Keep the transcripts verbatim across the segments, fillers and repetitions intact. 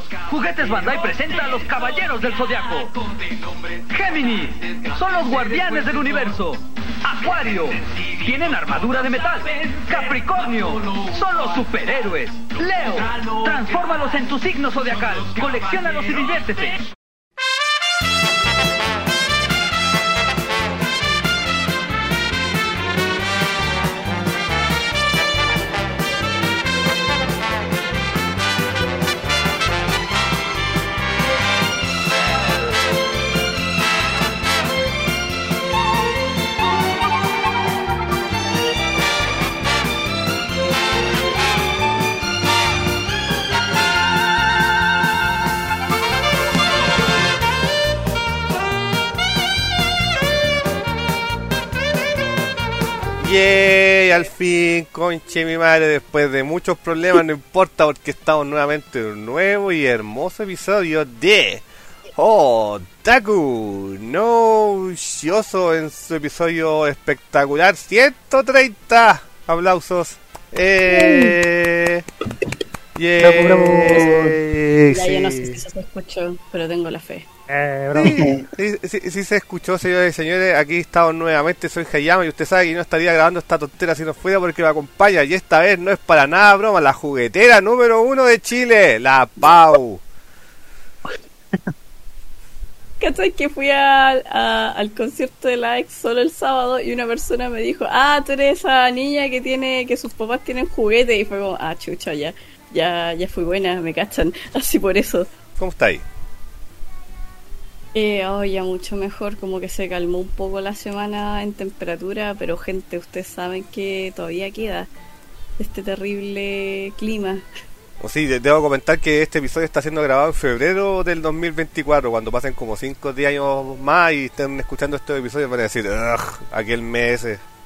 Juguetes Bandai presenta a los Caballeros del Zodiaco. Géminis, son los guardianes del universo. Acuario, tienen armadura de metal. Capricornio, son los superhéroes. Leo, transfórmalos en tu signo zodiacal. Colecciónalos y diviértete. Yay, al fin, conche mi madre, después de muchos problemas, no importa porque estamos nuevamente en un nuevo y hermoso episodio de Otaku no Shoujo en su episodio espectacular ciento treinta. Aplausos. Eh, yeah. Bravo, bravo. Ya, sí. Yo no sé si eso se escuchó, pero tengo la fe. Eh, sí, sí, sí, sí se escuchó, señores y señores. Aquí estamos nuevamente, soy Hayama y usted sabe que no estaría grabando esta tontera si no fuera porque me acompaña. Y esta vez no es para nada broma, la juguetera número uno de Chile, la Pau. ¿Cachai? Que fui a, a, al concierto de la ex solo el sábado y una persona me dijo, ah, tú eres esa niña que tiene, que sus papás tienen juguete. Y fue como, ah, chucha, ya, ya, ya fui buena, me cachan, así por eso. ¿Cómo está ahí? Eh, oh, ya mucho mejor, como que se calmó un poco la semana en temperatura, pero gente, ustedes saben que todavía queda este terrible clima. O sí, debo comentar que este episodio está siendo grabado en febrero del dos mil veinticuatro, cuando pasen como cinco o diez años más y estén escuchando estos episodios van a decir, ugh, aquel mes.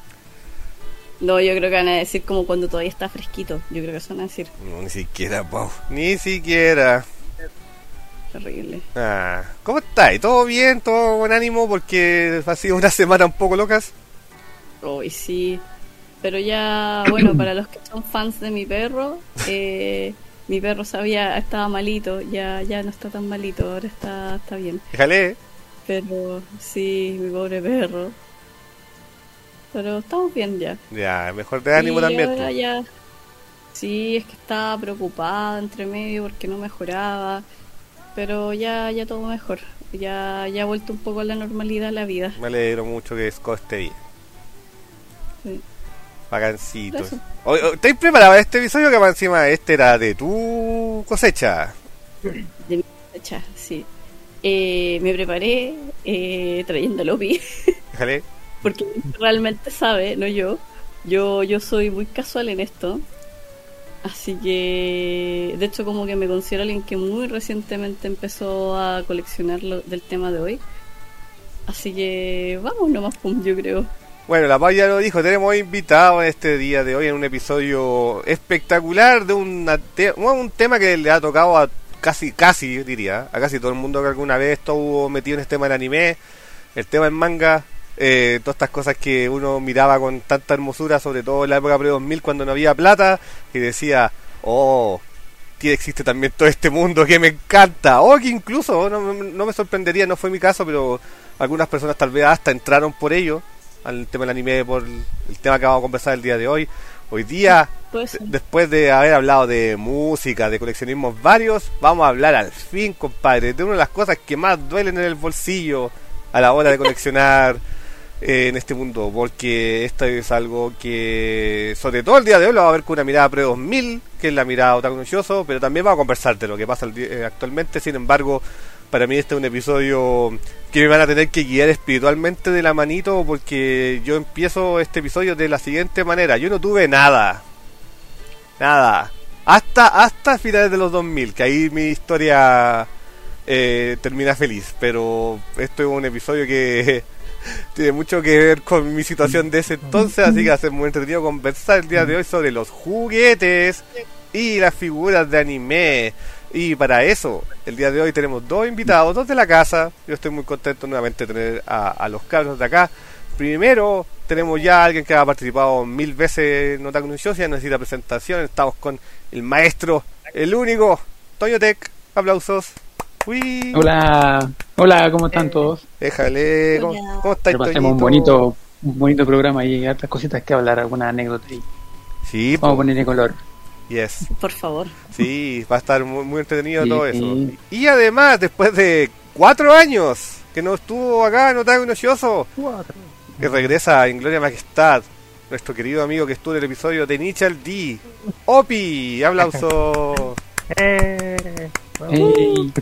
No, yo creo que van a decir como cuando todavía está fresquito, yo creo que eso van a decir. No, ni siquiera, Pau, ni siquiera. Terrible. Ah, ¿cómo estáis? ¿Todo bien? ¿Todo buen ánimo? Porque ha sido una semana un poco locas. Hoy sí. Pero ya, bueno, para los que son fans de mi perro, eh, mi perro sabía, estaba malito, ya ya no está tan malito, ahora está, está bien. Déjale. Pero sí, mi pobre perro. Pero estamos bien ya. Ya, mejor de ánimo y también. Ahora ya, sí, es que estaba preocupada entre medio porque no mejoraba. Pero ya ya todo mejor. Ya ya ha vuelto un poco a la normalidad la vida. Me alegro mucho que Scott esté bien. Sí. Bacancito. ¿Estáis preparados para este episodio? Que más encima este era de tu cosecha. De mi cosecha, sí. Eh, me preparé eh, trayendo Lopi. Déjale. Porque realmente sabe, no yo. Yo yo soy muy casual en esto. Así que, de hecho, como que me considero alguien que muy recientemente empezó a coleccionar lo del tema de hoy. Así que, vamos nomás, pum, yo creo. Bueno, la Pau ya lo dijo, tenemos invitado en este día de hoy en un episodio espectacular de una te un tema que le ha tocado a casi, casi, diría, a casi todo el mundo que alguna vez estuvo metido en este tema del anime, el tema del manga. Eh, todas estas cosas que uno miraba con tanta hermosura, sobre todo en la época pre dos mil cuando no había plata, y decía, oh, existe también todo este mundo que me encanta, o oh, que incluso, no, no me sorprendería, no fue mi caso, pero algunas personas tal vez hasta entraron por ello al tema del anime, por el tema que vamos a conversar el día de hoy. Hoy día, pues, después de haber hablado de música, de coleccionismos varios, vamos a hablar al fin, compadre, de una de las cosas que más duelen en el bolsillo a la hora de coleccionar en este mundo, porque esto es algo que sobre todo el día de hoy lo va a ver con una mirada pre dos mil, que es la mirada Otaku no Shoujo, pero también vamos a conversar de lo que pasa eh, actualmente. Sin embargo, para mí este es un episodio que me van a tener que guiar espiritualmente de la manito, porque yo empiezo este episodio de la siguiente manera: yo no tuve nada, nada, hasta hasta finales de los dos mil, que ahí mi historia eh, termina feliz, pero esto es un episodio que tiene mucho que ver con mi situación de ese entonces, así que va a ser muy entretenido conversar el día de hoy sobre los juguetes y las figuras de anime. Y para eso, el día de hoy tenemos dos invitados, dos de la casa. Yo estoy muy contento nuevamente de tener a, a los cabros de acá. Primero, tenemos ya a alguien que ha participado mil veces en Otaku no Shoujo, ya necesita presentación. Estamos con el maestro, el único, Toño Tech. Aplausos. Uy. Hola, hola, ¿cómo están todos? Déjale, ¿cómo, Hola. cómo estáis, Repasemos un Toñito? bonito, un bonito programa y hartas cositas que hablar, alguna anécdota ahí. Sí, Vamos a po. ponerle color. Yes. Por favor. Sí, va a estar muy, muy entretenido Sí. todo eso. Y además, después de cuatro años que no estuvo acá, no tan Nochoso, que regresa en Gloria y Majestad, nuestro querido amigo que estuvo en el episodio de Nichal D. Opi, aplauso. Eh, Ey,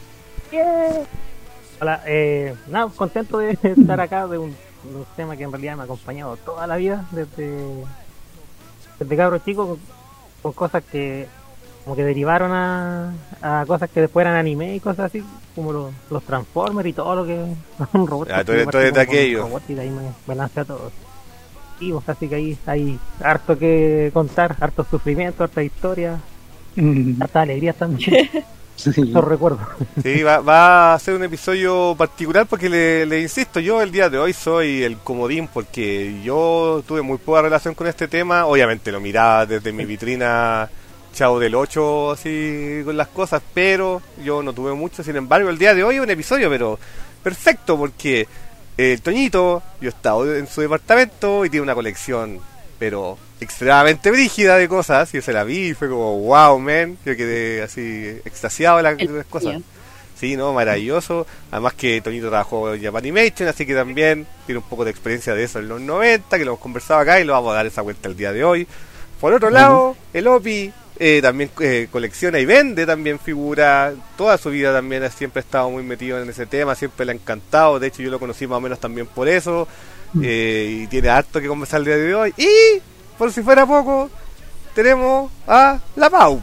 Hola, eh, nada, contento de estar acá de un, de un tema que en realidad me ha acompañado toda la vida, desde, desde cabro chico, con, con cosas que como que derivaron a, a cosas que después eran anime y cosas así, como los, los Transformers y todo lo que un robot. Ah, tú eres- tú eres de aquello. Y de ahí me, me lancé a todo. Y pues, así que ahí hay harto que contar, harto sufrimiento, harta historia, mm, harta alegría también. sí. Los recuerdo. Sí, va, va a ser un episodio particular porque le, le insisto, yo el día de hoy soy el comodín porque yo tuve muy poca relación con este tema. Obviamente lo miraba desde mi vitrina Chavo del ocho, así con las cosas, pero yo no tuve mucho. Sin embargo, el día de hoy es un episodio, pero perfecto porque el Toñito, yo estaba en su departamento y tiene una colección, pero extremadamente brígida de cosas. Yo se la vi y fue como, wow, man. Yo quedé así extasiado de las, de las cosas. Sí, no, maravilloso. Además que Toñito trabajó en Japanimation, así que también tiene un poco de experiencia de eso en los noventa, que lo hemos conversado acá y lo vamos a dar esa vuelta el día de hoy. Por otro lado, el Opi eh, también eh, colecciona y vende también figuras. Toda su vida también ha- siempre ha estado muy metido en ese tema, siempre le ha encantado. De hecho, yo lo conocí más o menos también por eso. Eh, y tiene harto que conversar el día de hoy. Y, por si fuera poco, tenemos a la Pau.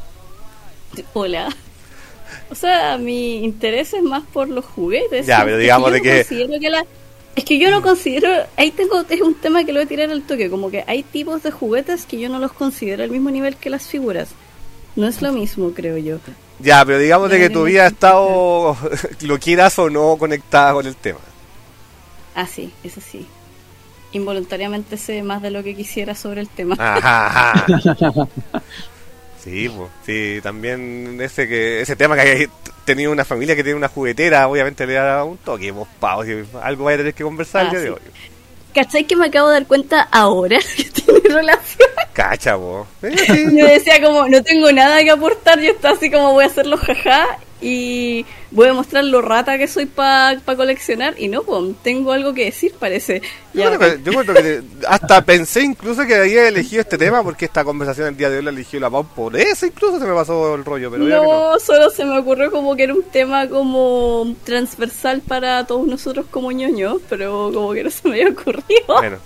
Hola. O sea, mi interés es más por los juguetes. Ya, ¿no? pero Es digamos yo de no que- considero que la- Es que yo no considero... Ahí tengo... Es un tema que lo voy a tirar al toque. Como que hay tipos de juguetes que yo no los considero al mismo nivel que las figuras. No es lo mismo, creo yo. Ya, pero digamos de que tu Eh, vida ha estado, lo quieras o no, conectada con el tema. Ah, sí, eso sí. Involuntariamente sé más de lo que quisiera sobre el tema. Ajá, ajá. Sí, pues, sí, también ese que ese tema que hay tenido una familia que tiene una juguetera, obviamente le da un toque, vos, Pau, si algo vaya a tener que conversar el Ah, día de sí. hoy. ¿Cachai que me acabo de dar cuenta ahora que tiene relación? Cacha, vos. Eh, sí. Yo decía como, no tengo nada que aportar, yo estaba así como voy a hacer los jaja y voy a mostrar lo rata que soy para pa coleccionar y no, pues, tengo algo que decir, parece. Yo Ya, creo que- yo creo que te- hasta pensé incluso que había elegido este tema porque esta conversación el día de hoy la eligió la Pau, por eso incluso se me pasó el rollo, pero ya que no. no, solo se me ocurrió como que era un tema como transversal para todos nosotros como ñoños, pero como que no se me había ocurrido. Bueno,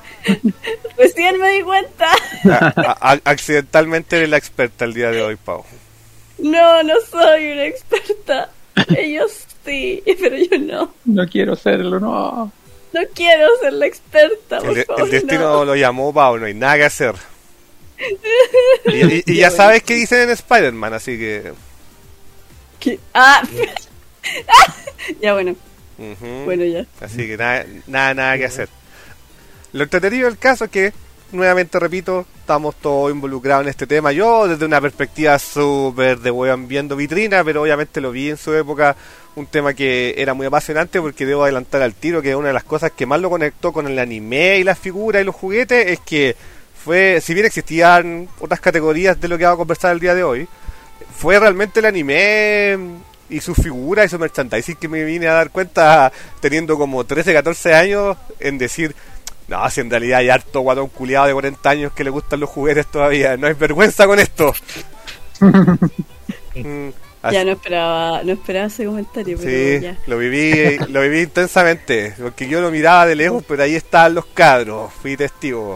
Recién me di cuenta. a- a- accidentalmente eres la experta el día de hoy, Pau. No, no soy una experta. Ellos sí, pero yo no. No quiero serlo, no. No quiero ser la experta, por El, de- favor, el destino no. lo llamó, Pau, no hay nada que hacer. Y, y- y ya sabes qué dicen en Spider-Man, así que... ¿Qué? Ah, ya bueno, ujú. bueno ya. Así que nada, nada, nada que hacer. Lo entretenido del caso es que, nuevamente repito, estamos todos involucrados en este tema. Yo desde una perspectiva súper de weón viendo vitrina, pero obviamente lo vi en su época, un tema que era muy apasionante porque debo adelantar al tiro que una de las cosas que más lo conectó con el anime y las figuras y los juguetes es que fue, si bien existían otras categorías de lo que vamos a conversar el día de hoy, fue realmente el anime y sus figuras y su merchandising que me vine a dar cuenta teniendo como trece, catorce años en decir, no, si en realidad hay harto guatón culiado de cuarenta años que le gustan los juguetes todavía, no hay vergüenza con esto. Mm, así- Ya no esperaba, no esperaba ese comentario, pero sí, ya. lo viví, lo viví intensamente, porque yo lo miraba de lejos, pero ahí estaban los cabros, fui testigo.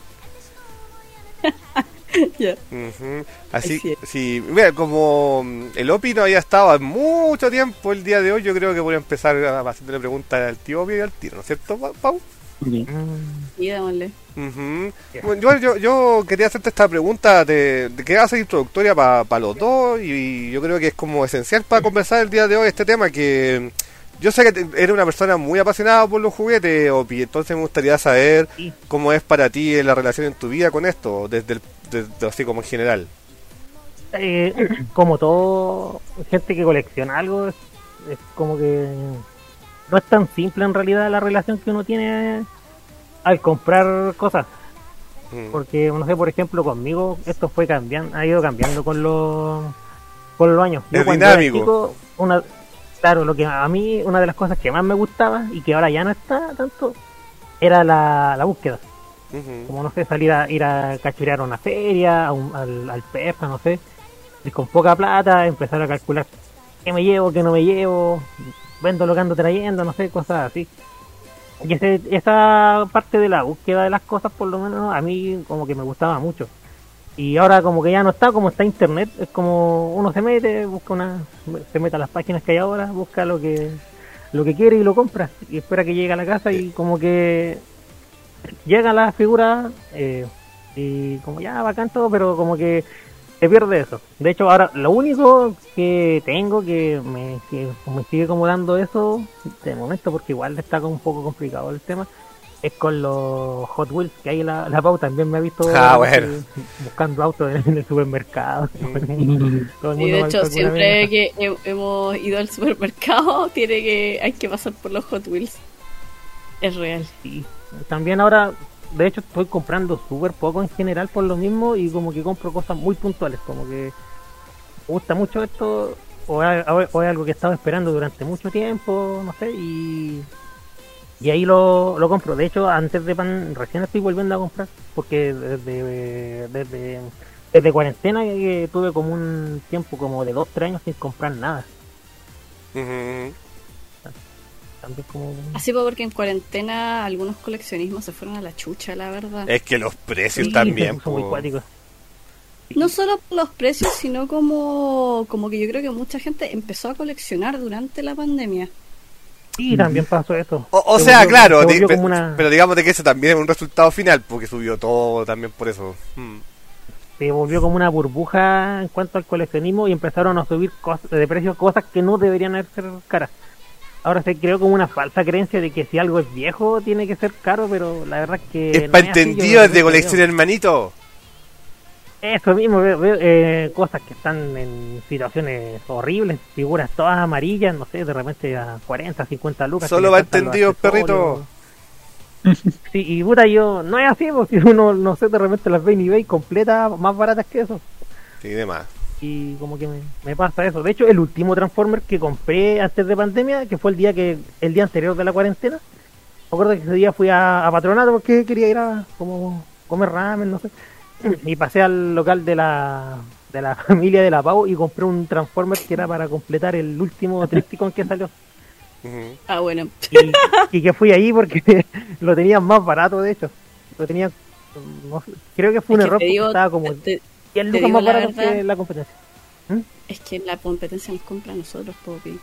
Ya. Ujú. Así, Así es. sí, mira, como mm, el Opi no había estado mucho tiempo el día de hoy, yo creo que voy a empezar a hacerle preguntas al tío Opi y al tiro, ¿no es cierto, Pa- Pau? Ok. Y démosle. Ujú. Bueno, yo, yo, yo quería hacerte esta pregunta de, de que va a ser introductoria para los dos y, yo creo que es como esencial para conversar el día de hoy este tema que yo sé que te- eres una persona muy apasionada por los juguetes, Opi, entonces me gustaría saber Sí. cómo es para ti la relación en tu vida con esto, desde, el, desde así como en general. eh, como todo gente que colecciona algo, es, es como que no es tan simple en realidad la relación que uno tiene al comprar cosas. Mm. Porque, no sé, por ejemplo, conmigo esto fue cambiando, ha ido cambiando con los con los años. Yo Es cuando era dinámico. chico, una, claro, lo que a mí, una de las cosas que más me gustaba y que ahora ya no está tanto, era la, la búsqueda. Ujú. Como, no sé, salir a ir a cachurear a una feria, a un- al, al Pepa, no sé, y con poca plata empezar a calcular qué me llevo, qué no me llevo, vendo lo que ando trayendo, no sé, cosas así. Y ese, esa parte de la búsqueda de las cosas, por lo menos, a mí como que me gustaba mucho. Y ahora como que ya no está, como está internet, es como uno se mete, busca una, se mete a las páginas que hay ahora, busca lo que lo que quiere y lo compra. Y espera que llegue a la casa y como que llega la figura eh, y como ya bacán todo, pero como que se pierde eso. De hecho, ahora lo único que tengo que me, que me sigue como dando eso de momento, porque igual está como un poco complicado el tema, es con los Hot Wheels, que hay la, la Pau también me ha visto Ah, bueno. eh, buscando autos en, en el supermercado. Todo el Y mundo de me ha hecho, visto alguna siempre vez. que he- hemos ido al supermercado, tiene que hay que pasar por los Hot Wheels. Es real. Sí. También ahora, de hecho, estoy comprando súper poco en general por lo mismo y como que compro cosas muy puntuales, como que me gusta mucho esto o es, o es algo que he estado esperando durante mucho tiempo, no sé, y, y ahí lo, lo compro. De hecho, antes de pan, recién estoy volviendo a comprar porque desde, desde, desde cuarentena que tuve como un tiempo como de dos, tres años sin comprar nada. Ujú. También como... Así fue porque en cuarentena algunos coleccionismos se fueron a la chucha, la verdad. Es que los precios Sí, también, se puso muy po. cuáticos. No solo por los precios, sino como, como que yo creo que mucha gente empezó a coleccionar durante la pandemia. Sí, también pasó eso. O, o Se sea, volvió- claro, se di- volvió pe- como una- pero digamos de que ese también es un resultado final, porque subió todo también por eso. Mm. se volvió como una burbuja en cuanto al coleccionismo y empezaron a subir cosas, de precio cosas que no deberían ser caras. Ahora se creó como una falsa creencia de que si algo es viejo tiene que ser caro, pero la verdad es que Es no para así. Yo entendidos de repente colección, veo hermanito. eso mismo, veo, veo, eh, cosas que están en situaciones horribles, figuras todas amarillas, no sé, de repente a cuarenta, cincuenta lucas. que Solo le va faltan los entendido, accesorios. perrito. Sí, y puta, yo no es así, porque uno, no sé, de repente las ve en eBay completas más baratas que eso. Sí, demás. Y como que me, me pasa eso. De hecho, el último Transformer que compré antes de pandemia, que fue el día que el día anterior de la cuarentena, me acuerdo que ese día fui a, a Patronato porque quería ir a como comer ramen, no sé. Y pasé al local de la de la familia de la Pau y compré un Transformer que era para completar el último Tripticon que salió. Ujú. Ah, bueno. Y, y que fui ahí porque lo tenían más barato, de hecho. Lo tenían, no sé, creo que fue un Es que error te porque digo, estaba como te- diez te lucas digo más la barato verdad. que la competencia. ¿Mm? es que la competencia nos compra a nosotros, Poppy.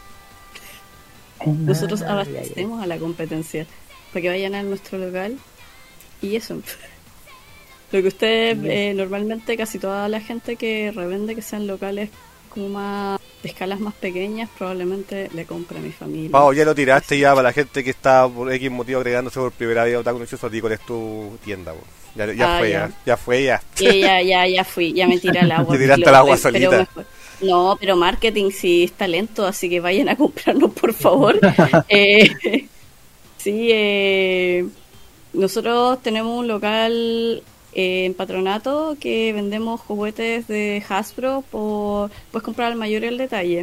Nosotros Ah, ya, ya. abastecemos a la competencia para que vayan a nuestro local y eso. Lo que ustedes, eh, normalmente casi toda la gente que revende que sean locales como más de escalas más pequeñas, probablemente le compre a mi familia. Pau, ya lo tiraste ya para la gente que está por X motivo agregándose por primera vez a Otaku Nochoso, a ti cuál es tu tienda, po. Ya, ya Ah, fue, ya. ya. Ya fue, ya. Y ya, ya, ya fui, ya me tiré al agua. Te tiraste Lo- al agua pero solita. mejor- No, pero marketing sí es talento, así que vayan a comprarnos, por favor. Eh, sí, eh, nosotros tenemos un local eh, en Patronato que vendemos juguetes de Hasbro, por, puedes comprar al mayor y al detalle.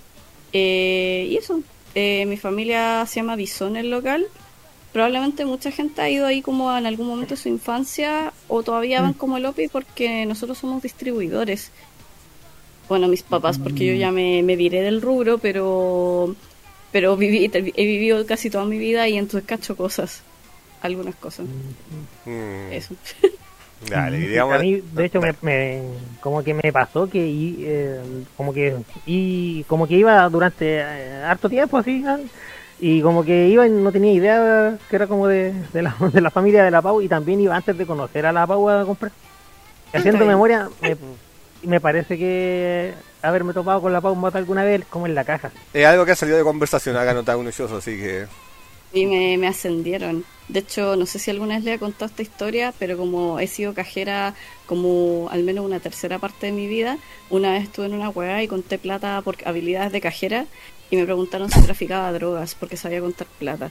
Eh, y eso, eh, mi familia se llama Bison el local. Probablemente mucha gente ha ido ahí como en algún momento de su infancia o todavía van como el O P I porque nosotros somos distribuidores. Bueno, mis papás, porque yo ya me, me viré del rubro, pero pero viví, he vivido casi toda mi vida y entonces cacho cosas, algunas cosas. Mm. Eso. Dale, y digamos. A mí, de hecho, me, me- como que me pasó que y, eh, como que y como que iba durante eh, harto tiempo así, ¿ah? Y como que iba y no tenía idea que era como de, de, la, de la familia de la Pau, y también iba antes de conocer a la Pau a comprar. Y haciendo Está bien. memoria, me, me parece que haberme topado con la Pau más alguna vez como en la caja. Es algo que ha salido de conversación acá en Otaku Nochoso, así que. Y me, me ascendieron. De hecho, no sé si alguna vez le he contado esta historia, pero como he sido cajera como al menos una tercera parte de mi vida, una vez estuve en una hueá y conté plata por habilidades de cajera y me preguntaron si traficaba drogas porque sabía contar plata.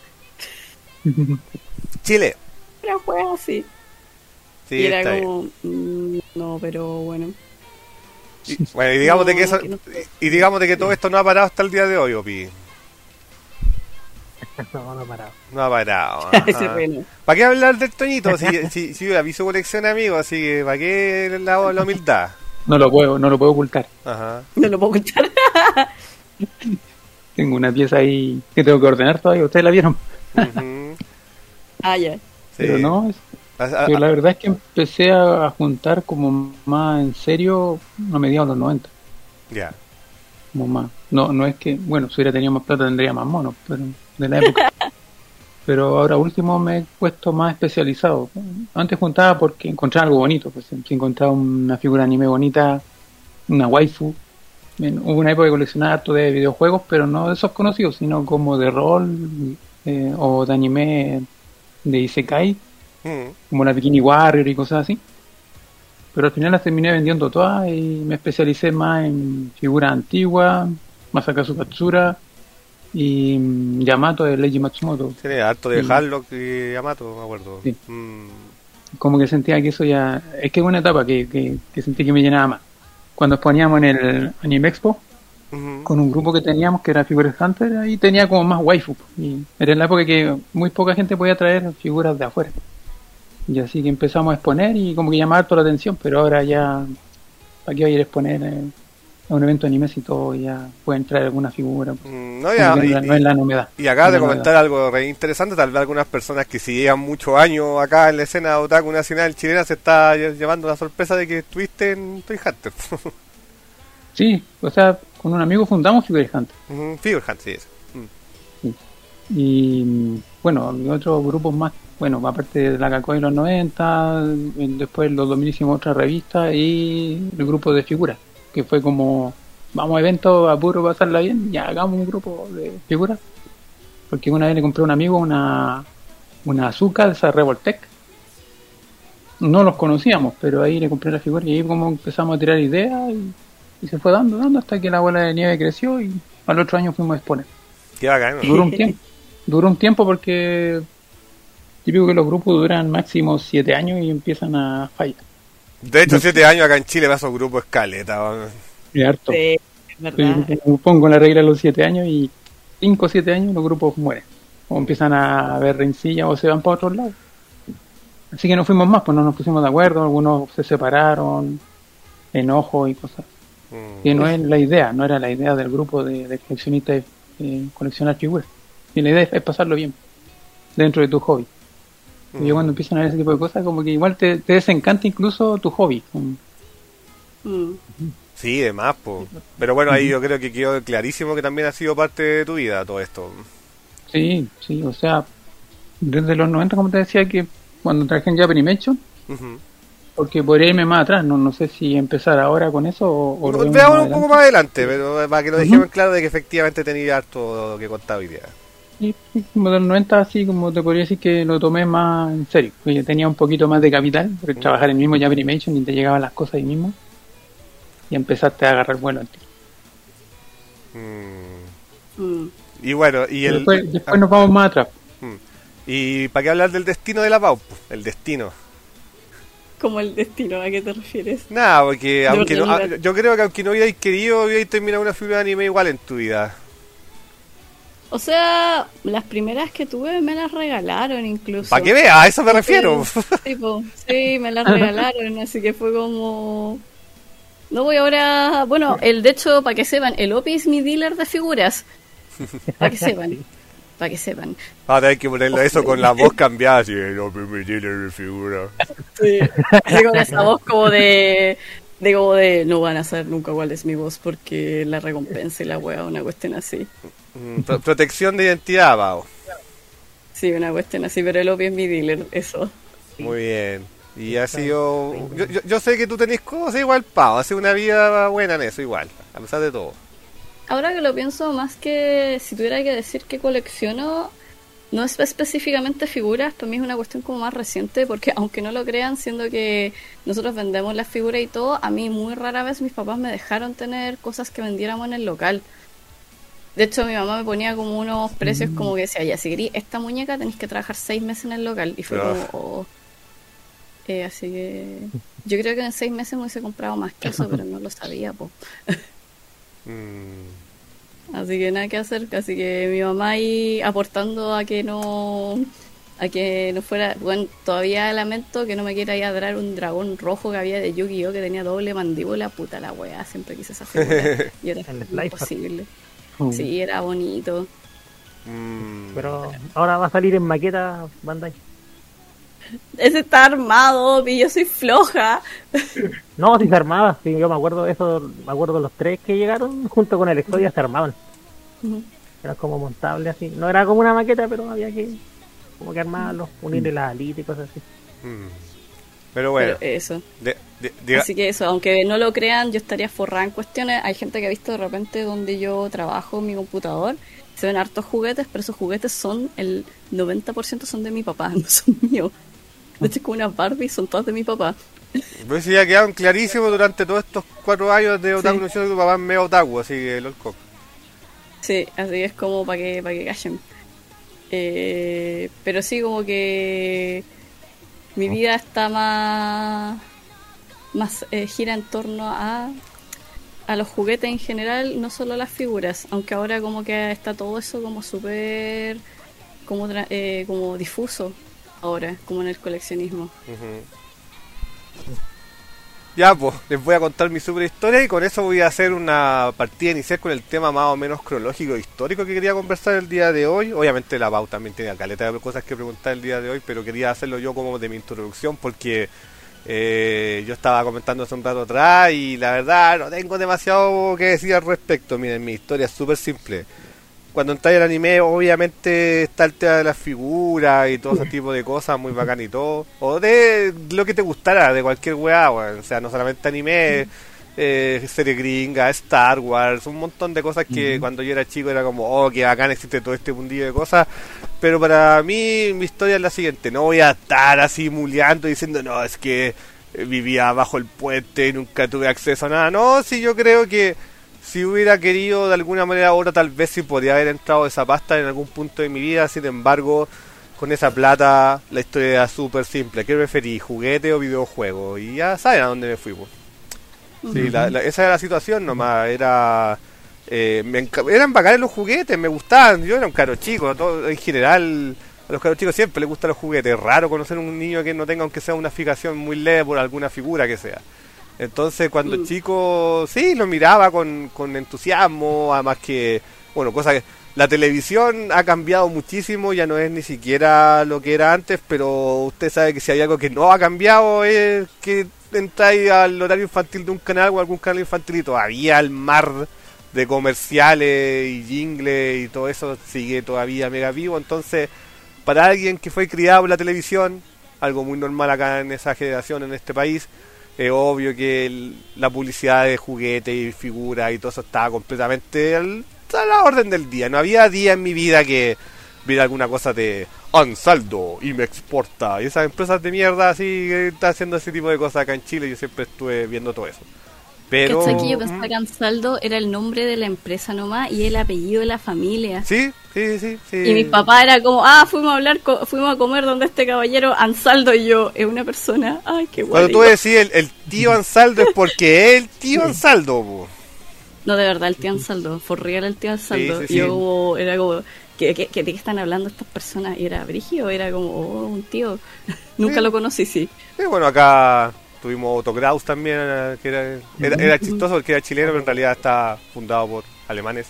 Chile. Era hueá así. Sí, y era está como, mm, no, pero bueno. bien. Y, bueno, y digamos de No, que eso, que no. y digamos de que todo esto no ha parado hasta el día de hoy, Opi. No, no he parado. No ha parado. Ese bueno. ¿Para qué hablar del Toñito? Si, si, si aviso colección, amigos, así que ¿para qué la, la humildad? No lo puedo, no lo puedo ocultar. Ajá. No lo puedo contar. Tengo una pieza ahí que tengo que ordenar todavía, ustedes la vieron. Uh-huh. Ah, ya. Sí. Pero no, es- A- a- pero la verdad es que empecé a juntar como más en serio a mediados de los noventa. Ya. Como más. No, no es que, bueno, si hubiera tenido más plata tendría más monos, pero de la época. Pero ahora último me he puesto más especializado. Antes juntaba porque encontraba algo bonito, pues si encontraba una figura anime bonita, una waifu. Bien, hubo una época que coleccionaba harto de videojuegos, pero no de esos conocidos, sino como de rol eh, o de anime de Isekai, Mm. como la Bikini Warrior y cosas así. Pero al final las terminé vendiendo todas y me especialicé más en figuras antiguas, Masakazu Katsura y mm, Yamato de Leiji Matsumoto. Tiene harto de Sí. Harlock y Yamato, me acuerdo. Sí. Mm. Como que sentía que eso ya... Es que es una etapa que, que, que sentí que me llenaba más. Cuando exponíamos en el Anime Expo, Ujú. con un grupo que teníamos que era Figures Hunter, ahí tenía como más waifu. Y era en la época que muy poca gente podía traer figuras de afuera. Y así que empezamos a exponer y como que llamaba harto la atención, pero ahora ya, ¿para qué voy a ir a exponer eh, a un evento de anime si todo ya pueden traer alguna figura? Mm, No, ya, Como que y, no, no es la novedad. y acabas de No es la comentar algo re interesante. Tal vez algunas personas que si llevan muchos años acá en la escena otaku nacional chilena se está lle- llevando la sorpresa de que estuviste en Toy Hunter. novedad. Sí, o sea, con un amigo fundamos Figures Hunter. Ujú, Figure Hunt, sí, eso. Mm. Y mm, bueno, y otros grupos más, bueno, aparte de la Kakoi de los noventa, eh, después en los dos mil hicimos otra revista y el grupo de figuras, que fue como, vamos a eventos a puro pasarla bien, ya hagamos un grupo de figuras. Porque una vez le compré a un amigo una, una Azuka de esa Revoltech. No los conocíamos, pero ahí le compré la figura y ahí como empezamos a tirar ideas y, y se fue dando, dando hasta que la bola de nieve creció y al otro año fuimos a exponer. Qué bacán. Duró un tiempo. Duró un tiempo porque típico que los grupos duran máximo siete años y empiezan a fallar. De hecho, siete años acá en Chile me hace grupo escaleta. weón. Y harto. Sí, es verdad. Yo pongo la regla de los siete años y cinco o siete años los grupos mueren. O empiezan a ver rencillas o se van para otros lados. Así que no fuimos más, pues no nos pusimos de acuerdo, algunos se separaron, enojo y cosas. Mm. Que no es la idea, no era la idea del grupo de, de coleccionistas eh, coleccionar figuras. Y la idea es, es pasarlo bien dentro de tu hobby. Y yo cuando empiezan a ver ese tipo de cosas, como que igual te, te desencanta incluso tu hobby. Como- Mm. Sí, de más, po. Pero bueno, ahí yo creo que quedó clarísimo que también ha sido parte de tu vida todo esto. Sí, sí, o sea, desde los noventa, como te decía, que cuando trabajé en Japanimation, Ujú. porque podría irme más atrás, no, no sé si empezar ahora con eso o, o lo vemos Veamos más un poco adelante. más adelante, pero para que lo dejemos claro de que efectivamente tenía harto que contar hoy día. Y, y como de los noventa, así como te podría decir que lo tomé más en serio, porque yo tenía un poquito más de capital, porque trabajar en el mismo Japanimation y te llegaban las cosas ahí mismo, y empezaste a agarrar vuelo al tiro. Mm. Mm. Y bueno, y el... Después, después nos vamos más atrás. Mm. ¿Y para qué hablar del destino de la Pau? El destino. Como el destino, ¿a qué te refieres? Nada, porque aunque no, verdad. a- yo creo que aunque no hubierais querido, hubierais terminado una figura de anime igual en tu vida. O sea, las primeras que tuve me las regalaron incluso. Para que veas, a eso me refiero. Sí, tipo, sí, me las regalaron, así que fue como... No voy ahora... Bueno, el de hecho, para que sepan, el Opi es mi dealer de figuras. Para que sepan. Para que sepan. Ahora hay que ponerle eso con la voz cambiada, así, no me tiene figura. Sí. Así con esa voz como de... De como de... No van a saber nunca cuál es mi voz porque la recompensa y la wea, una cuestión así. Mm, pro- protección de identidad, Pau. Sí, una cuestión así, pero el Opi es mi dealer, eso. Muy bien. Y ha sido... Yo, yo, yo sé que tú tenés cosas igual, Pau. Hace una vida buena en eso, igual. A pesar de todo. Ahora que lo pienso, más que si tuviera que decir que colecciono, No es específicamente figuras, para mí es una cuestión como más reciente, porque aunque no lo crean, siendo que nosotros vendemos las figuras y todo, a mí muy rara vez mis papás me dejaron tener cosas que vendiéramos en el local. De hecho, mi mamá me ponía como unos precios Mm. como que decía, ya, si querí esta muñeca tenéis que trabajar seis meses en el local. Y fue Ah. como, oh. Eh, así que yo creo que en seis meses me hubiese comprado más que eso, pero no lo sabía, po. Mm. Así que nada que hacer, así que mi mamá ahí aportando a que no a que no fuera, bueno, todavía lamento que no me quiera ir a dar un dragón rojo que había de Yu-Gi-Oh que tenía doble mandíbula, puta la weá, siempre quise esa figura y era El Slifer. imposible. Mm. Sí, era bonito. Mm. Pero ahora va a salir en maqueta Bandai. Ese está armado, y yo soy floja. No, si se armaba, sí, yo me acuerdo de eso, me acuerdo los tres que llegaron junto con el Exodia se armaban. Ujú. Eran como montables así. No era como una maqueta, pero había que como que armarlos, unirle las alitas y cosas así. Mm. Pero bueno, Pero eso. de- de- diga- Así que eso, aunque no lo crean, yo estaría forrada en cuestiones. Hay gente que ha visto de repente donde yo trabajo en mi computador, se ven hartos juguetes, pero esos juguetes son, el noventa por ciento son de mi papá, no son míos. De hecho, es como unas Barbie, son todas de mi papá. pues ya quedaron clarísimos durante todos estos cuatro años de Otaku, Sí. no sé, que tu papá es medio otaku, así que el Olco. Sí, así es como para que, para que callen. Eh, pero sí, como que mi vida está más, más eh, gira en torno a, a los juguetes en general, no solo las figuras, aunque ahora como que está todo eso como súper como, tra- eh, como difuso ahora, como en el coleccionismo. Ujú. Ya, pues, les voy a contar mi super historia y con eso voy a hacer una partida inicial con el tema más o menos cronológico e histórico que quería conversar el día de hoy. Obviamente la Pau también tiene caleta de cosas que preguntar el día de hoy, pero quería hacerlo yo como de mi introducción porque eh, yo estaba comentando hace un rato atrás y la verdad no tengo demasiado que decir al respecto. Miren, mi historia es súper simple. Cuando entráis al anime, obviamente está el tema de las figuras y todo ese tipo de cosas, muy bacán y todo. O de lo que te gustara, de cualquier weá, weón. O sea, no solamente anime, eh, serie gringa, Star Wars, un montón de cosas que Ujú. cuando yo era chico era como, oh, qué bacán existe todo este mundillo de cosas. Pero para mí, mi historia es la siguiente: no voy a estar así muleando diciendo, no, es que eh, vivía bajo el puente y nunca tuve acceso a nada. No, sí, yo creo que si hubiera querido de alguna manera u otra, tal vez sí podría haber entrado esa pasta en algún punto de mi vida. Sin embargo, con esa plata la historia era súper simple. ¿Qué preferí, juguete o videojuego? Y ya saben a dónde me fui, pues. Sí, la- la- esa era la situación nomás. Era eh, me enca- eran bacanes los juguetes, me gustaban. Yo era un caro chico, todo, en general a los caros chicos siempre les gustan los juguetes. Es raro conocer un niño que no tenga aunque sea una fijación muy leve por alguna figura que sea. Entonces cuando Mm. chico, sí, lo miraba con, con entusiasmo, además que, bueno, cosa que la televisión ha cambiado muchísimo, ya no es ni siquiera lo que era antes, pero usted sabe que si hay algo que no ha cambiado es que entráis al horario infantil de un canal o algún canal infantil y todavía el mar de comerciales y jingles y todo eso sigue todavía mega vivo. Entonces, para alguien que fue criado en la televisión, algo muy normal acá en esa generación, en este país, es obvio que el- la publicidad de juguetes y figuras y todo eso estaba completamente al- a la orden del día. No había día en mi vida que viera alguna cosa de Ansaldo y me exporta. Y esas empresas de mierda así que están haciendo ese tipo de cosas acá en Chile. Yo siempre estuve viendo todo eso. Pero... ¿Cachai que yo pensaba que Ansaldo era el nombre de la empresa nomás y el apellido de la familia? Sí, sí, sí, sí. Y mi papá era como, ah, fuimos a hablar, co- fuimos a comer donde este caballero Ansaldo y yo, es una persona, ay, qué Cuando bueno. tú decís el, el tío Ansaldo es porque es el tío Ansaldo, po. No, de verdad, el tío Ansaldo, for real el tío Ansaldo. Sí, sí, Y yo sí. como- era como, ¿qué, qué, qué- de qué están hablando estas personas? Y era Brigio, era como, oh, un tío. Nunca Sí. lo conocí, sí. Y bueno, acá tuvimos Otto Kraus también, eh, que era, era, era chistoso porque era chileno, pero en realidad está fundado por alemanes.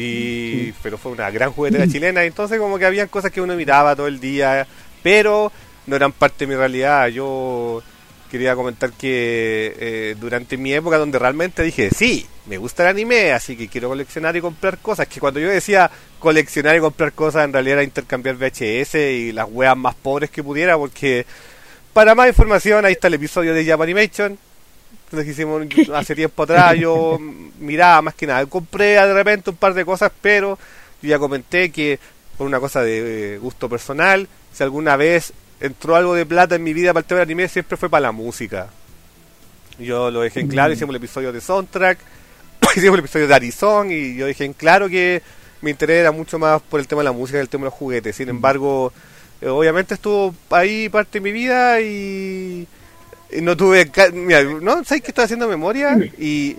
Y pero fue una gran juguetera chilena, y entonces como que habían cosas que uno miraba todo el día, pero no eran parte de mi realidad. Yo quería comentar que eh, durante mi época donde realmente dije, sí, me gusta el anime, así que quiero coleccionar y comprar cosas, que cuando yo decía coleccionar y comprar cosas, en realidad era intercambiar V H S y las weas más pobres que pudiera, porque para más información ahí está el episodio de Japanimation, entonces que hicimos hace tiempo atrás. Yo miraba más que nada, compré de repente un par de cosas, pero yo ya comenté que por una cosa de eh, gusto personal. Si alguna vez entró algo de plata en mi vida para el tema del anime, siempre fue para la música. Yo lo dejé en claro, hicimos el episodio de Soundtrack, hicimos el episodio de Arizón, y yo dejé en claro que mi interés era mucho más por el tema de la música que el tema de los juguetes. Sin embargo, eh, obviamente estuvo ahí parte de mi vida y, y no tuve... Ca- Mira, ¿no? ¿Sabes que estoy haciendo memoria? Y...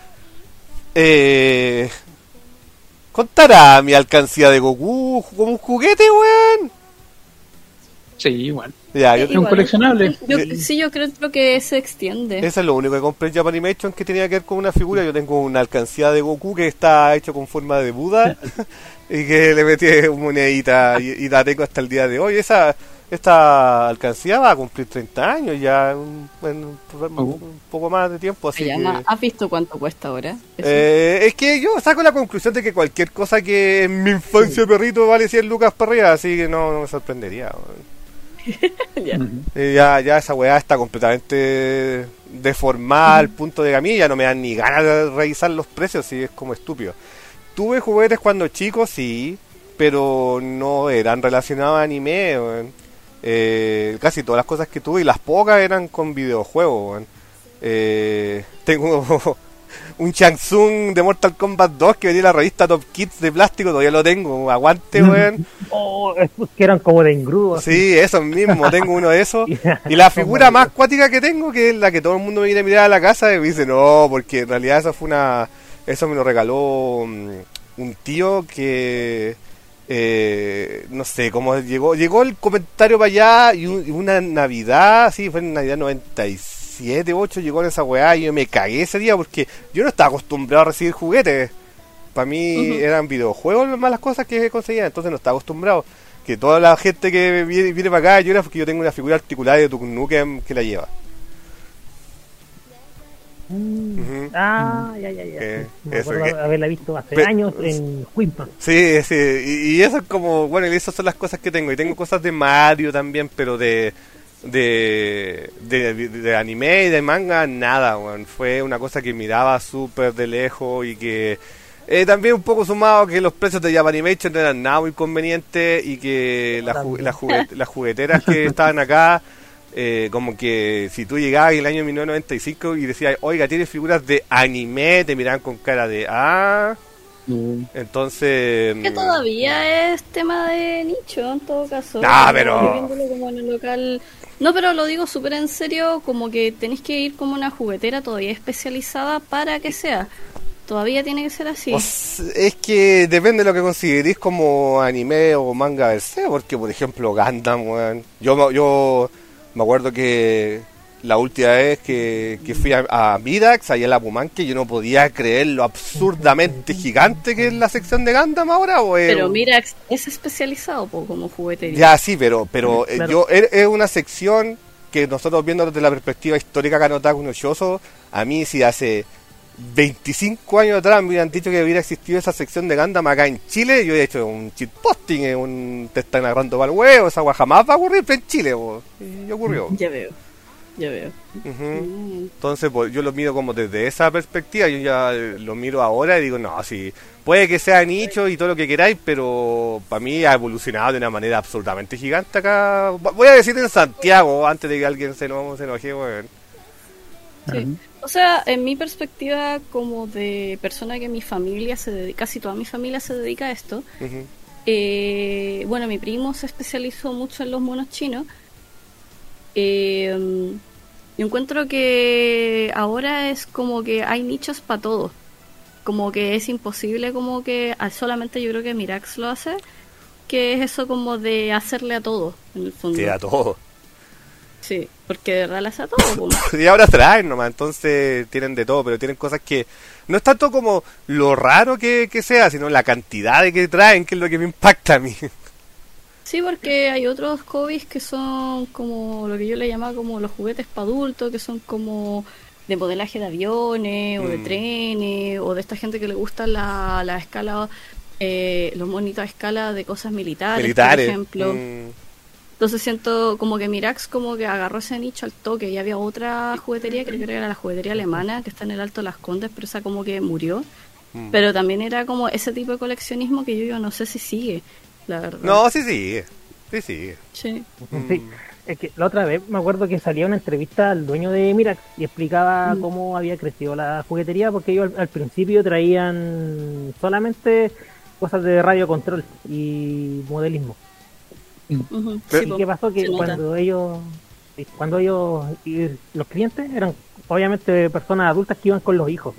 Eh, ¿contará mi alcancía de Goku como un juguete, weón? Sí, igual. Ya, yo Es un coleccionable. Yo, sí, yo creo que se extiende. Eso es lo único que compré en Japanimation que tenía que ver con una figura. Yo tengo una alcancía de Goku que está hecho con forma de Buda y que le metí una monedita y, y la tengo hasta el día de hoy. Esa Esta alcancía va a cumplir treinta años ya en un, en un, un poco más de tiempo. Así Se llama, que, ¿has visto cuánto cuesta ahora? eh, es que yo saco la conclusión de que cualquier cosa que en mi infancia, perrito, vale cien lucas para arriba, así que no, no me sorprendería. Ya. Eh, ya, ya esa weá está completamente deformada al punto de que a mí ya no me dan ni ganas de revisar los precios, y es como estúpido. Tuve juguetes cuando chico, sí, pero no eran relacionados a anime, weón. Eh, casi todas las cosas que tuve, y las pocas, eran con videojuegos, weón. Eh, tengo un Shang Tsung de Mortal Kombat dos que venía en la revista Top Kids de plástico, todavía lo tengo, aguante, weón. Oh, esos que eran como de engrudo. así. Sí, eso mismo, tengo uno de esos. Y la figura más cuática que tengo, que es la que todo el mundo me viene a mirar a la casa, y me dice, no, porque en realidad eso fue una... Eso me lo regaló um, un tío que... Eh, no sé cómo llegó. Llegó el comentario para allá, y, un, y una Navidad, sí, fue en Navidad noventa y siete, ocho, llegó en esa weá, y yo me cagué ese día porque yo no estaba acostumbrado a recibir juguetes. Para mí uh-huh. eran videojuegos las malas cosas que conseguía, entonces no estaba acostumbrado. Que toda la gente que viene, viene para acá llora porque yo tengo una figura articulada de Duke Nukem que la lleva. Mm. Uh-huh. Ah, ya, ya, ya. Eh, Me eso, acuerdo que- haberla visto hace Pe- años en Quinton. Sí, sí, y, y eso es como, bueno, y esas son las cosas que tengo. Y tengo cosas de Mario también, pero de de, de, de anime y de manga, nada, weón. Fue una cosa que miraba súper de lejos, y que eh, también un poco sumado que los precios de Japanimation no eran nada muy convenientes, y que la ju- la juguet- las jugueteras que estaban acá, eh, como que si tú llegabas en el año mil novecientos noventa y cinco y decías, oiga, ¿tienes figuras de anime?, te miraban con cara de, ah... Mm. Entonces... Que todavía es tema de nicho, en todo caso. Nah, Como pero- yo viéndolo como en el local. No, pero lo digo súper en serio, como que tenéis que ir como una juguetera todavía especializada para que sea. Todavía tiene que ser así. O s- es que depende de lo que consideréis como anime o manga per se, porque por ejemplo Gundam, weón. Yo, me- yo me acuerdo que la última vez que, que fui a, a Mirax, allá en la Pumanque, yo no podía creer lo absurdamente gigante que es la sección de Gundam ahora, weón. Pero mira, es especializado po, como juguetería. Ya, sí, pero, pero eh, Claro. yo es, es una sección que nosotros viendo desde la perspectiva histórica Kanotaku no Shoso, a mí si hace veinticinco años atrás me hubieran dicho que hubiera existido esa sección de Gundam acá en Chile, yo he hecho un cheat posting, eh, un te están agarrando para el huevo, esa agua jamás va a ocurrir pero en Chile, po. Y ocurrió. Ya veo, ya veo. Ujú. Mm. Entonces, pues, yo lo miro como desde esa perspectiva, yo ya eh, lo miro ahora y digo, no, sí, puede que sea nicho y todo lo que queráis, pero para mí ha evolucionado de una manera absolutamente gigante acá. Voy a decir en Santiago, antes de que alguien se, no, se enoje, weón. Sí. O sea, en mi perspectiva como de persona que mi familia se dedica, casi toda mi familia se dedica a esto, Ujú. eh, bueno, mi primo se especializó mucho en los monos chinos. Eh, yo encuentro que ahora es como que hay nichos para todo. Como que es imposible, como que ah, solamente yo creo que Mirax lo hace, que es eso como de hacerle a todo, en el fondo. Sí, a todo. Sí, porque de verdad le hace a todo. Pues. Y ahora traen nomás, entonces tienen de todo, pero tienen cosas que no es tanto como lo raro que, que sea, sino la cantidad de que traen, que es lo que me impacta a mí. Sí, porque hay otros hobbies que son como lo que yo le llamaba como los juguetes para adultos, que son como de modelaje de aviones o de Mm. trenes, o de esta gente que le gusta la, la escala, eh, los monitos a escala de cosas militares, Militares. por ejemplo. Mm. Entonces siento como que Mirax como que agarró ese nicho al toque. Y había otra juguetería, creo que era la juguetería alemana, que está en el Alto de las Condes, pero esa como que murió. Mm. Pero también era como ese tipo de coleccionismo que yo, yo no sé si sigue. la verdad. No, sí, sí. Sí, sí. Sí. Sí, es que la otra vez me acuerdo que salía una entrevista al dueño de Mirax y explicaba Mm. cómo había crecido la juguetería, porque ellos al, al principio traían solamente cosas de radio control y modelismo. Ujú, Pero- sí, ¿Y po, qué pasó? Que se nota. cuando ellos, sí, cuando ellos, y los clientes eran obviamente personas adultas que iban con los hijos.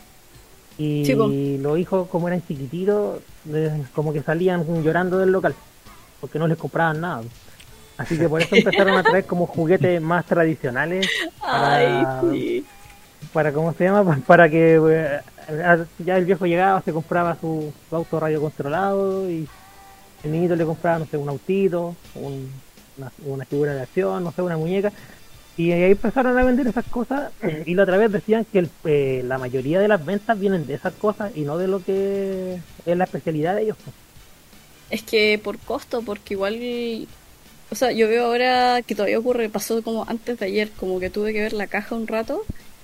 Y Sí, po. los hijos, como eran chiquititos, eh, como que salían llorando del local, porque no les compraban nada. Así que por eso empezaron a traer como juguetes más tradicionales para, Ay, sí. para ¿cómo se llama? Para que eh, ya el viejo llegaba, se compraba su, su auto radio controlado y el niñito le compraba, no sé, un autito, un- una, una figura de acción, no sé, una muñeca. Y ahí empezaron a vender esas cosas y la otra vez decían que el, eh, la mayoría de las ventas vienen de esas cosas y no de lo que es la especialidad de ellos. Pues. Es que por costo, porque igual, o sea, yo veo ahora que todavía ocurre, pasó como antes de ayer, como que tuve que ver la caja un rato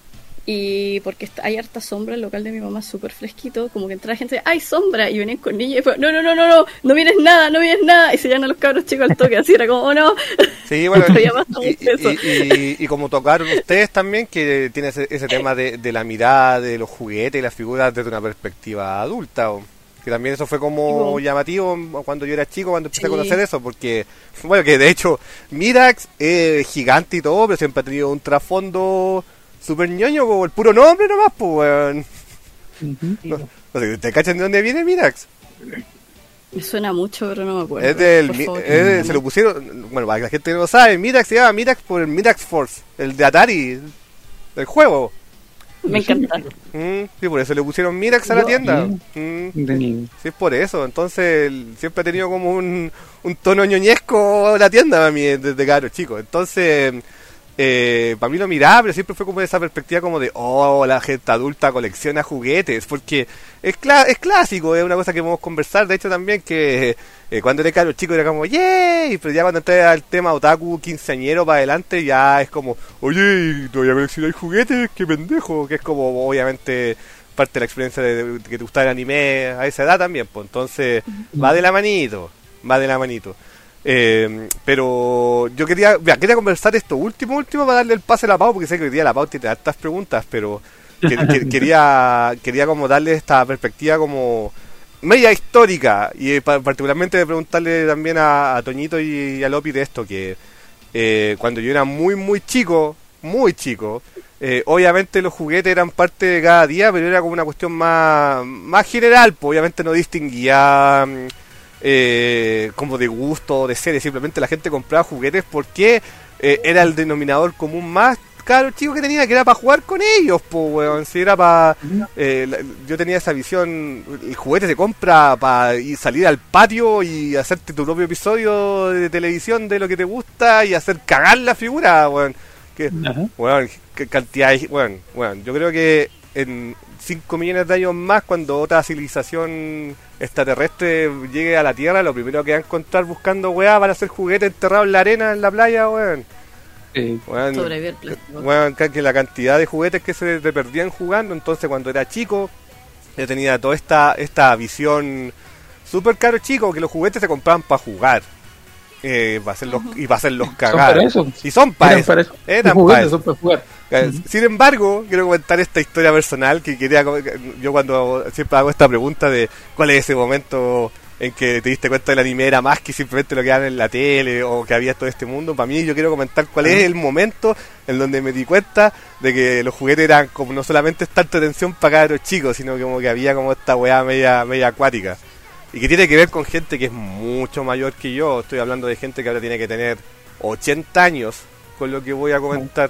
y porque está- hay harta sombra, el local de mi mamá es súper fresquito, como que entra la gente, ¡hay sombra! Y venían con niños y fue, no, no, no, no, no, no mires nada, no mires nada, y se llaman los cabros chicos al toque, así era como, oh no, Sí, bueno, Todavía pasa y, mucho eso. y- y- y como tocaron ustedes también, que tiene ese, ese tema de, de la mirada, de los juguetes y las figuras desde una perspectiva adulta, o- que también eso fue como Sí, llamativo cuando yo era chico, cuando empecé Sí. a conocer eso, porque, bueno, que de hecho Mirax es gigante y todo, pero siempre ha tenido un trasfondo super ñoño, como el puro nombre nomás, pues, weón. Ujú. Sí, No, no sé, ¿te cachan de dónde viene Mirax? me suena mucho, pero no me acuerdo. Es del, Por mi- favor, es de- no. se lo pusieron, bueno, para que la gente no lo sabe, Mirax se llama Mirax por el Mirax Force, el de Atari, del juego. Me encanta. Mm, sí, por eso le pusieron Mirax a la Yo- tienda. sí. Mm, De niño. sí, es por eso. Entonces, el- siempre ha tenido como un, un tono ñoñesco la tienda para mí, desde caro chico. Entonces, eh, para mí lo miraba, pero siempre fue como esa perspectiva como de, oh, la gente adulta colecciona juguetes, porque es, cla- es clásico, es una cosa que podemos conversar, de hecho también, que eh, cuando era caro chico era como, yay, pero ya cuando entra al tema otaku quinceañero para adelante, ya es como, oye, todavía coleccionáis juguetes, qué pendejo, que es como, obviamente, parte de la experiencia de, de que te gustaba el anime a esa edad también, pues entonces va de la manito, va de la manito. Eh, pero yo quería mira, quería conversar esto último, último para darle el pase a la Pau, porque sé que hoy día la Pau tiene hartas preguntas, pero que- que- quería quería como darle esta perspectiva como media histórica y eh, pa- particularmente de preguntarle también a, a Toñito y a Lopi de esto, que eh, cuando yo era muy muy chico, muy chico, eh, obviamente los juguetes eran parte de cada día, pero era como una cuestión más, más general, pues obviamente no distinguía mm, eh, como de gusto o de serie, simplemente la gente compraba juguetes porque eh, era el denominador común más caro chico que tenía, que era para jugar con ellos, pues weón, si era para... Eh, la- yo tenía esa visión, el juguete se compra para salir al patio y hacerte tu propio episodio de televisión de lo que te gusta y hacer cagar la figura, weón. Que, Ajá. weón, qué cantidad de... Weón, weón, yo creo que en cinco millones de años más, cuando otra civilización extraterrestre llegue a la Tierra, lo primero que va a encontrar buscando weá van a hacer juguetes enterrados en la arena, en la playa, weón. Sí. Weón, Sobrevive el plástico. Weón, ca- que la cantidad de juguetes que se te perdían jugando, entonces cuando era chico, yo tenía toda esta, esta visión súper caro chico, que los juguetes se compraban para jugar. Eh, para hacerlos, y para hacerlos Son cagar. para eso. Y son para Eran eso. para eso. Eran Los para juguetes eso. son para jugar. Eh, Sin embargo, quiero comentar esta historia personal que quería. co- Yo, cuando siempre hago esta pregunta de cuál es ese momento en que te diste cuenta del anime era más que simplemente lo que daban en la tele o que había todo este mundo, para mí yo quiero comentar cuál es el momento en donde me di cuenta de que los juguetes eran como no solamente esta entretención para cabros chicos, sino que como que había como esta weá media, media acuática. Y que tiene que ver con gente que es mucho mayor que yo. Estoy hablando de gente que ahora tiene que tener ochenta años con lo que voy a comentar.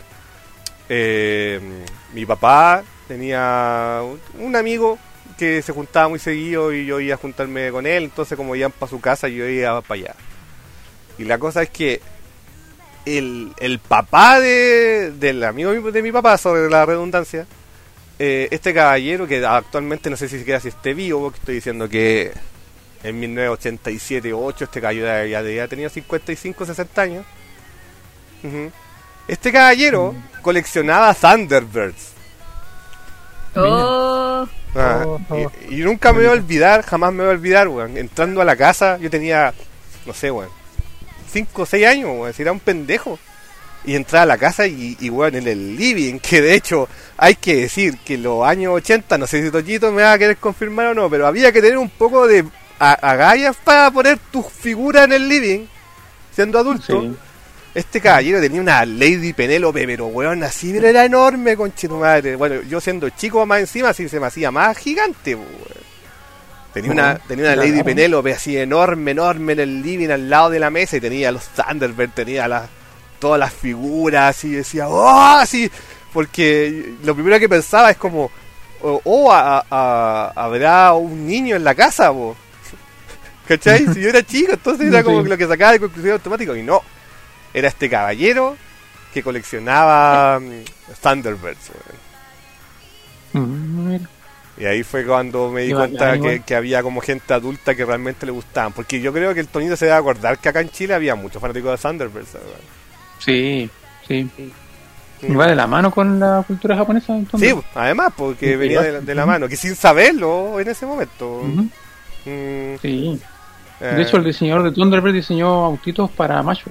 Eh, mi papá tenía un- un amigo que se juntaba muy seguido y yo iba a juntarme con él, entonces como iban para su casa yo iba para allá. Y la cosa es que el, el papá de, del amigo de mi- de mi papá, sobre la redundancia, eh, este caballero que actualmente no sé si siquiera si esté vivo, porque estoy diciendo que en mil novecientos ochenta y siete o ocho este caballero ya, ya había tenido cincuenta y cinco, sesenta años. Ujú. Este caballero coleccionaba Thunderbirds. Oh, Ah, Todos, todos. y, y nunca me voy a olvidar, jamás me voy a olvidar, weón. Entrando a la casa, yo tenía, no sé, weón, cinco o seis años, weón, si era un pendejo. Y entraba a la casa y, y weón, en el living, que de hecho hay que decir que los años ochenta, no sé si Toñito me va a querer confirmar o no, pero había que tener un poco de a- agallas para poner tus figuras en el living, siendo adulto. Sí. Este caballero tenía una Lady Penélope, pero weón, así, pero era enorme, conchetumadre. Bueno, yo siendo chico más encima, así se me hacía más gigante, weón. Tenía una, Bueno, tenía una claro. Lady Penélope así enorme, enorme en el living al lado de la mesa y tenía los Thunderbird, tenía las, todas las figuras así, decía, oh, así, porque lo primero que pensaba es como, oh, oh, a- a- habrá un niño en la casa, po. ¿Cachai? Si yo era chico, entonces era como Sí. lo que sacaba de conclusión automático y no. Era este caballero que coleccionaba mm, Thunderbirds, weón. Mm, mira. Y ahí fue cuando me di Qué cuenta bacán, que, igual. que había como gente adulta que realmente le gustaban. Porque yo creo que el Tonito se debe acordar que acá en Chile había muchos fanáticos de Thunderbirds, weón. Sí, sí. Mm. Y va de la mano con la cultura japonesa, entonces. Sí, además, porque Sí, venía sí. de, de la mano, que sin saberlo en ese momento. Ujú. Mm, Sí. eh, De hecho, el diseñador de Thunderbird diseñó autitos para Mashbot.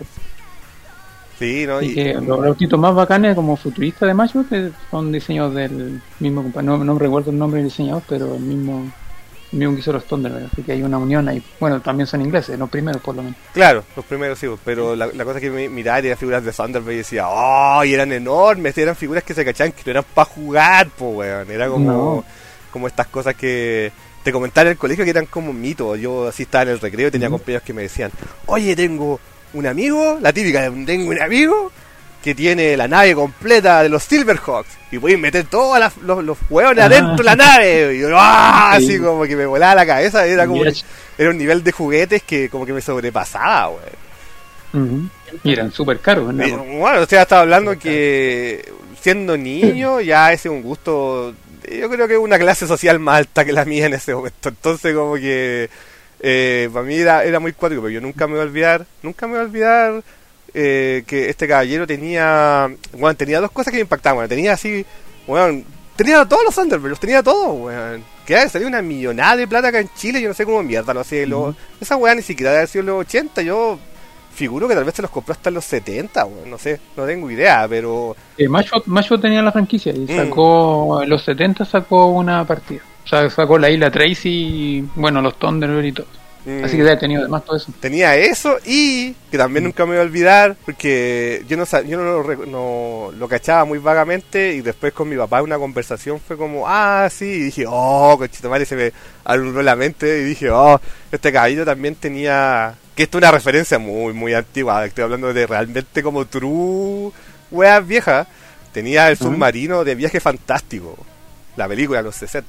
sí, ¿no? Y Y- que los autitos más bacanes, como futuristas de Mashbot, que son diseños del mismo compañero. No, no recuerdo el nombre del diseñador, pero el mismo, el mismo que hizo los Thunderbird. Así que hay una unión ahí. Bueno, también son ingleses, los primeros por lo menos. Claro, los primeros sí, pero la, la cosa es que mi- miraba y eran figuras de Thunderbird y decía, ¡oh! Y eran enormes, eran figuras que se cachaban que no eran para jugar, po, weón. Era como, No. como estas cosas que te comentaban en el colegio que eran como mitos. Yo así estaba en el recreo y tenía Ujú. compañeros que me decían, oye, tengo un amigo, la típica, de, tengo un amigo que tiene la nave completa de los Silverhawks y podéis meter todos las- los, los hueones Ah. adentro de la nave. Y yo, ¡ah! Sí. Así como que me volaba la cabeza, era como... Y Era un nivel de juguetes que como que me sobrepasaba, weón. Ujú. Y eran súper caros, ¿no? Y, Bueno, o sea, estaba hablando que siendo niño ya ese es un gusto, yo creo que es una clase social más alta que la mía en ese momento. Entonces como que eh, para mí era, era muy cuático, pero yo nunca me voy a olvidar, nunca me voy a olvidar eh, que este caballero tenía, bueno, tenía dos cosas que me impactaban, bueno, tenía así, bueno, tenía todos los Thunderbirds, los tenía todos, weón. Que había salido una millonada de plata acá en Chile, yo no sé cómo mierda lo hacía. Lo, esa weá ni siquiera debe haber sido en los ochenta, yo figuro que tal vez se los compró hasta en los setenta, weón, no sé, no tengo idea, pero... Eh, Mashbot, Mashbot tenía la franquicia y Mm. sacó, en los setenta sacó una partida. O sea, sacó la isla Tracy y, bueno, los Thunderbird y todo. mm, Así que debe haber tenido además todo eso. tenía eso y que también nunca me voy a olvidar porque yo no sa- yo no lo, rec- no lo cachaba muy vagamente y después con mi papá en una conversación fue como, ah, sí, y dije, oh, conchito madre, se me alumbró la mente y dije, oh, este caballero también tenía, que esto es una referencia muy, muy antigua, estoy hablando de realmente como true weas viejas, tenía el submarino de Viaje Fantástico, la película de los sesenta.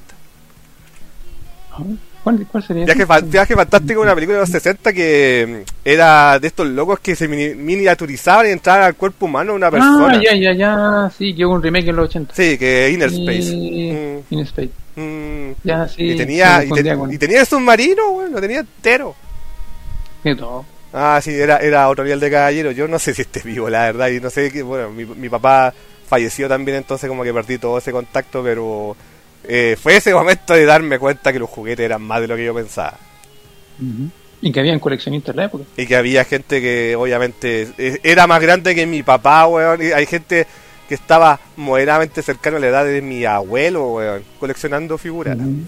¿Cuál, cuál sería? Viaje, ese? fa- Viaje Fantástico, una película de los sesenta que mm, era de estos locos que se mini- miniaturizaban y entraban al cuerpo humano de una persona. Ah, ya, ya, ya. Sí, que hubo un remake en los ochenta. Sí, que Inner Space. Y... In Space. Mm, mm. Ya, sí. y tenía se y, confundía te- con- y tenía el submarino, güey, lo tenía entero. de todo. Ah, sí, era, era otro nivel de caballero. Yo no sé si esté vivo, la verdad, y no sé que, bueno, mi, mi papá falleció también, entonces como que perdí todo ese contacto, pero eh, fue ese momento de darme cuenta que los juguetes eran más de lo que yo pensaba. Ujú. Y que habían coleccionistas en la época. Y que había gente que obviamente eh, era más grande que mi papá, weón. Y hay gente que estaba moderadamente cercano a la edad de mi abuelo, weón, coleccionando figuras. Ujú.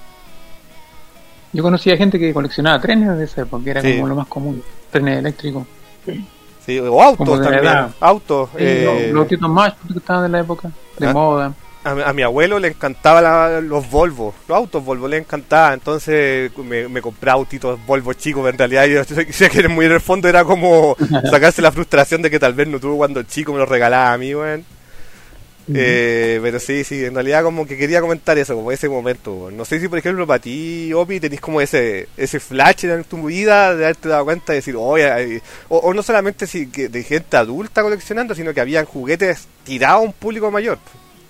Yo conocía gente que coleccionaba trenes de esa época, que era Sí. como lo más común. Trenes eléctricos. Sí, o autos Como de también. verdad. Autos. Sí, eh, los, los autitos más que estaban de la época, de Ah. moda. a, mi- a mi abuelo le encantaba la- los Volvo, los autos Volvo le encantaba, entonces me, me compraba autitos Volvo chicos, pero en realidad yo sé sé que muy en el fondo era como sacarse la frustración de que tal vez no tuvo cuando chico, me lo regalaba a mí, weón. Eh, pero sí, sí, en realidad como que quería comentar eso, como ese momento, weón. No sé si por ejemplo para ti, Opi, tenés como ese ese flash en tu vida de haberte dado cuenta de decir, oye, hay- o, o no solamente si, que de gente adulta coleccionando, sino que habían juguetes tirados a un público mayor.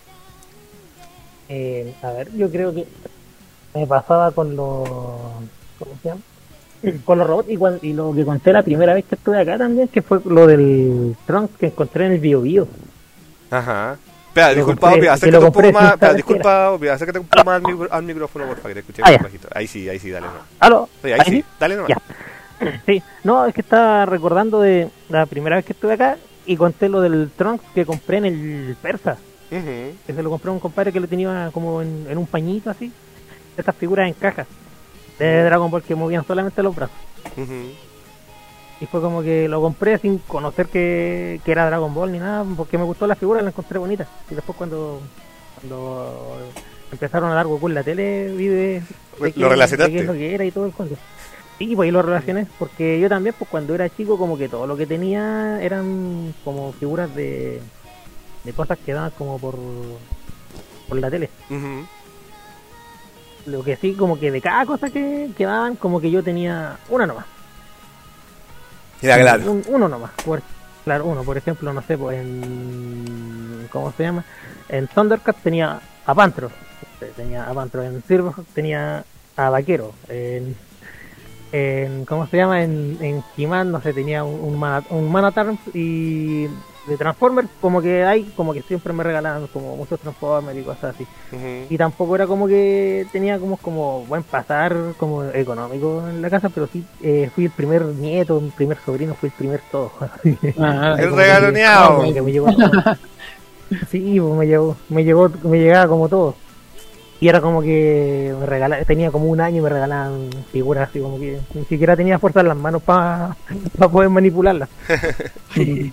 Eh, a ver, yo creo que me pasaba con los. ¿Cómo se llama? Con los robots y, cuan- y lo que conté la primera vez que estuve acá también, que fue lo del Trunks que encontré en el Bio Bio. Ajá. Espera, Lo disculpa, compré- Opi, que acércate lo un poco compré más. sin Espera, saber disculpa, Opi, acércate un poco más al, micro- al micrófono, por favor, que te escuché Ah, más ya. bajito. Ahí sí, ahí sí, dale nomás. ¿Aló? Sí, ahí ¿Ahí sí, sí? dale nomás. Ya. Sí, no, es que estaba recordando de la primera vez que estuve acá y conté lo del Trunks que compré en el Persa. Ujú. Que se lo compré a un compadre que lo tenía como en, en un pañito así. Estas figuras en cajas de Dragon Ball que movían solamente los brazos. Ujú. Y fue como que lo compré sin conocer que, que era Dragon Ball ni nada, porque me gustó la figura, la encontré bonita. Y después cuando, cuando empezaron a dar Goku en la tele, vi de, Lo de qué- relacionaste. de qué es lo que era y todo el cuento. Sí, pues ahí lo relacioné, porque yo también, pues cuando era chico, como que todo lo que tenía eran como figuras de, de cosas que daban como por, por la tele. Ujú. Lo que sí, como que de cada cosa que, que daban, como que yo tenía una nomás. Era claro. Un- uno nomás. Por, claro, uno. Por ejemplo, no sé, pues en... ¿Cómo se llama? En Thundercats tenía a Pantro. Tenía a Pantro. En Silverhawk tenía a Vaquero. En, en ¿cómo se llama? En, en He-Man, no sé, tenía un, un, mana, un Manatarms. Y de Transformers, como que hay, como que siempre me regalaban como muchos Transformers y cosas así. Ujú. Y tampoco era como que tenía como, como buen pasar como económico en la casa, pero sí eh, fui el primer nieto, el primer sobrino, fui el primer todo. Ah, El Como que- regaloneado. como que me llegó todo. Sí, pues me llegó, me llegó, me llegaba como todo. Y era como que me regala, tenía como un año y me regalaban figuras así como que ni siquiera tenía fuerza en las manos para poder manipularlas. Sí,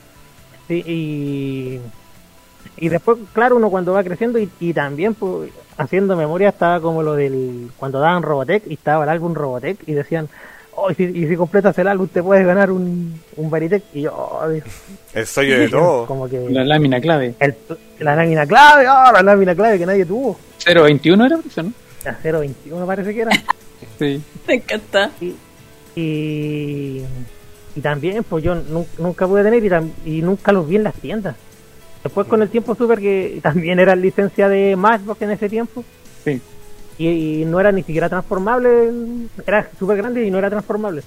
y, y después, claro, uno cuando va creciendo y, y también pues, haciendo memoria estaba como lo del cuando daban Robotech y estaba el álbum Robotech y decían, oh, y si, y si completas el álbum te puedes ganar un, un Baritech. Y yo, oh, El sueño de todo. como que la lámina clave. el- la lámina clave, oh, la lámina clave que nadie tuvo. cero veintiuno era eso, ¿no? La cero veintiuno parece que era. Sí. Me encanta. Y, y, y también, pues yo nu- nunca pude tener y, tam- y nunca los vi en las tiendas. Después con el tiempo supe que también era licencia de Matchbox en ese tiempo. Sí. Y, y no era ni siquiera transformable, era súper grande y no era transformable.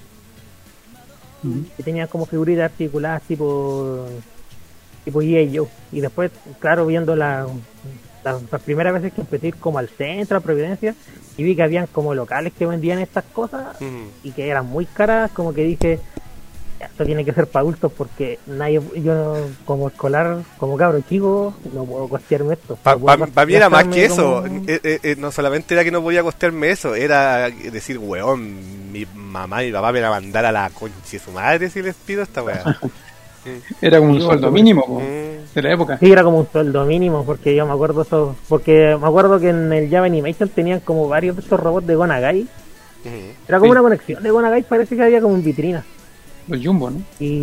Ujú. Y tenía como figuritas articuladas tipo tipo G I Joe. Y después, claro, viendo la, la- las primeras veces que empecé a ir como al centro, a Providencia, y vi que habían como locales que vendían estas cosas Ujú. y que eran muy caras, como que dije, esto tiene que ser para adultos porque nadie, yo no- como escolar, como cabro chico, no puedo costearme esto. Para No puedo mí era más gastarme que eso. como- Eh, eh, eh, no solamente era que no podía costearme eso, era decir, weón, mi mamá y mi papá me van a mandar a la concha de su madre si les pido esta weá. Era como un Sí, sueldo bueno, mínimo po, Mm. de la época. Sí, era como un sueldo mínimo, porque yo me acuerdo eso, porque me acuerdo que en el Java Animation tenían como varios de estos robots de Gonagai. Ujú. Era como Sí. una conexión de Gonagai, parece que había como en vitrina. Los jumbo, ¿no? Y,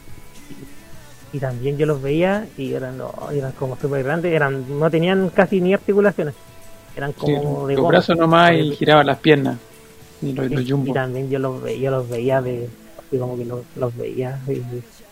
y también yo los veía y eran, no, eran como súper grandes, eran, no tenían casi ni articulaciones. Eran Sí, como de los goma. brazos nomás y Y- giraban las piernas. Y los, los y, jumbo. y también yo los veía, yo los veía de, así como que los, los veía. Y,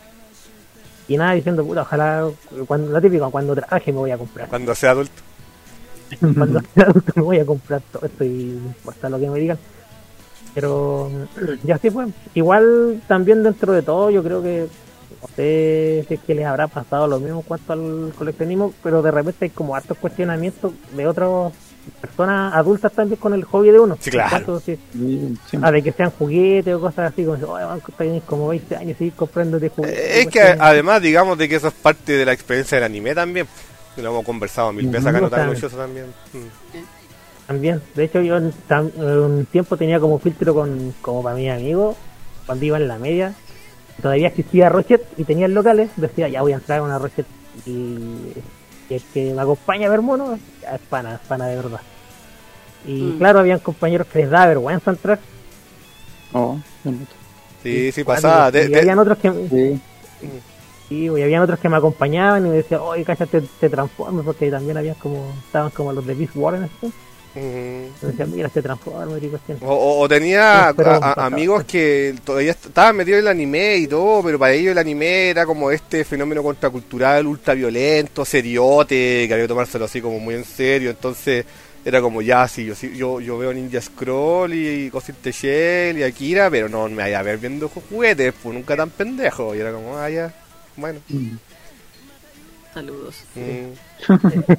y nada, diciendo, puta, ojalá, cuando, lo típico, cuando trabaje me voy a comprar. Cuando sea adulto. Cuando sea adulto me voy a comprar todo esto y no importa lo que me digan. Pero ya así fue. Igual también dentro de todo yo creo que no sé si es que les habrá pasado lo mismo en cuanto al coleccionismo, pero de repente hay como hartos cuestionamientos de otras personas adultas también con el hobby de uno. Sí, claro. En cuanto, si- Sí, sí. a de que sean juguetes o cosas así, como, oye, van a tener como veinte años y seguir comprándote juguetes. Eh, Es que cuestiones. además, digamos, de que eso es parte de la experiencia del anime también. Lo hemos conversado mil veces acá, no tan También. orgulloso también. Mm. También, de hecho yo en tam- en un tiempo tenía como filtro con como para mis amigos, cuando iba en la media, todavía existía Rochet y tenía locales, decía ya voy a entrar a una Rochet y, y el que me acompaña a ver monos, ya es pana, es pana de verdad. Y Mm. claro, habían compañeros que les daba vergüenza entrar, Oh, no, no. Sí, sí, pasaba. y De- de- habían otros que Sí. sí, y habían otros que me acompañaban y me decían, oye, cállate, te transformes, porque también había como, estaban como los de Beast Wars, ¿no? Ujú. Me decían, mira, te transformes y cuestiones. O, o- o tenía Sí, pero a- a- pasaba. amigos que todavía est- estaban metidos en el anime y todo, pero para ellos el anime era como este fenómeno contracultural, ultraviolento, seriote, que había que tomárselo así como muy en serio. Entonces era como ya, sí, yo sí, yo, yo veo Ninja Scroll y Ghost in the Shell y Akira, pero no me vaya a ver viendo juguetes, pues nunca tan pendejo. Y era como, ah, ya, bueno. Mm. Saludos. Mm.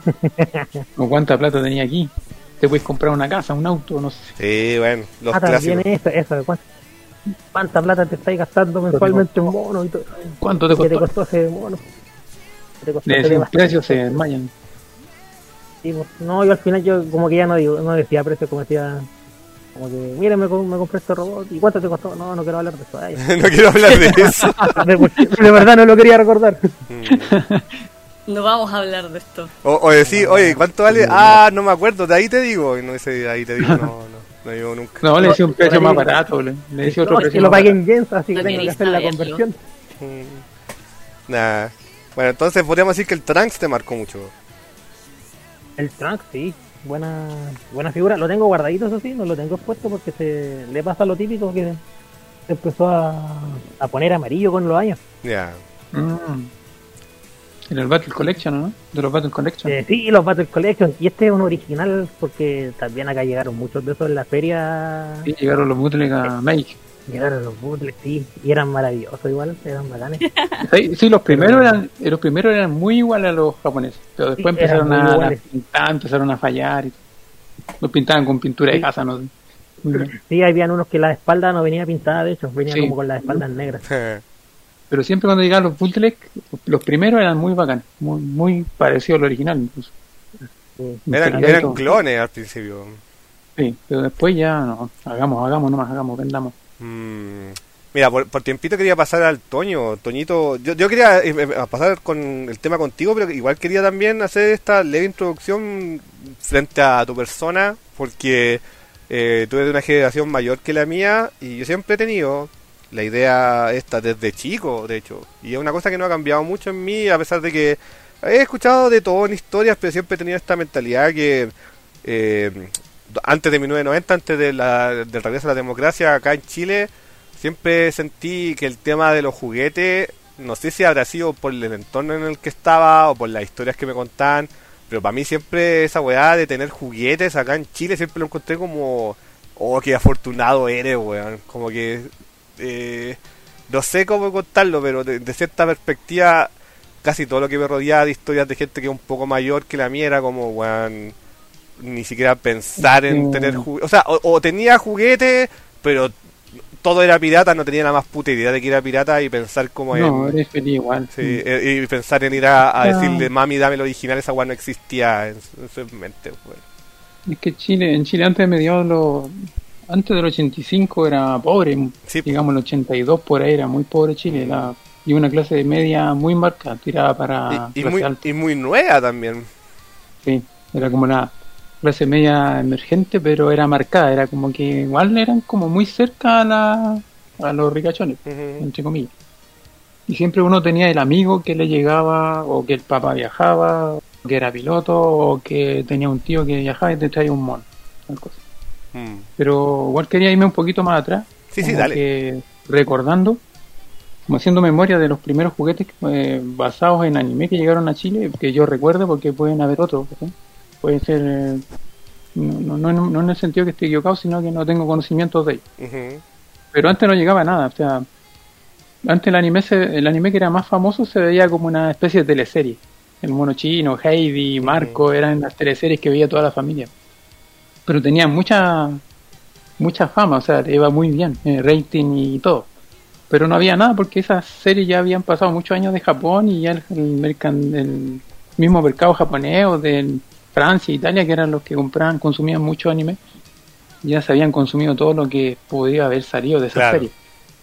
¿O cuánta plata tenía aquí? Te puedes comprar una casa, un auto, no sé. Sí, bueno, los Ah, también clásicos. eso, eso. ¿Cuánta, cuánta plata te estáis gastando mensualmente en mono y todo? ¿Cuánto te ¿Qué te costó? costó ese mono? ¿Qué te costó Le ese decía un debate? precio, se desmayan. Sí, pues, no, yo al final yo como que ya no digo, no decía precio, como decía, como que, mira, me, com- me compré este robot, ¿y cuánto te costó? No, no quiero hablar de eso. Ay, No quiero hablar de eso. de, de verdad no lo quería recordar. Mm. No vamos a hablar de esto. O, o decir, oye, ¿cuánto vale? Ah, no me acuerdo, de ahí te digo. Y no dice, de ahí te digo, no, no, no digo nunca. No, le decía un precio No, más no, barato. Le, le decía otro No, es precio que lo más pagué barato. en yens, así que No tengo que queréis hacer la saberlo. conversión. Mm. Nah. Bueno, entonces podríamos decir que el Trunks te marcó mucho. El Trunks, sí, buena buena figura. Lo tengo guardadito, eso sí, no lo tengo expuesto porque se le pasa lo típico que se empezó a, a poner amarillo con los años. Ya. Mm. En el Battle Collection, ¿no? De los Battle Collection. Eh, sí, los Battle Collection. Y este es un original porque también acá llegaron muchos de esos en la feria. Sí, llegaron los bootlegs a Make. Llegaron los bootlegs, sí, y eran maravillosos igual, eran bacanes. Sí, sí, los primeros eran eh, los primeros eran muy iguales a los japoneses, pero después Sí, eran empezaron muy a, a iguales. pintar, empezaron a fallar. Y los pintaban con pintura de Sí. casa, no sé. Muy bien. Sí, habían unos que la espalda no venía pintada, de hecho, venía Sí. como con las espaldas negras. Pero siempre cuando llegaban los bootlegs, los primeros eran muy bacanes, muy, muy parecidos al original incluso. Sí. Eran, Calidad y eran todo. clones al principio. Sí, pero después ya no, hagamos, hagamos nomás, hagamos, vendamos. Mm. Mira, por, por tiempito quería pasar al Toño. Toñito, yo, yo quería eh, eh, pasar con el tema contigo, pero igual quería también hacer esta leve introducción frente a tu persona, porque eh, tú eres de una generación mayor que la mía y yo siempre he tenido la idea esta desde chico, de hecho. Y es una cosa que no ha cambiado mucho en mí, a pesar de que he escuchado de todo en historias, pero siempre he tenido esta mentalidad que eh, antes de mil novecientos noventa, antes de la, del regreso a la democracia acá en Chile, siempre sentí que el tema de los juguetes, no sé si habrá sido por el entorno en el que estaba o por las historias que me contaban, pero para mí siempre esa weá de tener juguetes acá en Chile siempre lo encontré como, oh, qué afortunado eres, weón. Como que, eh, no sé cómo contarlo, pero de, de cierta perspectiva, casi todo lo que me rodeaba de historias de gente que es un poco mayor que la mía era como, weón, ni siquiera pensar en Mm. tener juguetes. O sea, o, o tenía juguetes, pero todo era pirata, no tenía la más puta idea de que era pirata y pensar como No, en... eres feliz igual. Sí, eh, y pensar en ir a, a Ah. decirle, mami, dame el original, esa weá no existía en, su- en su mente. Bueno. Es que Chile, en Chile antes de mediados los, antes del ochenta y cinco era pobre, Sí. digamos el ochenta y dos por ahí era muy pobre Chile, la, y una clase de media muy marcada, tirada para Y, y clase muy, alta. y muy nueva también. Sí, era como la clase media emergente, pero era marcada, era como que igual eran como muy cerca a, la, a los ricachones, Ujú. entre comillas. Y siempre uno tenía el amigo que le llegaba, o que el papá viajaba, o que era piloto, o que tenía un tío que viajaba y te traía un mono, tal cosa. Mm. Pero igual quería irme un poquito más atrás, Sí, sí, como dale. que recordando, como haciendo memoria de los primeros juguetes eh, basados en anime que llegaron a Chile, que yo recuerdo porque pueden haber otros, ¿sí? Puede ser, eh, no, no, no, no en el sentido que esté equivocado, sino que no tengo conocimientos de ellos. Ujú. Pero antes no llegaba nada, o sea, antes el anime, se, el anime que era más famoso se veía como una especie de teleserie. El mono chino, Heidi, Marco, eran las teleseries que veía toda la familia. Pero tenían mucha mucha fama, o sea, le iba muy bien, eh, rating y todo. Pero no había nada porque esas series ya habían pasado muchos años de Japón y ya el, el, mercan- el mismo mercado japonés o de Francia, Italia, que eran los que compraban, consumían mucho anime, ya se habían consumido todo lo que podía haber salido de esa Claro. serie.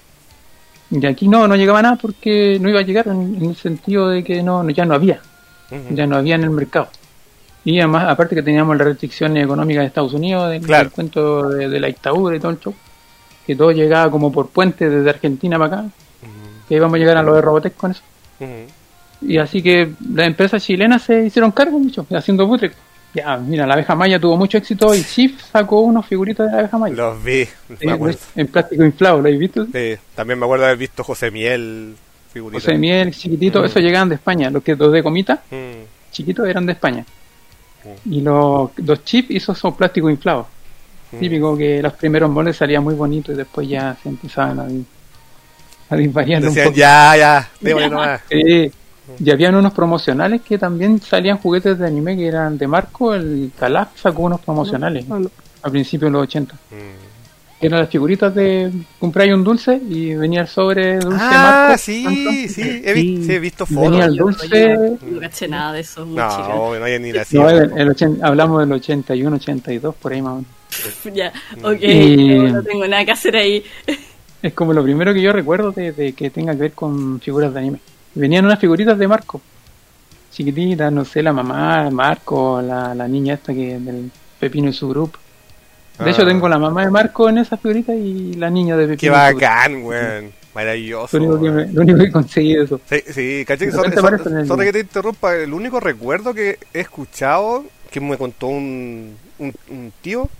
Y aquí no, no llegaba nada porque no iba a llegar en, en el sentido de que no, no- ya no había, Ujú. ya no había en el mercado. Y además, aparte que teníamos las restricciones económicas de Estados Unidos, del, Claro. del cuento de, de la dictadura y todo el show, que todo llegaba como por puente desde Argentina para acá, Ujú. que íbamos a llegar a lo de Robotech con eso. Ujú. Y así que las empresas chilenas se hicieron cargo mucho, haciendo bootleg. Ya, mira, la abeja maya tuvo mucho éxito y Shift sacó unos figuritos de la abeja maya. Los vi, Sí, me acuerdo. en plástico inflado, ¿lo habéis visto? Sí, también me acuerdo de haber visto José Miel, figuritas. José Miel, chiquitito, Mm. esos llegaban de España. Los que los de comita, Mm. chiquitos, eran de España. Mm. Y los, los chips, esos son plástico inflado. Mm. Típico que los primeros moldes salían muy bonitos y después ya se empezaban a, a disvariar un Decían, poco. ya, ya, démosle nomás. Sí, Y habían unos promocionales que también salían juguetes de anime que eran de Marco. El Calaf sacó unos promocionales a principios de los ochenta. Mm. Eran las figuritas de comprar un dulce y venía el sobre dulce Ah, Marco. sí, tanto. sí, he, vi- Sí. sí, he visto Venía fotos. el Yo- dulce. yo no caché nada de eso, muy No, chica. no hay ni la No, el, el ochen- hablamos del ochenta y uno, ochenta y dos, por ahí más o menos. Ya, ok, Y- no, no tengo nada que hacer ahí. Es como lo primero que yo recuerdo de, de que tenga que ver con figuras de anime. Venían unas figuritas de Marco, chiquititas, no sé, la mamá, Marco, la, la niña esta que del Pepino y su grupo. De Ah. hecho, tengo la mamá de Marco en esas figuritas y la niña de Pepino. Qué y su grupo. bacán, weón. Maravilloso. Lo único que, me- weón. lo único que conseguí de eso. Sí, sí, caché que De sorry, repente sorry- aparece en el sorry video. que te interrumpa. El único recuerdo que he escuchado que me contó un, un, un tío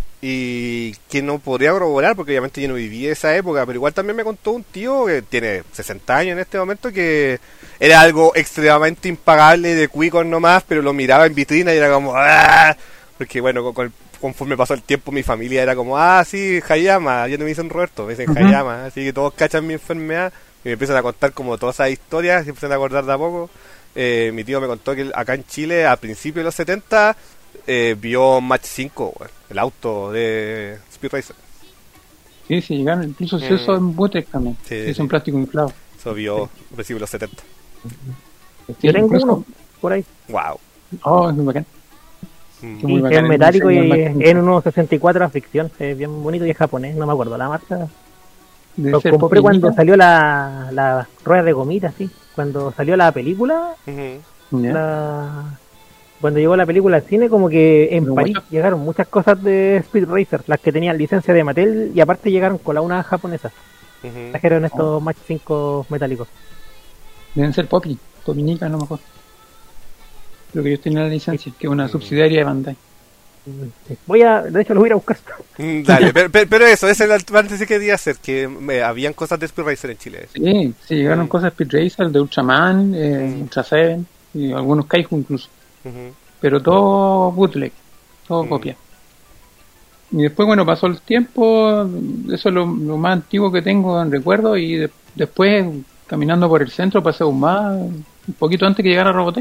y que no podría corroborar porque obviamente yo no viví esa época, pero igual también me contó un tío que tiene sesenta años en este momento que era algo extremadamente impagable de cuicos nomás, pero lo miraba en vitrina y era como ¡ah! Porque bueno, con, con- conforme pasó el tiempo mi familia era como ¡ah, sí, Hayama! Ya no me dicen Roberto, me dicen Ujú. Hayama, así que todos cachan mi enfermedad y me empiezan a contar como todas esas historias, se empiezan a acordar de a poco. Eh, mi tío me contó que acá en Chile a principios de los setenta eh, vio Match cinco, weón, el auto de Speed Racer. Sí, sí, llegaron. Incluso se Mm. usó en Bootleg también. Sí, Es sí. un plástico inflado. Eso vio a principios de los setenta. Yo tengo incluso- uno por ahí. Wow. Oh, es muy bacán. Mm. Qué muy Sí, bacán es el metálico y diseño del es Max en uno sesenta y cuatro a fricción. Es bien bonito y es japonés, no me acuerdo la marca. Debe Lo ser compré cuando pequeñita. salió la, la rueda de gomita, sí. Cuando salió la película, Ujú. Ya. la- cuando llegó la película al cine, como que en Pero París mucho. llegaron muchas cosas de Speed Racer, las que tenían licencia de Mattel y aparte llegaron con la una japonesa. Ujú. Trajeron estos Match cinco metálicos. Deben ser Poppy, Popinica a lo mejor. Creo que ellos tenían la licencia, que es una Mm. subsidiaria de Bandai. Voy a, de hecho, los voy a ir a buscar. Mm, Dale, pero, pero- pero eso, ese es el antes que quería hacer, que eh, habían cosas de Speed Racer en Chile. Sí, sí, llegaron Mm. cosas Speed Racer, de Ultraman, eh, Mm. Ultra Seven, y algunos Kaiju incluso. Ujú. Pero todo bootleg, todo Mm. copia. Y después, bueno, pasó el tiempo, eso es lo, lo más antiguo que tengo en recuerdo, y de- después, caminando por el centro, pasé un más, un poquito antes que llegara Robotech.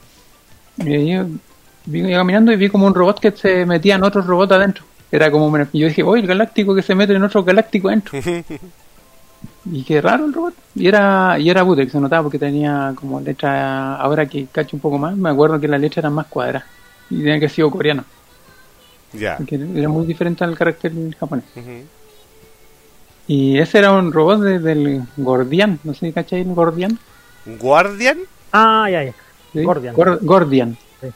Y yo vi iba caminando y vi como un robot que se metía en otro robot adentro. Era como, una- y yo dije, oye, el galáctico que se mete en otro galáctico adentro. Y qué raro el robot. Y era, y era bootleg, se notaba porque tenía como letra, ahora que cacho un poco más, me acuerdo que la letra era más cuadrada. Y tenía que haber sido coreano, Ya. porque era muy diferente al carácter japonés. Ujú. Y ese era un robot de- del Gordian, no sé si cachai el Gordian. Guardian. Ah, ya, ya. ¿Sí? Gordian. Gor- Gordian,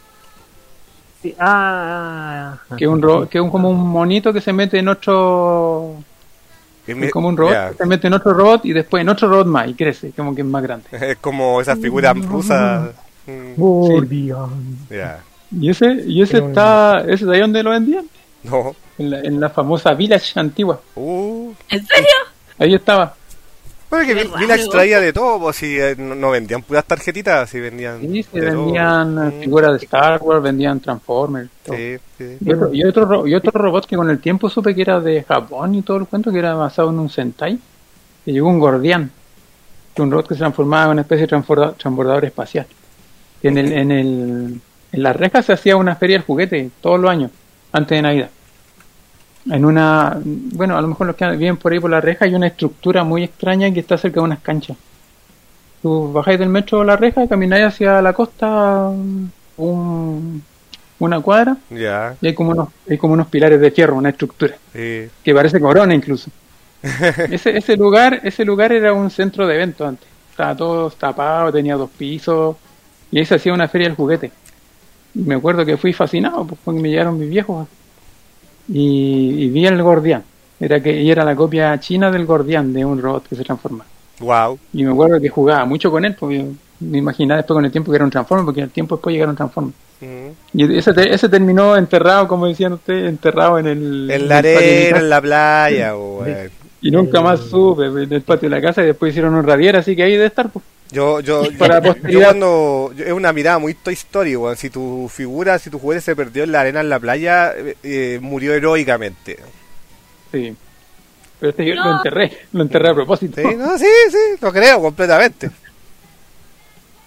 Sí. Ah, ah, ah. que es un ro- que es un- como un monito que se mete en otro, Que me- es como un robot ya. que se mete en otro robot y después en otro robot más y crece, como que es más grande. Es como esas figuras rusas. Mm, Gordian. Ya. Y ese, y ese Pero- está, ese de ahí donde lo vendían, No. en la, en la famosa Village antigua. Uh. ¿En serio? Ahí estaba. Bueno, que Qué Vi- raro. Village traía de todo, pues si eh, no, no vendían puras tarjetitas, si vendían. Sí, se de todo. vendían eh, Mm, figuras de Star Wars, vendían Transformers. todo. Sí, sí. Y, otro, y, otro, ro- y otro robot que con el tiempo supe que era de Japón y todo el cuento, que era basado en un Sentai, que llegó un Gordian, que un robot que se transformaba en una especie de transborda- transbordador espacial. Que en, el, en, el, en la reja se hacía una feria del juguete todos los años, antes de Navidad. En una, bueno, a lo mejor los que viven por ahí por la reja, hay una estructura muy extraña que está cerca de unas canchas. Tú bajáis del metro de la reja, camináis hacia la costa un, una cuadra, Ya. y hay como unos, hay como unos pilares de fierro, una estructura, Sí. que parece corona incluso. ese, ese lugar, ese lugar era un centro de eventos antes. Estaba todo tapado, tenía dos pisos, y ahí se hacía una feria del juguete. Y me acuerdo que fui fascinado, pues cuando me llegaron mis viejos. Y, y vi el Gordian. Era que y era la copia china del Gordian, de un robot que se transforma. Wow. Y me acuerdo que jugaba mucho con él, porque me imaginaba después con el tiempo que era un Transformer, porque al tiempo después llegaron Transformers. Ujú. Y ese, te- ese terminó enterrado, como decían ustedes, enterrado en el... En la el patio de mi arena, casa. en la playa, o, eh, Y nunca más supe, en el patio de la casa, y después hicieron un radier, así que ahí debe estar, pues. Yo, yo, yo, Para yo posteridad. cuando yo- es una mirada muy Toy Story, weón. Si tu figura, si tu juguete se perdió en la arena en la playa, eh, eh, murió heroicamente. Sí. Pero este yo No. lo enterré, lo enterré a propósito. Sí, no, sí, sí, lo creo completamente.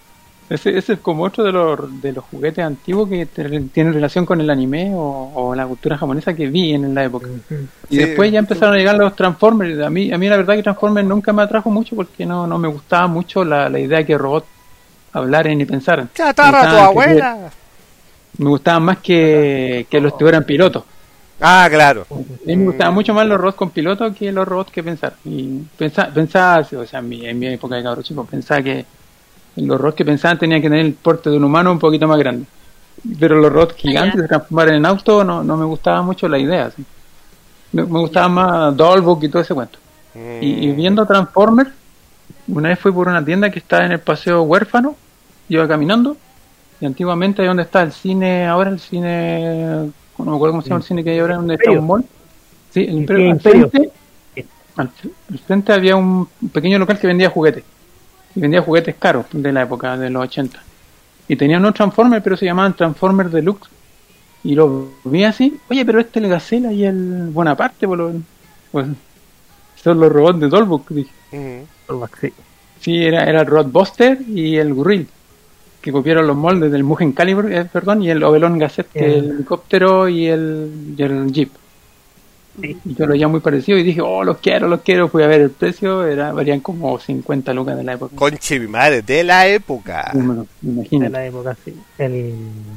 Ese, ese es como otro de los, de los juguetes antiguos que te- tienen relación con el anime o, o la cultura japonesa que vi en la época. Y Sí. después ya empezaron a llegar los Transformers. A mí, a mí la verdad que Transformers nunca me atrajo mucho porque no, no me gustaba mucho la, la idea que robot hablaran y pensaran. ¡Chatarra, Me tu gustaban que- abuela! Me gustaban más que, que los tuvieran pilotos. Ah, claro. A mí me gustaban mucho más los robots con piloto que los robots que pensar. Y pensaba, pensaba o sea, en mi, en mi época de cabro chico, pensaba que los robots que pensaban tenían que tener el porte de un humano un poquito más grande. Pero los robots gigantes ya. de transformar en auto no, no me gustaba mucho la idea. ¿sí? Me, me gustaba más Dollbook y todo ese cuento. Mm. Y, y viendo Transformers, una vez fui por una tienda que está en el Paseo Huérfano, iba caminando, y antiguamente ahí donde está el cine, ahora el cine, no me acuerdo cómo se llama el cine que hay ahora, donde está Imperio. un mall. Sí, el Sí, Imperio. Al Imperio. frente, al, al frente había un pequeño local que vendía juguetes. Y vendía juguetes caros de la época de los ochenta. Y tenían unos Transformers, pero se llamaban Transformers Deluxe. Y los vi así, oye, pero este el Gacela y el Bonaparte, pues, lo- pues, son los robots de Dollbook, dije. Ujú. Sí. Sí, era, era el Robot Buster y el Gurril, que copiaron los moldes del Mugen Calibur, eh, perdón, y el Ovelon Gazette, que es el Eh. helicóptero y el, y el Jeep. Sí. Y yo lo veía muy parecido y dije, oh, los quiero, los quiero. Fui a ver el precio, era varían como cincuenta lucas de la época. Conche mi madre, de la época. Número, De imagínate. la época, sí. El...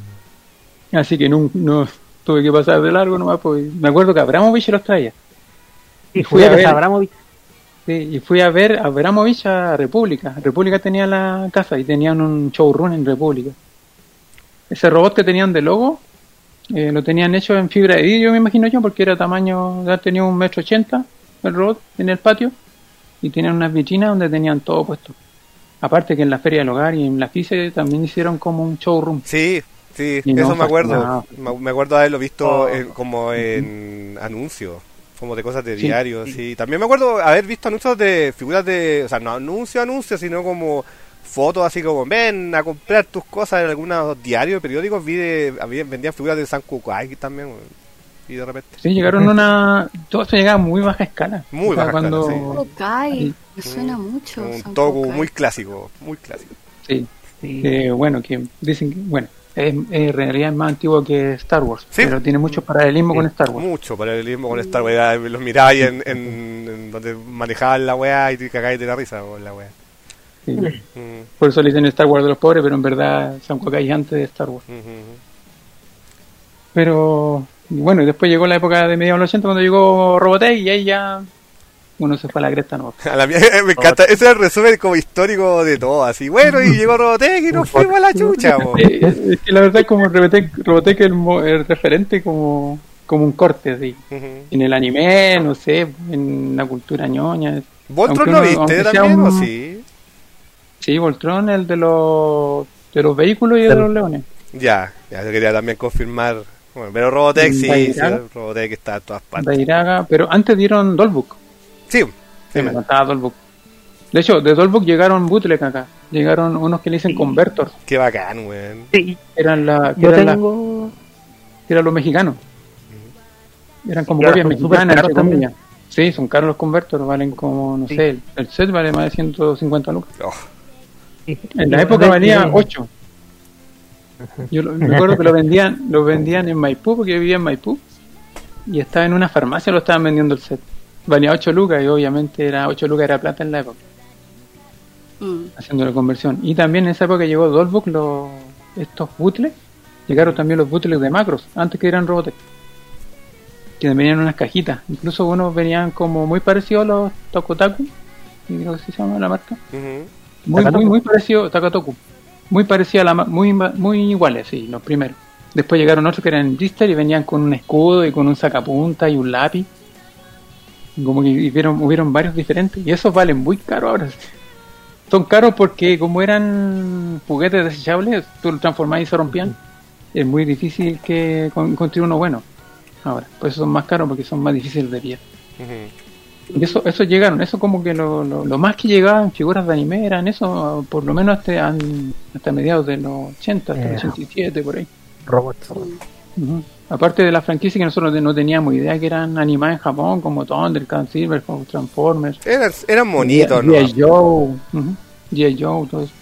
Así que no, no tuve que pasar de largo nomás, porque me acuerdo que Abramovich los traía. Sí, Fui a juguetes ver. Abramovich. Sí, y fui a ver a Abramovich a República. República tenía la casa y tenían un showroom en República. Ese robot que tenían de logo, eh, lo tenían hecho en fibra de vidrio, me imagino yo, porque era tamaño, ya tenía un metro ochenta el robot en el patio, y tenían unas vitrinas donde tenían todo puesto. Aparte que en la Feria del Hogar y en la FICE también hicieron como un showroom. Sí, sí, Y no eso me acuerdo. fascinaba. Me me acuerdo haberlo visto Oh. en- como en anuncios, como de cosas de Sí. diarios. Sí. También me acuerdo haber visto anuncios de figuras de, o sea, no anuncios, anuncios, sino como fotos así como, ven a comprar tus cosas en algunos diarios, periódicos. Vi de, había, vendían figuras de San Kukai también, weón. Y de repente, Sí, llegaron a una... Todo esto llegaba a muy baja escala. Muy baja escala, sí. Kokai, me Sí. suena mucho. un San toku Kokai. muy clásico, muy clásico. Sí. Sí. Eh, bueno, que dicen que, bueno, es, es en realidad es más antiguo que Star Wars, Sí. pero tiene mucho paralelismo Sí. con Star Wars. Mucho paralelismo con Star Wars. Era- Los miraba ahí en, en, en donde manejaban la weá y te cagáis de la risa con la weá. Sí. Mm, Por eso le dicen Star Wars de los pobres, pero en verdad San Kokai es antes de Star Wars. mm, mm. Pero bueno, y después llegó la época de mediados de los ochenta cuando llegó Robotech y ahí ya uno se fue a la cresta, ¿no? A la mía- me encanta, ese es el resumen como histórico de todo, así, bueno, y llegó Robotech y nos fuimos a la chucha, po. Eh, es, es que la verdad es como Robotech, Robotech es el, mo- el referente como, como un corte, así. Ujú. En el anime, no sé, en la cultura ñoña. ¿Voltron Aunque no uno- viste aunque sea también un- o sí? Sí, Voltron, el de los de los vehículos y de Del- los leones. Ya, ya yo quería también confirmar, bueno, pero Robotech sí, sí, Dairaga. Robotech está en todas partes. Dairaga, pero antes dieron Dollbook. Sí, Sí, sí, me encantaba Dollbook. De hecho, de Dollbook llegaron bootleg acá. Llegaron unos que le dicen Sí. Convertors. qué bacán, weón. Sí, Eran, la, que yo eran, la- tengo... que eran los mexicanos. Eran como Y ahora copias son súper mexicanas, caros entre también. comillas. Sí, son caros los Convertors, valen como, no Sí. sé, el, el set vale más de ciento cincuenta lucas. Oh, sí. En la Yo época de- valía de- ocho. Yo lo- recuerdo que lo vendían, lo vendían en Maipú, porque yo vivía en Maipú, y estaba en una farmacia, lo estaban vendiendo el set. Valía ocho lucas y obviamente era ocho lucas era plata en la época, Mm. haciendo la conversión. Y también en esa época llegó Dollbook, los, estos bootlegs, llegaron también los bootlegs de Macros, antes que eran Robotech, que venían en unas cajitas. Incluso unos venían como muy parecidos a los Tokotaku, creo que se llama la marca. ujú. Muy, Takatoku. muy, muy parecido, Takatoku. Muy parecido a la ma- muy, muy iguales, sí, los primeros. Después llegaron otros que eran blister y venían con un escudo y con un sacapunta y un lápiz. Como que hubieron, hubieron varios diferentes. Y esos valen muy caros ahora. Son caros porque como eran juguetes desechables, tú los transformabas y se rompían. Es muy difícil que con- construir uno bueno. Ahora, por eso son más caros porque son más difíciles de pillar. Ujú. Y eso, eso llegaron, eso como que lo, lo, lo más que llegaban figuras de anime eran eso, por lo menos hasta, an- hasta mediados de los ochenta, hasta el Eh. ochenta y siete, por ahí. Robots. Ujú. Aparte de la franquicia que nosotros no teníamos idea que eran animadas en Japón, como Thundercat, Silverhawk, Transformers, Eran, eran bonitos, ¿no? G I. Joe, ujú, G I. Joe, todo eso.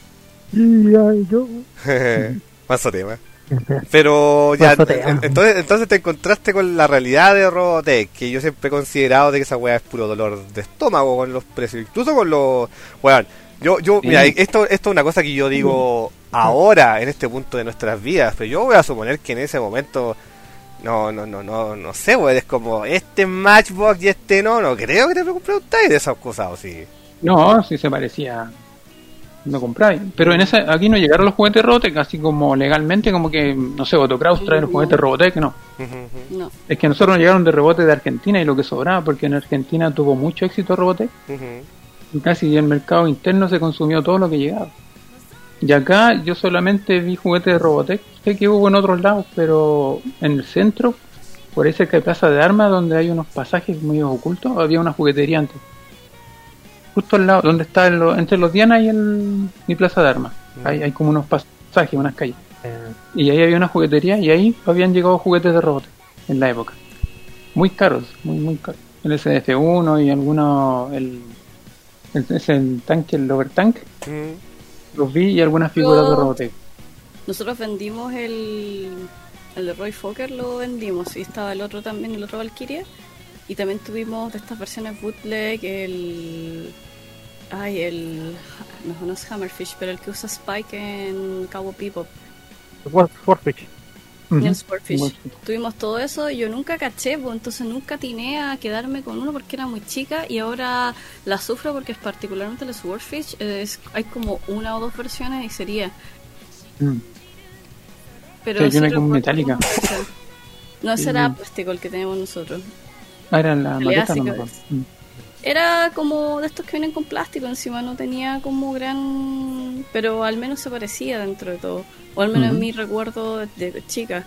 Y ay, yo. Paso tema. Pero ya, en- entonces, entonces te encontraste con la realidad de Robotech, que yo siempre he considerado de que esa weá es puro dolor de estómago con los precios, incluso con los... Weón, yo, yo, mira, esto, esto es una cosa que yo digo ahora, en este punto de nuestras vidas, pero yo voy a suponer que en ese momento, no, no, no, no, no sé, weón, es como, este Matchbox y este no, no creo que te preguntáis de esas cosas, ¿o sí? No, si se parecía, no compráis. Pero en esa, aquí no llegaron los juguetes Robotech, así como legalmente, como que, no sé, Otokraus trae los juguetes Robotech, no. Ujú, No. Es que nosotros nos llegaron de rebote de Argentina y lo que sobraba, porque en Argentina tuvo mucho éxito Robotech. ujú. Y casi el mercado interno se consumió todo lo que llegaba. Y acá yo solamente vi juguetes de Robotech. Sé que hubo en otros lados, pero en el centro, por ahí cerca de Plaza de Armas, donde hay unos pasajes muy ocultos, había una juguetería antes. Justo al lado, donde está el- entre los Diana y el y Plaza de Armas. Hay, hay como unos pasajes, unas calles. Eh, Y ahí había una juguetería y ahí habían llegado juguetes de Robotech en la época. Muy caros, muy muy caros. El S D F uno y algunos, el, el, ese, el tanque, el Overtank, Mm. los vi y algunas figuras Yo- de Robotech. Nosotros vendimos el, el de Roy Fokker, lo vendimos, y estaba el otro también, el otro Valkyria, y también tuvimos de estas versiones bootleg, el... Ay, el... No, no es Hammerfish, pero el que usa Spike en Cowboy Bebop, War- Warfish. Ujú. el Swordfish. Igual. Tuvimos todo eso y yo nunca caché, pues entonces nunca atiné a quedarme con uno porque era muy chica, y ahora la sufro porque es particularmente el Swordfish, es, hay como una o dos versiones y sería... Mm. Pero Sí, hay sí una como recuerdo metálica. mucho. No, ese Sí. era plástico el que tenemos nosotros. Ah, era la Pelea, maqueta, no sí me que acuerdo. es. Mm. Era como de estos que vienen con plástico encima, no tenía como gran... Pero al menos se parecía dentro de todo. O al menos Ujú. en mi recuerdo de, de chica.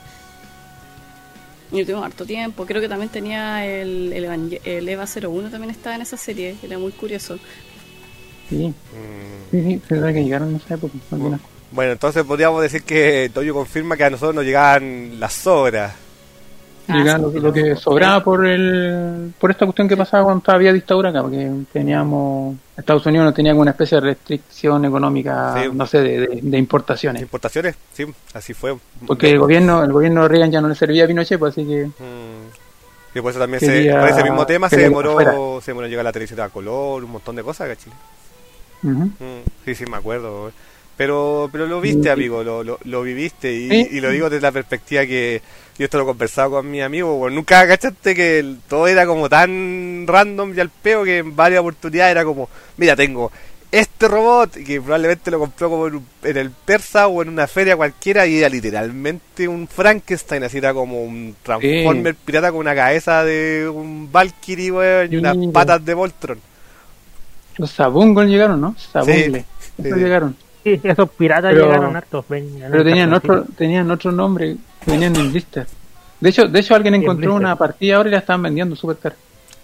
Y tuvimos harto tiempo. Creo que también tenía el, el, Evangel- el Eva cero uno, también estaba en esa serie. Era muy curioso. Sí, Mm. sí, sí, es verdad que llegaron en esa época. algunas cosas. Bueno, entonces podríamos decir que Toyo confirma que a nosotros nos llegaban las sobras. Ah, Llegaron sí, lo, lo que pero- sobraba por el por esta cuestión que pasaba cuando había dictadura acá, porque teníamos Estados Unidos no tenía alguna especie de restricción económica, Sí. no sé, de, de, de importaciones, ¿Importaciones? Sí, así fue. porque el gobierno el gobierno de Reagan ya no le servía a Pinochet, pues así que Mm. Y por eso también Quería se, por ese mismo tema se quería demoró, afuera. se demoró en llegar la televisión a color, un montón de cosas acá en Chile. ujú. Mm, sí, sí, me acuerdo. Pero pero lo viste, Sí. amigo, lo, lo, lo viviste. Y, Sí. y lo digo desde la perspectiva que yo esto lo he conversado con mi amigo. Bueno, nunca cachaste que el- todo era como tan random y al peo que en varias oportunidades era como, mira, tengo este robot que probablemente lo compró como en, un- en el Persa o en una feria cualquiera y era literalmente un Frankenstein, así era como un Transformer pirata con una cabeza de un Valkyrie, weón, y Sí. unas patas de Voltron. Los Sabungol llegaron, ¿no? Sabungle. Sí. Esos llegaron. Sí, esos piratas Pero- llegaron hartos. venían Pero en tenían cartoncito. otro tenían otro nombre, venían en blister. De hecho, de hecho alguien Sí, en encontró blister. una partida ahora y la estaban vendiendo súper cara.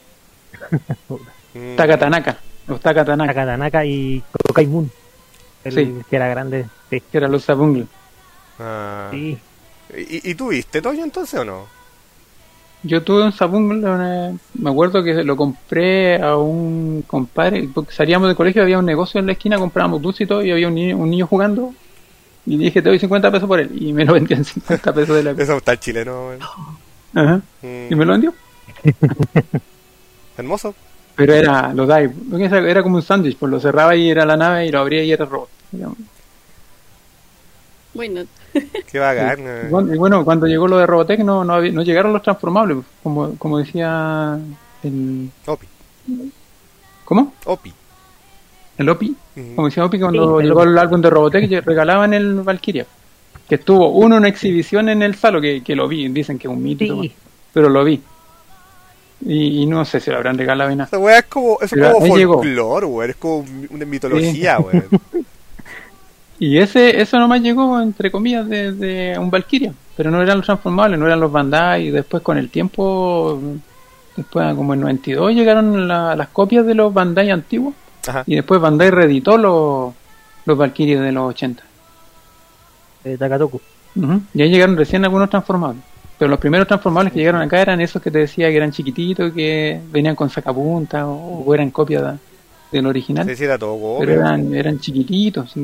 Mm. Takatanaka, los Takatanaka, Takatanaka y Kokai Moon. El Sí. que era grande. Sí. que eran los Sabungle. Ah. Sí. ¿Y, ¿Y tú viste Toyo entonces o no? Yo tuve un Sabungle, una- me acuerdo que lo compré a un compadre, porque salíamos del colegio, había un negocio en la esquina, comprábamos dulce y todo, y había un niño, un niño jugando, y dije, te doy cincuenta pesos por él, y me lo vendían cincuenta pesos de la... Eso está el chileno. weón. Ajá. Mm. Y me lo vendió. Hermoso. Pero era, lo da, era como un sándwich, pues lo cerraba y era la nave, y lo abría y era robot. digamos. Bueno, Qué bacán. Y eh. bueno, y bueno, cuando llegó lo de Robotech no, no, había- no llegaron los transformables, como, como decía el... Opi. ¿Cómo? Opi. El Opi. Ujú. Como decía Opi, cuando Sí, el llegó Opi. el álbum de Robotech ya regalaban el Valkyria. Que estuvo uno en una exhibición en el Salo, que, que lo vi, dicen que es un mito, y todo, Sí. pero lo vi. Y, y no sé si lo habrán regalado y nada. Esa weá es como, es Pero como ahí llegó. folclore, weón. Es como una mitología, weón. Y ese eso nomás llegó, entre comillas, de, de un Valkyria. Pero no eran los transformables, no eran los Bandai. Y después con el tiempo, después como en noventa y dos llegaron la- las copias de los Bandai antiguos. Ajá. Y después Bandai reeditó los, los Valkyries de los ochenta. De Takatoku. Ujú. Y ahí llegaron recién algunos transformables. Pero los primeros transformables que llegaron acá eran esos que te decía que eran chiquititos, que venían con sacapunta o, o eran copias de- del original. Sí, sí, era todo Pero copia. eran, eran chiquititos, sí.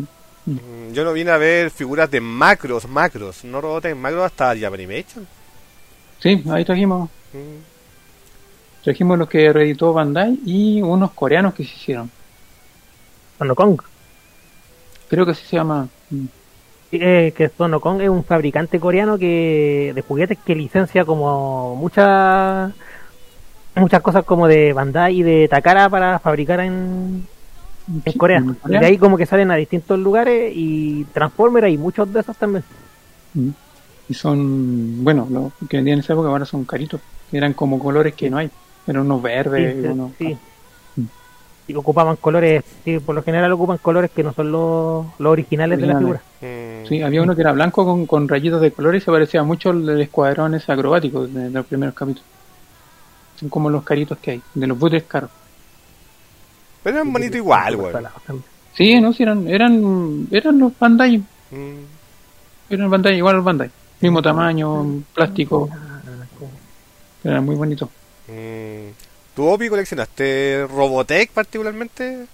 Mm, Yo no vine a ver figuras de macros, macros, no Robotech, macros hasta Japanimation. Sí, ahí trajimos. Mm. Trajimos los que reeditó Bandai y unos coreanos que se hicieron. Sono Kong. Creo que así se llama. Mm. Eh, que Sono Kong es un fabricante coreano que de juguetes que licencia como muchas muchas cosas como de Bandai y de Takara para fabricar en, en Sí, Corea. en Y Corea. de ahí como que salen a distintos lugares y Transformers hay muchos de esos también. Mm. Y son, bueno, los que vendían en esa época ahora son caritos. Eran como colores que no hay. Eran unos verdes, Sí, unos... sí. Mm. Y ocupaban colores, sí, por lo general ocupan colores que no son los, los originales de la Originales. figura. Mm. Sí, había uno que era blanco con, con rayitos de colores y se parecía mucho al del escuadrón ese acrobático de, de los primeros capítulos. Son como los caritos que hay, de los bootlegs caros. Pero eran bonitos igual, weón. Sí, no, sí, eran, eran, eran los Bandai, Mm. eran Bandai, igual los Bandai. Mismo tamaño, plástico, eran muy bonitos. Mm. ¿Tú, Opi, coleccionaste Robotech particularmente?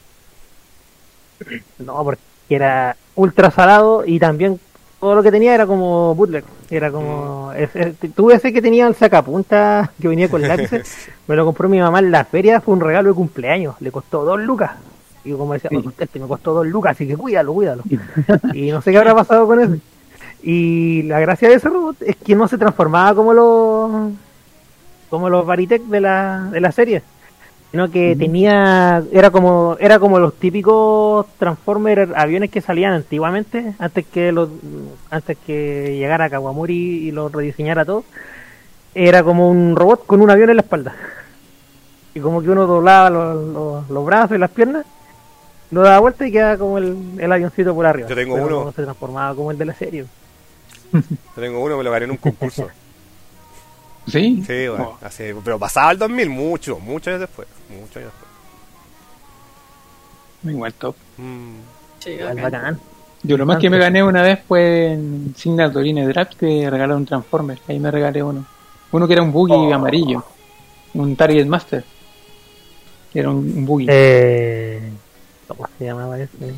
No, porque era ultra salado y también todo lo que tenía era como bootleg. Era como. Es, es- tuve ese que tenía el sacapunta que venía con lápices. Me lo compró mi mamá en la feria, fue un regalo de cumpleaños. Le costó dos lucas. Y como decía, "Oh, este me costó dos lucas, así que cuídalo, cuídalo". Y no sé qué habrá pasado con eso. Y la gracia de ese robot es que no se transformaba como los. como los Baritech de la, de la serie. Sino que tenía, era como, era como los típicos Transformers aviones que salían antiguamente, antes que los, antes que llegara Kawamori y los rediseñara todo. Era como un robot con un avión en la espalda. Y como que uno doblaba los, los, los brazos y las piernas, lo daba vuelta y quedaba como el, el avioncito por arriba. Yo tengo Pero uno. no se transformaba como el de la serie. Yo tengo uno, me lo gané en un concurso. ¿Sí? Sí, bueno, Oh, hace, pero pasaba el dos mil, mucho, muchos años después. Muchos años después. igual top. Mm. Sí, Igual bacán. bacán. Yo lo más que me gané una vez fue en Signature Draft, que regalaron un Transformer. Ahí me regalé uno. Uno que era un buggy amarillo. Un Target Master. Que era un, un buggy. Eh, ¿Cómo se llamaba ese?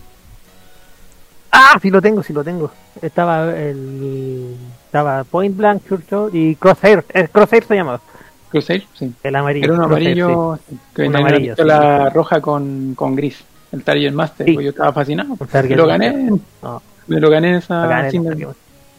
Ah, sí lo tengo, sí lo tengo. Estaba el estaba Point Blank, Churchill y Crosshair. Eh, Crosshair se llamaba. Crusader, sí. El amarillo. Era un Crosshair, amarillo sí. que Un venía en amarillo, una pistola roja con, con gris. El Target Master. Sí. Pues yo estaba fascinado. Un Target lo Master. gané. No, Me lo gané en esa bacán el Signature. Target.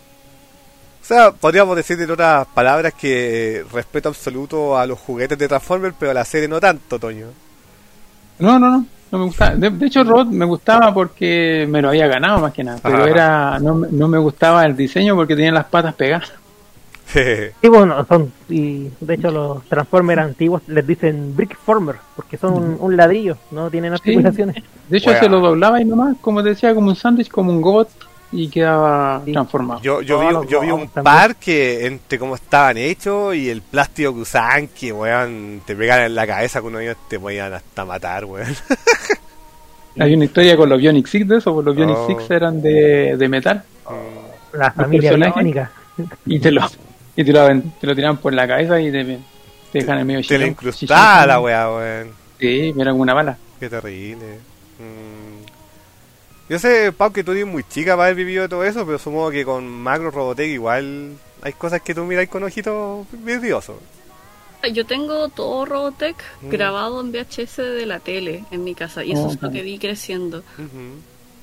O sea, podríamos decir en otras palabras que respeto absoluto a los juguetes de Transformers, pero a la serie no tanto, Toño. No, no, no. No me gustaba. De, de hecho, el robot me gustaba porque me lo había ganado más que nada. Pero Ajá. era no, me- no me gustaba el diseño porque tenía las patas pegadas. Sí, bueno, son, y de hecho los Transformers antiguos les dicen Brickformer, porque son un, un ladrillo, no tienen articulaciones. De hecho, Wea. se lo doblaba y nomás, como te decía, como un sándwich, como un Gobot, y quedaba Sí. transformado. Yo, yo Todos vi, los yo vi un robots también. par que entre cómo estaban hechos y el plástico que usaban, que weón, te pegan en la cabeza con uno de ellos te podían hasta matar, weón. Hay una historia con los Bionic Six de eso, porque los Bionic Oh. Six eran de, de metal, La familia personajes. biónica. y te lo y te lo, aven- te lo tiraban por la cabeza y te, te dejan en medio Te la chillón, incrustaba chillón. la weá, weón. Sí, era como una bala. Qué terrible. Mm. Yo sé, Pau, que tú eres muy chica para haber vivido todo eso, pero supongo que con Macro Robotech igual hay cosas que tú miras con ojitos vidriosos. Yo tengo todo Robotech Mm. grabado en V H S de la tele en mi casa y eso Oh, es lo ok. que vi creciendo. Ujú.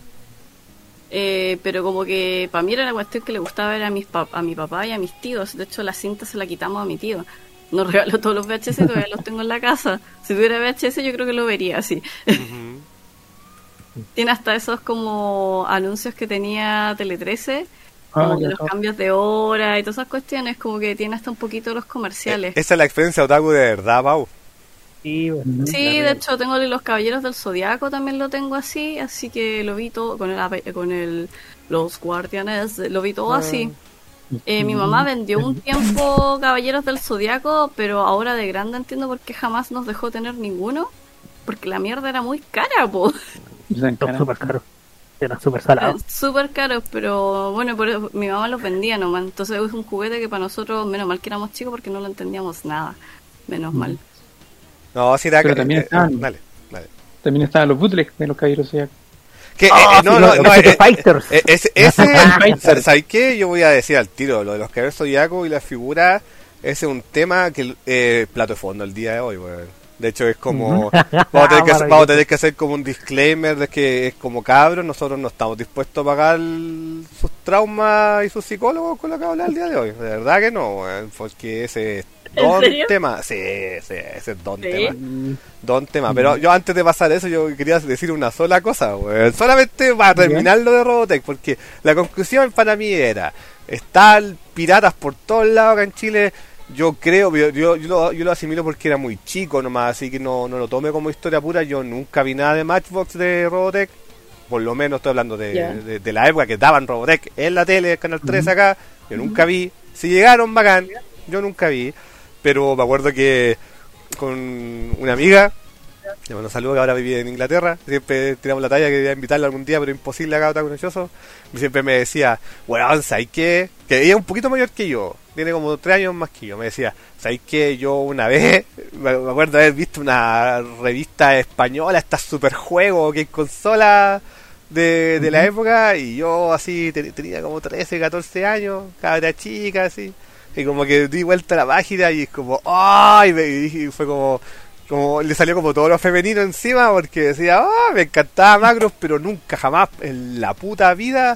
Eh, pero como que para mí era la cuestión que le gustaba ver a, mis pap- a mi papá y a mis tíos. De hecho, la cinta se la quitamos a mi tío. Nos regaló todos los V H S y todavía los tengo en la casa. Si tuviera V H S yo creo que lo vería así. Ujú. Tiene hasta esos como anuncios que tenía Tele trece, Ah, como ya, de los top. cambios de hora y todas esas cuestiones, como que tiene hasta un poquito los comerciales. Eh, Esa es la experiencia otaku de verdad, Pau. Sí, bueno. Sí, de hecho tengo los Caballeros del Zodiaco, también lo tengo así, así que lo vi todo con el ape- con el los Guardianes, lo vi todo así. Eh, mi mamá vendió un tiempo Caballeros del Zodiaco, pero ahora de grande entiendo por qué jamás nos dejó tener ninguno, porque la mierda era muy cara, po. Eran Son caras. súper caros. Eran súper salados. Eran súper caros, pero bueno, por eso mi mamá los vendía nomás, entonces es un juguete que para nosotros, menos mal que éramos chicos porque no lo entendíamos nada, menos mal. No, si era Pero que- también eh, estaban- Dale, dale. También estaban los bootlegs de los caballeros zodiacos. Que, Oh, eh, sí, no, no, los- no, los eh, Street Fighters. eh, ese, ese Fighters. ¿sabes qué? Yo voy a decir al tiro, lo de los caballeros zodiacos y las figuras, ese es un tema que eh, plato de fondo el día de hoy, weón. De hecho es como, vamos a, tener que, hacer- Maravilloso. vamos a tener que hacer como un disclaimer de que es como cabros, nosotros no estamos dispuestos a pagar sus traumas y sus psicólogos con lo que vamos a hablar el día de hoy. De verdad que no, weón, porque ese es ¿En don serio? tema. Sí, sí, ese es don ¿Sí? tema. Don tema. Pero yo antes de pasar eso, yo quería decir una sola cosa, weón. Solamente para terminar lo de Robotech, porque la conclusión para mí era, están piratas por todos lados acá en Chile. Yo creo, yo, yo, yo, lo, yo lo asimilo porque era muy chico nomás, así que no, no lo tome como historia pura. Yo nunca vi nada de Matchbox de Robotech, por lo menos estoy hablando de, Ya. de, de la época que daban Robotech en la tele, Canal tres acá. Yo nunca vi. Si llegaron, bacán, yo nunca vi. Pero me acuerdo que con una amiga, le mando saludos, que ahora vive en Inglaterra, siempre tiramos la talla que quería invitarla algún día, pero imposible acá, tan conocioso. Y siempre me decía, bueno, ¿sabes qué? Que ella es un poquito mayor que yo, tiene como tres años más que yo. Me decía, ¿sabes qué? Yo una vez, me acuerdo haber visto una revista española, esta Superjuego, que es consola de, de la época, y yo así te- tenía como trece, catorce años, cabra chica, así. Y como que di vuelta a la página y es como, ¡ay! Y, me- y fue como, como, le salió como todo lo femenino encima porque decía, ¡ah! Me encantaba Macros, pero nunca jamás en la puta vida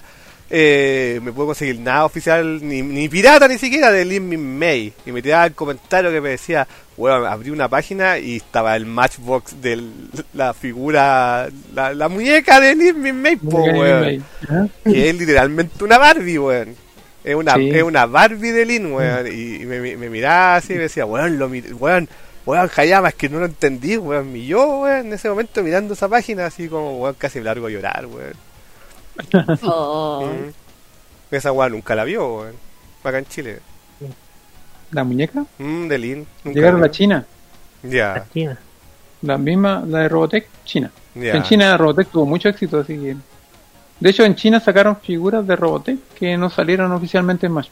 eh, me puedo conseguir nada oficial, ni, ni pirata ni siquiera de Lin Min Mei. Y me tiraba el comentario que me decía, bueno, abrí una página y estaba el Matchbox de la figura, la, la muñeca de Lin Min Mei, po, weón. Ajá. Que es literalmente una Barbie, weón. Es una, Sí. es una Barbie de Lin, weón. Y, y me, me miraba así y me decía, weón, lo mir- weón, weón, Hayama, es que no lo entendí, weón. Y yo, weón, en ese momento mirando esa página, así como, weón, casi me largo a llorar, weón. Oh. Mm. Esa weón nunca la vio, weón. Acá en Chile. La muñeca. Mm, de Lin. Nunca Llegaron la a vio. China. Ya, China. La misma, la de Robotech, China. ya. En China Robotech tuvo mucho éxito, así que... De hecho, en China sacaron figuras de Robotech que no salieron oficialmente en Smash.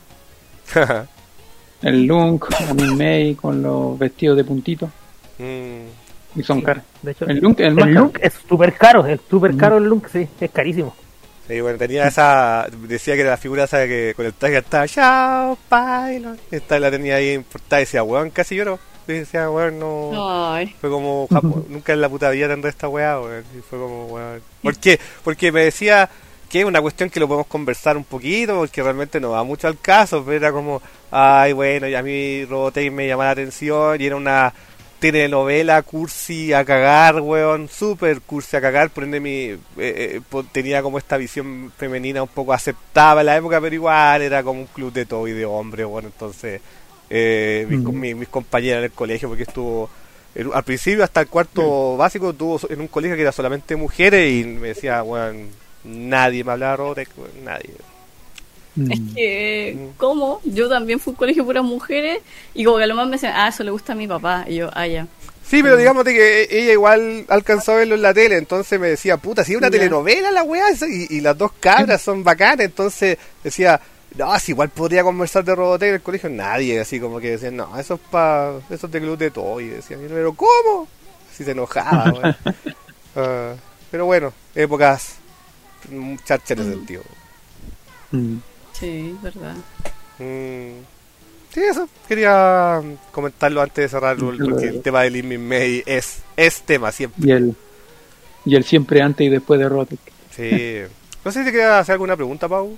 El Lunk, la Min Mei con los vestidos de puntito. Mm. Y son caros. De hecho, El Lunk, el más el caro. look es súper caro, es súper Mm. caro el look, sí, es carísimo. Sí, bueno, tenía esa. Decía que era la figura esa que con el traje estaba. Chao, Pylon. Esta la tenía ahí importada y decía, weón, casi lloró. Y decía, weón, no. Ay. Fue como, Japón, nunca en la puta vida tendré esta weá, weón. Y fue como, weón. ¿Por qué? Porque me decía que es una cuestión que lo podemos conversar un poquito, porque realmente no va mucho al caso, pero era como, ay, bueno, y a mí Robotech me llamaba la atención y era una telenovela cursi a cagar, weón, super cursi a cagar, por ende mi, eh, eh, po- tenía como esta visión femenina un poco aceptable en la época, pero igual era como un club de todo y de hombres, bueno, entonces eh, mis, Mm. mis, mis compañeras en el colegio, porque estuvo en- al principio hasta el cuarto básico estuvo en un colegio que era solamente mujeres y me decía, weón, nadie me hablaba de Robotech, weón, nadie. Es Mm. que, ¿cómo? Yo también fui a un colegio puras mujeres y como que a lo más me decían, ah, eso le gusta a mi papá. Y yo, ah, ya. Sí, pero digamos de que e- ella igual alcanzó a verlo en la tele, entonces me decía, puta, si es una Ya. telenovela la weá, esa, y, y las dos cabras son bacanas, entonces decía, no, si igual podría conversar de Robotech en el colegio, nadie, así como que decían, no, eso es pa, eso es de club de todo, y decían, pero ¿cómo? Si se enojaba, weón. Ah, pero bueno, épocas muchachas en ese sentido. Mm. Sí, verdad. Mm. Sí, eso, quería comentarlo antes de cerrar, porque el tema de Lin Min Mei es, es tema siempre. Y el y el siempre antes y después de Robotech. Sí. No sé si te quería hacer alguna pregunta, Pau.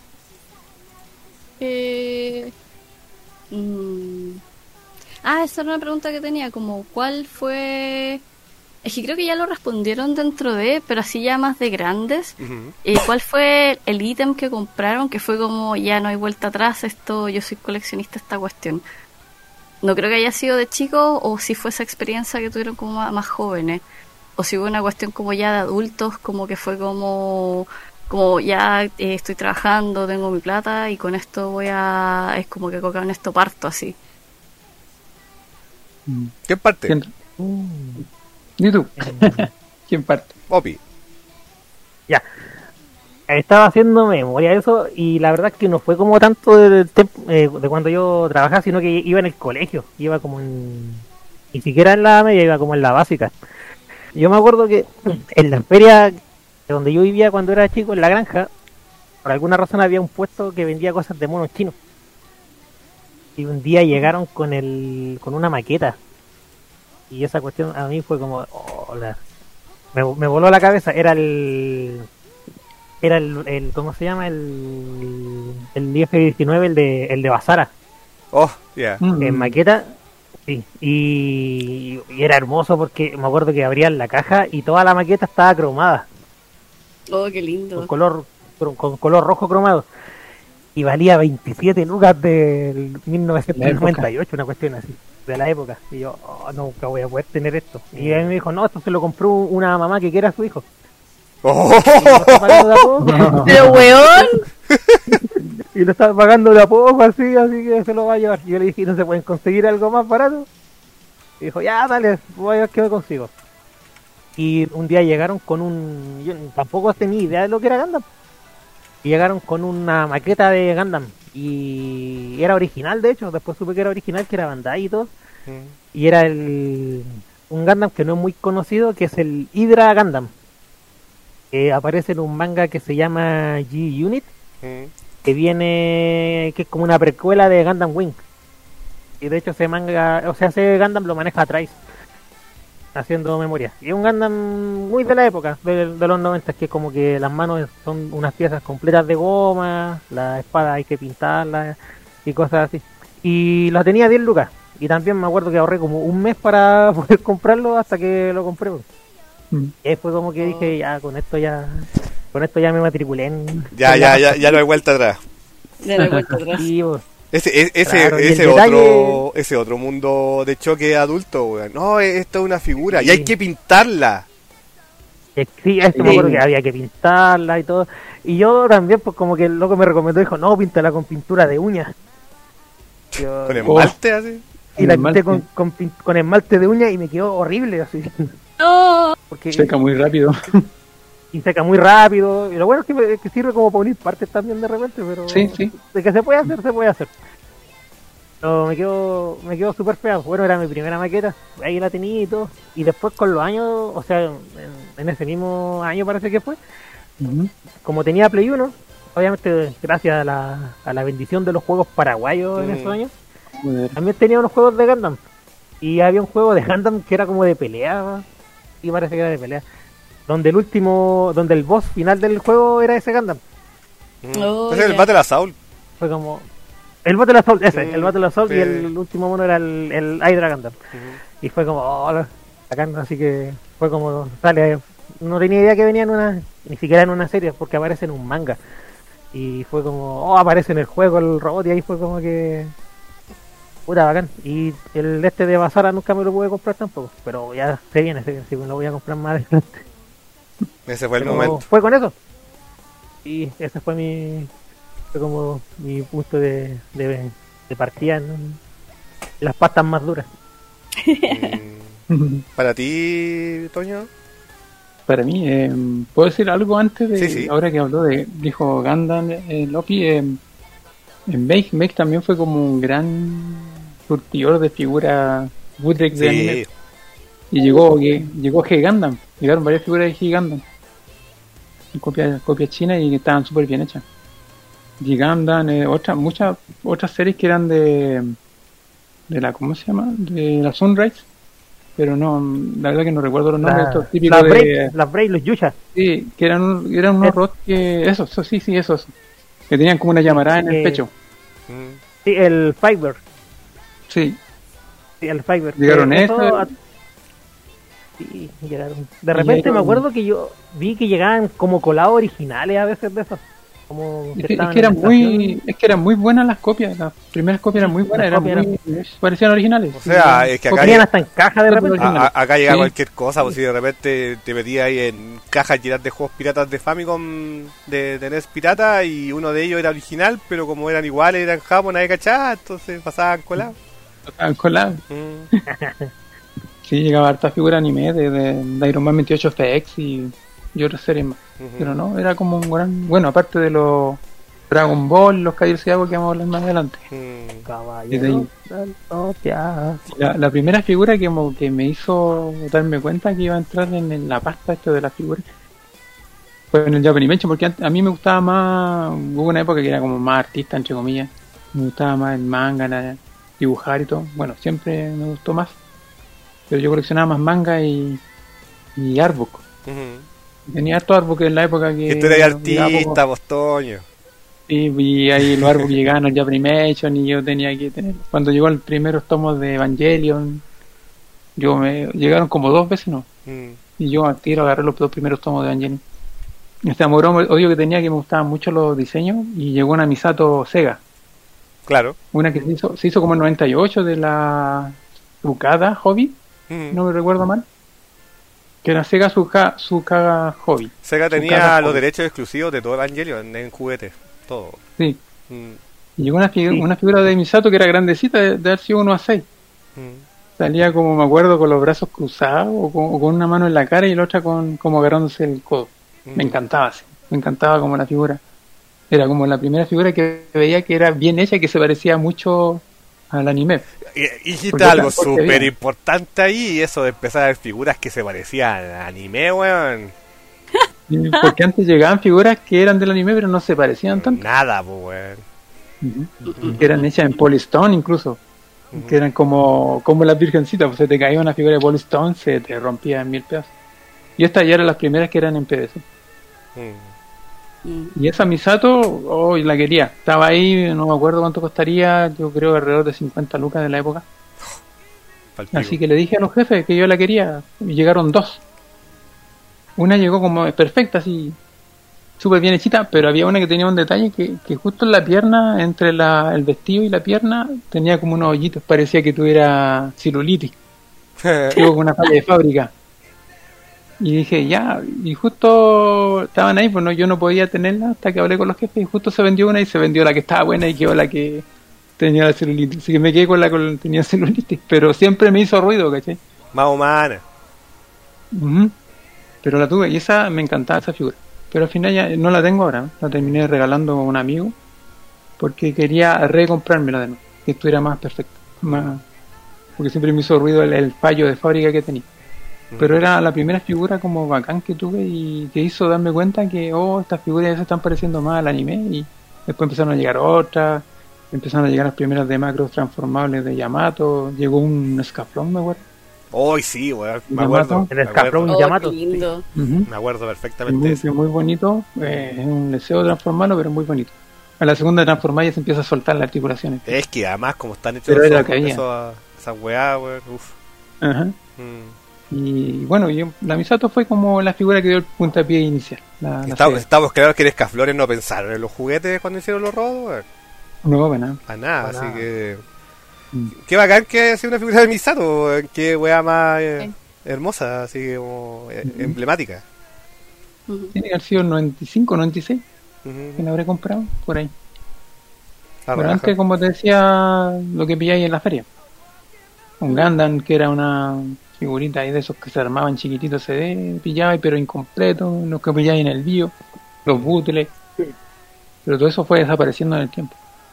Eh, mm, ah, esa era una pregunta que tenía, como, ¿cuál fue...? Es que creo que ya lo respondieron dentro de, pero así ya más de grandes. Ujú. Eh, ¿Cuál fue el ítem que compraron que fue como, ya no hay vuelta atrás, esto, yo soy coleccionista de esta cuestión? No creo que haya sido de chicos o si fue esa experiencia que tuvieron como más, más jóvenes. O si hubo una cuestión como ya de adultos, como que fue como, como ya eh, estoy trabajando, tengo mi plata y con esto voy a, es como que con esto parto así. Mm. ¿Quién parte? ¿Quién? Mm. ¿Y tú? ¿Quién parte? Opi. Ya. Estaba haciendo memoria de eso y la verdad es que no fue como tanto del tem- eh, de cuando yo trabajaba, sino que iba en el colegio. Iba como en... Ni siquiera en la media, iba como en la básica. Yo me acuerdo que en la feria donde yo vivía cuando era chico, en la granja, por alguna razón había un puesto que vendía cosas de monos chinos. Y un día llegaron con el con una maqueta. Y esa cuestión a mí fue como... Oh, la- me, me voló la cabeza. Era el... Era el, el... ¿Cómo se llama? El... El F diecinueve, el de, el de Basara. Oh, ya. Mm. En maqueta. Sí. Y, y era hermoso porque me acuerdo que abrían la caja y toda la maqueta estaba cromada. Oh, qué Con lindo. color, con color rojo cromado. Y valía veintisiete lucas del mil novecientos noventa y ocho, una cuestión así, de la época. Y yo, oh, nunca voy a poder tener esto. Y él me dijo, no, esto se lo compró una mamá que quiera a su hijo. Oh, Y lo estaba pagando de a poco, Pero weón, y lo estaba pagando de a poco, así, así que se lo va a llevar. Y yo le dije, ¿no se pueden conseguir algo más barato? Y dijo, ya, dale, voy a ver qué me consigo. Y un día llegaron con un... Yo tampoco tenía idea de lo que era Gundam. Y llegaron con una maqueta de Gundam. Y era original, de hecho. Después supe que era original, que era Bandai y todo. Y era el un Gundam que no es muy conocido, que es el Hydra Gundam. Que aparece en un manga que se llama G-Unit. Que viene... que es como una precuela de Gundam Wing. Y de hecho ese manga... O sea, ese Gundam lo maneja Trice, haciendo memoria. Y es un Gundam muy de la época, de, de los noventa, que es como que las manos son unas piezas completas de goma, la espada hay que pintarla y cosas así. Y lo tenía a diez lucas. Y también me acuerdo que ahorré como un mes para poder comprarlo hasta que lo compré. Pues. Mm. Y ahí fue como que dije, ya, con esto ya... Con esto ya me matriculé en... ya, en ya, la- ya, ya no hay vuelta atrás. ya no hay vuelta atrás. Sí, pues. Ese, e- ese, Claro, y el ese detalle- otro, ese otro mundo de choque adulto, weón. No, esto es una figura y Sí. hay que pintarla. Eh, Sí, esto me acuerdo que había que pintarla y todo. Y yo también, pues como que el loco me recomendó, dijo, no, píntala con pintura de uñas. Yo- Con esmalte así. y la Esmalte. pinté con, con, pin- con esmalte de uñas y me quedó horrible así. No, Porque Seca muy rápido. y seca muy rápido. Y lo bueno es que, me- que sirve como para unir partes también de repente, pero Sí, sí. de que se puede hacer, se puede hacer. Pero me quedó, me quedó súper fea. Bueno, era mi primera maqueta, ahí la tenía y todo. Y después con los años, o sea, en, en ese mismo año parece que fue, Ujú. como tenía Play uno, obviamente gracias a la, a la bendición de los juegos paraguayos en Mm. esos años, Joder. también tenía unos juegos de Gundam. Y había un juego de Gundam que era como de pelea, y parece que era de pelea. Donde el último, donde el boss final del juego era ese Gundam. Mm. Oh, Ese es el ya. Battle Assault. Fue como... El Battle Assault, ese, Mm, el Battle Assault, y sí. el último mono era el, el Hydra Gundam. Y fue como, oh, la- bacán, así que fue como, sale, no tenía idea que venía en una, ni siquiera en una serie, porque aparece en un manga. Y fue como, oh, aparece en el juego el robot, y ahí fue como que, puta, bacán. Y el este de Basara nunca me lo pude comprar tampoco, pero ya se viene, se viene, así que me lo voy a comprar más adelante. Ese fue el Pero momento. fue con eso. Y ese fue mi, fue como mi punto de, de, de partida en las pastas más duras. Mm. Para ti, Toño. Para mí, eh, ¿puedo decir algo antes de, Sí, sí. ahora que habló de, dijo Gundam, eh, Loki, eh, en Make, Make también fue como un gran surtidor de figuras bootleg de anime. Sí. Y llegó, que, llegó G Gundam, llegaron varias figuras de G Gundam, copias copias chinas y que estaban súper bien hechas. G Gundam, eh, otras, muchas otras series que eran de, de la, ¿cómo se llama? De la Sunrise, pero no, la verdad que no recuerdo los nombres, La- estos típicos las de... Brave, las Brave, los Yushas. Sí, que eran, eran unos Eh. robots que... Eso, eso, sí, sí, esos. Que tenían como una llamarada en el Eh. pecho. Mm. Sí, el Fiber. Sí. Sí, el Fiber. Llegaron Eh, esos. a- Sí, llegaron. De repente llegaron- me acuerdo que yo vi que llegaban como colados originales a veces de esos. Como Es que, es estaban que en eran la muy, estación. es que eran muy buenas las copias. Las primeras copias eran muy buenas, Las eran copias muy, parecían originales. O sea, es que O acá, tenían llega- hasta en caja de Sí, repente. pero- a- a- acá llega Sí. cualquier cosa, pues si de repente te metías ahí en cajas llenas de juegos piratas de Famicom de, de N E S pirata y uno de ellos era original, pero como eran iguales, eran Japón, nadie cachaba, entonces pasaban colados. Estaban colados. Mm. Sí, llegaba harta figura anime de, de, de Iron Man veintiocho F X y, y otras series más. Ujú. Pero no, era como un gran... Bueno, aparte de los Dragon Ball, los Caballeros de Agua que vamos a hablar más adelante. Mm. Caballero del Zodiaco. La, la primera figura que, como que me hizo darme cuenta que iba a entrar en, en la pasta esto de las figuras fue en el Japanimation, porque antes- a mí me gustaba más, hubo una época que era como más artista, entre comillas, me gustaba más el manga, la- dibujar y todo, bueno, siempre me gustó más, pero yo coleccionaba más manga y, y artbook, Ujú. tenía harto artbook en la época que... Que tú eres llegaba poco- artista, Postoño. y, y ahí los artbooks llegaban al Japanimation y yo tenía que tener, cuando llegó el primeros tomos de Evangelion, yo me, llegaron como dos veces, ¿no? Mm. Y yo al tiro agarré los dos primeros tomos de Evangelion. Este amor odio que tenía, que me gustaban mucho los diseños, y llegó una Misato Sega, Claro. una que se hizo, se hizo como en noventa y ocho de la Tsukada Hobby, Ujú. no me recuerdo mal, que era Sega Tsuka, Tsukada Hobby. Sega tenía Tsukada los Hobby. derechos exclusivos de todo Evangelio en, en juguetes, todo. Sí, Mm. y llegó una, figu- una figura de Misato que era grandecita, de, de haber sido uno a seis. Mm. Salía como, me acuerdo, con los brazos cruzados o con, o con una mano en la cara y la otra con, como agarrándose el codo. Me Mm. encantaba, sí. Me encantaba como la figura. Era como la primera figura que veía que era bien hecha y que se parecía mucho al anime. Y, y dijiste Porque algo la- porque súper había- importante ahí, eso de empezar a ver figuras que se parecían a anime, weón. Y porque antes llegaban figuras que eran del anime pero no se parecían tanto. Nada, pues, weón. Ujú. Que eran hechas en Polystone incluso. Ujú. Que eran como, como las virgencitas. Pues se te caía una figura de Polystone, se te rompía en mil pedazos. Y estas ya eran las primeras que eran en P V C. Mm. Mm. Y esa Misato, oh, la quería. Estaba ahí, no me acuerdo cuánto costaría, yo creo que alrededor de cincuenta lucas de la época. Pal pico. Así que le dije a los jefes que yo la quería. Y llegaron dos. Una llegó como perfecta, así, súper bien hechita, pero había una que tenía un detalle que, que justo en la pierna, entre la, el vestido y la pierna, tenía como unos hoyitos. Parecía que tuviera celulitis. Llegó con una falla de fábrica. Y dije, ya, y justo estaban ahí, pues no, yo no podía tenerla hasta que hablé con los jefes, y justo se vendió una y se vendió la que estaba buena y quedó la que tenía la celulitis. Así que me quedé con la que tenía celulitis, pero siempre me hizo ruido, ¿cachai? Más humana. Ujú. Pero la tuve y esa me encantaba, esa figura. Pero al final ya no la tengo ahora, ¿no? La terminé regalando a un amigo porque quería recomprármela de nuevo, que estuviera más perfecta, más... porque siempre me hizo ruido el, el fallo de fábrica que tenía. Pero era la primera figura como bacán que tuve y que hizo darme cuenta que, oh, estas figuras ya se están pareciendo más al anime, y después empezaron a llegar otras, empezaron a llegar las primeras de macros transformables de Yamato, llegó un escaflón, me acuerdo. Hoy sí, weón. Me Yamato. acuerdo. El Me escaflón. acuerdo, Oh, Yamato. qué lindo. Ujú. me acuerdo Es perfectamente. muy, de eso. muy bonito, eh, es un deseo transformarlo, pero es muy bonito. A la segunda de transformar ya se empieza a soltar las articulaciones. Es que además, como están hechos Pero los era ojos, lo que había. eso- esas weá, weón. Uf. Ajá. Mm. Y bueno, yo, la Misato fue como la figura que dio el puntapié inicial. La, la Estamos, Sega. estamos claros que los Escaflores no pensaron en los juguetes cuando hicieron los robos, weón. No, bueno. A nada, Para así nada. que. Mm. Qué bacán que haya sido una figura de Misato, weón. Qué weá más eh, Sí. hermosa, así que como eh, Ujú. emblemática. Ujú. Tiene que haber sido el noventa y cinco, noventa y seis, que Ujú. la habré comprado por ahí. La Pero raja. antes, como te decía, lo que pilláis en la feria. Un Gundam, que era una figurita ahí de esos que se armaban chiquititos C D, pillabais pero incompleto, los que pilláis en el bio, los bootlegs. Pero todo eso fue desapareciendo en el tiempo.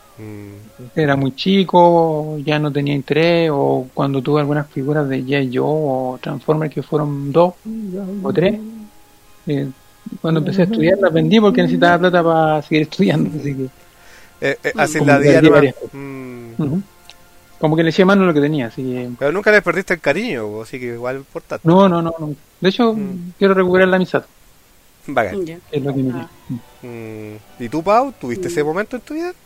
Mm. Era muy chico, ya no tenía interés, o cuando tuve algunas figuras de G I. Joe o Transformers que fueron dos o tres, eh, cuando empecé a estudiar las vendí porque necesitaba plata para seguir estudiando, así que Eh, eh, así Como la que día perdí nomás. varias Mm. ujú. como que le eché mano a lo que tenía, así que Pero nunca le perdiste el cariño, weón, así que igual importante. no, no, no, no. De hecho, Mm. quiero recuperar la Misato, Bacán. Ya. que es lo que me Ah. quiere. Mm. ¿Y tú, Pau? ¿Tuviste Mm. ese momento en tu vida?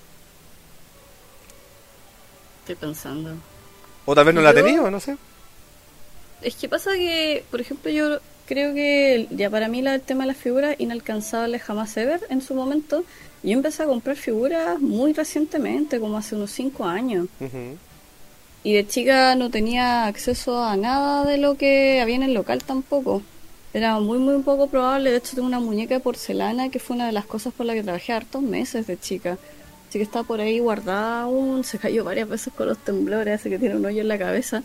Estoy pensando. ¿O tal vez no la Yo- tenías? No sé. Es que pasa que, por ejemplo, yo creo que ya para mí la- el tema de las figuras inalcanzables jamás ever en su momento. Yo empecé a comprar figuras muy recientemente, como hace unos cinco años. Ujú. Y de chica no tenía acceso a nada de lo que había en el local tampoco. Era muy, muy poco probable. De hecho, tengo una muñeca de porcelana que fue una de las cosas por las que trabajé hartos meses de chica. Así que está por ahí guardada aún. Se cayó varias veces con los temblores, así que tiene un hoyo en la cabeza.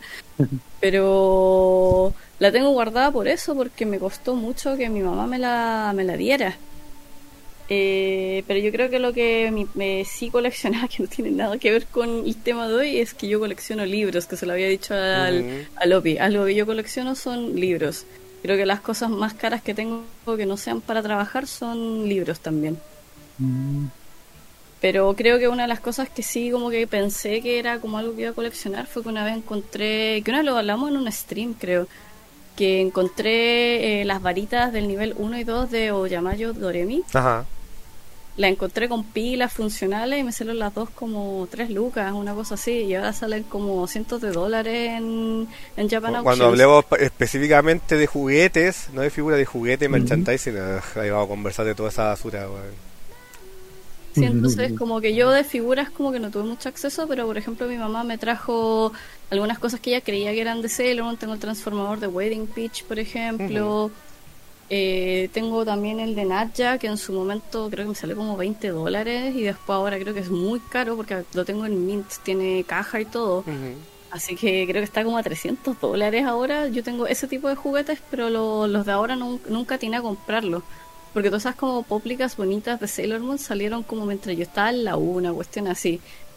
Pero la tengo guardada por eso, porque me costó mucho que mi mamá me la, me la diera. Eh, pero yo creo que lo que mi- me sí coleccionaba, que no tiene nada que ver con el tema de hoy, es que yo colecciono libros, que se lo había dicho al, Ujú. al Opi. Algo que yo colecciono son libros. Creo que las cosas más caras que tengo que no sean para trabajar son libros también. Mm. Pero creo que una de las cosas que sí como que pensé que era como algo que iba a coleccionar fue que una vez encontré, que una vez lo hablamos en un stream creo, que encontré eh, las varitas del nivel uno y dos de Oyamayo Doremi. Ajá. La encontré con pilas funcionales y me salieron las dos como tres lucas, una cosa así, y ahora salen como cientos de dólares en, en Japan Auctions. Cuando hablemos específicamente de juguetes, no de figuras, de juguetes, Ujú. merchandising, uh, ahí vamos a conversar de toda esa basura, weón. Sí, entonces como que yo de figuras como que no tuve mucho acceso, pero por ejemplo mi mamá me trajo algunas cosas que ella creía que eran de Sailor Moon. Tengo el transformador de Wedding Peach, por ejemplo. Eh, tengo también el de Nadja, que en su momento creo que me salió como veinte dólares y después ahora creo que es muy caro porque lo tengo en Mint, tiene caja y todo. Ujú. Así que creo que está como a trescientos dólares ahora. Yo tengo ese tipo de juguetes, pero lo- los de ahora nun- nunca atiné a comprarlos. Porque todas esas como póplicas bonitas de Sailor Moon salieron como mientras yo estaba en la U, una cuestión así.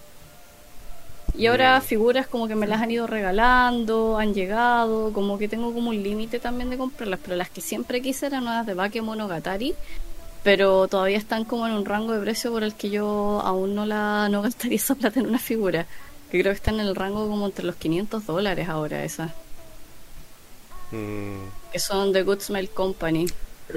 Y ahora Mm. figuras como que me las han ido regalando, han llegado, como que tengo como un límite también de comprarlas, pero las que siempre quise eran las de Bakemonogatari, pero todavía están como en un rango de precio por el que yo aún no la no gastaría esa plata en una figura, que creo que están en el rango como entre los quinientos dólares ahora esas, Mm. que son de Good Smile Company.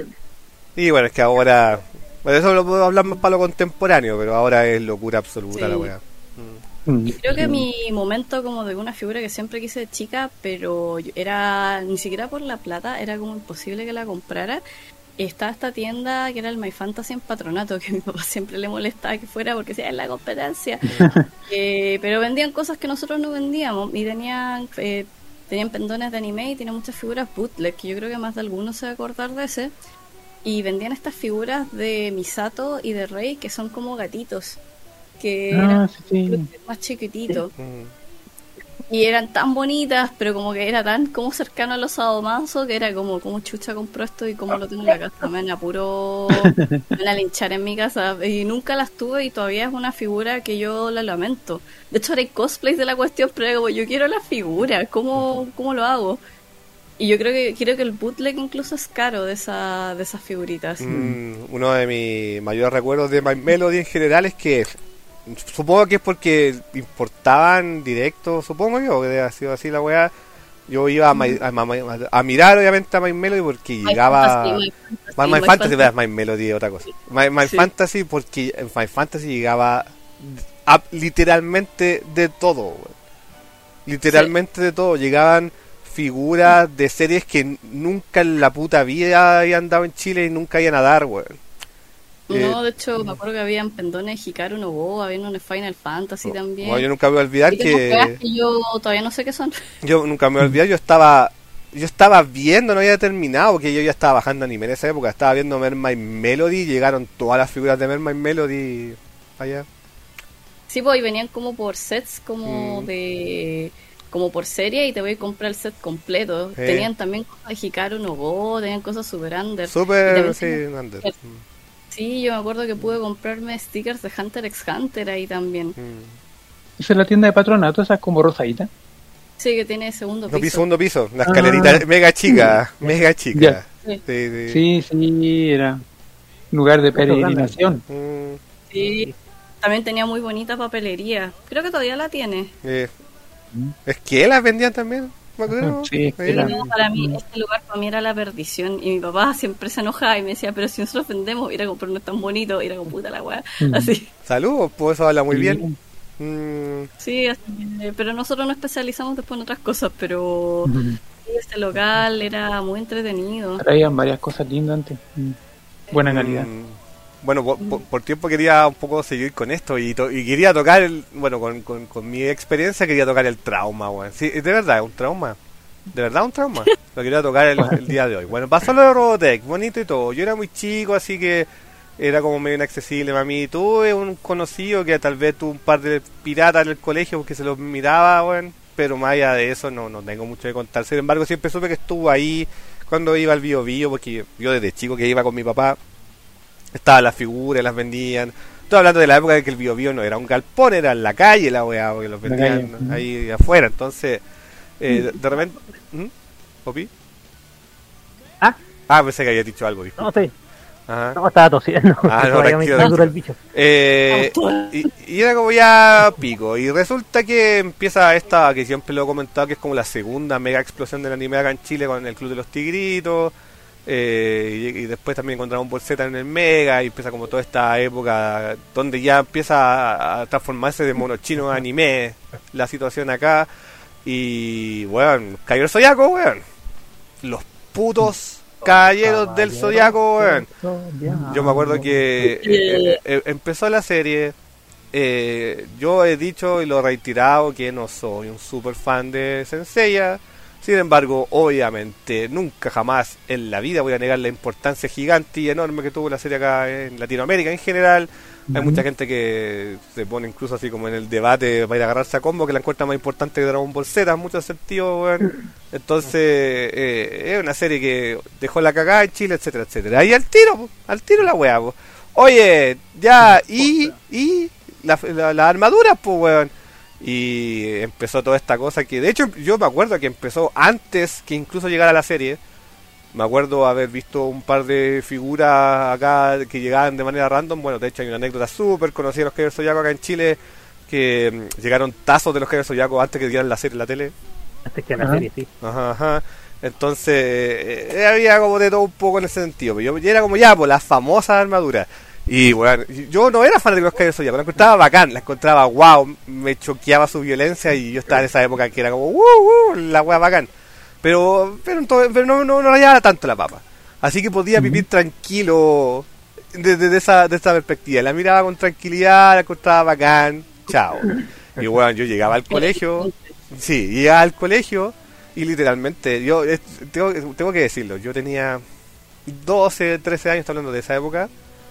Y bueno, es que ahora, bueno, eso lo puedo hablar más para lo contemporáneo, pero ahora es locura absoluta Sí. la weá. Mm. Mm. Creo que mi momento como de una figura que siempre quise de chica, pero yo- era ni siquiera por la plata, era como imposible que la comprara. Estaba esta tienda que era el My Fantasy en Patronato, que a mi papá siempre le molestaba que fuera porque decía, es la competencia. Eh, pero vendían cosas que nosotros no vendíamos y tenían eh, tenían pendones de anime y tenían muchas figuras bootleg, que yo creo que más de alguno se va a acordar de ese. Y vendían estas figuras de Misato y de Rei que son como gatitos, que Ah, eran sí, sí. más chiquititos. Mm. Y eran tan bonitas, pero como que era tan como cercano a los sadomaso que era como, como chucha compró esto y como lo tengo en la casa. Me van a puro, me van a linchar en mi casa. Y nunca las tuve y todavía es una figura que yo la lamento. De hecho, haré cosplays de la cuestión, pero era como, yo quiero la figura, ¿cómo, cómo lo hago? Y yo creo que creo que el bootleg incluso es caro de esa de esas figuritas. Mm, uno de mis mayores recuerdos de My Melody en general es que supongo que es porque importaban directo, supongo yo que debe haber sido así la weá. Yo iba a, My- a, Ma- a mirar obviamente a My Melody porque My llegaba Fantasy, My Fantasy, My, My My Fantasy, Fantasy. ¿verdad? My Melody es otra cosa. My, My Sí. Fantasy porque en My Fantasy llegaba a- literalmente de todo, weón. Literalmente de todo. Llegaban figuras de series que nunca en la puta vida habían dado en Chile y nunca iban a dar, weón. No, de hecho, me acuerdo que habían pendones de Hikaru no Go, había unos de Final Fantasy también. Bueno, yo nunca me voy a olvidar Y tengo weas que que yo todavía no sé qué son. yo nunca me voy a olvidar, yo estaba yo estaba viendo, no había terminado porque yo ya estaba bajando anime en esa época, estaba viendo Mermaid Melody, llegaron todas las figuras de Mermaid Melody allá. Sí, pues y venían como por sets, como Mm. de como por serie y te voy a comprar el set completo. Sí. Tenían también cosas de Hikaru no Go, tenían cosas super under. Y Súper, también sí, tenían- under. Sí, yo me acuerdo que pude comprarme stickers de Hunter x Hunter ahí también. Mm. Esa es la tienda de Patronato, esa es como rosadita. Sí, que tiene segundo No, piso, piso. segundo piso, la Ah. escalerita mega chica, mega chica. Ya. Sí. Sí, sí. Sí, sí, era lugar de peregrinación. Mm, Sí. También tenía muy bonita papelería. Creo que todavía la tiene. eh. Es que las vendían también, me acuerdo. Sí, es que Sí. era- No, para mí, este lugar para mí era la perdición. Y mi papá siempre se enojaba y me decía, pero si nosotros vendemos, ir a comprar no es tan bonito, ir a comprar puta la weá. Mm. Así. Saludos, pues eso habla muy Sí. bien. Mm, Sí, así que- pero nosotros nos especializamos después en otras cosas, pero Ujú. sí, este local era muy entretenido. Traían varias cosas lindas antes. Mm. Buena calidad. Mm, Bueno, por, por- por tiempo quería un poco seguir con esto y, to- y quería tocar, el, bueno, con, con, con mi experiencia quería tocar el trauma, weón. Sí, de verdad, es un trauma. De verdad, un trauma. Lo quería tocar el, el día de hoy. Bueno, pasó lo de Robotech, bonito y todo. Yo era muy chico, así que era como medio inaccesible para mí. Tuve un conocido que tal vez tuvo un par de piratas en el colegio porque se los miraba, weón. Pero más allá de eso no, no tengo mucho que contar. Sin embargo, siempre supe que estuvo ahí cuando iba al Bio Bio, porque yo desde chico que iba con mi papá, estaban las figuras, las vendían. Estoy hablando de la época de que el Bio Bio no era un galpón, era en la calle la weá, porque los La vendían calle, ahí afuera. Entonces, eh, de, de repente... ¿Mm? ¿Popi? Ah, pensé que había dicho algo, No, disculpe. estoy, Ajá. no, estaba tosiendo. Ah, no, Todavía me tranquilo, queda duro el bicho. Eh, y, y era como ya pico. Y resulta que empieza esta, que siempre lo he comentado, que es como la segunda mega explosión del anime acá en Chile con el Club de los Tigritos. Eh, y, y después también encontramos un Z en el Mega. Y empieza como toda esta época donde ya empieza a, a transformarse de mono chino a anime la situación acá. Y bueno, cayó el Zodiaco, weón. Los putos caballeros del Zodiaco, weón. Yo me acuerdo que eh, eh, eh, empezó la serie. Eh, yo he dicho y lo he reiterado que no soy un super fan de Saint Seiya. Sin embargo, obviamente, nunca jamás en la vida voy a negar la importancia gigante y enorme que tuvo la serie acá en Latinoamérica en general. Uh-huh. Hay mucha gente que se pone incluso así como en el debate para ir a agarrarse a combo, que la encuentra más importante que Dragon Ball Z en muchos sentidos, weón. Entonces, eh, es una serie que dejó la cagada en Chile, etcétera, etcétera. Y al tiro, po, al tiro la weá, po. Oye, ya, y, y las la, la armaduras, pues, weón. Y empezó toda esta cosa que, de hecho, yo me acuerdo que empezó antes que incluso llegara la serie. Me acuerdo haber visto un par de figuras acá que llegaban de manera random. Bueno, de hecho hay una anécdota súper conocida de los Caballeros Zodiaco acá en Chile, que um, llegaron tazos de los Caballeros Zodiaco antes que dieran la serie en la tele. Antes que la Ajá. serie, sí. Ajá, ajá. Entonces, eh, había como de todo un poco en ese sentido. Pero yo, yo era como ya, pues, las famosas armaduras. Y bueno, yo no era fan de los Caballeros Zodiaco, la encontraba bacán, la encontraba wow, me choqueaba su violencia y yo estaba en esa época que era como uh, uh, la wea bacán. Pero, pero, pero no, no, no rayaba tanto la papa. Así que podía vivir tranquilo desde de, de esa, de esa perspectiva. La miraba con tranquilidad, la encontraba bacán, chao. Y bueno, yo llegaba al colegio, sí, llegaba al colegio y literalmente, yo es, tengo, tengo que decirlo, yo tenía doce, trece años, estoy hablando de esa época.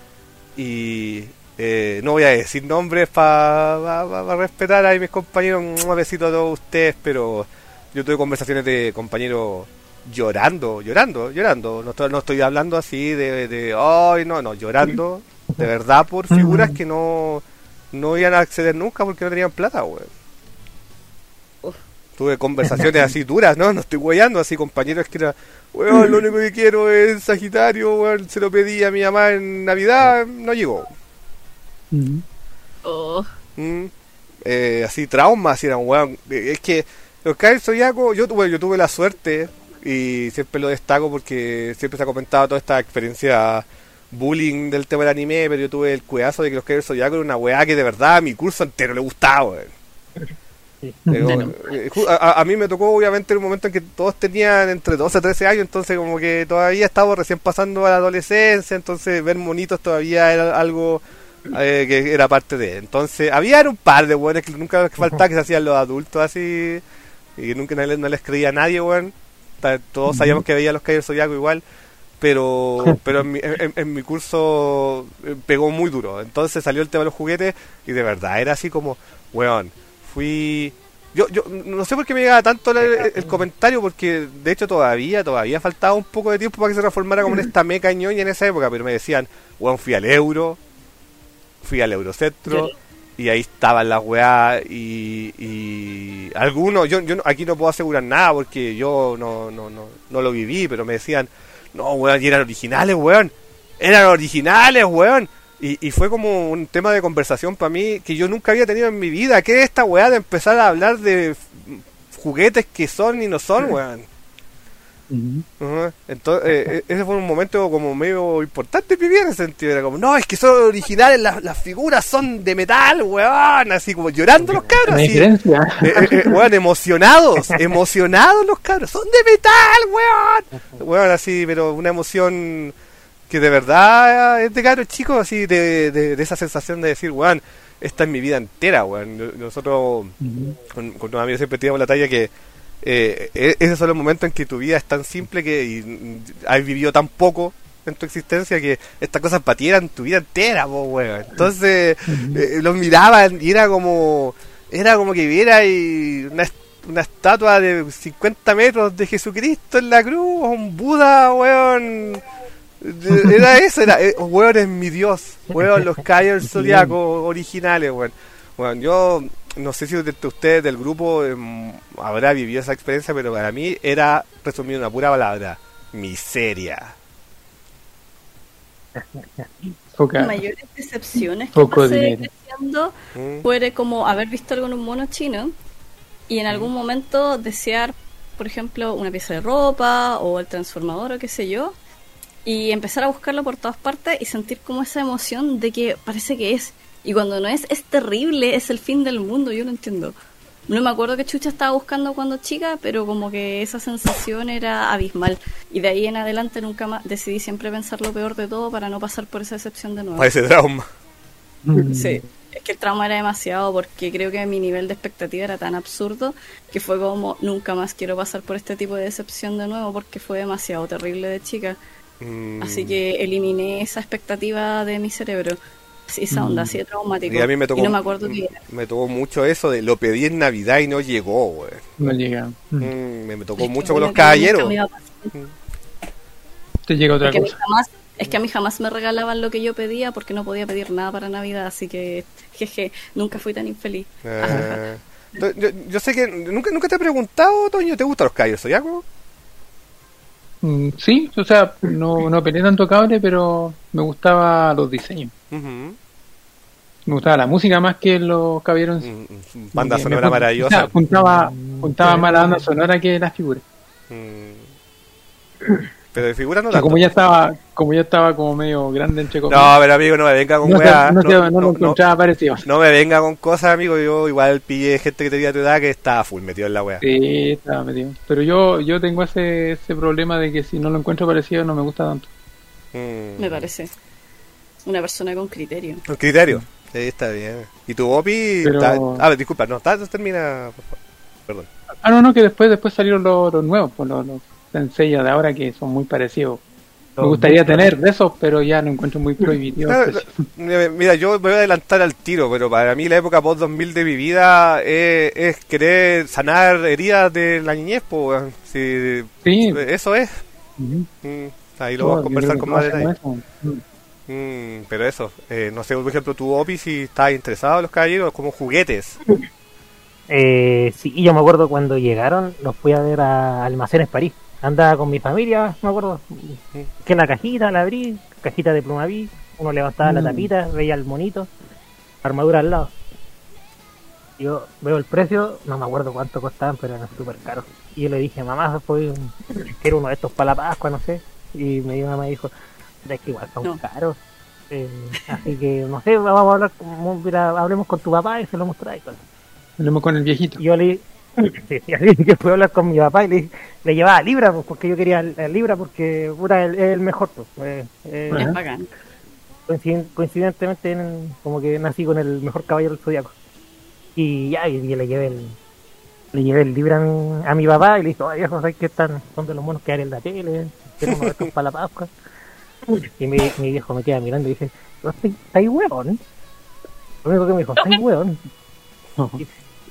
Y eh, no voy a decir nombres para pa, pa, pa respetar a mis compañeros, un besito a todos ustedes, pero yo tuve conversaciones de compañeros llorando, llorando, llorando. No estoy, no estoy hablando así de, de ay, no, no, llorando de verdad por figuras que no, no iban a acceder nunca porque no tenían plata, güey. Tuve conversaciones así duras, ¿no? No estoy guayando, así compañeros que era, weón, lo único que quiero es Sagitario, weón, se lo pedí a mi mamá en Navidad, no llegó. Uh-huh. Oh. Mm, eh, así traumas, eran, weón. Es que los Caballeros Zodiaco, yo tuve, yo tuve la suerte, y siempre lo destaco porque siempre se ha comentado toda esta experiencia bullying del tema del anime, pero yo tuve el cuidazo de que los Caballeros Zodiaco era una weá que de verdad a mi curso entero le gustaba, weón. Sí. Eh, a, a mí me tocó obviamente en un momento en que todos tenían entre doce a trece años, entonces como que todavía estábamos recién pasando a la adolescencia, entonces ver monitos todavía era algo eh, que era parte de. Entonces había un par de weones que nunca faltaba que se hacían los adultos así y nunca no, no les creía a nadie, weón. Todos sabíamos que veían los Caballeros Zodiaco igual, pero pero en mi, en, en mi curso pegó muy duro. Entonces salió el tema de los juguetes y de verdad era así como, weón, fui yo yo no sé por qué me llegaba tanto el, el comentario, porque de hecho todavía todavía faltaba un poco de tiempo para que se transformara como en esta meca ñoña en esa época, pero me decían, weón, fui al Euro, fui al Eurocentro y ahí estaban las weá y, y algunos, yo yo no, aquí no puedo asegurar nada porque yo no no no no lo viví, pero me decían, no, weón, y eran originales, weón, eran originales, weón. Y, y fue como un tema de conversación para mí que yo nunca había tenido en mi vida. ¿Qué es esta weá de empezar a hablar de juguetes que son y no son, weón? Uh-huh. Uh-huh. Entonces, eh, ese fue un momento como medio importante en mi vida en ese sentido. Era como, no, es que son originales, las, las figuras son de metal, weón. Así como llorando los cabros. Así, eh, eh, eh, weón, emocionados, emocionados los cabros. Son de metal, weón. Weón, así, pero una emoción que de verdad es de cabros chicos, así de, de, de esa sensación de decir, weón, esta es mi vida entera, weón. Nosotros uh-huh. con, con unos amigos siempre tiramos la talla que eh, esos son los momentos en que tu vida es tan simple que y, has vivido tan poco en tu existencia que estas cosas para ti eran tu vida entera, po, weón. Entonces uh-huh. eh, los miraban y era como era como que viera y una una estatua de cincuenta metros de Jesucristo en la cruz, un Buda, weón. Era eso, era, eh, weón, es mi Dios, weón, los Caballeros Zodiaco originales, weón. Bueno, yo no sé si de ustedes del grupo eh, habrá vivido esa experiencia, pero para mí era resumido en una pura palabra: miseria. Poca- Las mayores decepciones que Poco pasé dinero. creciendo Mm. fue como haber visto algo en un mono chino y en algún momento desear, por ejemplo, una pieza de ropa o el transformador o qué sé yo, y empezar a buscarlo por todas partes y sentir como esa emoción de que parece que es, y cuando no es, es terrible, es el fin del mundo, yo no entiendo. No me acuerdo qué chucha estaba buscando cuando chica, pero como que esa sensación era abismal. Y de ahí en adelante nunca más decidí siempre pensar lo peor de todo para no pasar por esa decepción de nuevo. Para ese trauma. Mm. Sí, es que el trauma era demasiado porque creo que mi nivel de expectativa era tan absurdo que fue como nunca más quiero pasar por este tipo de decepción de nuevo porque fue demasiado terrible de chica. Mm. Así que eliminé esa expectativa de mi cerebro. Sí, esa onda, así de traumático. Y a mí me tocó, no me acuerdo qué era. me tocó mucho eso de lo pedí en Navidad y no llegó, güey. No llega. Mm. Mm, me, me tocó Es que mucho con bueno, los que nunca caballeros. me iba a pasar. Te llega otra Es que, a mí cosa. jamás, es que a mí jamás me regalaban lo que yo pedía porque no podía pedir nada para Navidad, así que jeje, nunca fui tan infeliz. Ah. yo, yo- yo sé que nunca nunca te he preguntado, Toño, ¿te gustan los caballeros zodiacos? Mm, sí, o sea, no, no peleé tanto cable, pero me gustaba los diseños. Ujú. Me gustaba la música más que los caballeros. en sí. Mm, mm, Banda Me- me sonora jun- maravillosa. O sea, juntaba, juntaba más la banda sonora que las figuras. Mm. Pero de figura no Que tanto. como ya estaba, como ya estaba como medio grande entre comillas. No, pero amigo, no me venga con no, se- weá. no, se- No, no no, lo no, encontraba parecido. no me venga con cosas, amigo. Yo igual pillé gente que tenía tu edad que estaba full metido en la weá. Sí, estaba metido. Pero yo, yo tengo ese, ese problema de que si no lo encuentro parecido no me gusta tanto. Mm. Me parece. Una persona con criterio. Un criterio. Sí, está bien. ¿Y tu Opi? Pero- Está- Ah, disculpa, no, está, termina, por favor. Perdón. Ah, no, no, que después después salieron los, los nuevos, pues los, los Sensei de ahora que son muy parecidos. Me gustaría tener de esos, pero ya no encuentro muy prohibitivo. No, no, mira, yo me voy a adelantar al tiro, pero para mí la época post dos mil de mi vida es, es querer sanar heridas de la niñez, pues, weón. Sí, Sí. eso es. Ujú. Mm, ahí lo vamos a Yo conversar creo que con todos más detalle. hacemos eso. Mm. Mm, pero eso, eh, no sé, por ejemplo, tu Opi, si estás interesado en los caballeros como juguetes. Eh, sí, y yo me acuerdo cuando llegaron, los fui a ver a Almacenes París. Andaba con mi familia, me acuerdo. Que la cajita la abrí, cajita de Plumaví. Uno levantaba la Mm. tapita, veía el monito, armadura al lado. Yo veo el precio, no me acuerdo cuánto costaban, pero eran súper caros. Y yo le dije, mamá, fue quiero uno de estos para la Pascua, no sé. Y mi mamá me dijo, es que igual son No. caros. Eh, así que, no sé, vamos a hablar, como- mira, hablemos con tu papá y se lo mostráis. Hablemos con el viejito. Y yo le sí, y así que fui a hablar con mi papá y le, le llevaba Libra, pues, porque yo quería el, el Libra porque puta, el- es el mejor. Pues, eh, eh, Ajá. Es bacán. coinciden- coincidentemente en- como que nací con el mejor caballero del zodiaco. Y ya, y, y le llevé el le llevé el Libra a mi, a mi papá y le dije, oye, viejo, ¿sabes qué están? Son de los monos que hay en la tele, quiero uno de estos para la Pascua. Y mi, mi viejo me queda mirando y dice, ¿estáis huevón? Lo único que me dijo, ¿estáis huevón? Y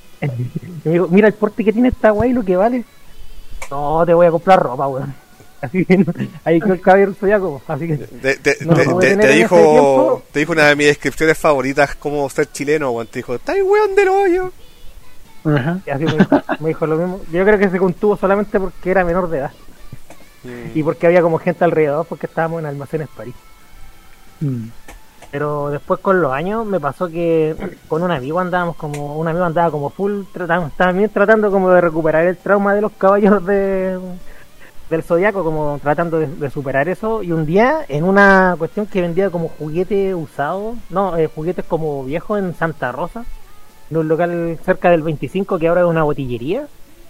me dijo, mira el porte que tiene esta wey, lo que vale. No, te voy a comprar ropa, weón. Así que no, ahí quedó el caballero zodiaco, así que Te, te- No, te- no voy a te- tener te en ese dijo tiempo- te dijo una de mis descripciones favoritas como ser chileno, weón. Te dijo, ¿estás weón del hoyo? Ajá. y así me dijo, me dijo lo mismo. Yo creo que se contuvo solamente porque era menor de edad y porque había como gente alrededor porque estábamos en Almacenes París. Mm. Pero después con los años me pasó que con un amigo andábamos como, un amigo andaba como full, tratando, también tratando como de recuperar el trauma de los caballeros de del zodiaco, como tratando de, de superar eso, y un día en una cuestión que vendía como juguete usado, no, eh, juguetes como viejos en Santa Rosa, en un local cerca del veinticinco que ahora es una botillería,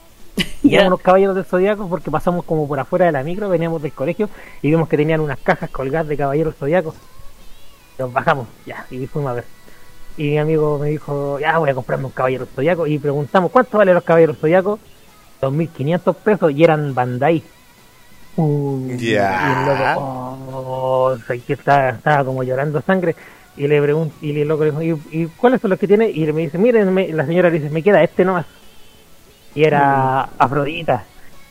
y Ya. eran unos caballeros del zodiaco porque pasamos como por afuera de la micro, veníamos del colegio y vimos que tenían unas cajas colgadas de caballeros zodiacos. Nos bajamos, ya, y fuimos a ver. Y mi amigo me dijo, ya voy a comprarme un caballero zodiaco. Y preguntamos, ¿cuánto valen los caballeros zodiacos? dos mil quinientos pesos y eran Bandai. Uh, Y el Ya. loco, oh, o sea, que estaba, estaba como llorando sangre. Y le pregunto, y el loco le dijo, ¿y, y cuáles son los que tiene? Y me dice, miren, me- la señora le dice, me queda este nomás. Y era Afrodita.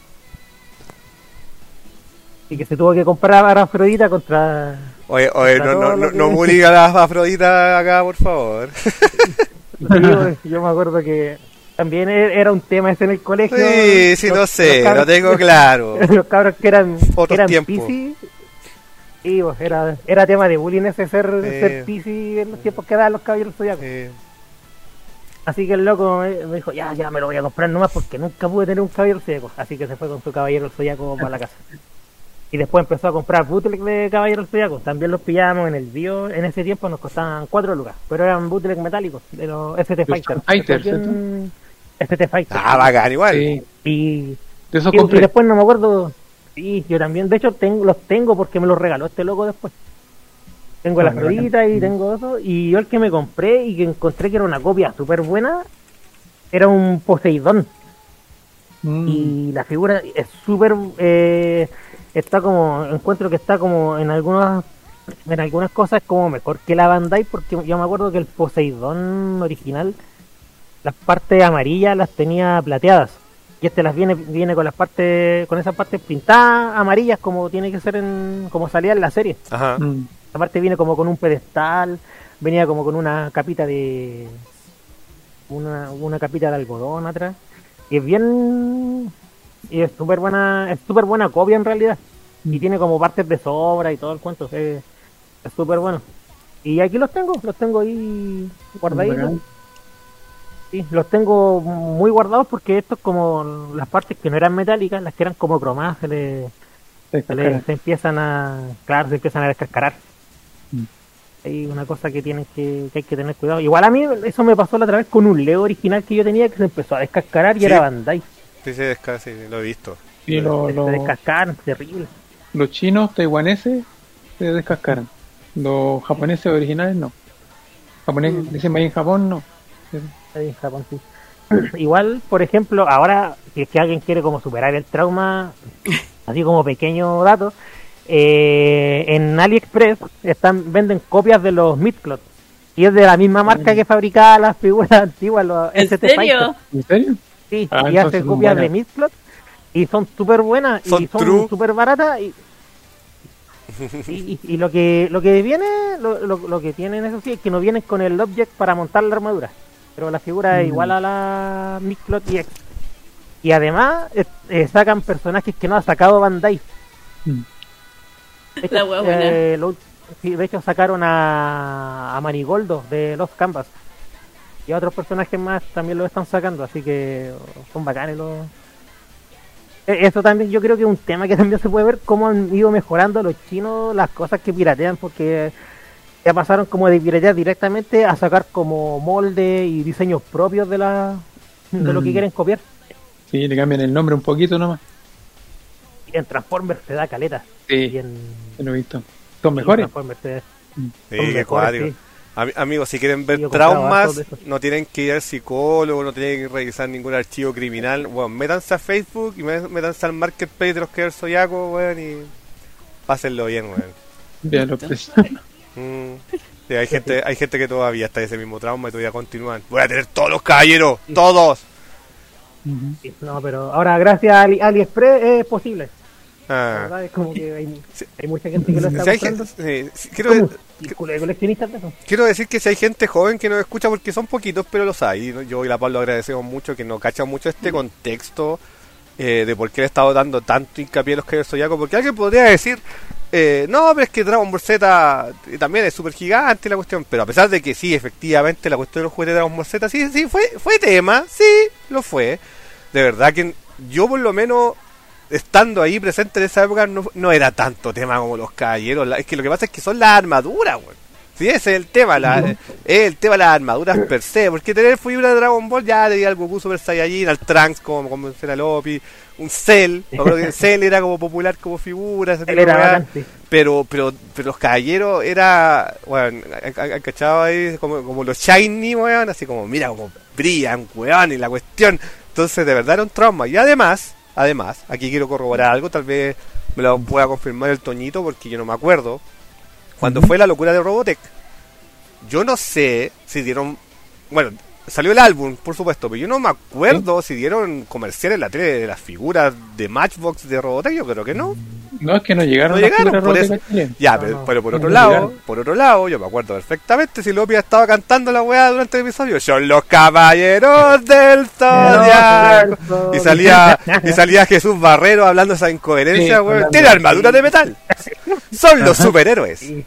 Y que se tuvo que comprar a Afrodita contra... Oye, oye, no, Para no, todo no, lo que- no muriga las afroditas acá, por favor. yo, yo me acuerdo que también e- era un tema ese en el colegio. Sí, sí, Los- no sé, los cabros- lo tengo claro. Los cabros que eran, Otros que eran tiempos. Piscis Sí, pues, era, era tema de bullying ese ser, Eh. ser Piscis en los tiempos que daban los caballeros zodiacos. Eh, Así que el loco me, me dijo, ya, ya me lo voy a comprar nomás porque nunca pude tener un caballero zodiaco. Así que se fue con su caballero zodiaco para la casa. Y después empezó a comprar bootleg de caballero zodiaco. También los pillábamos en el bio. En ese tiempo nos costaban cuatro lucas, pero eran bootleg metálicos de los S T Los Fighter. Fighter, También- S T Fighter. ah, bacán, igual. Sí, Y, de esos y- y compré. después no me acuerdo. Sí, yo también. De hecho, tengo, los tengo porque me los regaló este loco después. Tengo Ah, las qué floritas y bacán. tengo eso. Y yo el que me compré y que encontré que era una copia súper buena era un Poseidón. Mm. Y la figura es súper. Eh, está como. Encuentro que está como en algunas. En algunas cosas como mejor que la Bandai, porque yo me acuerdo que el Poseidón original, las partes amarillas las tenía plateadas. Y este las viene viene con las partes, con esas partes pintadas amarillas como tiene que ser en, como salía en la serie. Ajá. Mm. Aparte viene como con un pedestal, venía como con una capita de una, una capita de algodón atrás. Y es bien y es súper buena, es súper buena copia en realidad. Y tiene como partes de sobra y todo el cuento, es es súper bueno. Y aquí los tengo, los tengo ahí guardaditos. Bacán. Sí, los tengo muy guardados porque estos como las partes que no eran metálicas, las que eran como cromadas, se le, se, le- se empiezan a, claro, se empiezan a descascarar. Mm. Hay una cosa que tienen que, que hay que tener cuidado. Igual a mí eso me pasó la otra vez con un Lego original que yo tenía que se empezó a descascarar y Sí. era Bandai. Sí, sí, desca- sí, lo he visto. Sí, lo- Se, lo- se descascaran, terrible. los chinos taiwaneses se descascaran. Los japoneses originales no. Japoneses dicen ahí en Japón no. Ahí en Japón, sí. Igual, por ejemplo, ahora, si es que alguien quiere como superar el trauma, así como pequeño dato, eh, en AliExpress están venden copias de los Midcloth. Y es de la misma marca que fabricaba las figuras antiguas, los ¿En S T serio? Fighter. ¿En serio? Sí, Ah, y entonces hace son copias de buenas. Midcloth y son súper buenas Son y true. son súper baratas y, y, y- y lo que lo que viene lo, lo, lo que tienen eso sí es que no vienen con el object para montar la armadura, pero la figura es Mm. igual a la Midcloth y X. Y además eh, eh, sacan personajes que no ha sacado Bandai. Mm. De hecho, La wea buena. eh, lo- sí, de hecho sacaron a, a Manigoldo de Lost Canvas y a otros personajes más también lo están sacando, así que son bacanes los. Eh, Eso también yo creo que es un tema que también se puede ver cómo han ido mejorando los chinos las cosas que piratean, porque ya pasaron como de piratear directamente a sacar como molde y diseños propios de la de lo que Mm. quieren copiar. Sí, le cambian el nombre un poquito nomás. Y en Transformers se da caleta. Sí, Y en, se lo he visto. Son mejores. en Transformers se- Sí, son qué mejores, cuadro. sí. Ami- Amigos, si quieren ver Yo compraba traumas, hartos de esos. no tienen que ir al psicólogo, no tienen que revisar ningún archivo criminal. Bueno, métanse a Facebook y mé- métanse al marketplace de los que Soyaco, weón, y pásenlo bien, weón. Ya lo preciso. Mm. Sí, hay gente, hay gente que todavía está en ese mismo trauma y todavía continúan. Voy a tener todos los caballeros, todos. Ujú. Sí, no, pero ahora gracias a Ali- AliExpress es posible. La Ah. verdad es como que hay, Sí. hay mucha gente que lo está Si hay comprando. gente- sí, sí, quiero, Como un círculo de coleccionistas de eso. quiero decir que si hay gente joven que nos escucha, porque son poquitos, pero los hay. ¿no? Yo y la Pablo agradecemos mucho que nos cachan mucho este contexto eh, de por qué le he estado dando tanto hincapié a los Caballeros Zodiaco. Porque alguien podría decir, eh, no, pero es que Dragon Ball Z también es súper gigante la cuestión. Pero a pesar de que sí, efectivamente, la cuestión de los juguetes de Dragon Ball Z, sí, sí, fue, fue tema, sí, lo fue. De verdad que yo por lo menos, estando ahí presente en esa época, no, no era tanto tema como los caballeros. La- es que lo que pasa es que son las armaduras, güey. Sí, ese es el tema, la, es el tema de las armaduras per se. Porque tener figura de Dragon Ball ya le di al Goku Super Saiyajin, al Trunks como, como menciona Lopi, un Cell. Me acuerdo que Cell era como popular como figura, ese Él tipo de era weá. bacán, sí. Pero, pero, pero los caballeros era, bueno, han cachado ahí como, como los shiny, weón, así como, mira como brillan, weón, y la cuestión. Entonces, de verdad era un trauma. Y además, además, aquí quiero corroborar algo, tal vez me lo pueda confirmar el Toñito, porque yo no me acuerdo. Cuando fue la locura de Robotech, yo no sé si dieron, bueno, salió el álbum, por supuesto, pero yo no me acuerdo si dieron comerciales en la tele de las figuras de Matchbox de Robotech, yo creo que no. No, es que no llegaron No las llegaron, figuras por eso. robóticas chilenas. Ya, No, pero, no, pero por no otro lado, llegaron. por otro lado, yo me acuerdo perfectamente si Lopia estaba cantando la weá durante el episodio. Son los caballeros del Zodiaco. Y salía, y salía Jesús Barrero hablando esa incoherencia, Sí, weón. hablando Tiene así. armadura de metal. Son los Ajá. superhéroes. Sí.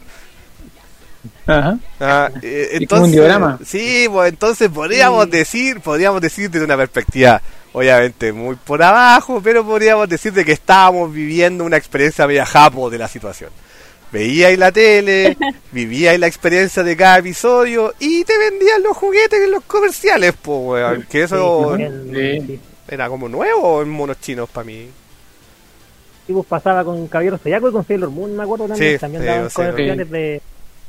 Ajá. Ah, eh, Y como un entonces, diorama. sí, pues entonces podríamos decir, podríamos decir desde una perspectiva, obviamente muy por abajo, pero podríamos decir de que estábamos viviendo una experiencia media japo de la situación. Veíais la tele, vivíais la experiencia de cada episodio y te vendían los juguetes en los comerciales, pues, weón. Que eso Sí, el- Sí. sí. era como nuevo en monos chinos para mí. Sí, pues pasaba con Caballero Zodiaco y con Sailor Moon, me acuerdo también. Sí, también sí, daban sí. comerciales de.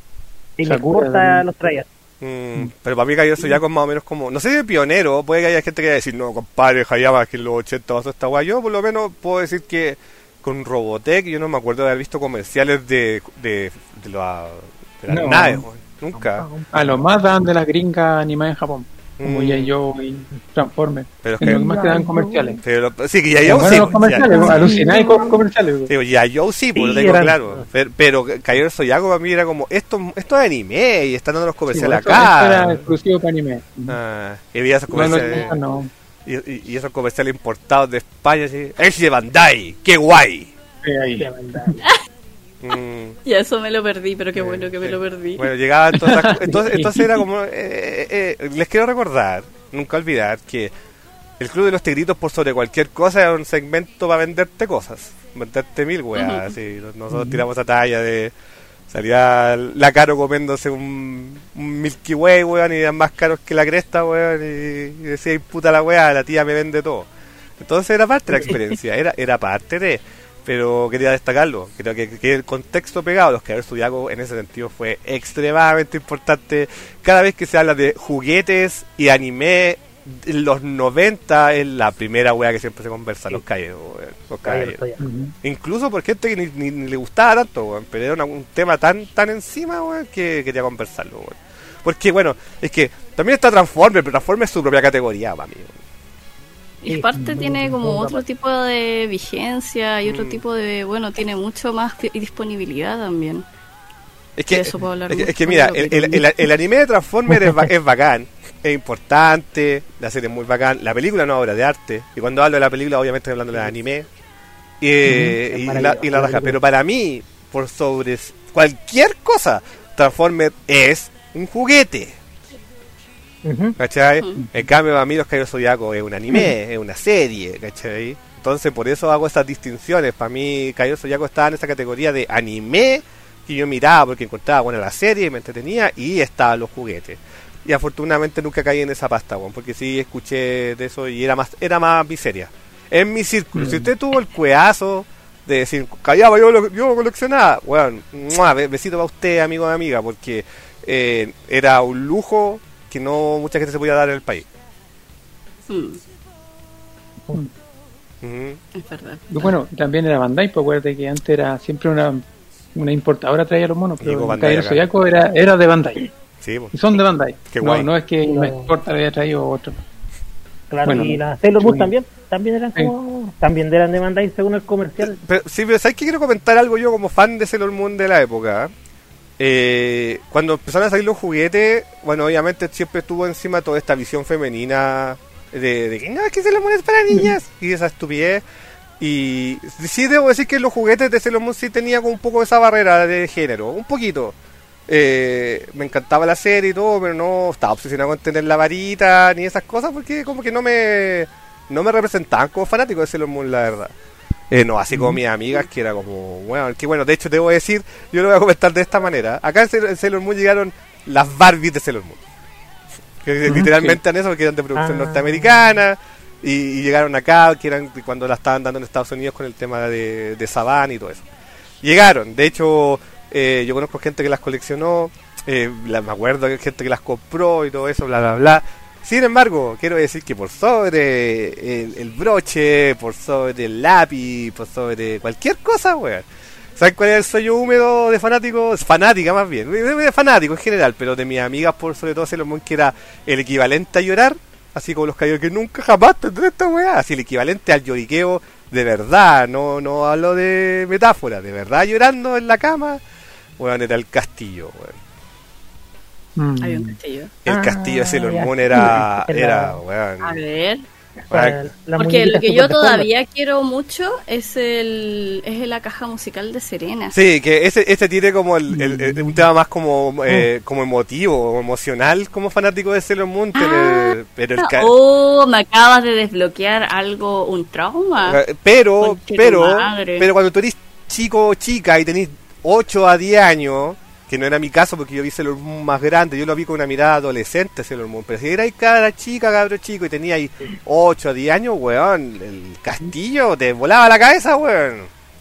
Y me Sakura importa también. los traía. Mm, pero para mí Caballero Zodiaco es más o menos como, no sé si de pionero, puede que haya gente que vaya a decir, no, compadre, Hayama, que en los ochenta pasó esta guay. Yo por lo menos puedo decir que con Robotech yo no me acuerdo de haber visto comerciales de, de, de, la- de las No. naves, weón. Nunca. A lo más dan de las gringas animadas en Japón. Como Mm. ya yo y Transformers. Pero es Es lo que, que más te dan comerciales. pero, sí, que ya yo Bueno, sí. los comerciales, ya- alucináis con comerciales. Sí, ya yo sí, pues lo Sí, tengo eran- claro. Pero, pero Caballero Zodiaco para mí era como, esto, esto es anime y están dando los Sí, comerciales por eso esto era acá. exclusivo para anime. Ah, y veía esos No, no, comerciales. no. Y, y- y esos comerciales importados de España, así. Es de Bandai, qué guay. Sí, ahí. De verdad. Mm, Ya eso me lo perdí, pero qué eh, bueno que me sí. lo perdí. Bueno, llegaba entonces, entonces, entonces era como, eh, eh, eh, les quiero recordar, nunca olvidar que el Club de los Tigritos por sobre cualquier cosa era un segmento para venderte cosas, venderte mil weas, Ujú. así, nosotros tiramos esa talla de, salía la Caro comiéndose un, un Milky Way, weón, y eran más caros que la cresta, weón, y, y decía, puta la wea, la tía me vende todo. Entonces era parte de la experiencia, era, era parte de... Pero quería destacarlo, creo que, que el contexto pegado a los Caballeros Zodiaco en ese sentido fue extremadamente importante. Cada vez que se habla de juguetes y anime, en los noventa es la primera wea que siempre se conversa, los caballeros, weón, los Caballero caballeros. Zodiaco. Ujú. Incluso por gente que ni, ni- ni le gustaba tanto, weón, pero era una- un tema tan tan encima, weón, que quería conversarlo, weón. Porque, bueno, es que también está Transformers, pero Transformers es su propia categoría para mí, weón. Y Sí, aparte muy tiene bien, como muy otro capaz. tipo de vigencia y otro Mm. tipo de, bueno, tiene mucho más di- disponibilidad también. Es que, De eso puedo hablar es que, mucho es que más, mira, pero- el, el- el- el anime de Transformers es, ba- es bacán, es importante, la serie es muy bacán, la película es una obra de arte, y cuando hablo de la película obviamente estoy hablando del anime, eh, Ujú, es y, la, maravilloso, y la raja, maravilloso. pero para mí, por sobre s- cualquier cosa, Transformers es un juguete, Ujú. ¿cachai? Ujú. En cambio, a mí los Caballeros Zodiaco es un anime, es una serie, ¿cachai? Entonces, por eso hago estas distinciones. Para mí, Caballeros Zodiaco estaba en esa categoría de anime que yo miraba porque encontraba buena la serie, me entretenía y estaban los juguetes. Y afortunadamente nunca caí en esa pasta, weón, porque sí escuché de eso y era más era más miseria. En mi círculo, Mm. si usted tuvo el cueazo de decir, callaba, yo lo, yo lo coleccionaba, bueno, besito para usted, amigo o amiga, porque eh, era un lujo que no mucha gente se podía dar en el país. Mm, Ujú. es verdad. Y bueno, también era Bandai, pues acuérdate que antes era siempre una, una importadora traía los monos, Llegó pero el Bandai Caballero acá. Zodiaco era, era de Bandai. Sí, pues. Y son de Bandai. Qué no, guay. no es que No. me exporta había traído otro. Claro, Bueno, y las Sailor Moon sí. también, también eran Sí. como, también eran de Bandai según el comercial. Pero, sí, pero ¿sabes qué? Quiero comentar algo yo como fan de Sailor Moon de la época. Eh, cuando empezaron a salir los juguetes, bueno, obviamente siempre estuvo encima toda esta visión femenina de, de que no, es que Sailor Moon es para niñas y esa estupidez. Y sí debo decir que los juguetes de Sailor Moon sí tenía como un poco esa barrera de género, un poquito. Eh, me encantaba la serie y todo, pero no estaba obsesionado con tener la varita ni esas cosas porque como que no me no me representaban como fanático de Sailor Moon, la verdad. Eh, no, así como mis amigas, que era como, bueno, que bueno, de hecho debo decir, yo lo voy a comentar de esta manera. Acá en Sailor, en Sailor Moon llegaron las Barbies de Sailor Moon. Que Ujú, literalmente eran eso, porque eran de producción Ah. norteamericana. Y, y llegaron acá, que eran cuando la estaban dando en Estados Unidos con el tema de, de Saban y todo eso. Llegaron, de hecho, eh, yo conozco gente que las coleccionó, eh, la- me acuerdo que hay gente que las compró y todo eso, bla, bla, bla. Sin embargo, quiero decir que por sobre el, el broche, por sobre el lápiz, por sobre cualquier cosa, weón. ¿Saben cuál es el sueño húmedo de fanáticos? Fanática más bien, de, de fanático en general, pero de mis amigas por sobre todo Sailor Moon, que era el equivalente a llorar, así como los caballeros que nunca jamás tendré esta weá, así el equivalente al lloriqueo de verdad, no no hablo de metáfora, de verdad llorando en la cama, weón, era el castillo, weón. Mm. Había un castillo. El Ah, castillo de Sailor ya, Moon sí, era, en la- era, weón. A ver. weón, La Porque muñequita lo que súper yo deforme. todavía quiero mucho es el es la caja musical de Serena. Sí, que ese, ese tiene como el, el- el- un tema más como eh, como emotivo, emocional, como fanático de Sailor Moon, pero, pero el ca- Oh, me acabas de desbloquear algo, un trauma. Eh, pero, Conche tu pero, madre. pero cuando tú eres chico o chica y tenés ocho a diez años, que no era mi caso porque yo vi Sailor Moon más grande, yo lo vi con una mirada adolescente Sailor Moon, pero si erais cara chica, cabro chico y tenía ahí ocho a diez años, weón, el castillo te volaba la cabeza, weón.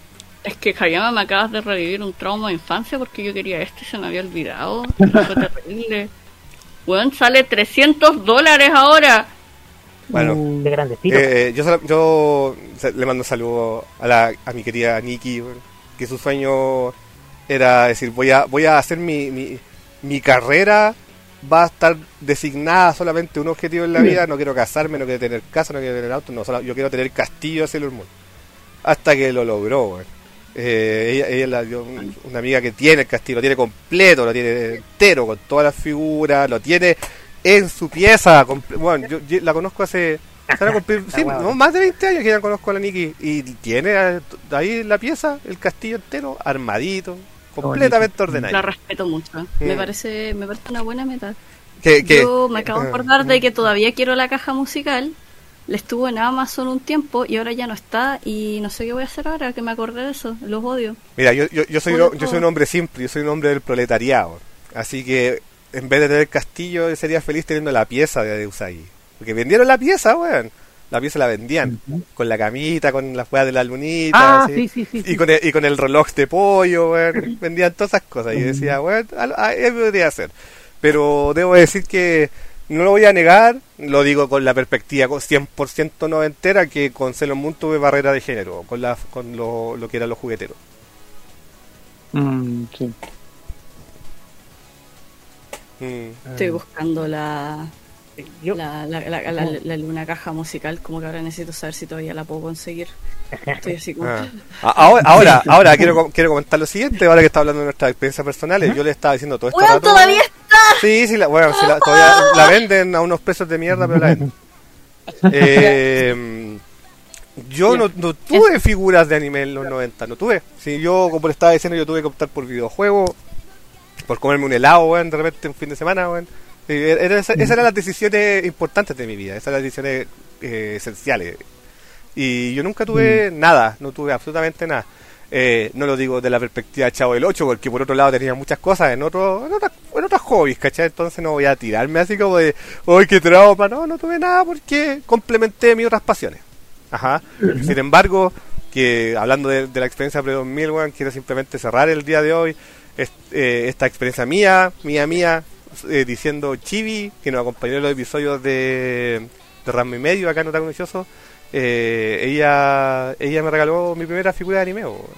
Es que Hayama, me acabas de revivir un trauma de infancia porque yo quería este y se me había olvidado. Fue terrible. Weón, sale trescientos dólares ahora. Bueno, De grandecito. Eh, yo, solo- yo se- le mando un saludo a, la, a mi querida Nikki, weón, que su sueño era decir, voy a voy a hacer mi, mi, mi carrera, va a estar designada solamente un objetivo en la vida, no quiero casarme, no quiero tener casa, no quiero tener auto, no, solo, yo quiero tener castillo de Sailor Moon. Hasta que lo logró, weón. Eh, ella, ella es la- yo- una amiga que tiene el castillo, lo tiene completo, lo tiene entero, con todas las figuras, lo tiene en su pieza. comple- Bueno, yo, yo la conozco hace... se van a cumplir- sí, guau. no, más de veinte años que ya conozco a la Nikki. Y tiene eh, ahí en la pieza el castillo entero, armadito, completamente ordenado. La respeto mucho. Me Mm. parece me parece una buena meta. Que, que, Yo me acabo de acordar de que todavía quiero la caja musical. La estuvo en Amazon un tiempo y ahora ya no está. Y no sé qué voy a hacer ahora que me acordé de eso. Los odio. Mira, yo, yo, yo, soy, Por un- yo soy un favor. hombre simple, yo soy un hombre del proletariado. Así que en vez de tener castillo, yo sería feliz teniendo la pieza de Usagi. Porque vendieron la pieza, weón. La pieza la vendían. Con la camita, con las weas de la lunita. Ah, así. sí, sí, sí. Y sí. con, el, y con el reloj de pollo, weón. Vendían todas esas cosas. Y yo decía, weón, algo- ah, eso podría hacer. Pero debo decir que no lo voy a negar, lo digo con la perspectiva con cien por ciento noventera, que con Sailor Moon tuve barrera de género, con la con lo, lo que eran los jugueteros. Mm, sí. Mm. Estoy buscando la, Yo, la, la, la, la, la- una caja musical. Como que ahora necesito saber si todavía la puedo conseguir. Estoy así como... Ah. A- Ahora, ahora, ahora quiero, com- quiero comentar lo siguiente, ahora que está hablando de nuestras experiencias personales, yo le estaba diciendo todo esto. ¡Weón, rato- todavía está! Sí, sí, la, bueno, sí, la, todavía la venden a unos precios de mierda, pero la venden. Eh, yo no, no tuve figuras de anime en los noventa, no tuve. Si yo, como le estaba diciendo, yo tuve que optar por videojuegos, por comerme un helado, weón, de repente un fin de semana, weón. Eh, era- esa- esas eran las decisiones importantes de mi vida, esas eran las decisiones eh, esenciales. Y yo nunca tuve nada, no tuve absolutamente nada. Eh, no lo digo de la perspectiva de Chavo del ocho, porque por otro lado tenía muchas cosas en otro, en otras, en otros hobbies, ¿cachai? Entonces no voy a tirarme así como de, ¡ay, qué trauma! No, no tuve nada porque complementé mis otras pasiones. Ajá. Sin embargo, que hablando de, de la experiencia pre dos mil, weón, quiero simplemente cerrar el día de hoy est- eh, esta experiencia mía, mía, mía, eh, diciendo Chibi, que nos acompañó en los episodios de, de Ranma y Medio, acá en Otaku Noticioso. Eh, ella ella me regaló mi primera figura de anime. weón.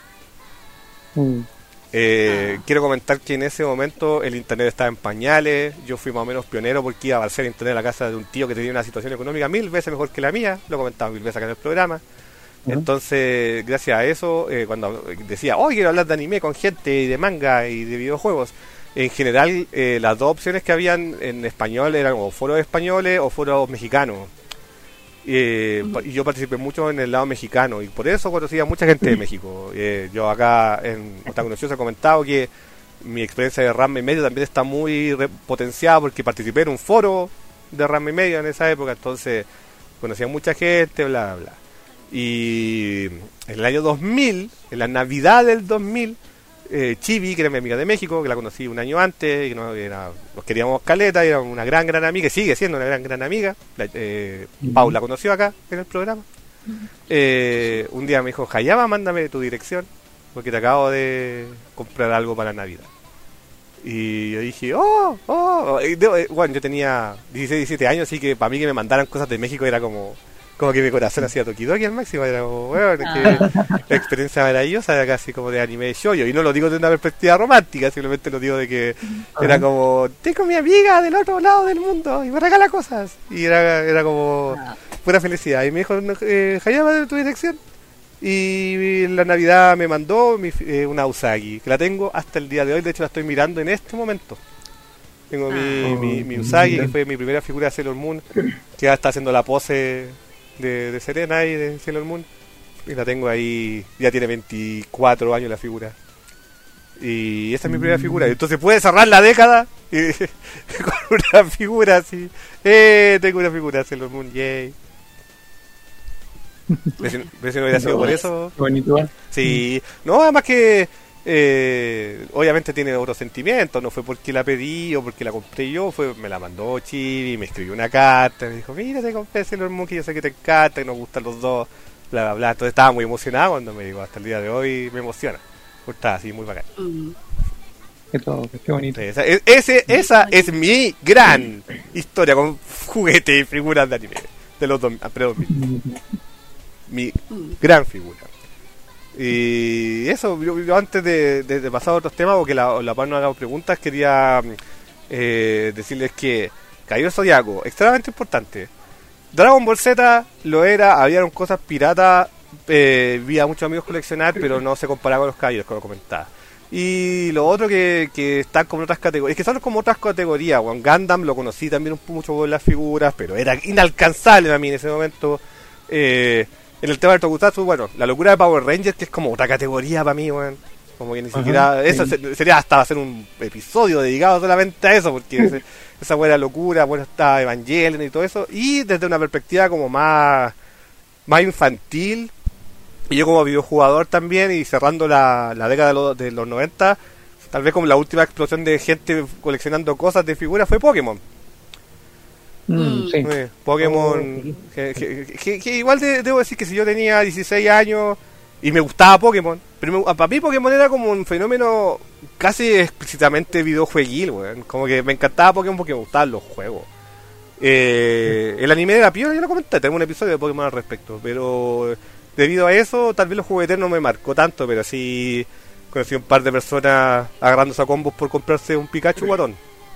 Mm. Eh, Ah. Quiero comentar que en ese momento el internet estaba en pañales, yo fui más o menos pionero porque iba a hacer internet en la casa de un tío que tenía una situación económica mil veces mejor que la mía, lo comentaba mil veces acá en el programa. Entonces, gracias a eso, eh, cuando decía, oh, quiero hablar de anime con gente y de manga y de videojuegos, en general eh, las dos opciones que habían en español eran o foros españoles o foros mexicanos. Eh, pa- y yo participé mucho en el lado mexicano y por eso conocí a mucha gente de México. Eh, yo acá en Otaku Noticioso he comentado que mi experiencia de Ranma y Medio también está muy re- potenciada porque participé en un foro de Ranma y Medio en esa época, entonces conocí a mucha gente, bla, bla, bla. Y en el año dos mil, en la Navidad del dos mil, eh, Chibi, que era mi amiga de México, que la conocí un año antes, y que no, era, nos queríamos caleta, y era una gran, gran amiga, y sigue siendo una gran, gran amiga. La, eh, Paula la conoció acá en el programa. Eh, un día me dijo, Hayama, mándame tu dirección, porque te acabo de comprar algo para Navidad. Y yo dije, oh, oh, y de- eh, bueno, yo tenía dieciséis, diecisiete años, así que para mí que me mandaran cosas de México era como como que mi corazón hacía tokidoki al máximo, era como, weón, es que la experiencia maravillosa era casi como de anime de shoujo, y no lo digo de una perspectiva romántica, simplemente lo digo de que era como, tengo mi amiga del otro lado del mundo y me regala cosas, y era, era como pura felicidad. Y me dijo, no, eh, Hayama, tu dirección. Y la Navidad me mandó mi, eh, una Usagi, que la tengo hasta el día de hoy. De hecho, la estoy mirando en este momento. Tengo mi, Ah. mi, mi Usagi, que fue mi primera figura de Sailor Moon, que ya está haciendo la pose de, de Serena y de Sailor Moon. Y la tengo ahí, ya tiene veinticuatro años la figura. Y esta es mi primera figura. Entonces puede cerrar la década y, con una figura así. Eh, tengo una figura de Sailor Moon, yay. Pero si, pero si no hubiera sido por eso. Qué bonito, ¿eh? Sí, no, además que eh, obviamente tiene otros sentimientos, no fue porque la pedí o porque la compré yo, fue me la mandó Chibi, me escribió una carta, me dijo, mira, te compré Sailor Moon, que yo sé que te encanta, que nos gustan los dos, bla, bla, bla. Entonces estaba muy emocionado cuando me dijo, hasta el día de hoy me emociona, porque estaba así muy bacán. Mm. Qué todo, qué bonito. Esa, es- ese, esa es mi gran historia con juguetes y figuras de anime, de los dos, ah, perdón, mi, mi Mm. gran figura. Y eso, yo, yo antes de, de- de pasar a otros temas, porque la, la Paz no haga preguntas, quería eh, decirles que Caballero Zodiaco, extremadamente importante. Dragon Ball Z lo era, había cosas piratas, eh, vi a muchos amigos coleccionar, pero no se comparaba con los caballeros, como comentaba. Y lo otro que, que están como en otras categorías, es que son como otras categorías. Juan Gundam lo conocí también un, mucho por las figuras, pero era inalcanzable a mí en ese momento. Eh, en el tema del Tokusatsu, bueno, la locura de Power Rangers, que es como otra categoría para mí, weón. Como que ni Ajá, siquiera, eso sí. se- sería hasta hacer un episodio dedicado solamente a eso, porque ese- esa buena locura, bueno, está Evangelion y todo eso. Y desde una perspectiva como más, más infantil, y yo como videojugador también, y cerrando la, la década de los, de los noventa, tal vez como la última explosión de gente coleccionando cosas de figuras fue Pokémon. Mm, sí. Eh, Pokémon, Oh, sí. que, que- que- que igual de- debo decir que si yo tenía dieciséis años y me gustaba Pokémon, pero me- para mí Pokémon era como un fenómeno casi explícitamente videojueguil, weón. Como que me encantaba Pokémon porque me gustaban los juegos. Eh, el anime era piola, yo lo comenté, tengo un episodio de Pokémon al respecto, pero debido a eso, tal vez los juguetes no me marcó tanto, pero sí conocí un par de personas agarrándose a combos por comprarse un Pikachu guatón.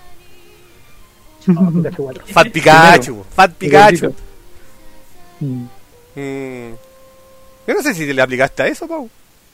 Oh, Pikachu guatón. Fat Pikachu, Fat Pikachu. Mm. Mm. Yo no sé si le aplicaste a eso, Pau.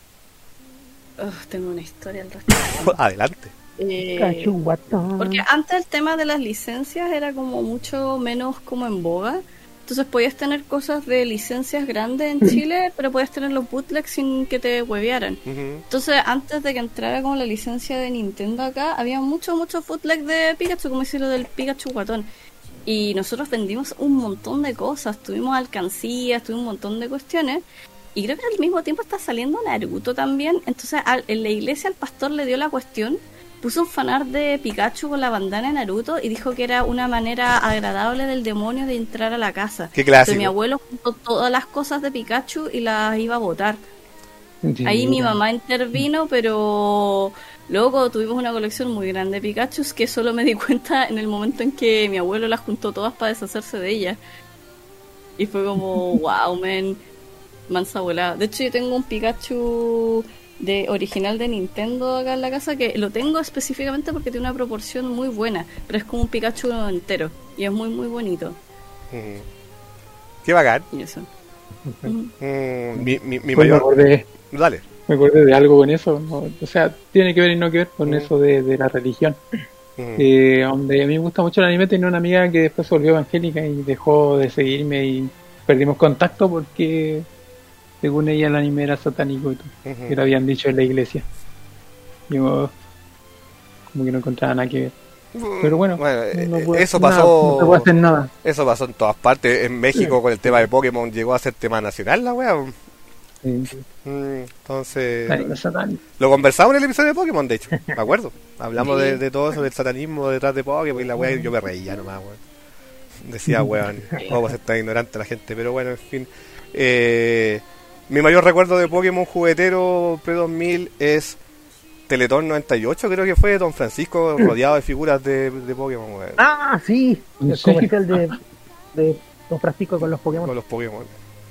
Ugh, tengo una historia al respecto. Adelante. Eh, Pikachu guatón. Porque antes el tema de las licencias era como mucho menos como en boga. Entonces podías tener cosas de licencias grandes en Chile, pero podías tener los bootlegs sin que te huevearan. Ujú. Entonces antes de que entrara como la licencia de Nintendo acá, había muchos, muchos bootlegs de Pikachu, como decirlo del Pikachu guatón. Y nosotros vendimos un montón de cosas, tuvimos alcancías, tuvimos un montón de cuestiones. Y creo que al mismo tiempo está saliendo Naruto también. Entonces al- en la iglesia el pastor le dio la cuestión, puso un fanart de Pikachu con la bandana de Naruto y dijo que era una manera agradable del demonio de entrar a la casa. Qué Entonces clásico. mi abuelo juntó todas las cosas de Pikachu y las iba a botar. Sí, Ahí mi mira. mamá intervino, pero luego tuvimos una colección muy grande de Pikachus que solo me di cuenta en el momento en que mi abuelo las juntó todas para deshacerse de ellas. Y fue como, wow, man, mansa volada. De hecho, yo tengo un Pikachu de original de Nintendo acá en la casa que lo tengo específicamente porque tiene una proporción muy buena, pero es como un Pikachu entero y es muy, muy bonito. Ujú. Qué bacán. Y eso. Ujú. Ujú. Mm, mi mi, mi Pues me mayor. acordé, Dale. me acordé de algo con eso, ¿no? O sea, tiene que ver y no que ver con Mm. eso de, de la religión. Ujú. Eh, donde a mí me gusta mucho el anime, tenía una amiga que después se volvió evangélica y dejó de seguirme y perdimos contacto porque según ella el anime era satánico y todo, Ujú. que lo habían dicho en la iglesia. Yo como que no encontraba nada que ver. Pero bueno, eh, no eh, puedo eso hacer nada, pasó. no se puede hacer nada. Eso pasó en todas partes. En México con el tema de Pokémon llegó a ser tema nacional la wea. Sí, Mm, Entonces, anime satánico. lo conversamos en el episodio de Pokémon, de hecho, me acuerdo. Hablamos de, de todo eso, del satanismo detrás de Pokémon y la wea, y yo me reía nomás, weón. Decía, weón, cómo va a ser tan ignorante la gente, pero bueno, en fin. Eh, mi mayor recuerdo de Pokémon juguetero pre dos mil es Teletón noventa y ocho, creo que fue Don Francisco rodeado de figuras de, de Pokémon, weón. Ah, sí. El Sí. comercial de, de Don Francisco con los Pokémon. Con los Pokémon.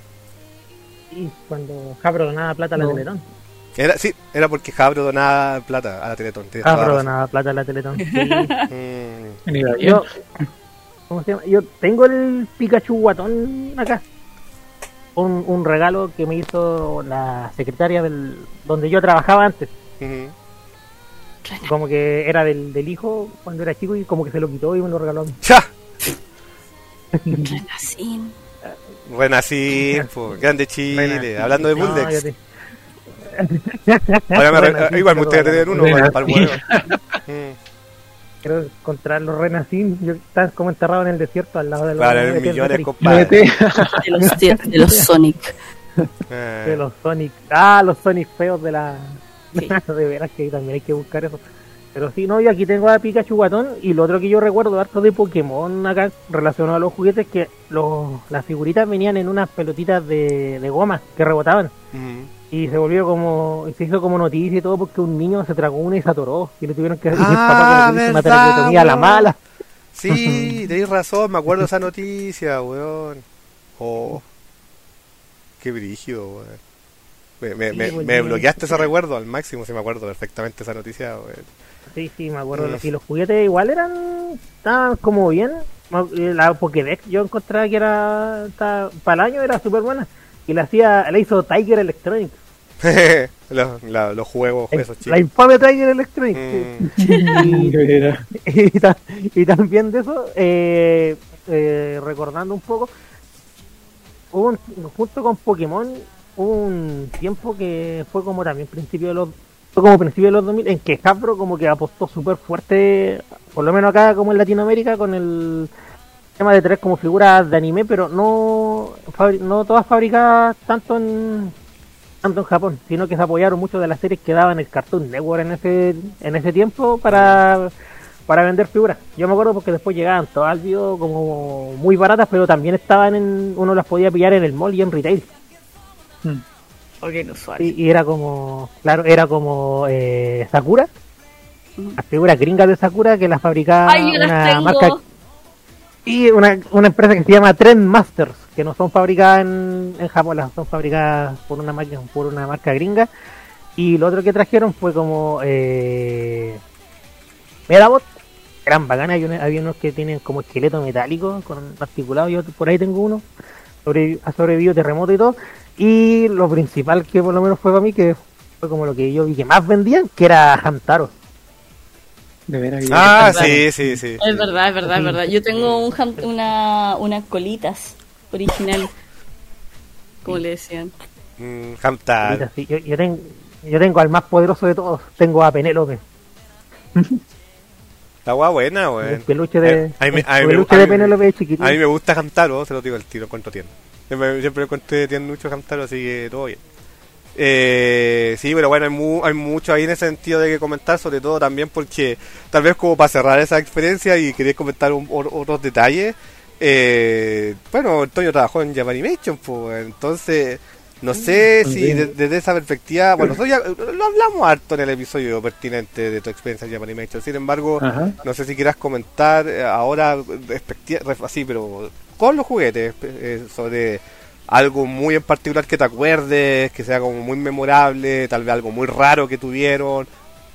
Y cuando Jabro donaba plata a la No. Teletón. Era, sí, era porque Jabro donaba plata a la Teletón. tienes toda la Jabro razón. donaba plata a la Teletón. Sí. Mm, Me iba bien. Yo, ¿Cómo se llama? Yo tengo el Pikachu guatón acá. Un, un regalo que me hizo la secretaria del donde yo trabajaba antes. Ujú. Como que era del, del hijo cuando era chico y como que se lo quitó y me lo regaló a mí. ¡Cha! Renacín. Renací, pues, grande Chile. Renací. Hablando de No, Buldex. yo te- Ahora me re- Renací, igual me gustaría pero- tener uno Renací. para el huevo. Mm. Quiero encontrar los renacín. Yo estaba como enterrado en el desierto al lado de los Para de el Pierre millones, Berry, compadre. Vete. De los, de los Sonic. Eh, de los Sonic. Ah, los Sonic feos de la. Sí. De veras que también hay que buscar eso. Pero sí, no, yo aquí tengo a Pikachu guatón. Y lo otro que yo recuerdo harto de Pokémon acá relacionado a los juguetes es que los, las figuritas venían en unas pelotitas de, de goma que rebotaban. ujú. Y se volvió como, se hizo como noticia y todo porque un niño se tragó una y se atoró. Y le tuvieron que decir Ah, papá que le hizo una verdad, traqueotomía a la weón. mala. Sí, tenéis razón, me acuerdo de esa noticia, weón. Oh, qué brígido, weón. Me, me, Sí, me, pues, me sí. bloqueaste ese recuerdo al máximo, si me acuerdo perfectamente esa noticia, weón. Sí, sí, me acuerdo. Mm. Y los juguetes igual eran, estaban como bien. La Pokédex yo encontraba que era, estaba- para el año era súper buena. Y la hacía, la hizo Tiger Electronics. los, la- los juegos, esos La chicos. infame Tiger Electronics. Mm. De veras. y, ta- y también de eso, eh, eh, recordando un poco, hubo un- junto con Pokémon, hubo un tiempo que fue como también principio de los fue como principio de los dos mil en que Hasbro como que apostó súper fuerte, por lo menos acá como en Latinoamérica, con el tema de traer como figuras de anime, pero no fabri- no todas fabricadas tanto en tanto en Japón, sino que se apoyaron mucho de las series que daban el Cartoon Network en ese en ese tiempo para para vender figuras. Yo me acuerdo porque después llegaban todas al video como muy baratas, pero también estaban en uno las podía pillar en el mall y en retail. Mm. Ok, no usuario. Y, y era como, claro, era como eh, Sakura, Ujú. las figuras gringas de Sakura que las fabricaba Ay, yo las una tengo. marca y una, una empresa que se llama Trend Masters, que no son fabricadas en, en Japón, las son fabricadas por una marca, por una marca gringa. Y lo otro que trajeron fue como eh, Medabot, eran bacanas, hay, una- había unos que tienen como esqueleto metálico con articulado, yo por ahí tengo uno, sobre, ha sobrevivido terremoto y todo. Y lo principal que por lo menos fue para mí, que fue como lo que yo vi que más vendían, que era Hamtaro. De veras. que- Ah, Es verdad. sí, sí, sí. Es verdad, es verdad, es verdad. Yo tengo un ham- una, unas colitas original. Como le decían. Mm, Hamtar. Sí, yo, yo, tengo, yo tengo al más poderoso de todos, tengo a Penélope, La guay buena, el weón. peluche de, Eh, a mí me- el a mí me- peluche a de mí me- Penélope chiquitito. A mí me gusta Hamtaro, se lo digo al tiro, encuentro tierno. Siempre, siempre encontré tierno mucho Hamtaro, así que todo bien. Eh, sí, pero bueno, hay, mu- hay mucho ahí en ese sentido de que comentar, sobre todo también porque tal vez como para cerrar esa experiencia y queréis comentar un- o- otros detalles. Eh, bueno, Antonio trabajó en Japanimation, pues, entonces no sé Mm, si bien. de- desde esa perspectiva, bueno, nosotros ya lo hablamos harto en el episodio pertinente de tu experiencia en Japanimation, sin embargo, Ajá. no sé si quieras comentar eh, ahora, respecti- ref- así, pero con los juguetes, eh, sobre algo muy en particular que te acuerdes, que sea como muy memorable, tal vez algo muy raro que tuvieron.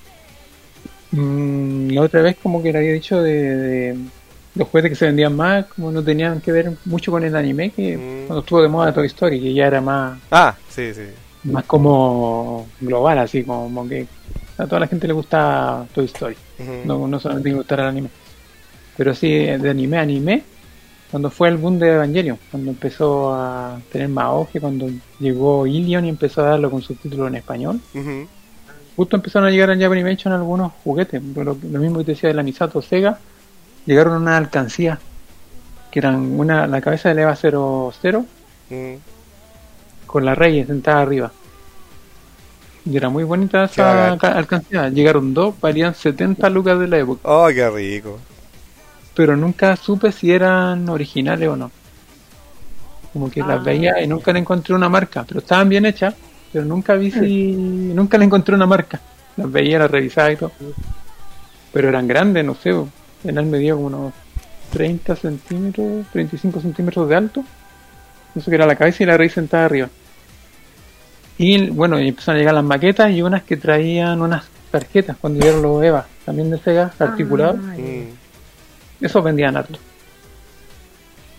Mm, la otra vez como que le había dicho de, de los juguetes que se vendían más, como no tenían que ver mucho con el anime, que Mm. cuando estuvo de moda Toy Story, que ya era más, Ah, sí, sí. más como global, así como que a toda la gente le gusta Toy Story, Ujú. no, no solamente le gustar el anime. Pero sí, de anime a anime, cuando fue el boom de Evangelion, cuando empezó a tener más auge, cuando llegó Ilion y empezó a darlo con subtítulos en español, Ujú. justo empezaron a llegar al Japanimation algunos juguetes, lo, lo mismo que te decía de la Misato Sega, llegaron una alcancía, que eran una la cabeza de Eva cero cero Mm. con la Rey sentada arriba. Y era muy bonita Qué esa bacán. ca- alcancía. Llegaron dos, valían setenta lucas de la época, Oh, qué rico. pero nunca supe si eran originales o no. Como que las Ah. veía y nunca le encontré una marca, pero estaban bien hechas, pero nunca vi si nunca le encontré una marca. Las veía, las revisaba y todo. Pero eran grandes, no sé, en el medía como unos treinta centímetros, treinta y cinco centímetros de alto. Eso que era la cabeza y la raíz sentada arriba. Y bueno, y empezaron a llegar las maquetas y unas que traían unas tarjetas cuando llegaron los EVA, también de Sega, articulados. Ah, ya. Mm. Esos vendían harto.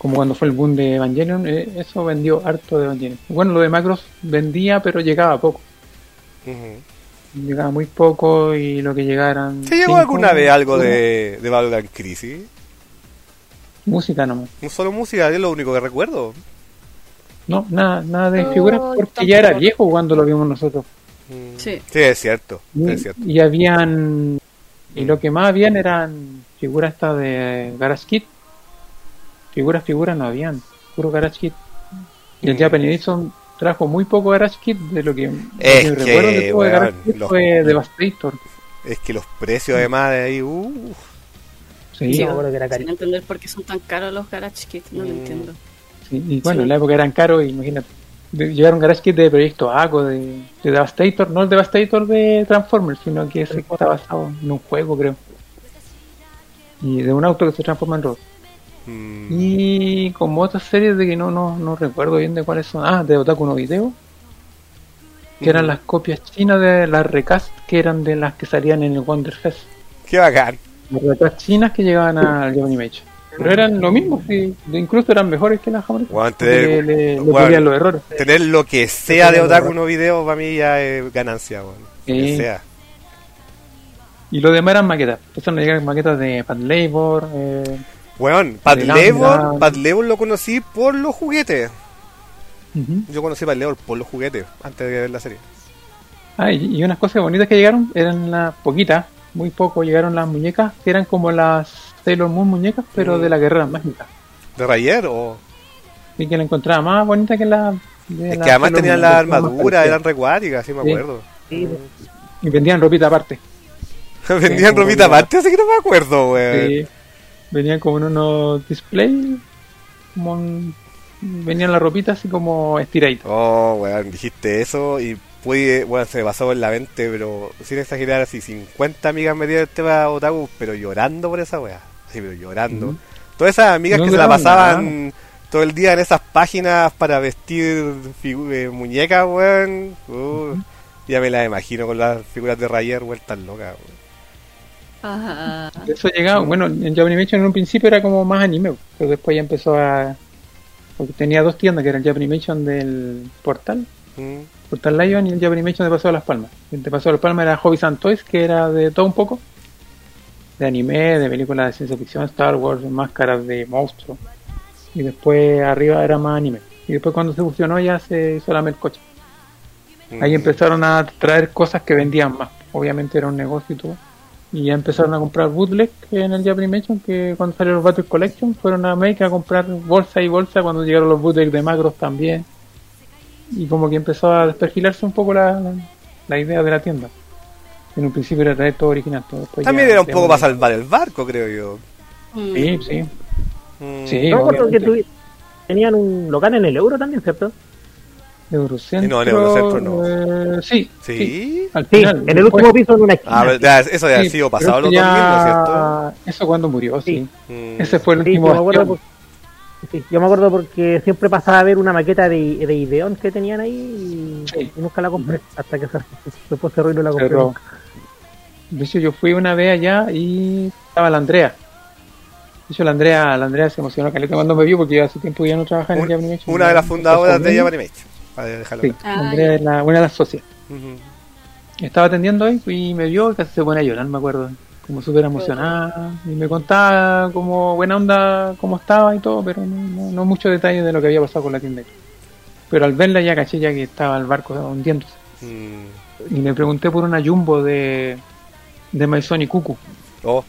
como cuando fue el boom de Evangelion, eh, eso vendió harto de Evangelion. Bueno, lo de Macross vendía, pero llegaba poco. Ujú. Llegaba muy poco y lo que llegaran... ¿Se llegó cinco, alguna vez algo uno. de, de Battleground Crisis? Música nomás. No solo música, es lo único que recuerdo. No, nada, nada de No, figuras porque tampoco. ya era viejo cuando lo vimos nosotros. Mm. Sí. Sí, es cierto, Y, es cierto. y habían... Y Mm. lo que más habían eran figuras estas de Garage Kid. Figuras, figuras no habían. Puro Garage Kid. Y el Mm. Japan Edition trajo muy poco Garage Kid de lo que, Es lo que que, recuerdo que tuvo de weón, Garage Kid los- fue Devastator. Es que los precios además de ahí, uh, Sí, Sí, Sí, me acuerdo que era sin carísimo. entender por qué son tan caros los Garage Kit, no lo Mm. entiendo. sí, y bueno, Sí. en la época eran caros, imagínate. De- Llegaron Garage Kit de Proyecto Aco, de, de Devastator, no el Devastator de Transformers, sino que ese que está basado en un juego, creo. Y de un auto que se transforma en robot. mm, Y como otras series de que no, no, no recuerdo bien de cuáles son. Ah, de Otaku no Video. Que eran mm. las copias chinas de las recast que eran de las que salían en el Wonder Fest. Qué bacán. Las recast chinas que llegaban al Japanimation. Pero eran lo mismo, sí, incluso eran mejores que las japonesas. Weón, porque tener- le, le, le weón, pulían los errores. Tener lo que sea de Otaku no video para mí ya es ganancia, weón. Lo que Sí. sea. Y lo demás eran maquetas. Empezaron a llegar maquetas de Pat Labor. Eh, Weón, Pat De Labor, Lambda. Pat Labor lo conocí por los juguetes. ujú. Yo conocí a Pat Labor por los juguetes antes de ver la serie. Ah, y, y unas cosas bonitas que llegaron eran las poquitas, muy poco llegaron las muñecas, que eran como las Sailor Moon muñecas, pero Mm. de la guerra mágica. ¿De Rayer o...? Y que la encontraba más bonita que la. de Es la que además Sailor tenían Moon, la que más armadura, parecida. eran recuáticas, sí me Sí. acuerdo. Sí, Y vendían ropita aparte. Vendían como ropita la- aparte, así que no me acuerdo, weón. Sí. Venían como en unos display, como un- venían la ropita así como estiradita. Oh, weón, dijiste eso y pude, bueno, se me pasó en la mente, pero sin exagerar, así cincuenta amigas metidas en el tema otaku, pero llorando por esa weá. Sí, pero llorando. Ujú. Todas esas amigas No que se la duraban pasaban todo el día en esas páginas para vestir figu- eh, muñecas, weón. Uh, Ya me las imagino con las figuras de Rayer vueltas locas, weón. Ajá. Eso llegaba, bueno, en Japanimation en un principio era como más anime, pero después ya empezó a. Porque tenía dos tiendas, que era el Japanimation del Portal, Mm. Portal Lion, y el Japanimation de Paso de las Palmas. El de Paso de las Palmas era Hobbies and Toys, que era de todo un poco, de anime, de películas de ciencia ficción, Star Wars, de máscaras de monstruos. Y después arriba era más anime. Y después cuando se fusionó ya se hizo la melcocha. Ahí Mm. empezaron a traer cosas que vendían más. Obviamente era un negocio y todo. Y ya empezaron a comprar bootleg en el Japanimation, que cuando salieron los Battle Collection fueron a América a comprar bolsa y bolsa cuando llegaron los bootleg de Macross también. Y como que empezó a desperfilarse un poco la, la, la idea de la tienda. En un principio era traer todo original. Todo. Después También ya era un poco teníamos- para salvar el barco, creo yo. Mm. Sí, sí. Mm. Sí. no me acuerdo que obviamente. tuvi- tenían un local en el Euro también, ¿cierto? Eurocentro. No, en Eurocentro no. eh, sí, ¿Sí? al Sí, final. en el después- último piso en una esquina. Ah, pero ya, eso ya ha sí, sido pero pasado eso los ya- dos mil, ¿no es cierto? Eso cuando murió, sí. Mm. Ese fue el Sí, último yo me acuerdo, bastión. por- sí, yo me acuerdo porque siempre pasaba a ver una maqueta de, de Ideon que tenían ahí y, Sí. y nunca la compré hasta que se, después cerró y no la compré. Cerró. nunca. De hecho, yo fui una vez allá y estaba la Andrea. De hecho, la Andrea, la Andrea se emocionó caleta cuando me vio porque hace tiempo ya no trabajaba en el Un- Japanimation. una de las fundadoras de Japan Japanimation. Para dejarlo Sí, claro. Ah, Andrea ya. es la, una de las socias. Ujú. Estaba atendiendo ahí y me vio y casi se pone a llorar, me acuerdo. Como súper emocionada. Y me contaba como buena onda cómo estaba y todo, pero no, no, no mucho detalle de lo que había pasado con la tienda. Pero al verla ya caché ya que estaba el barco hundiéndose. Mm. Y le pregunté por una jumbo de, de Maison y Cucu. Oh,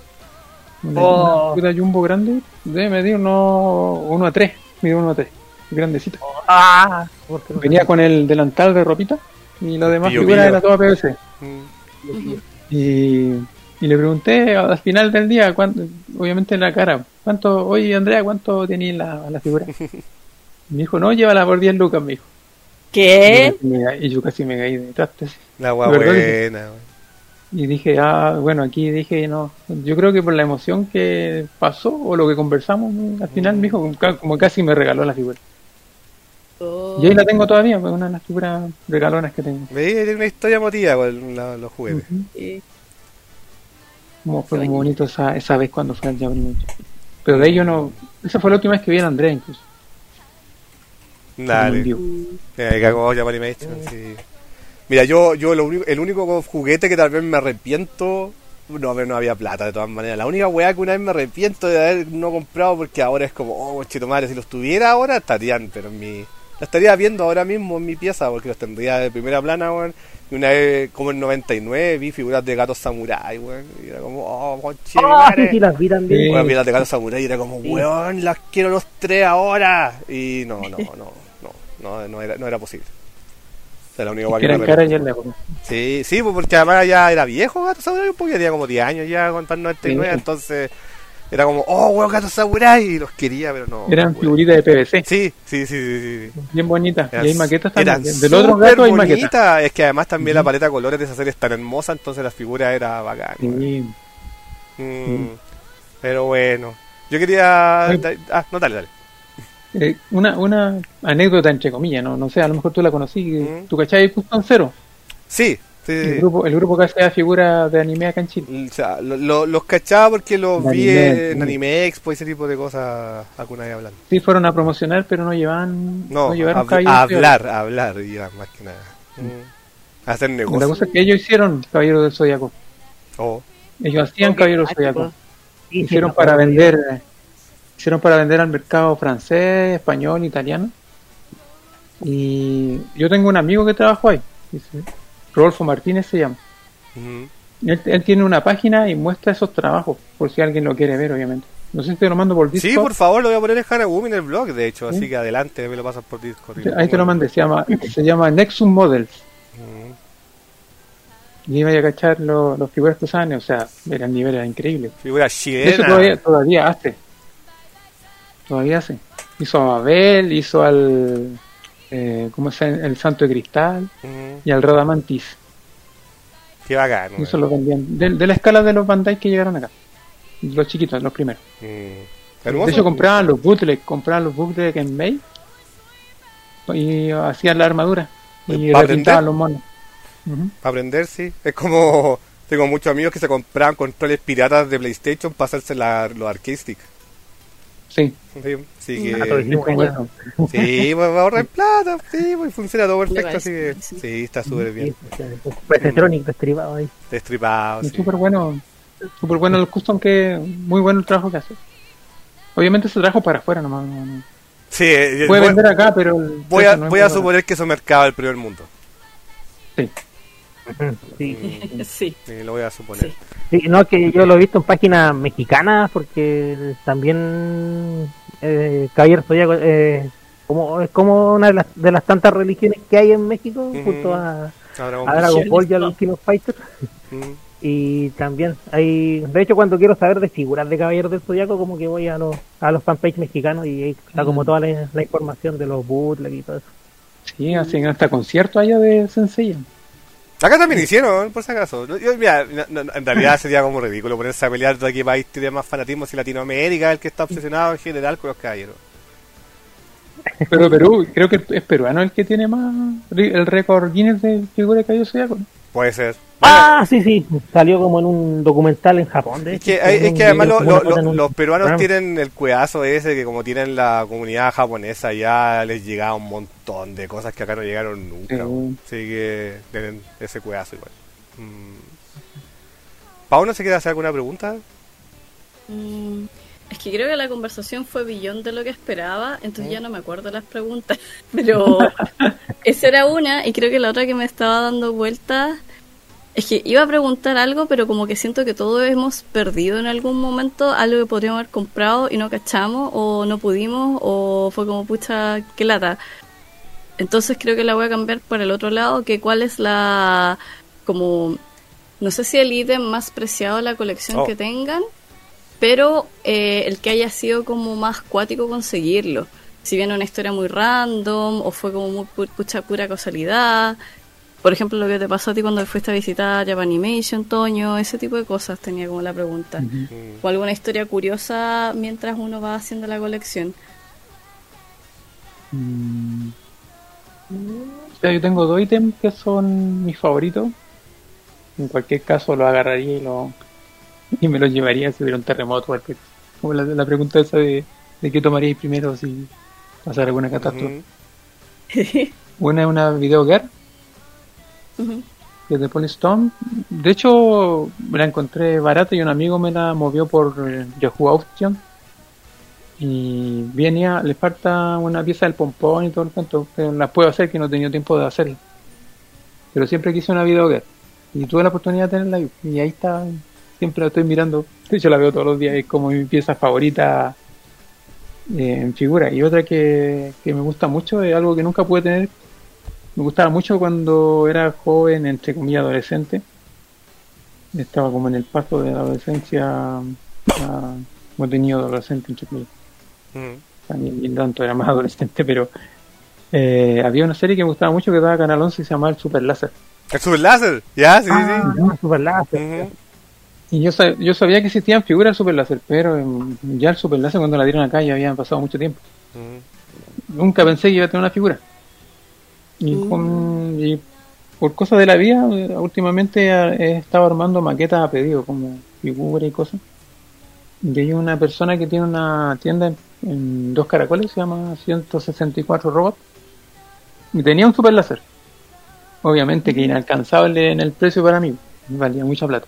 Una, Oh. una puta jumbo grande. De medir uno, uno a tres. Mide uno a tres. Grandecita. Ah, porque no sé. Venía con el delantal de ropita. Y lo demás Pillo, figura pillo. era toda P V C. mm. Y, y le pregunté al final del día, cuánto, obviamente en la cara, ¿cuánto, oye Andrea, cuánto tenía la, la figura? Me dijo, no, llévala por diez lucas, me dijo. ¿Qué? Y yo casi me, y yo casi me caí de traste. La agua ¿Verdad? buena. weón. Y dije, ah, bueno, aquí dije, no, yo creo que por la emoción que pasó o lo que conversamos, ¿no? Al final me dijo, como ca- como casi me regaló la figura. Oh. Y ahí la tengo todavía, pues, una de las figuras regalonas que tengo. Veía tiene una historia emotiva con la- los juguetes. Ujú. Sí. Como fue muy bonito esa, esa vez cuando fue al Japanimation. Pero de ahí yo no... Esa fue la última vez que vi a Andrea, incluso. Dale. En vivo. Me cagó Japanimation, sí. Mira, yo, yo lo único, el único juguete que tal vez me arrepiento... No, pero no había plata de todas maneras. La única weá que una vez me arrepiento de haber no comprado, porque ahora es como, oh, chito madre, si los tuviera ahora estarían, pero en mi... Los estaría viendo ahora mismo en mi pieza, porque los tendría de primera plana, weón. Y una vez, como en noventa y nueve, vi figuras de gatos samurai, weón. Y era como, oh, conche, Ah, sí, sí, las vi también. Sí. Weón, vi las de gatos samurai y era como, Sí. weón, las quiero los tres ahora. Y no, no, no, no, no, no era, no era posible. O sea, la única weá Que que me eran caras ya arrepiento. en la época. Sí, sí, pues porque además ya era viejo Gato Samurai, un poco, ya tenía como diez años ya con el noventa y nueve, Sí. entonces era como, oh, weón, Gato Samurai, y los quería, pero no. Eran no, figuritas de P V C, Sí, sí, sí, sí, sí, sí. bien bonitas. Eran- Y hay maquetas eran también. Del otro súper gato hay maquetas. bonitas. Es que además también la paleta de colores de esa serie es tan hermosa, entonces la figura era bacán. weón. Sí. Mm, Pero bueno, yo quería... Oye. Ah, no, dale, dale. Eh, una, una anécdota entre comillas, no, no sé, a lo mejor tú la conocí. Mm. ¿Tú cachai Custom Zero? Sí, sí, El sí. grupo, el grupo que hacía figuras de anime acá en Chile. O sea, lo- lo- los cachaba porque los De vi anime, en sí. Anime Expo y ese tipo de cosas alguna vez hablando. Sí, fueron a promocionar, pero no llevaban. No, No, llevaron hab- Caballeros a del hablar, a hablar, y ya, más que nada. Mm. A hacer Zodiaco. La negocios. cosa es que ellos hicieron Caballeros del Zodiaco. Oh. Ellos hacían Ok, Caballeros del ah, Zodiaco. Sí, sí, Hicieron me para acuerdo. vender. Hicieron para vender al mercado francés, español, italiano. Y yo tengo un amigo que trabajó ahí. dice, Rodolfo Martínez se llama. Ujú. Él, él tiene una página y muestra esos trabajos, por si alguien lo quiere ver, obviamente. No sé si te lo mando por Discord. Sí, por favor, lo voy a poner en Hanagumi en el blog, de hecho, Sí. así que adelante, me lo pasas por Discord. y Ahí te lo pongo. mandé, se llama, se llama Nexus Models. Mm. Y iba a cachar lo- los figuras que usaban, o sea, eran niveles increíbles. Figura De hecho, chilena. todavía, todavía hace. Todavía hace. Hizo a Babel, hizo al. Eh, ¿Cómo se llama? El Santo de Cristal Ujú. y al Radamantis. Qué bacán. Y eso lo vendían. De, de la escala de los Bandai que llegaron acá. Los chiquitos, los primeros. Mm. Hermoso. De hecho, compraban los bootlegs, compraban los bootlegs en May y hacían la armadura y ¿Para repintaban aprender? los monos. Ujú. Para aprender, sí. Es como. Tengo muchos amigos que se compraban controles piratas de PlayStation para hacerse la, los arcade stick. Sí, Sí, sí Ah, todo que. bien. es como eso. Sí, pues va a ahorrar plata, sí, pues funciona todo perfecto, parece, así que. sí. Sí, está súper bien. Pesetronic destripado ahí. Destripado, Es sí. súper bueno, súper bueno el custom, que muy bueno el trabajo que hace. Obviamente se trabajo para afuera nomás. No, no. Sí, eh, Puede voy, vender acá, pero el voy a, precio no es voy a muy suponer que su mercado es el primer mundo. barato. Sí. Sí. Sí, lo voy a suponer. Sí. Sí, no, que yo lo he visto en páginas mexicanas porque también eh, Caballero Zodiaco eh, como, es como una de las, de las tantas religiones que hay en México, Ujú. junto a, Ahora a vamos. Dragon Ball y a los King of Fighters. Mm. Y también hay, de hecho, cuando quiero saber de figuras de Caballeros del Zodiaco, como que voy a los, a los fanpage mexicanos y ahí está como Mm. toda la, la información de los bootlegs y todo eso. Sí, hacen hasta conciertos allá de Sensei. Acá también hicieron, por si acaso. Yo, mira, no- no, en realidad sería como ridículo ponerse a pelear de qué país tiene más fanatismo, si Latinoamérica es el que está obsesionado en general con los caballeros. Pero Perú, creo que es peruano el que tiene más el récord Guinness de figura de Caballo Zodiaco. Puede ser. Ah, sí, sí, salió como en un documental en Japón, de Es hecho. que, hay- En es un que además video, lo- como lo- una cosa lo- en un los peruanos programa. tienen el cueazo ese que como tienen la comunidad japonesa ya les llega un montón de cosas que acá no llegaron nunca. Sí. weón. Así que tienen ese cueazo igual. Mm. ¿Pau no se quiere hacer alguna pregunta? Mm, es que creo que la conversación fue billón de lo que esperaba, entonces ya no me acuerdo las preguntas. Pero esa era una, y creo que la otra que me estaba dando vueltas es que iba a preguntar algo, pero como que siento que todos hemos perdido en algún momento algo que podríamos haber comprado y no cachamos, o no pudimos, o fue como pucha, qué lata. Entonces creo que la voy a cambiar por el otro lado, que cuál es la, como, no sé si el ítem más preciado de la colección Oh. que tengan, pero eh, el que haya sido como más cuático conseguirlo. Si viene una historia muy random, o fue como muy pu- pucha pura casualidad. Por ejemplo, lo que te pasó a ti cuando fuiste a visitar Japanimation, Toño, ese tipo de cosas tenía como la pregunta. Mm. O alguna historia curiosa mientras uno va haciendo la colección. Mm. O sea, yo tengo dos ítems que son mis favoritos. En cualquier caso los agarraría y, lo, y me los llevaría si hubiera un terremoto o cualquier cosa. como la, la pregunta esa de, de qué tomaríais primero si pasara alguna catástrofe. Ujú. Una es una Video Girl, Ujú. que es de Polly Stone. De hecho, me la encontré barata y un amigo me la movió por eh, Yahoo Auction. Y venía, le falta una pieza del pompón y todo el cuento, pero la puedo hacer, que no he tenido tiempo de hacerla. Pero siempre quise una Video Girl y tuve la oportunidad de tenerla ahí, y ahí está, siempre la estoy mirando. De hecho, la veo todos los días, es como mi pieza favorita eh, en figura. Y otra que, que me gusta mucho es algo que nunca pude tener. Me gustaba mucho cuando era joven, entre comillas, adolescente. Estaba como en el paso de la adolescencia, a, como he tenido adolescente, entre comillas. Ujú. También bien tanto era más adolescente, pero eh, había una serie que me gustaba mucho que daba Canal once y se llamaba El Super Láser. El Super Láser, ya, sí, Ah, super láser. sí. Ujú. Y yo, sab- yo sabía que existían figuras del Super Láser, pero em, ya el Super Láser cuando la dieron acá ya habían pasado mucho tiempo. Ujú. Nunca pensé que iba a tener una figura. Y, Mm. con- y por cosas de la vida, eh, últimamente eh, he estado armando maquetas a pedido, como figuras y cosas. Y hay una persona que tiene una tienda en, en Dos Caracoles, se llama ciento sesenta y cuatro Robot, y tenía un Super Láser. Obviamente que inalcanzable en el precio para mí, valía mucha plata.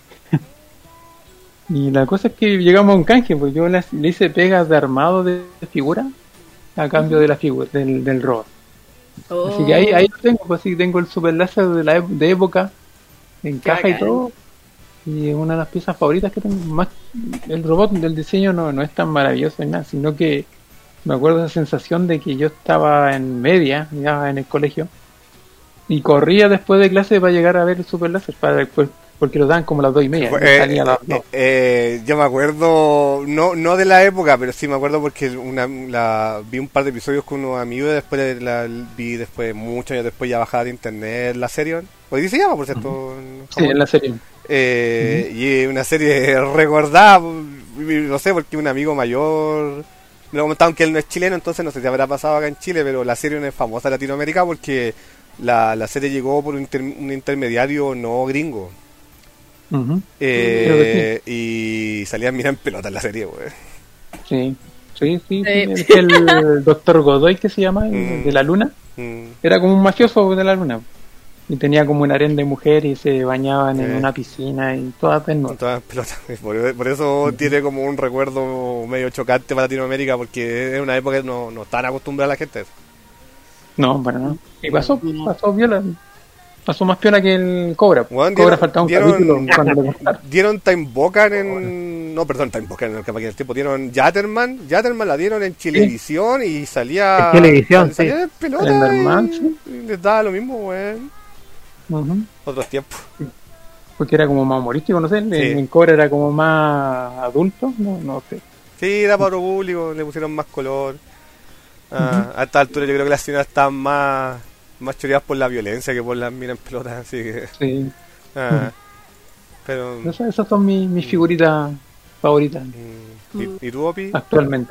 Y la cosa es que llegamos a un canje, pues yo le, le hice pegas de armado de, de figura a cambio de la figura, del, del robot. Oh. Así que ahí, ahí lo tengo, pues sí, tengo el Super Láser de la ep- de época, en Qué caja y bacán. todo. Y es una de las piezas favoritas que tengo. Más, el robot del diseño no, no es tan maravilloso ni nada, sino que me acuerdo de esa sensación de que yo estaba en media, ya en el colegio, y corría después de clase para llegar a ver el Super Láser, para después, porque lo dan como a las dos y media. Fue- y eh, salía a las eh, dos. eh, yo me acuerdo, no no de la época, pero sí me acuerdo porque una, la, vi un par de episodios con unos amigos y después la, vi después, muchos años después, ya bajada de internet la serie. Hoy día se llama, por cierto. en Sí, Japón. en la serie. Eh, Y es una serie recordada, no sé, porque un amigo mayor me lo comentaron que él no es chileno, entonces no sé si habrá pasado acá en Chile, pero la serie no es famosa en Latinoamérica porque la, la serie llegó por un, inter- un intermediario no gringo. Ujú. Eh, y salían mira en pelota en la serie, güey. Sí, sí, sí. sí. Sí. Es que el doctor Godoy, que se llama, el Mm. de la luna, Mm. era como un mafioso de la luna. Y tenía como un harén de mujer y se bañaban en Eh. una piscina y todas Con desnudas. todas las pelotas. Por, por eso tiene como un recuerdo medio chocante para Latinoamérica, porque es una época que no, no están acostumbrada la gente a eso. No, para nada. Y pasó, pasó viola. Pasó más piola que el Cobra. Weón, Cobra dieron- faltaba un dieron- capítulo cuando le contaron. Dieron Time Bocan en. No, perdón, Time Bocan en el capaz que el tiempo. Dieron Jatterman. Jatterman la dieron en Chilevisión y salía. En Chilevisión, sal- salía sí. en pelota. Slenderman, y- sí. y les daba lo mismo, weón. Ujú. Otros tiempos. Porque era como más humorístico, no sé. En, Sí. en Cobra era como más adulto. No, no sé. Sí, era para otro público, le pusieron más color. Ah, A esta altura yo creo que las señoras están más, más choreadas por la violencia que por las minas en pelotas, así que. Sí. ah, pero. Esas, esas son mis, mis figuritas favoritas mm, ¿Y, ¿Y tú, Opi? actualmente.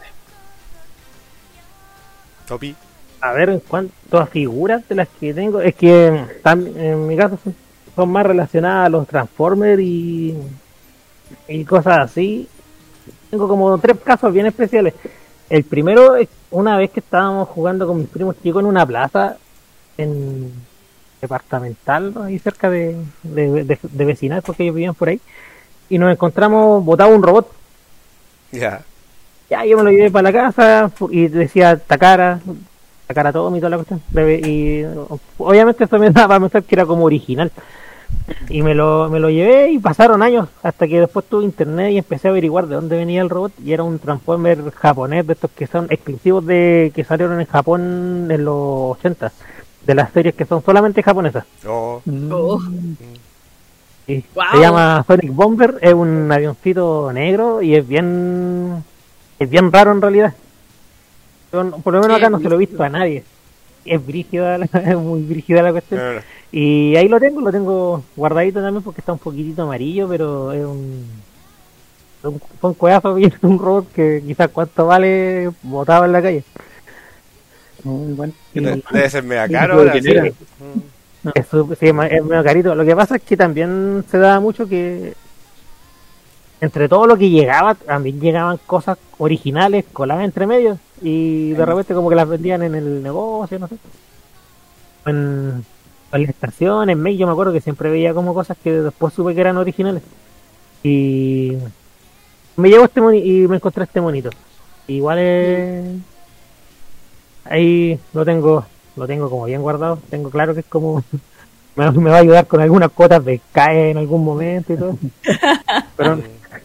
Opi. A ver, en cuanto a figuras de las que tengo, es que tam- en mi caso son, son más relacionadas a los Transformers y, y cosas así. Tengo como tres casos bien especiales. El primero es una vez que estábamos jugando con mis primos chicos en una plaza en departamental, ¿no? Ahí cerca de, de, de, de vecinal, porque ellos vivían por ahí, y nos encontramos botado un robot. Ya. Ya, yo me lo llevé para la casa fu- y decía Takara, Takara Tomy y toda la cuestión. Bebe- Y obviamente eso me daba a pensar que era como original. Y me lo, me lo llevé y pasaron años hasta que después tuve internet y empecé a averiguar de dónde venía el robot. Y era un Transformer japonés, de estos que son exclusivos de que salieron en Japón en los ochenta, de las series que son solamente japonesas. Oh. Oh. Y Wow. Se llama Sonic Bomber, es un avioncito negro y es bien es bien raro en realidad. Yo no- por lo menos Qué acá no se lo he visto brígido. a nadie. Es brígida, la- es muy brígida la cuestión. No, no. Y ahí lo tengo, lo tengo guardadito también porque está un poquitito amarillo, pero es un un, fue un cuedazo y un robot que quizás cuánto vale botado en la calle. Muy bueno. Debe, debe ser mega caro Sí, ahora. ¿quién sí. era? Mm. Es, su- sí, es ma- es medio carito. Lo que pasa es que también se da mucho que entre todo lo que llegaba, también llegaban cosas originales coladas entre medios y de repente como que las vendían en el negocio, no sé. En, en la estación, en Make, yo me acuerdo que siempre veía como cosas que después supe que eran originales. Y me llegó este monito y me encontré este monito. Igual es... ahí lo tengo, lo tengo como bien guardado. Tengo claro que es como me, me va a ayudar con algunas cuotas de C A E en algún momento y todo. Pero,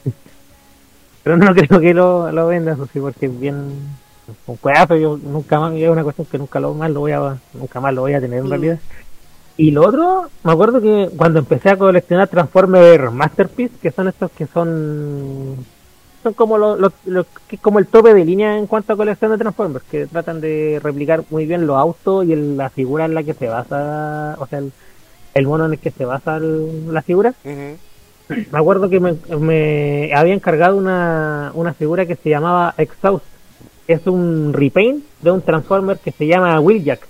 pero no creo que lo, lo venda, eso sí, porque es bien un cuedazo. Yo nunca más, es una cuestión que nunca lo más lo voy a, nunca más lo voy a tener en Mm. realidad. Y lo otro, me acuerdo que cuando empecé a coleccionar Transformers Masterpiece, que son estos que son son como lo, lo, lo- que es como el tope de línea en cuanto a colección de Transformers, que tratan de replicar muy bien los autos y el- la figura en la que se basa, o sea, el, el mono en el que se basa el- la figura. Ujú. Me acuerdo que me, me había encargado una, una figura que se llamaba Exhaust. Es un repaint de un Transformer que se llama Wheeljack.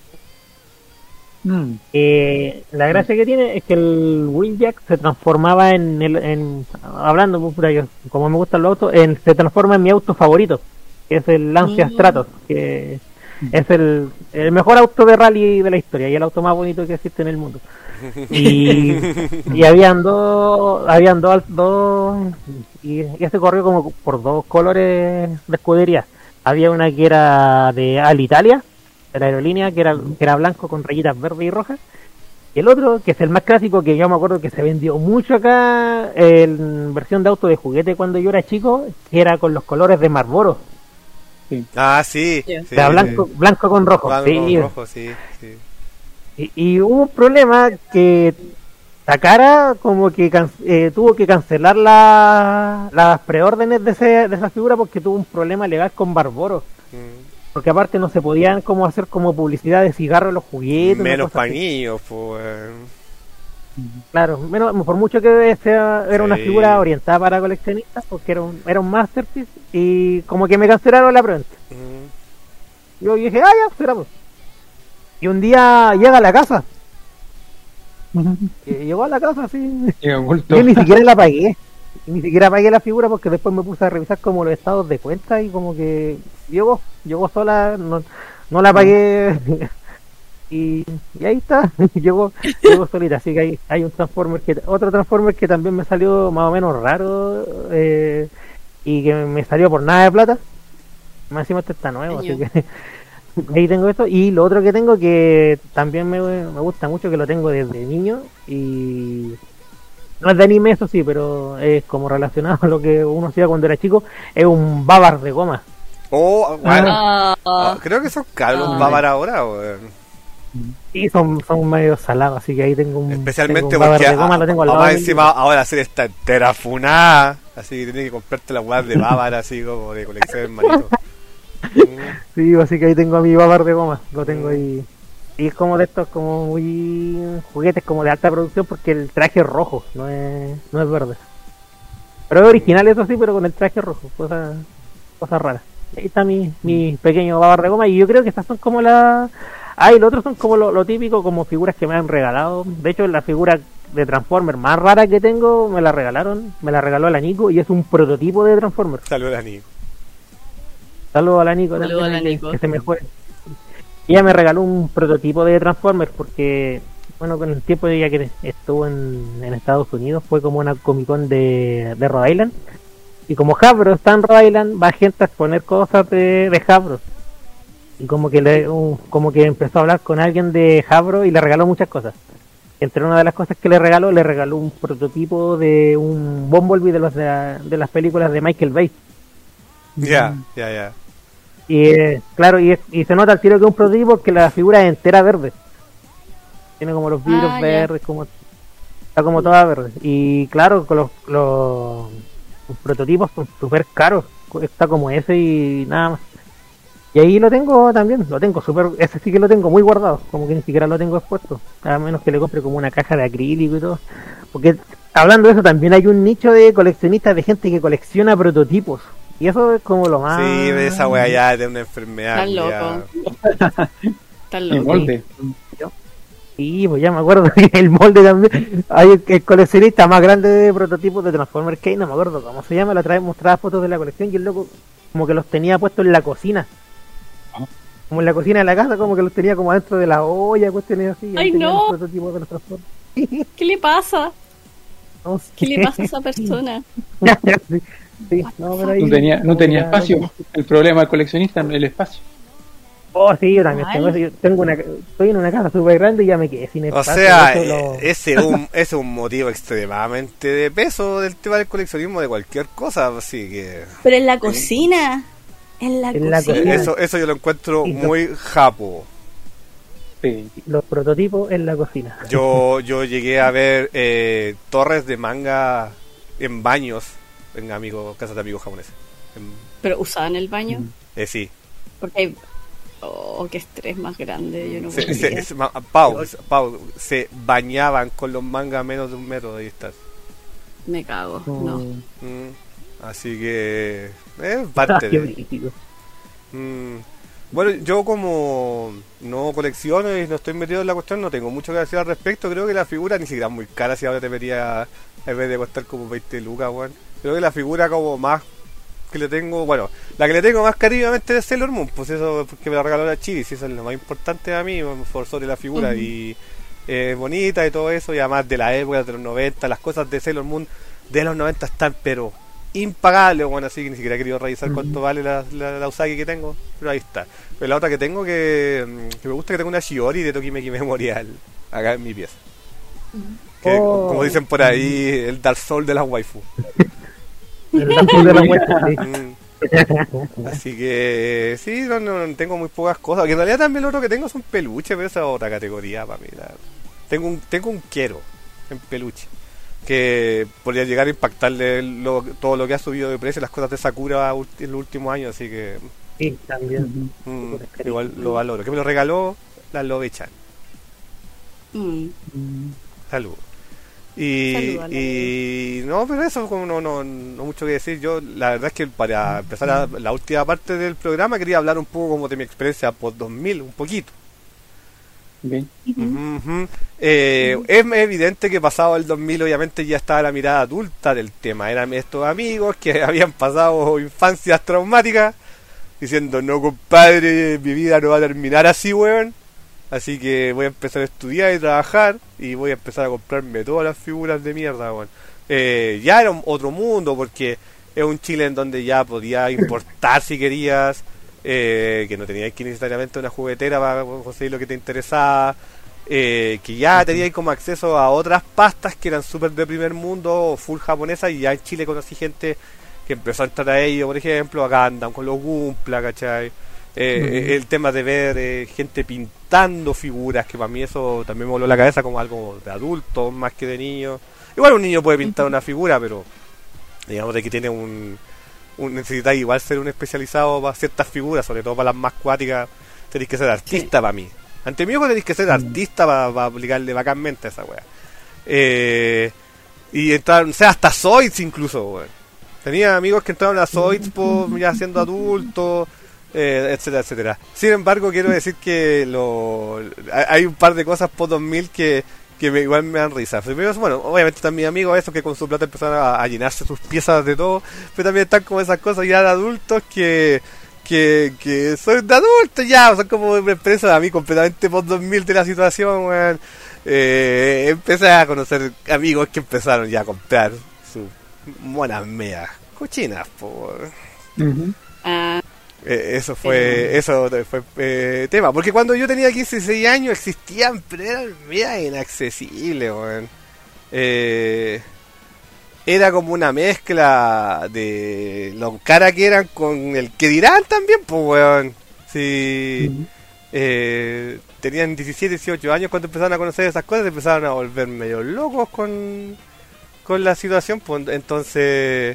Mm. Eh, la gracia que tiene es que el Wheeljack se transformaba en, el, en hablando pues, puta, yo, como me gustan los autos, en, se transforma en mi auto favorito, que es el Lancia Mm. Stratos, que es el, el mejor auto de rally de la historia y el auto más bonito que existe en el mundo. Y, y habían dos, habían dos, dos y, y ese corrió como por dos colores de escudería. Había una que era de Alitalia, de la aerolínea, que era, que era blanco con rayitas verdes y rojas. Y el otro, que es el más clásico, que yo me acuerdo que se vendió mucho acá en versión de auto de juguete cuando yo era chico, que era con los colores de Marlboro. Ah, sí. Ya. sí, O sea, blanco, sí. blanco con rojo. Blanco sí. con rojo, sí, sí. Y, y hubo un problema que Takara como que can- eh, tuvo que cancelar la, las preórdenes de, ese, de esa figura porque tuvo un problema legal con Marlboro. Mm. Porque aparte no se podían como hacer como publicidad de cigarros en los juguetes. una Menos cosa para así. niños, pues. Claro, menos, por mucho que sea, era una Sí. figura orientada para coleccionistas, porque era un, era un masterpiece y como que me cancelaron la preventa. Mm. Yo dije, ah, ya, será pues. Y un día llega a la casa. Y llegó a la casa así. Llega oculto. Yo ni siquiera la pagué. Ni siquiera pagué la figura porque después me puse a revisar como los estados de cuenta y como que llegó, llegó sola, no, no la pagué. y, y ahí está, llegó, llegó solita. Así que hay, hay un Transformer que, otro Transformer que también me salió más o menos raro eh, y que me salió por nada de plata. Más encima este está nuevo, así Año. que ahí tengo esto. Y lo otro que tengo que también me, me gusta mucho, que lo tengo desde niño y no es de anime, eso sí, pero es como relacionado a lo que uno hacía cuando era chico. Es un Babar de goma. Oh, bueno. Ah, Ah, creo que son caros los Ah. Babar ahora, weón. Y son, son medio salados, así que ahí tengo un, Especialmente tengo un Babar porque de goma, a- lo tengo al a- lado más de mi encima ahora la serie está entera funada, así que tienes que comprarte la weá de Babar así como de colección hermanito. Mm. libro. Sí, así que ahí tengo a mi Babar de goma, lo tengo ahí. Y es como de estos, como muy juguetes como de alta producción, porque el traje es rojo, no es, no es verde. Pero es original, eso sí, pero con el traje rojo, cosas cosas raras. Ahí está mi, mi pequeño Babar de goma, y yo creo que estas son como las... Ah, y los otros son como lo, lo típico, como figuras que me han regalado. De hecho, la figura de Transformer más rara que tengo, me la regalaron, me la regaló la Nico, y es un prototipo de Transformer. Saludos a Nico. Saludos a la Nico, Saludos también, a la que- Nico. que se me fue. Ella me regaló un prototipo de Transformers porque, bueno, con el tiempo de ella que estuvo en, en Estados Unidos, fue como una Comic Con de, de Rhode Island. Y como Hasbro está en Rhode Island, va gente a exponer cosas de, de Hasbro. Y como que le, un- como que empezó a hablar con alguien de Hasbro y le regaló muchas cosas. Entre una de las cosas que le regaló, le regaló un prototipo de un Bumblebee de, los de, la- de las películas de Michael Bay. Ya, ya, ya. Y eh, claro, y, es- y se nota al tiro que es un prototipo que la figura es entera verde. Tiene como los vidrios Ah, ya. verdes, como está como toda verde. Y claro, con los, los, los prototipos son súper caros. Está como ese y nada más. Y ahí lo tengo también, lo tengo súper, ese sí que lo tengo muy guardado, como que ni siquiera lo tengo expuesto, a menos que le compre como una caja de acrílico y todo. Porque hablando de eso, también hay un nicho de coleccionistas, de gente que colecciona prototipos. Y eso es como lo más... Sí, de esa weá ya de una enfermedad. Están ya. loco. Están En locos. molde. Sí, pues ya me acuerdo que el molde también. Hay el, el coleccionista más grande de prototipos de Transformers K, no me acuerdo cómo se llama, la otra vez mostraba fotos de la colección y el loco como que los tenía puestos en la cocina. Como en la cocina de la casa, como que los tenía como adentro de la olla, cuestiones así. ¡Ay, no! Los prototipos de los Transformers. ¿Qué le pasa? No sé. ¿Qué le pasa a esa persona? Sí, sí, no, pero ahí- No tenía, no tenía ya- espacio. El problema del coleccionista es el espacio. Oh, sí, yo también Mal. tengo eso. Yo tengo una, estoy en una casa súper grande y ya me quedé sin O espacio. sea, de hecho, eh, lo- ese es un, ese es un motivo extremadamente de peso del tema del coleccionismo de cualquier cosa, así que Pero en la cocina. En la En la cocina. cocina. eso, eso yo lo encuentro Sí, muy japo. Sí. los prototipos en la cocina. Yo, yo llegué a ver eh, torres de manga en baños en amigos, casas de amigos japoneses. En- Pero usaban el baño. eh, sí. Porque hay. Oh, qué estrés más grande. Yo no Se, podría. se- se- ma- Pau, Pau, se bañaban con los mangas a menos de un metro de distancia. Me cago. No. Mm. Mm, así que es Ah, parte qué de... brígido. Mm, bueno, yo como no colecciono y no estoy metido en la cuestión, no tengo mucho que decir al respecto. Creo que la figura ni siquiera es muy cara, si ahora te vería en vez de costar como veinte lucas, weón. Creo que la figura como más que le tengo, bueno, la que le tengo más cariñosamente es Sailor Moon, pues eso porque me la regaló la Chibi, si eso es lo más importante a mí, por sobre la figura. Ujú. Y es bonita y todo eso, y además de la época de los noventa, las cosas de Sailor Moon de los noventa están pero impagables, bueno, así que ni siquiera he querido revisar cuánto vale la, la, la Usagi que tengo, pero ahí está. Pero la otra que tengo que, mm, que me gusta, que tengo una Shiori de Tokimeki Memorial acá en mi pieza. Que, Oh. como dicen por ahí, el Dark Soul de las waifu. El azul de la muestra, sí. Mm. Así que sí, no, no, no, tengo muy pocas cosas. Que en realidad también lo otro que tengo son peluches, pero esa es otra categoría para mí. la- Tengo un tengo un quiero en peluche que podría llegar a impactarle lo- todo lo que ha subido de precio, las cosas de Sakura ult- en los últimos años, así que Sí, también. mm, igual lo valoro. Que me lo regaló la Lobe-chan. Mm. Salud. Y, Salud, Alex. y no, pero eso como no, no, no mucho que decir. Yo la verdad es que para empezar a- la última parte del programa quería hablar un poco como de mi experiencia post dos mil, un poquito. Bien. Ujú, ujú. Eh, es evidente que pasado el dos mil obviamente ya estaba la mirada adulta del tema. Eran estos amigos que habían pasado infancias traumáticas diciendo, no compadre, mi vida no va a terminar así, weón. Así que voy a empezar a estudiar y trabajar y voy a empezar a comprarme todas las figuras de mierda, weón. Eh, ya era un- otro mundo porque es un Chile en donde ya podía importar si querías, eh, que no tenías que ir necesariamente a una juguetera para conseguir lo que te interesaba, eh, que ya tenías como acceso a otras pastas que eran súper de primer mundo, full japonesas, y ya en Chile conocí gente que empezó a entrar a ello, por ejemplo, acá andan con los Gumpla, ¿cachai? Eh, Ujú. El tema de ver eh, gente pintando figuras, que para mí eso también me voló la cabeza como algo de adultos más que de niños. Igual un niño puede pintar una figura, pero digamos de que tiene un, un necesita igual ser un especializado para ciertas figuras, sobre todo para las más cuáticas, tenéis que ser artista para mí. Ante mi ojo tenéis que ser artista para aplicarle bacanmente a esa wea. Eh, y entraron, o sea, hasta Zoids incluso, weón. Tenía amigos que entraron a Zoids po, ya siendo adultos, eh, etcétera, etcétera. Sin embargo, quiero decir que lo, hay hay un par de cosas post dos mil que, que me, igual me dan risa. Primero, bueno, obviamente están mis amigos esos que con su plata empezaron a, a llenarse sus piezas de todo, pero también están como esas cosas ya de adultos que que, que son de adultos ya, son como me expreso a mí completamente post dos mil de la situación, weón. Eh, empecé a conocer amigos que empezaron ya a comprar sus monas meas cochinas, po, weón. Ujú. Ah, Eh, eso fue eso fue eh, tema, porque cuando yo tenía quince, dieciséis años existían, pero eran mega inaccesibles, weón. Eh, era como una mezcla de lo cara que eran con el que dirán también, pues, weón. Sí, Ujú. eh, tenían diecisiete, dieciocho años cuando empezaron a conocer esas cosas, se empezaron a volver medio locos con, con la situación, pues, entonces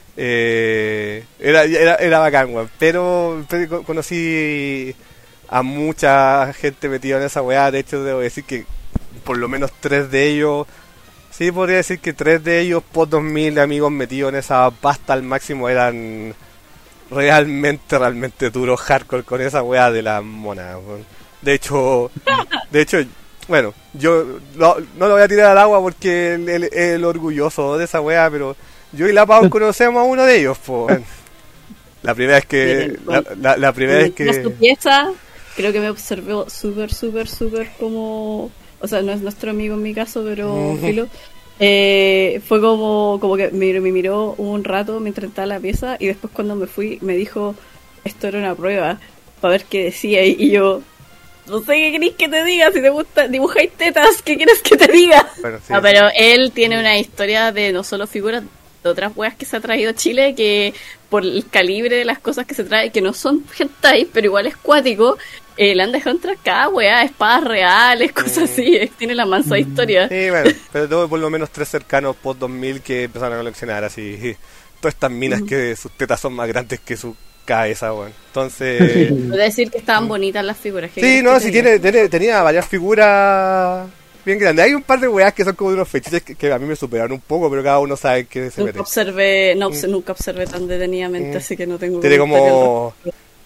eh, era, era, era bacán, weón. Pero, pero co- conocí a mucha gente metida en esa weá. De hecho, debo decir que por lo menos tres de ellos, sí, podría decir que tres de ellos, post dos mil amigos metidos en esa pasta al máximo, eran realmente, realmente duros hardcore con esa weá de la mona, weón. De hecho, de hecho, bueno, yo no, no lo voy a tirar al agua porque el, el, el orgulloso de esa weá, pero yo y la Pau conocemos a uno de ellos, pues. La primera vez que... La, la, la primera vez que... su pieza, creo que me observó súper, súper, súper como... O sea, no es nuestro amigo en mi caso, pero filo. Eh, fue como, como que me, me miró un rato mientras estaba en la pieza y después cuando me fui me dijo, esto era una prueba para ver qué decía, y, y yo... No sé qué querés que te diga, si te gusta, dibujáis tetas, ¿qué quieres que te diga? Bueno, sí, no, sí. pero él tiene una historia de no solo figuras, de otras weas que se ha traído a Chile, que por el calibre de las cosas que se trae, que no son hentai, pero igual es cuático, eh, le han dejado entrar cada wea, espadas reales, cosas Mm. así, eh, tiene la mansa historia. Sí, bueno, pero tuve por lo menos tres cercanos post dos mil que empezaron a coleccionar así. Todas estas minas Ujú. que sus tetas son más grandes que su cabeza, weón. Entonces... Puedo decir que estaban bonitas las figuras. ¿qué Sí, querés no, que sí te tiene, diga? tiene, tenía varias figuras bien grandes. Hay un par de weas que son como de unos fetiches que, que a mí me superaron un poco, pero cada uno sabe que se Nunca mete. observé, no, obse- nunca observé tan detenidamente, Mm. así que no tengo Tiene comentario al como...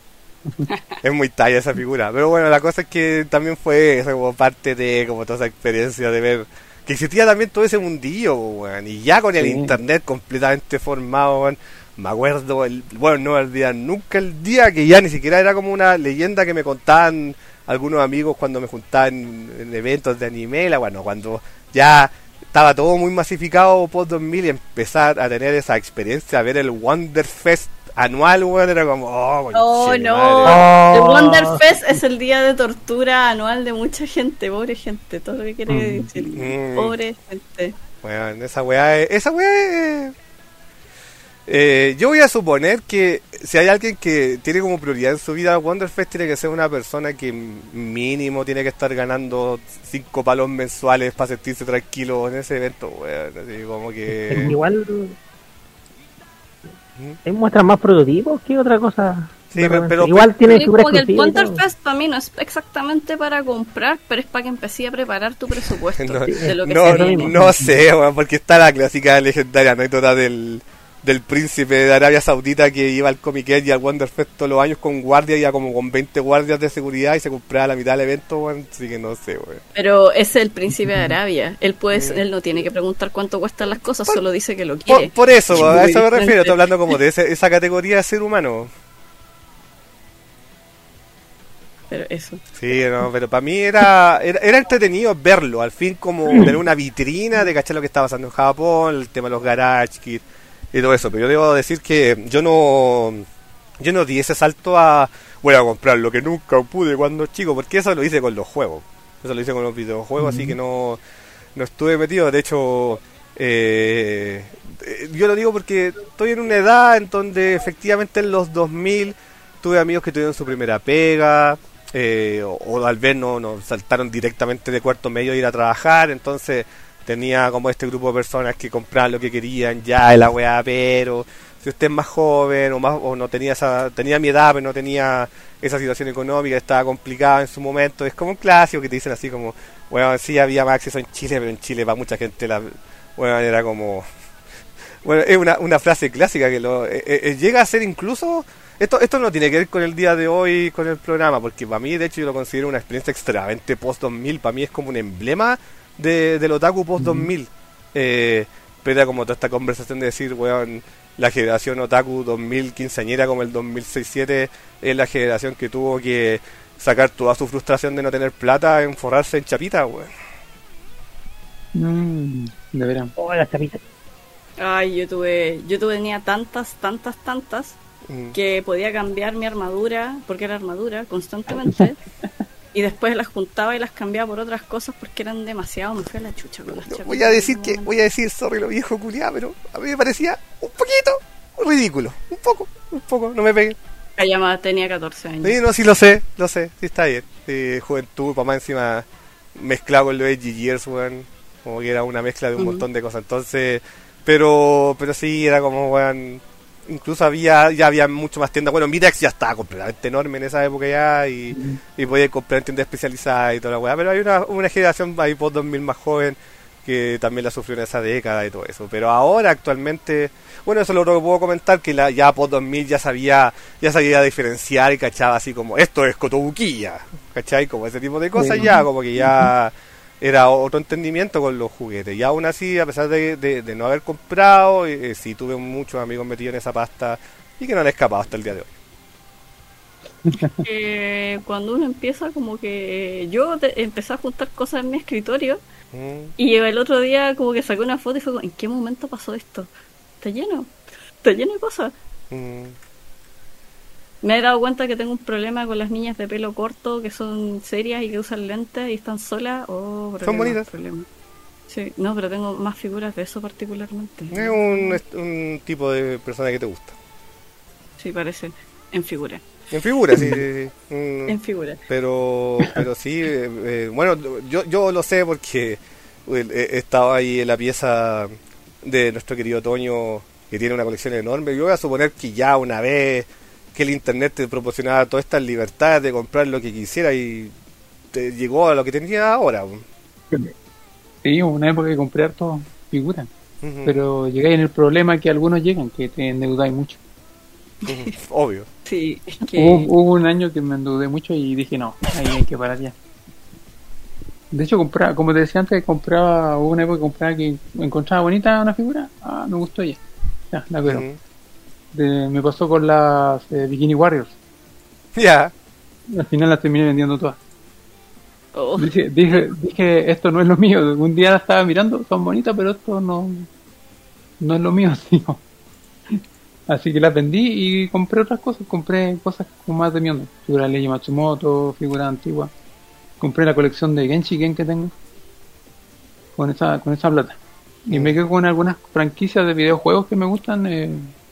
Es muy talla esa figura. Pero bueno, la cosa es que también fue eso, como parte de como toda esa experiencia de ver que existía también todo ese mundillo, weón. Y ya con el Sí. internet completamente formado, weón. Me acuerdo, el, bueno, no el día, nunca el día que ya ni siquiera era como una leyenda que me contaban algunos amigos cuando me juntaban en, en eventos de anime, la, bueno, cuando ya estaba todo muy masificado post dos mil y empezar a tener esa experiencia, a ver el Wonderfest anual, weón, era como, oh, Oh, conche no. madre. El Oh. Wonderfest es el día de tortura anual de mucha gente, pobre gente, todo lo que quiere Mm. decir. Mm. Pobre gente. Weón, esa weá es, esa weá es, eh, yo voy a suponer que si hay alguien que tiene como prioridad en su vida Wonderfest, tiene que ser una persona que mínimo tiene que estar ganando cinco palos mensuales para sentirse tranquilo en ese evento, weón, así como que... Igual hay muestras más prototipos que otra cosa. Sí, de pero- repente. pero- igual tiene Sí, figuras como que el exclusivas y todo. Wonderfest para mí no es exactamente para comprar, pero es para que empecé a preparar tu presupuesto No, de lo que no, se viene. no sé, weón, porque está la clásica legendaria anécdota del, del príncipe de Arabia Saudita que iba al Comic y al Wonderfest todos los años con guardia, iba como con veinte guardias de seguridad y se compraba la mitad del evento, weón, así que no sé, weón. Pero es el príncipe de Arabia. Él puede, Sí. él no tiene que preguntar cuánto cuestan las cosas, Por- solo dice que lo Por, quiere. por eso, Es a muy eso me diferente. refiero, estoy hablando como de ese- esa categoría de ser humano. Pero eso. Sí, no, pero para mí era, era era entretenido verlo, al fin como ver una vitrina de cachar lo que estaba pasando en Japón, el tema de los garage kits y todo eso, pero yo debo decir que yo no yo no di ese salto a voy a comprar lo que nunca pude cuando chico, porque eso lo hice con los juegos, eso lo hice con los videojuegos, así que no, no estuve metido, de hecho eh, eh, yo lo digo porque estoy en una edad en donde efectivamente en los dos mil tuve amigos que tuvieron su primera pega, eh, o, o tal vez no, no saltaron directamente de cuarto medio a ir a trabajar, entonces tenía como este grupo de personas que compraban lo que querían ya de la weá, pero si usted es más joven o más o no tenía esa tenía mi edad pero no tenía esa situación económica, estaba complicada en su momento, es como un clásico que te dicen así como, bueno, sí había más acceso en Chile, pero en Chile para mucha gente la bueno, era como bueno, es una, una frase clásica que lo eh, eh, llega a ser incluso esto esto no tiene que ver con el día de hoy, con el programa, porque para mí de hecho yo lo considero una experiencia extravagante post dos mil, para mí es como un emblema de, del otaku post dos mil, eh, pero era como toda esta conversación de decir, weón, la generación otaku dos mil quinceañera como el dos mil seis siete es la generación que tuvo que sacar toda su frustración de no tener plata en forrarse en chapita, weón. Mm, de veras. Oh, las chapitas. Ay, yo tuve, yo tuve, tenía tantas, tantas, tantas, Mm. que podía cambiar mi armadura, porque era armadura, constantemente. Y después las juntaba y las cambiaba por otras cosas porque eran demasiado, me fui a la chucha con las chapitas. Voy a decir que, voy a decir, sorry lo viejo culiado, pero a mí me parecía un poquito ridículo, un poco, un poco, no me pegué. Kayama tenía catorce años. Sí, no, sí lo sé, lo sé, sí está bien. Sí, juventud, papá encima mezclado con lo de Edgy Years, weón, como que era una mezcla de un Ujú. montón de cosas. Entonces, pero, pero sí, era como, weón, incluso había, ya había mucho más tiendas. Bueno, Mirax ya estaba completamente enorme en esa época ya y, y podía comprar en tiendas especializadas y toda la weá. Pero hay una, una generación ahí post dos mil más joven que también la sufrió en esa década y todo eso. Pero ahora actualmente, bueno, eso es lo que puedo comentar, que la, ya post dos mil ya sabía, ya sabía diferenciar y cachaba así como, esto es Kotobukiya, ¿cachai? Como ese tipo de cosas Sí. ya, como que ya era otro entendimiento con los juguetes. Y aún así, a pesar de, de, de no haber comprado, eh, sí tuve muchos amigos metidos en esa pasta y que no han escapado hasta el día de hoy. Eh, cuando uno empieza, como que yo te- empecé a juntar cosas en mi escritorio Mm. y el otro día como que saqué una foto y fue como, ¿en qué momento pasó esto? Está lleno, está lleno de cosas. Mm. Me he dado cuenta que tengo un problema con las niñas de pelo corto que son serias y que usan lentes y están solas. Oh, problema, bonitas. problema. Sí, no, pero tengo más figuras de eso particularmente. Es un, est- un tipo de persona que te gusta. Sí, parece. En figura. En figura, sí, sí, sí. Mm. En figura. Pero, pero sí, eh, eh, bueno, yo, yo lo sé porque eh, he estado ahí en la pieza de nuestro querido Toño, que tiene una colección enorme. Yo voy a suponer que ya una vez que el internet te proporcionaba todas estas libertades de comprar lo que quisiera y te llegó a lo que tenía ahora. Sí, hubo una época que compré harto figuras, Ujú, pero llegáis en el problema que algunos llegan, que te endeudáis mucho. ujú, obvio. Sí, es que... Hubo, hubo un año que me endeudé mucho y dije, no, ahí hay que parar ya. De hecho, compraba, como te decía antes, compraba, hubo una época que compraba que encontraba bonita una figura, ah, me gustó ya, ya, la quiero. Ujú. De- me pasó con las eh, Bikini Warriors, Ya. al final las terminé vendiendo todas. Oh, Dije, dije, dije, esto no es lo mío, un día las estaba mirando, son bonitas, pero esto no, no es lo mío, digo. Así que las vendí y compré otras cosas, compré cosas con más de mi onda, figuras de Leiji Matsumoto, figuras antiguas. Compré la colección de Genshi Gen que tengo con esa con esa plata. Y Mm. me quedo con algunas franquicias de videojuegos que me gustan. eh,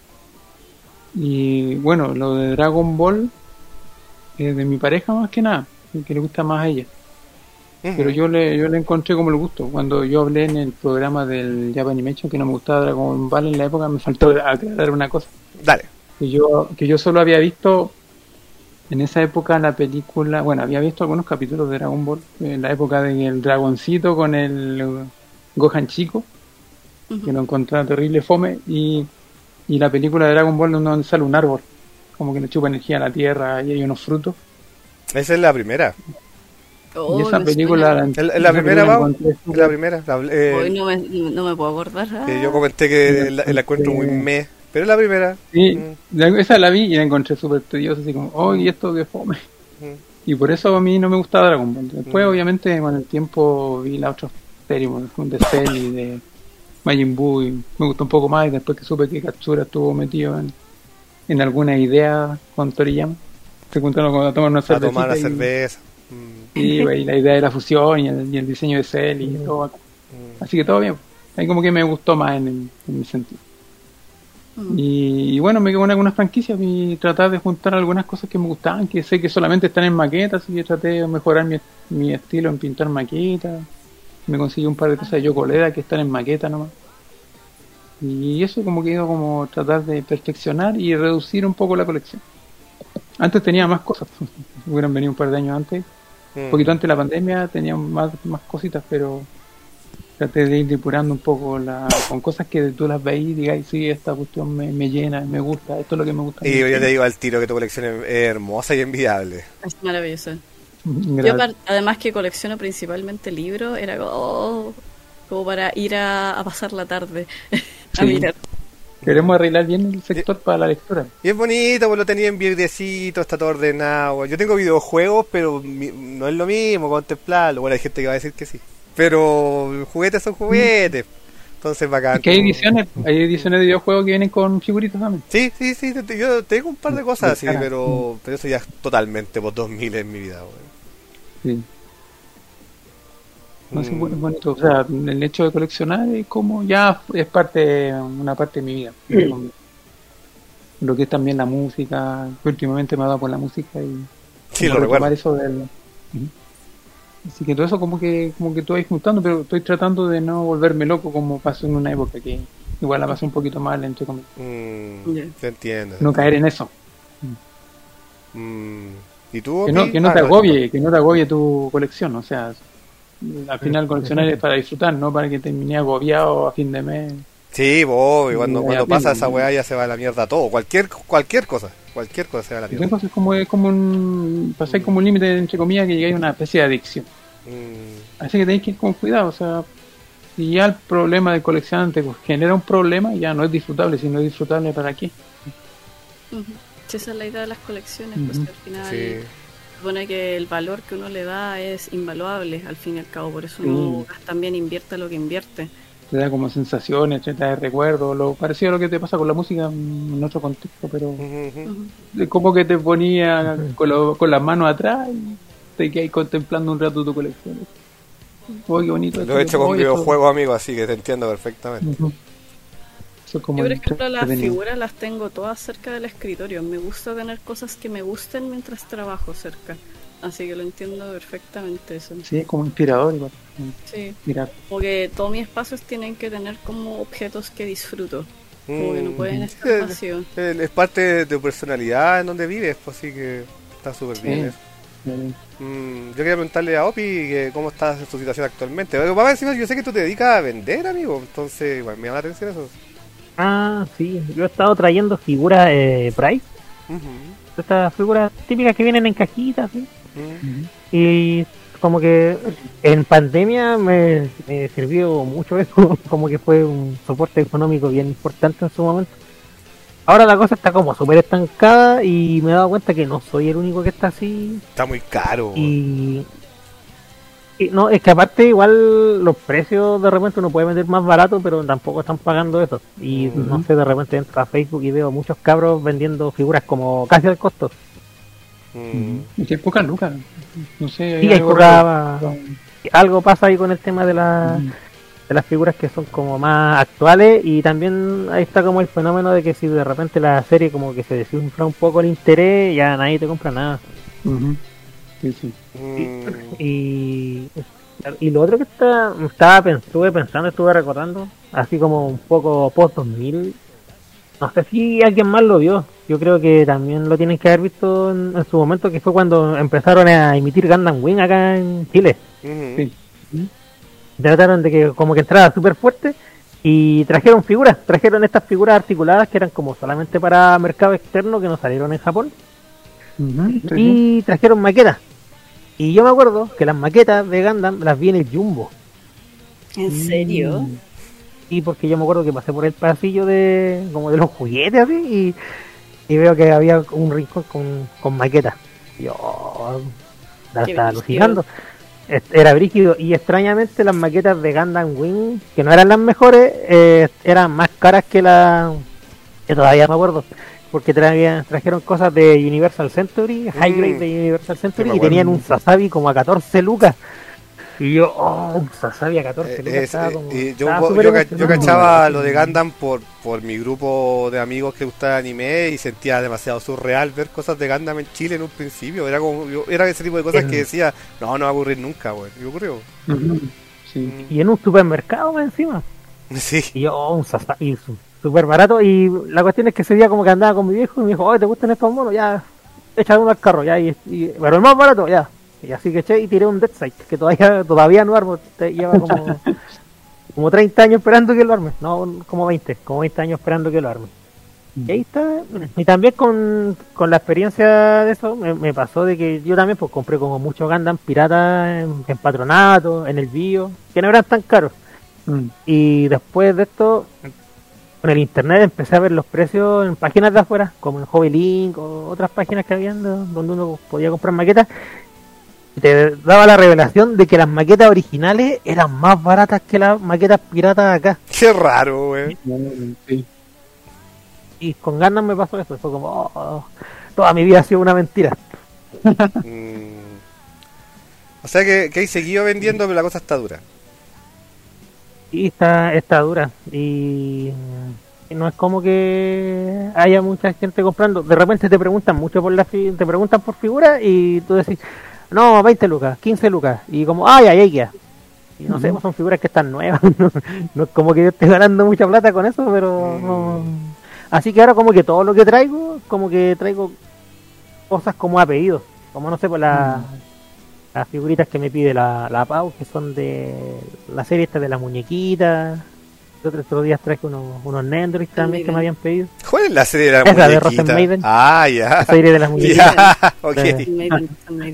y bueno, lo de Dragon Ball, eh, de mi pareja más que nada, que le gusta más a ella. Ujú. Pero yo le, yo le encontré como el gusto. Cuando yo hablé en el programa del Japanimation que no me gustaba Dragon Ball en la época, me faltó aclarar una cosa. Dale. Que yo, que yo solo había visto en esa época la película, bueno, había visto algunos capítulos de Dragon Ball, en la época del dragoncito con el Gohan chico, que lo encontraba terrible fome, y, y la película de Dragon Ball donde sale un árbol, como que le chupa energía a la tierra y hay unos frutos. Esa es la primera. oh, y esa me película, suena. la, ¿Es la esa primera, película Pau? encontré Es súper- la primera. La- eh, Hoy no me, no me puedo acordar. Ah. que yo comenté que la, la encuentro muy meh, pero es la primera. Sí, Mm. la- esa la vi y la encontré súper tediosa, así como, oh, y esto que fome. Mm. Y por eso a mí no me gustaba Dragon Ball. Después, Mm. obviamente, con el tiempo vi la otra serie, bueno, de Cell y de Majin Buu, y me gustó un poco más. Y después que supe que Katsura estuvo metido en, en alguna idea con Toriyama, se juntaron con a tomar una A cervecita. tomar la y- cerveza. Mm. Y, y la idea de la fusión y el, y el diseño de Cell y todo. Mm. Así que todo bien. Ahí como que me gustó más en, el- en mi sentido. Mm. Y, y bueno, me quedo con algunas franquicias y tratar de juntar algunas cosas que me gustaban, que sé que solamente están en maquetas, así que traté de mejorar mi, mi estilo en pintar maquetas. Me conseguí un par de cosas de Yocoleda que están en maqueta nomás. Y eso como que iba como tratar de perfeccionar y reducir un poco la colección. Antes tenía más cosas, hubieran venido un par de años antes, Mm. un poquito antes de la pandemia tenía más, más cositas, pero traté de ir depurando un poco la, con cosas que tú las veis y digáis, sí, esta cuestión me, me llena, me gusta, esto es lo que me gusta. Y yo te digo al tiro que tu colección es, es hermosa y envidiable. Es maravilloso. Gracias. Yo, apar- además que colecciono principalmente libros, era como, oh, como para ir a, a pasar la tarde a Sí. mirar. Queremos arreglar bien el sector para la lectura. Y es bonito, pues lo tenía en vierdecito, está todo ordenado. Weón. Yo tengo videojuegos, pero mi- no es lo mismo contemplarlo. Bueno, hay gente que va a decir que sí. Pero juguetes son juguetes. Entonces bacán. Es que hay como- ediciones, hay ediciones de videojuegos que vienen con figuritas también. Sí, sí, sí. te- Yo tengo un par de cosas así, Cara. pero, pero eso ya es totalmente por dos mil en mi vida. Weón. Sí. No sé, Mm. bueno, es bonito. O sea, el hecho de coleccionar es como ya es parte, una parte de mi vida. Lo que es también la música, que últimamente me ha dado por la música y Sí, como lo retomar recuerdo. eso del... Ujú. Así que todo eso como que como que estoy juntando, pero estoy tratando de no volverme loco como pasó en una época que igual la pasé un poquito mal, entre comillas. Mm, Ya. te entiendo. No caer en eso. Mm. ¿Y tú? Que no, Opi? que no Ah, te agobie, que no te agobie tu colección, o sea, al final coleccionar es para disfrutar, no para que termine agobiado a fin de mes. Sí, obvio, cuando, Ya, cuando ya, pasa bien. esa weá ya se va a la mierda todo. Cualquier cualquier cosa. Cualquier cosa se va a la mierda. Entonces es como, es como un, pasáis como un límite entre comillas que llegáis a una especie de adicción. Mm. Así que tenéis que ir con cuidado, o sea, si ya el problema del coleccionante pues, genera un problema, ya no es disfrutable, si no es disfrutable, ¿para qué? Uh-huh. Sí, esa es la idea de las colecciones, Uh-huh. pues al final Sí. se supone que el valor que uno le da es invaluable al fin y al cabo, por eso Sí. uno también invierte lo que invierte. Te da como sensaciones, te da recuerdos, lo parecido a lo que te pasa con la música en otro contexto, pero Ujú, ujú. Uh-huh. es como que te ponía con, lo- con las manos atrás y te quedas contemplando un rato tu colección. Oh, qué bonito. Lo he hecho con Oh, esto- videojuegos, amigo, así que te entiendo perfectamente. Ujú. Eso es como Yo, por ejemplo, las entretenido. figuras las tengo todas cerca del escritorio. Me gusta tener cosas que me gusten mientras trabajo cerca. Así que lo entiendo perfectamente eso. Sí, es como inspirador igual. Sí, Mirar. como que todos mis espacios tienen que tener como objetos que disfruto. Como que no Mm. pueden Sí, estar vacíos. es, es parte de tu personalidad en donde vives, pues así que está súper bien Sí. eso. Eh, Mm, yo quería preguntarle a Opi que cómo está su situación actualmente. Pero, papá, encima yo sé que tú te dedicas a vender, amigo, entonces igual me llama la atención eso. Ah, sí, yo he estado trayendo figuras eh, Price, Ujú, estas figuras típicas que vienen en cajitas, ¿sí? ujú. ujú. Y como que en pandemia me, me sirvió mucho eso, como que fue un soporte económico bien importante en su momento. Ahora la cosa está como súper estancada y me he dado cuenta que no soy el único que está así. Está muy caro. Y, y no, es que aparte igual los precios de repente uno puede vender más barato, pero tampoco están pagando eso. Y Mm. no sé, de repente entro a Facebook y veo muchos cabros vendiendo figuras como casi al costo. Mm. Y que hay pocas lucas. No sé. Sí, hay algo poca- raro. Algo pasa ahí con el tema de la... Ujú. de las figuras que son como más actuales, y también ahí está como el fenómeno de que si de repente la serie como que se desinfla un poco el interés, ya nadie te compra nada. Ujú. Sí, sí. Mm. Y, y lo otro que está, estaba pen- estuve pensando, estuve recordando, así como un poco post dos mil, no sé si alguien más lo vio, yo creo que también lo tienen que haber visto en, en su momento, que fue cuando empezaron a emitir Gundam Wing acá en Chile. Ujú. Sí. Trataron de que como que entrara súper fuerte y trajeron figuras, trajeron estas figuras articuladas que eran como solamente para mercado externo, que no salieron en Japón, Ujú. Sí, sí. y trajeron maquetas. Y yo me acuerdo que las maquetas de Gundam las vi en el Jumbo, ¿En serio? y porque yo me acuerdo que pasé por el pasillo de como de los juguetes así, y, y veo que había un rincón con, con maquetas. Y yo la Qué estaba brígido. alucinando. Est- Era brígido, y extrañamente las maquetas de Gundam Wing, que no eran las mejores, eh, eran más caras que la que todavía me acuerdo, porque traían, trajeron cosas de Universal Century, High Grade Mm. de Universal Century, me y acuerdo. tenían un Sasabi como a catorce lucas. Y yo, oh, un Sasabi a catorce Eh, lucas. es- estaba eh, como- y yo, estaba yo, súper yo ca- emocionado. yo cachaba lo de Gundam por, por mi grupo de amigos que gustaba anime y sentía demasiado surreal ver cosas de Gundam en Chile en un principio. Era como yo- era ese tipo de cosas El- que decía, no, no va a ocurrir nunca, güey. Y ocurrió. Ujú. Sí. Y en un supermercado más encima. Sí. Y yo, oh, un Sasabi su- súper barato. Y la cuestión es que ese día como que andaba con mi viejo y me dijo, oye, ¿te gustan estos monos? Ya, échale uno al carro, ya. Y, y- pero el más barato, ya. Y así que eché y tiré un Dead Sight, que todavía todavía no armo. Te lleva como, como treinta años esperando que lo arme. No, como veinte, como veinte años esperando que lo arme. Y ahí está. Y también con, con la experiencia de eso, me, me pasó de que yo también pues compré como muchos Gundam piratas en, en Patronato, en el Bio, que no eran tan caros. Mm. Y después de esto, con el internet empecé a ver los precios en páginas de afuera, como en Hobby Link o otras páginas que habían de- donde uno podía comprar maquetas. Y te daba la revelación de que las maquetas originales eran más baratas que las maquetas piratas acá. Qué raro, güey. Sí. Y con Gundam me pasó eso, fue como, oh, oh, toda mi vida ha sido una mentira. Mm. O sea que, que hay seguido vendiendo, pero la cosa está dura. Y está, está dura. Y, y no es como que haya mucha gente comprando. De repente te preguntan mucho por la fi- te preguntan por figuras y tú decís, no, veinte lucas, quince lucas. Y como, ay, ay, ay, ya. Y no sé, Ujú. pues son figuras que están nuevas. No, no es como que yo esté ganando mucha plata con eso, pero no. Así que ahora como que todo lo que traigo, como que traigo cosas como a pedido. Como no sé, pues la, las figuritas que me pide la, la Pau, que son de la serie esta de las muñequitas. Los otros otros días traje unos, unos Nendroids también que me habían pedido. ¿Cuál es la serie de la Esa de muñequita? Rosen Maiden. Ah, ya. La serie de las muñequitas. Ya, ok. Sí. Maiden, Maiden. La-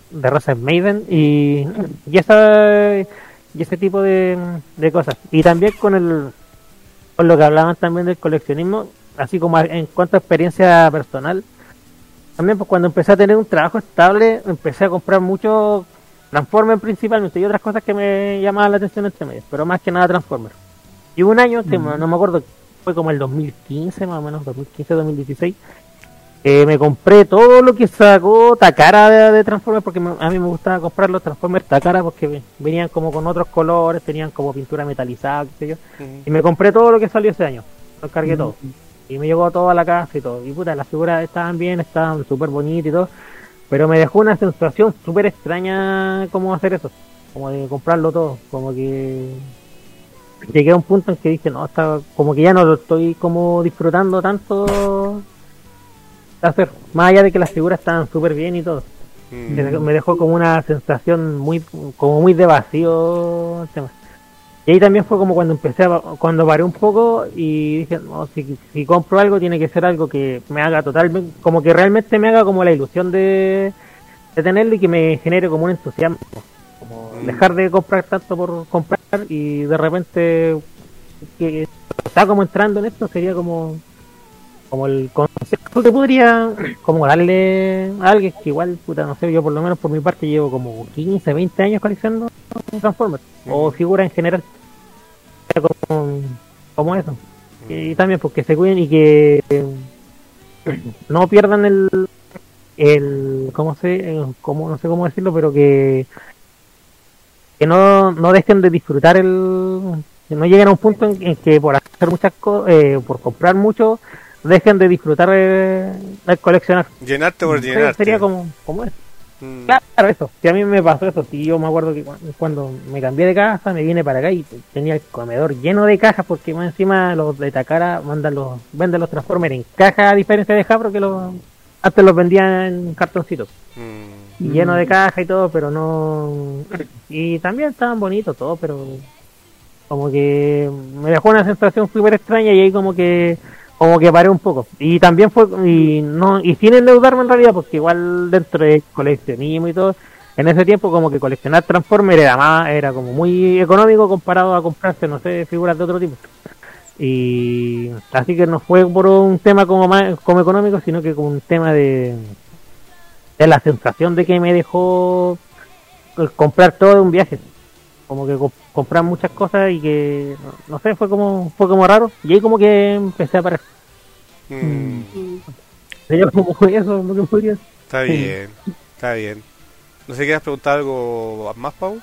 de razas Maiden y, y esa y ese tipo de, de cosas. Y también con el con lo que hablaban también del coleccionismo, así como en cuanto a experiencia personal, también pues cuando empecé a tener un trabajo estable, empecé a comprar muchos Transformers principalmente y otras cosas que me llamaban la atención entre medios, pero más que nada Transformers. Y hubo un año que mm. no me acuerdo, fue como el dos mil quince más o menos, dos mil quince dos mil dieciséis, eh, me compré todo lo que sacó Takara de, de Transformers, porque me, a mí me gustaba comprar los Transformers Takara porque venían como con otros colores, tenían como pintura metalizada, qué sé yo, mm. y me compré todo lo que salió ese año, lo cargué mm. todo. Y me llegó todo a la casa y todo. Y puta, las figuras estaban bien, estaban súper bonitas y todo. Pero me dejó una sensación súper extraña cómo hacer eso. Como de comprarlo todo. Como que llegué a un punto en que dije, no, está, como que ya no lo estoy como disfrutando tanto de hacer. Más allá de que las figuras estaban súper bien y todo. Mm. Me dejó como una sensación muy, como muy de vacío el tema. Y ahí también fue como cuando empecé, a, cuando paré un poco y dije, no, si, si compro algo tiene que ser algo que me haga totalmente, como que realmente me haga como la ilusión de, de tenerlo y que me genere como un entusiasmo. Como mm. dejar de comprar tanto por comprar y de repente que está como entrando en esto sería como como el concepto que podría como darle a alguien que igual, puta, no sé, yo por lo menos por mi parte llevo como quince, veinte años coleccionando Transformers mm. o figuras en general como, como eso mm. y también porque se cuiden y que no pierdan el el cómo sé cómo no sé cómo decirlo, pero que que no, no dejen de disfrutar el que no lleguen a un punto en, en que por hacer muchas cosas, eh, por comprar mucho dejen de disfrutar el, el coleccionar. Llenarte por llenarte. Sería como, como eso. Mm. Claro, eso. Si a mí me pasó eso, si yo me acuerdo que cuando me cambié de casa, me vine para acá y tenía el comedor lleno de cajas, porque más encima los de Takara mandan los, venden los Transformers en cajas, a diferencia de Hasbro, que los, antes los vendían en cartoncitos. Mm. Y lleno de cajas y todo, pero no... Y también estaban bonitos todos, pero como que me dejó una sensación súper extraña y ahí como que como que paré un poco. Y también fue, y no y sin endeudarme en realidad, porque igual dentro de coleccionismo y todo, en ese tiempo como que coleccionar Transformers era más, era como muy económico comparado a comprarse, no sé, figuras de otro tipo. Y así que no fue por un tema como más como económico, sino que como un tema de de la sensación de que me dejó comprar todo de un viaje. Como que comp- comprar muchas cosas y que no, no sé, fue como fue como raro y ahí como que empecé a parar. Mm. Sería como eso lo que podría. Está bien, sí. Está bien. No sé, ¿quieres preguntar algo más, Pau?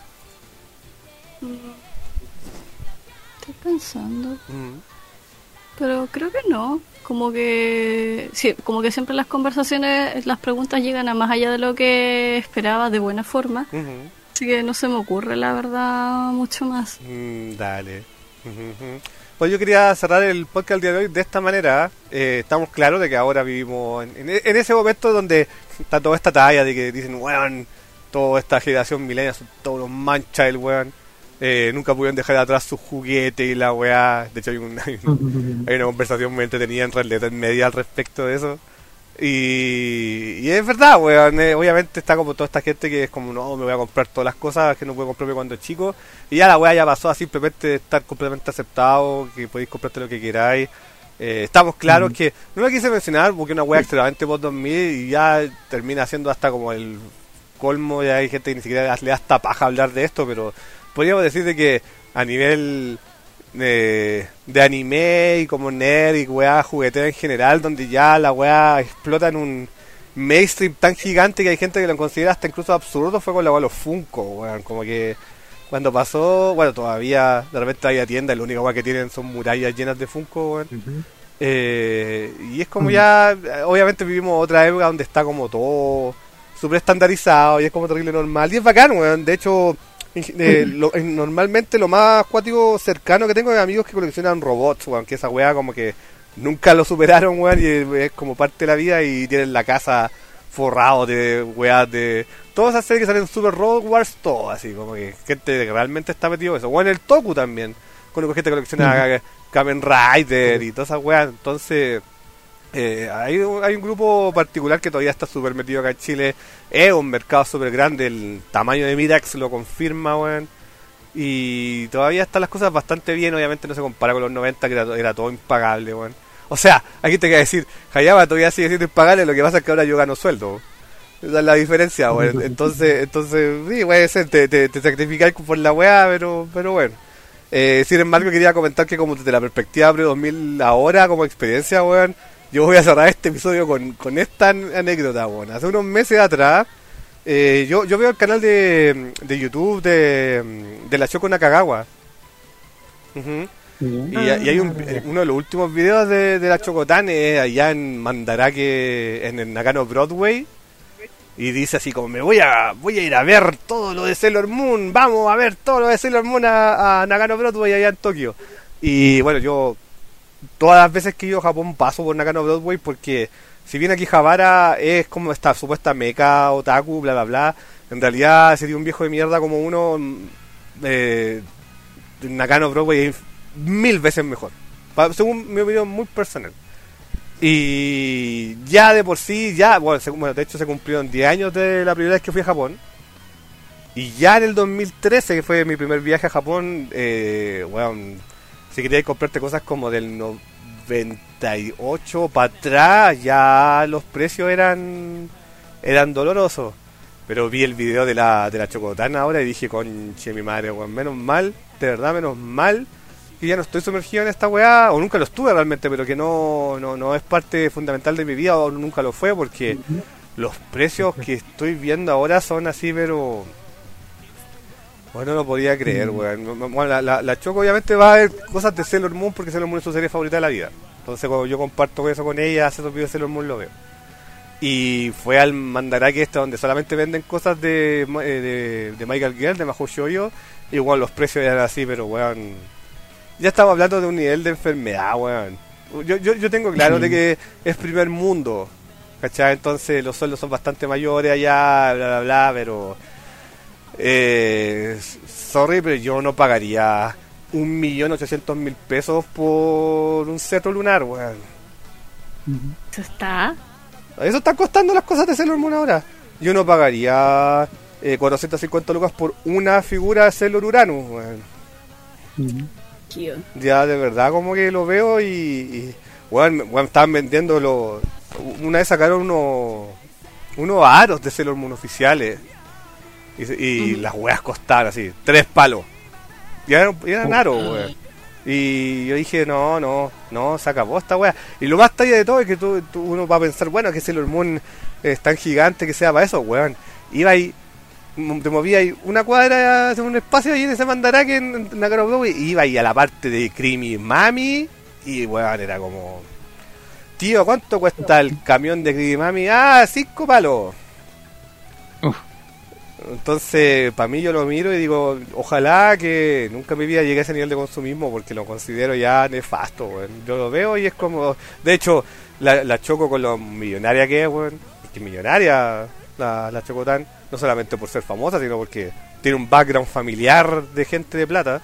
Estoy pensando. Mm. Pero creo que no. Como que sí, como que siempre las conversaciones, las preguntas llegan a más allá de lo que esperaba de buena forma. Uh-huh. Así que no se me ocurre, la verdad, mucho más. Mm, dale. Uh-huh. Pues yo quería cerrar el podcast el día de hoy de esta manera. Eh, estamos claros de que ahora vivimos en, en, en ese momento donde está toda esta talla de que dicen, weón, toda esta generación milenial son todos los manchas el weón. Eh, nunca pudieron dejar atrás sus juguetes y la weá. De hecho hay, un, hay, un, hay una conversación muy entretenida en Red Letter Media al respecto de eso. Y, y es verdad, weón, eh, obviamente está como toda esta gente que es como, no, me voy a comprar todas las cosas que no puedo comprarme cuando chico. Y ya la weá ya pasó a simplemente estar completamente aceptado, que podéis comprarte lo que queráis. Eh, estamos claros mm. que, no lo quise mencionar porque es una weá extremadamente post dos mil y ya termina siendo hasta como el colmo. Ya hay gente que ni siquiera le da hasta paja hablar de esto, pero podríamos decir de que a nivel de, de anime y como nerd y weá juguetera en general, donde ya la weá explota en un mainstream tan gigante que hay gente que lo considera hasta incluso absurdo, fue con la weá los Funko, weón. Como que cuando pasó, bueno, todavía de repente hay a tienda y lo único weá que tienen son murallas llenas de Funko, weón. Uh-huh. Eh, y es como uh-huh. ya, obviamente vivimos otra época donde está como todo súper estandarizado y es como terrible normal y es bacán, weón. De hecho, Eh, lo, eh, normalmente lo más acuático cercano que tengo es amigos que coleccionan robots, weón, que esa weá como que nunca lo superaron, weón, y es como parte de la vida y tienen la casa forrado de weas de todas esas series que salen Super Road Wars, todo así, como que gente que realmente está metido en eso. Bueno, el Toku también, con gente que colecciona uh-huh. Kamen Rider y todas esas weas, entonces Eh, hay, un- hay un grupo particular que todavía está súper metido acá en Chile. Es un mercado súper grande. El tamaño de Mirax lo confirma, weón. Y todavía están las cosas bastante bien. Obviamente no se compara con los noventa, que era, era todo impagable, weón. O sea, aquí te queda decir, Hayama todavía sigue siendo impagable. Lo que pasa es que ahora yo gano sueldo. Esa es la diferencia, weón. Entonces, entonces sí, puede ser, te, te, te sacrificáis por la weá, pero, pero bueno. Eh, sin embargo, quería comentar que como desde la perspectiva pre dos mil ahora, como experiencia, weón, yo voy a cerrar este episodio con, con esta an- anécdota, weón. Hace unos meses atrás, eh, yo, yo veo el canal de, de YouTube de, de la Choco Nakagawa. Ujú. Sí. Y, y hay un, uno de los últimos videos de, de la Chocotán es allá en Mandarake, en el Nakano Broadway. Y dice así como, me voy a voy a ir a ver todo lo de Sailor Moon, vamos a ver todo lo de Sailor Moon a, a Nakano Broadway allá en Tokio. Y bueno, yo todas las veces que he ido a Japón paso por Nakano Broadway porque si bien aquí Javara es como esta supuesta meca, otaku, bla bla bla, en realidad sería un viejo de mierda como uno, mm, eh, Nakano Broadway es mil veces mejor, pa- según mi opinión muy personal. Y ya de por sí, ya, bueno, se- bueno, de hecho se cumplieron diez años de la primera vez que fui a Japón. Y ya en el dos mil trece, que fue mi primer viaje a Japón, eh, bueno, si querías comprarte cosas como del noventa y ocho para atrás, ya los precios eran eran dolorosos. Pero vi el video de la, de la Chocotana ahora y dije, conche mi madre, weón, menos mal, de verdad, menos mal que ya no estoy sumergido en esta weá, o nunca lo estuve realmente, pero que no, no, no es parte fundamental de mi vida, o nunca lo fue, porque los precios que estoy viendo ahora son así, pero... Bueno, no lo podía creer, weón. Bueno, la, la, la Choco obviamente va a ver cosas de Sailor Moon, porque Sailor Moon es su serie favorita de la vida. Entonces cuando yo comparto eso con ella, hace los videos de Sailor Moon, lo veo. Y fue al Mandarake este donde solamente venden cosas de, eh, de, de Michael Girl, de Mahou Shoujo. Y bueno, los precios eran así, pero weón, ya estamos hablando de un nivel de enfermedad, weón. Yo, yo, yo tengo claro de que es primer mundo, ¿cachai? Entonces los sueldos son bastante mayores allá, bla bla bla, pero eh, sorry, pero yo no pagaría un millón ochocientos mil pesos por un cetro lunar, weón. Eso está. Eso están costando las cosas de Sailor Moon ahora. Yo no pagaría eh, cuatrocientas cincuenta lucas por una figura de Sailor Uranus, weón. Ujú. Cute. Ya de verdad como que lo veo y, y weón, weón, estaban vendiendo los... Una vez sacaron unos unos aros de Sailor Moon oficiales y, y Ujú. las weas costaban así, tres palos. Y eran, y eran Oh. aros, weón. Y yo dije, no, no, no, se acabó esta wea. Y lo más talla de todo es que tú, tú- uno va a pensar, bueno, que Sailor Moon es tan gigante que sea para eso, weón. Iba ahí, m- te movías ahí una cuadra, hacia un espacio ahí en ese Mandarake en, en Nakano Broadway, y iba ahí a la parte de Creamy Mami, y weón, era como, tío, ¿cuánto cuesta el camión de Creamy Mami? Ah, cinco palos. Uf. Entonces, para mí yo lo miro y digo, ojalá que nunca en mi vida llegue a ese nivel de consumismo porque lo considero ya nefasto, weón. Yo lo veo y es como... De hecho, la, la Choco con lo millonaria que es, weón. Que es millonaria la, la Chocotán, no solamente por ser famosa, sino porque tiene un background familiar de gente de plata.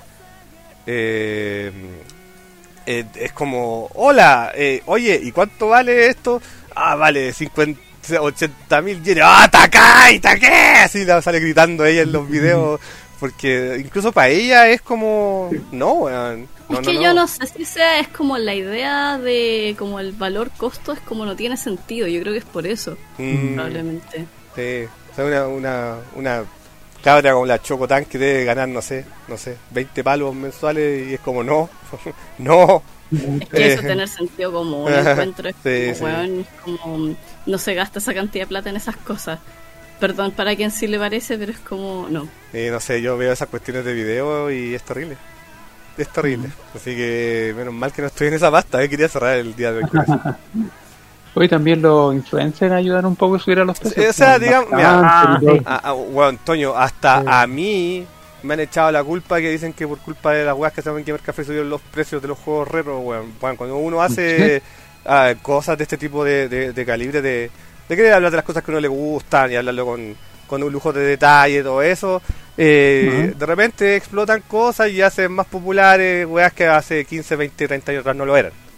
Eh, eh, es como, hola, eh, oye, ¿y cuánto vale esto? Ah, vale cincuenta, ochenta mil yenes. ¡Ah, Takai, Takai! Así la sale gritando ella en los videos. Porque incluso para ella es como, no, weón. No, Es que no, yo no. no sé si sea, es como la idea de como el valor costo es como no tiene sentido, yo creo que es por eso, Mm, probablemente. sí. O sea, una, una, una cabra como la Chocotán que debe ganar, no sé, no sé, veinte palos mensuales y es como, no, no. Es que eso Eh. es tener sentido común, encuentro, es Sí, como, sí. weón, es como, no se gasta esa cantidad de plata en esas cosas. Perdón para quien sí le parece, pero es como, no. Y no sé, yo veo esas cuestiones de video y es terrible. Es terrible. Así que menos mal que no estoy en esa pasta, eh. Quería cerrar el día de hoy con eso. Hoy también los influencers ayudan un poco a subir a los precios. O sea, como digamos, Black mira, Panther y todo. sí. Ah, ah, bueno, Antonio, hasta Sí. a mí me han echado la culpa que dicen que por culpa de las weas que saben que Gamer Café subieron los precios de los juegos retro, weón. Bueno, cuando uno hace ah, cosas de este tipo de, de, de calibre, de, de querer hablar de las cosas que a uno le gustan y hablarlo con, con un lujo de detalle y todo eso, eh, Ujú. de repente explotan cosas y hacen más populares weas que hace quince, veinte, treinta años atrás no lo eran.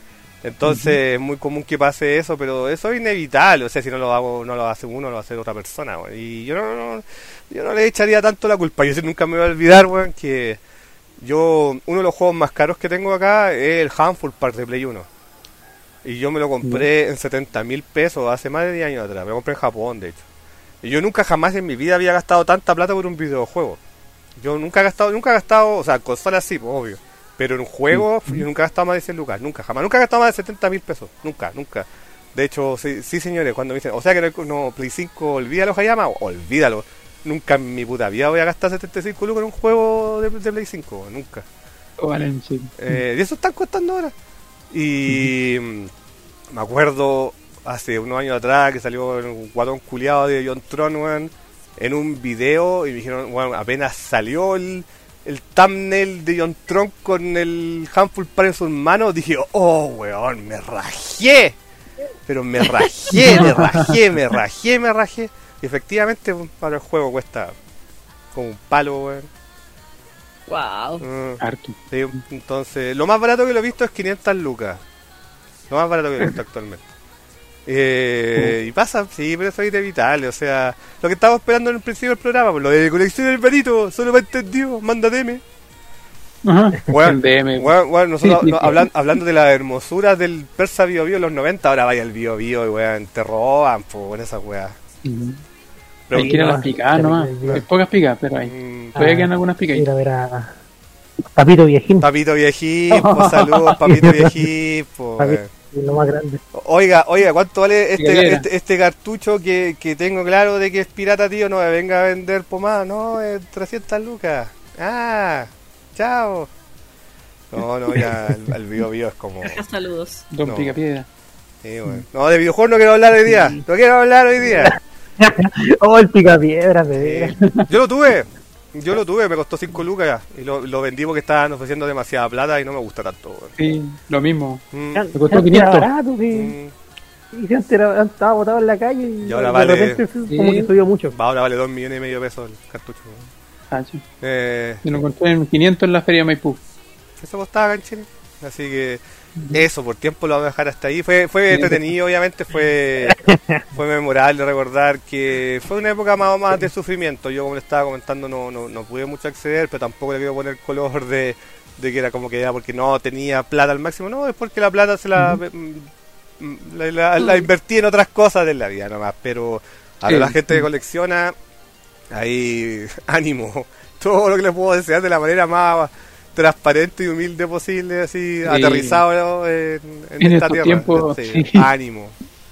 Entonces uh-huh. es muy común que pase eso, pero eso es inevitable. O sea, si no lo hago, no lo hace uno, lo va a hacer otra persona, weón. Y yo no, no, yo no le echaría tanto la culpa. Yo nunca me voy a olvidar, weón, que yo, uno de los juegos más caros que tengo acá es el Handful Pack de Play uno. Y yo me lo compré uh-huh. en setenta mil pesos hace más de diez años atrás. Me lo compré en Japón, de hecho. Y yo nunca jamás en mi vida había gastado tanta plata por un videojuego. Yo nunca he gastado, nunca he gastado, o sea, consolas sí, pues, obvio. Pero en un juego, mm-hmm. yo nunca he gastado más de cien lucas, nunca, jamás. Nunca he gastado más de setenta mil pesos, nunca, nunca. De hecho, sí, sí, señores, cuando me dicen, o sea que no, no Play cinco, olvídalo, Hayama, olvídalo. Nunca en mi puta vida voy a gastar setenta y cinco lucas en un juego de, de Play cinco, nunca. Vale, sí. eh, y eso están costando ahora. Y mm-hmm. me acuerdo hace unos años atrás que salió un guatón culiado de John Tron, weón, en un video y me dijeron, bueno, apenas salió el... el thumbnail de John Tron con el Handful Pack en sus manos, dije, oh, weón, me rajé. Pero me rajé, me rajé, me rajé, me rajé. Y efectivamente, para el juego cuesta como un palo, weón. Wow. Uh, sí, entonces, lo más barato que lo he visto es quinientas lucas. Lo más barato que he visto actualmente. Eh, y pasa, sí, pero eso es inevitable. O sea, lo que estábamos esperando en el principio del programa, pues, lo de colección del Benito, solo me entendió, manda D M. Ajá, bueno, D M. Bueno, bueno, nosotros sí, sí, no, sí. Hablan, hablando de la hermosura del persa Bio Bio en los noventa, ahora vaya el Bio Bio y weón, te roban, pues, con esas weas. Uh-huh. Pero hay que ir a las picadas nomás, hay pocas picadas, pero hay. Mm, todavía ah, quedan algunas picadas. Ir a ver a Papito Viejín. Papito Viejín, pues, saludos, Papito Viejín, pues. Lo más grande. Oiga, oiga, ¿cuánto vale este, este, este cartucho que, que tengo claro de que es pirata, tío? No me venga a vender pomada, no, es trescientas lucas. Ah, chao. No, no, ya el, el Bio Bio es como... Saludos. Don no. Picapiedra. Sí, bueno. No, de videojuegos no quiero hablar hoy día, no quiero hablar hoy día. Oh, el Picapiedra, bebé. Sí. Yo lo tuve. Yo lo tuve, me costó cinco lucas ya, y lo, lo vendí porque estaban ofreciendo demasiada plata y no me gusta tanto. Bueno. Sí, lo mismo. Mm. Me costó quinientos. Era barato, sí. Mm. Y antes era, estaba botado en la calle y, y ahora de vale, repente sí. como que subió mucho. Ahora vale dos millones y medio de pesos el cartucho. Ah, sí. Eh, Yo lo encontré en quinientos en la feria de Maipú. Eso costaba acá en Chile. Así que eso, por tiempo lo vamos a dejar hasta ahí. Fue fue sí, entretenido, obviamente, fue fue memorable recordar que fue una época más o más de sufrimiento. Yo, como le estaba comentando, no no, no pude mucho acceder, pero tampoco le quiero poner color de, de que era como que era porque no tenía plata al máximo. No, es porque la plata se la, uh-huh. la, la, la invertí en otras cosas de la vida nomás. Pero a sí. la gente que colecciona, ahí ánimo. Todo lo que les puedo desear de la manera más transparente y humilde posible, así, sí. aterrizado en, en, en esta tierra. Tiempo, sí, sí. Ánimo.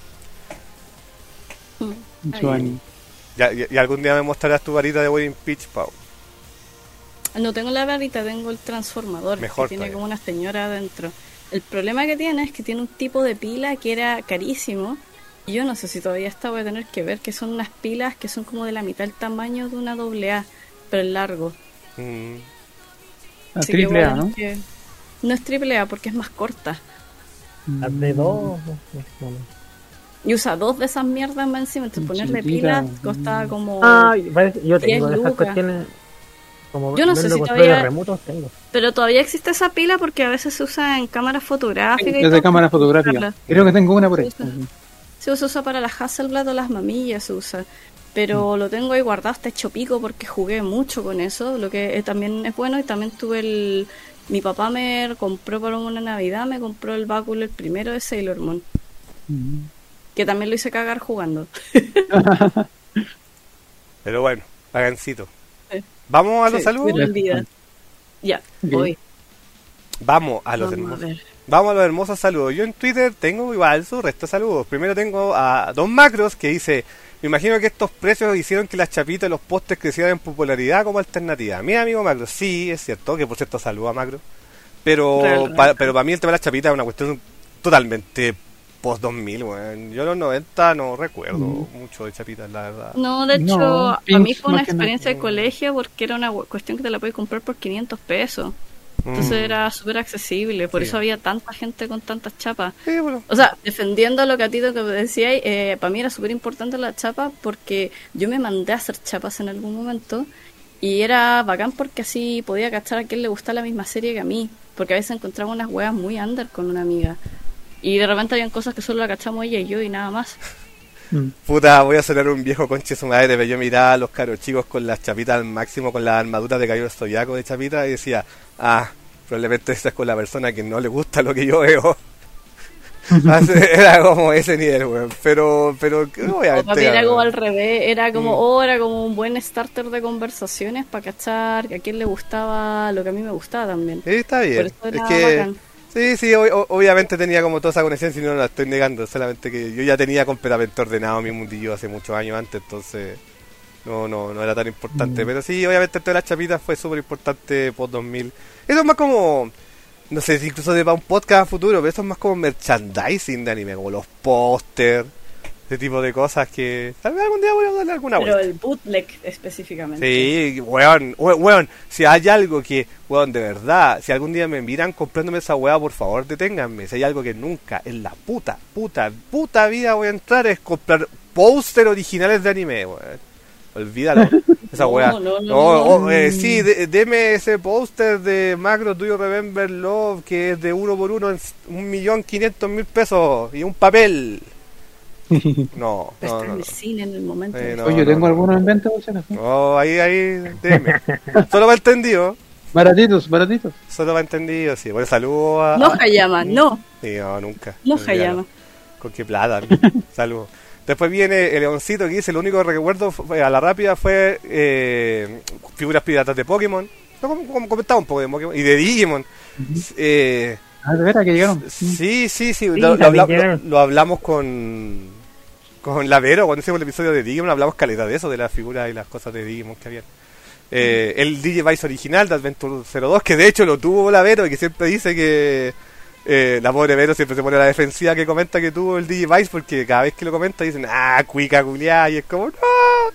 Mucho ánimo. Ya, y, y algún día me mostrarás tu varita de Wedding Peach, Pau. No tengo la varita, tengo el transformador. Mejor que todavía. Tiene como una señora adentro. El problema que tiene es que tiene un tipo de pila que era carísimo. Y yo no sé si todavía está, voy a tener que ver, que son unas pilas que son como de la mitad del tamaño de una doble A, pero el largo. Mm. A triple A, ¿no? Que... No es triple A porque es más corta. La de dos. Y usa dos de esas mierdas más encima. Entonces ponerle pilas costaba como. Ah, yo tengo esas lucas. cuestiones. Como yo no sé si todavía. Remotos, tengo. Pero todavía existe esa pila porque a veces se usa en cámaras fotográficas. Sí, desde cámaras fotográficas. Creo que tengo una por ahí. Se usa, se usa para las Hasselblad o las mamillas, se usa. Pero mm. lo tengo ahí guardado hasta hecho pico porque jugué mucho con eso, lo que también es bueno. Y también tuve el... Mi papá me compró para una Navidad, me compró el báculo, el primero de Sailor Moon. Mm. Que también lo hice cagar jugando. Pero bueno, Pagancito. Sí. Vamos a los sí, saludos. Ya, voy. Vamos a los Vamos hermosos. A Vamos a los hermosos saludos. Yo en Twitter tengo igual su resto de saludos. Primero tengo a Don Macros que dice: me imagino que estos precios hicieron que las chapitas y los postres crecieran en popularidad como alternativa. Mira, amigo Macros, sí, es cierto, que por cierto saluda a Macros. Pero para pero para mí el tema de las chapitas es una cuestión totalmente post dos mil, bueno. Yo en los noventa no recuerdo mm. mucho de chapitas, la verdad. No, de hecho, no, a mí fue una experiencia no. de colegio porque era una cuestión que te la puedes comprar por quinientos pesos. Entonces mm. era súper accesible, por sí. eso había tanta gente con tantas chapas. Sí, bueno. O sea, defendiendo lo que a ti te decía, eh, para mí era súper importante la chapa porque yo me mandé a hacer chapas en algún momento y era bacán porque así podía cachar a quien le gustaba la misma serie que a mí, porque a veces encontraba unas huevas muy under con una amiga Y de repente habían cosas que solo la cachamos ella y yo y nada más. Puta, voy a sonar un viejo conche su madre, pero yo miraba a los caros chicos con las chapitas al máximo, con las armaduras de Caballero Zodiaco de chapita, y decía, ah, probablemente esta es con la persona que no le gusta lo que yo veo. Era como ese nivel, weón. Pero, pero, obviamente. Para mí era como al revés, era como, mm. oh, era como un buen starter de conversaciones para cachar que a quién le gustaba lo que a mí me gustaba también. Sí, está bien. Por eso es que, bacán. Sí, sí, ob- obviamente tenía como toda esa conexión, si no, no la estoy negando, solamente que yo ya tenía completamente ordenado mi mundillo hace muchos años antes, entonces no no no era tan importante, mm. pero sí, obviamente todas las chapitas fue súper importante post dos mil. Eso es más como, no sé, si incluso de para un podcast futuro, pero eso es más como merchandising de anime, como los pósters, ese tipo de cosas que tal vez algún día voy a darle alguna pero vuelta. El bootleg específicamente. Sí, weón, we- weón, si hay algo que, weón, de verdad, si algún día me miran comprándome esa weá, por favor, deténganme. Si hay algo que nunca en la puta, puta, puta vida voy a entrar es comprar póster originales de anime, weón. Olvídalo, esa weá. No, no, no, no, no. oh, eh, sí, de, deme ese póster de Macro Do You Remember Love que es de uno por uno en un millón quinientos mil pesos y un papel. No, Está no, en no, el no. cine en el momento. Eh, no, Oye, yo no, tengo no, algunos no. en venta, o sea, ¿no? Oh, ahí, ahí, dime. Solo va entendido. Baratitos, baratitos. Solo va entendido, sí. Bueno, saludos a. No, Hayama, no. Sí, no, nunca. No, Olvídalo. Hayama. Con qué plata. Saludos. Después viene el Leoncito que dice: lo único que recuerdo fue, a la rápida fue eh, figuras piratas de Pokémon. No, como, como comentaba un poco de Pokémon. Y de Digimon. Uh-huh. eh, Ah, de veras que llegaron. Sí, sí, sí. Sí, lo, lo, también habla- llegaron. lo- lo hablamos con. Con la Vero, cuando hicimos el episodio de Digimon, hablamos caleta de eso, de las figuras y las cosas de Digimon que habían. Eh, el Digivice original de Adventure cero dos, que de hecho lo tuvo la Vero y que siempre dice que eh, la pobre Vero siempre se pone a la defensiva que comenta que tuvo el Digivice, porque cada vez que lo comenta dicen, ah, cuica culiá, y es como, no,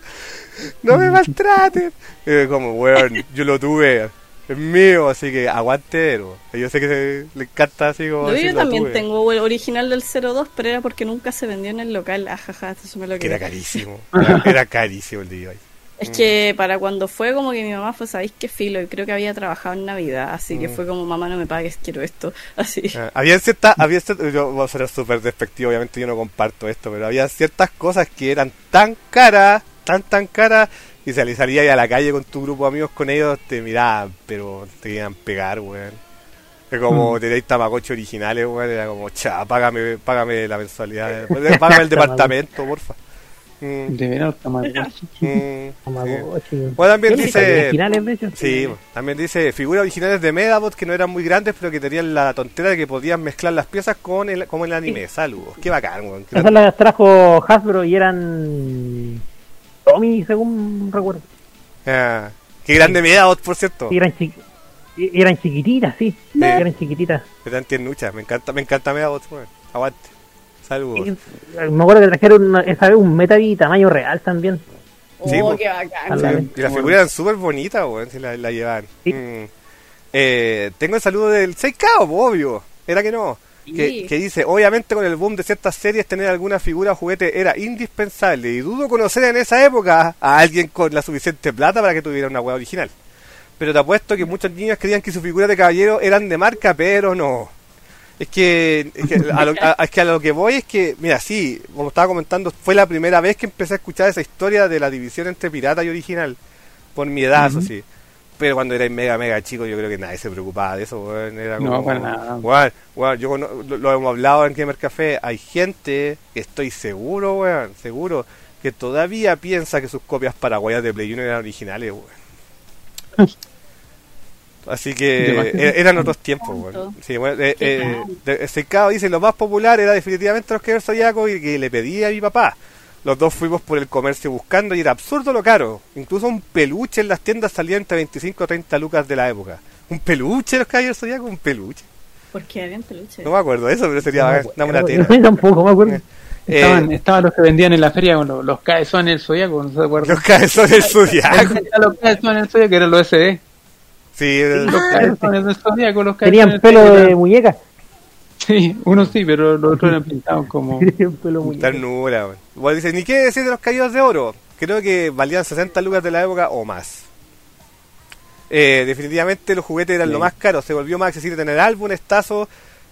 no me maltraten. Y es como, weón, yo lo tuve, es mío, así que aguante Vero. Yo sé que se, le encanta así como No, decir, yo lo también tuve. tengo el original del cero dos, pero era porque nunca se vendió en el local. Ajaja, eso me lo Que era quedé. carísimo, era, era carísimo el Digivice. Es que para cuando fue como que mi mamá fue, ¿sabéis qué filo? Y creo que había trabajado en Navidad, así que Mm. fue como, mamá, no me pagues, quiero esto. Así. Ah, había ciertas, había ciertas, yo voy a ser súper despectivo, obviamente yo no comparto esto, pero había ciertas cosas que eran tan caras, tan tan caras, y si salías a la calle con tu grupo de amigos con ellos, te miraban, pero te iban a pegar, weón. Es como Mm. tenéis Tamagotchi originales, weón, era como, cha, págame, págame la mensualidad, págame el departamento, porfa. Mm, De veras, Tamagotchi. mm, Tamagotchi. sí. Bueno, también Sí, dice... originales, de hecho. Sí, también dice figuras originales de Medabot que no eran muy grandes, pero que tenían la tontera de que podían mezclar las piezas con el, como el anime. Saludos, qué bacán, weón. Qué Esas las trajo Hasbro y eran Tommy, según recuerdo. Ah, qué grande Medabot, por cierto. Y eran, chi- y eran chiquititas, sí. Sí. Eran chiquititas. Eran tiernuchas, me encanta, me encanta Medabot, weón. Aguante. Saludos. Y, eh, me acuerdo que trajeron una- esa vez un Metavi tamaño real también. Sí, Oh, po. qué bacán. A la- Sí, y las figuras eran súper bonitas, weón, si la, la llevaban. Sí. Mm. Eh, tengo el saludo del Seikao, obvio. Era que no. Que, Sí. que dice, obviamente con el boom de ciertas series tener alguna figura o juguete era indispensable y dudo conocer en esa época a alguien con la suficiente plata para que tuviera una hueá original. Pero te apuesto que muchos niños creían que sus figuras de caballero eran de marca, pero no. Es que, es que, a lo, a- es que a lo que voy es que, mira, sí, como estaba comentando, fue la primera vez que empecé a escuchar esa historia de la división entre pirata y original. Por mi edad, eso sí. Pero cuando era mega, mega chico, yo creo que nadie se preocupaba de eso, weón. Era como, No, para nada. weón, weón, yo cono- lo, lo hemos hablado en Gamer Café. Hay gente que estoy seguro, weón, seguro, que todavía piensa que sus copias paraguayas de Play uno eran originales, weón. Así que Demasiado. er- eran otros tiempos, weón. Sí, bueno, eh, Qué eh, de- Seikao dice, lo más popular era definitivamente los Caballeros Zodiaco y que le pedí a mi papá. Los dos fuimos por el comercio buscando y era absurdo lo caro. Incluso un peluche en las tiendas salía entre veinticinco o treinta lucas de la época. ¿Un peluche de los Caballeros Zodiaco? ¿Un peluche? Porque habían peluches. No me acuerdo de eso, pero sería No, bacán. Dame una tela. Yo tampoco me acuerdo. Estaban, Eh, estaban los que vendían en la feria con los, los cabezones del Zodiaco, no se acuerdan. los cabezones del Zodiaco. Los cabezones del Zodiaco, que eran los S D. Sí, el- Los cabezones del Zodiaco, los cabezones Tenían del pelo Zodiaco. de muñeca. Sí, unos sí, pero los otros eran pintados como... Tenían pelo de muñeca. ternura, weón. Igual dice, ni qué decir de los Caballeros de Oro. Creo que valían sesenta lucas de la época o más. Eh, definitivamente los juguetes eran Sí. lo más caro. Se volvió más accesible tener álbumes, tazos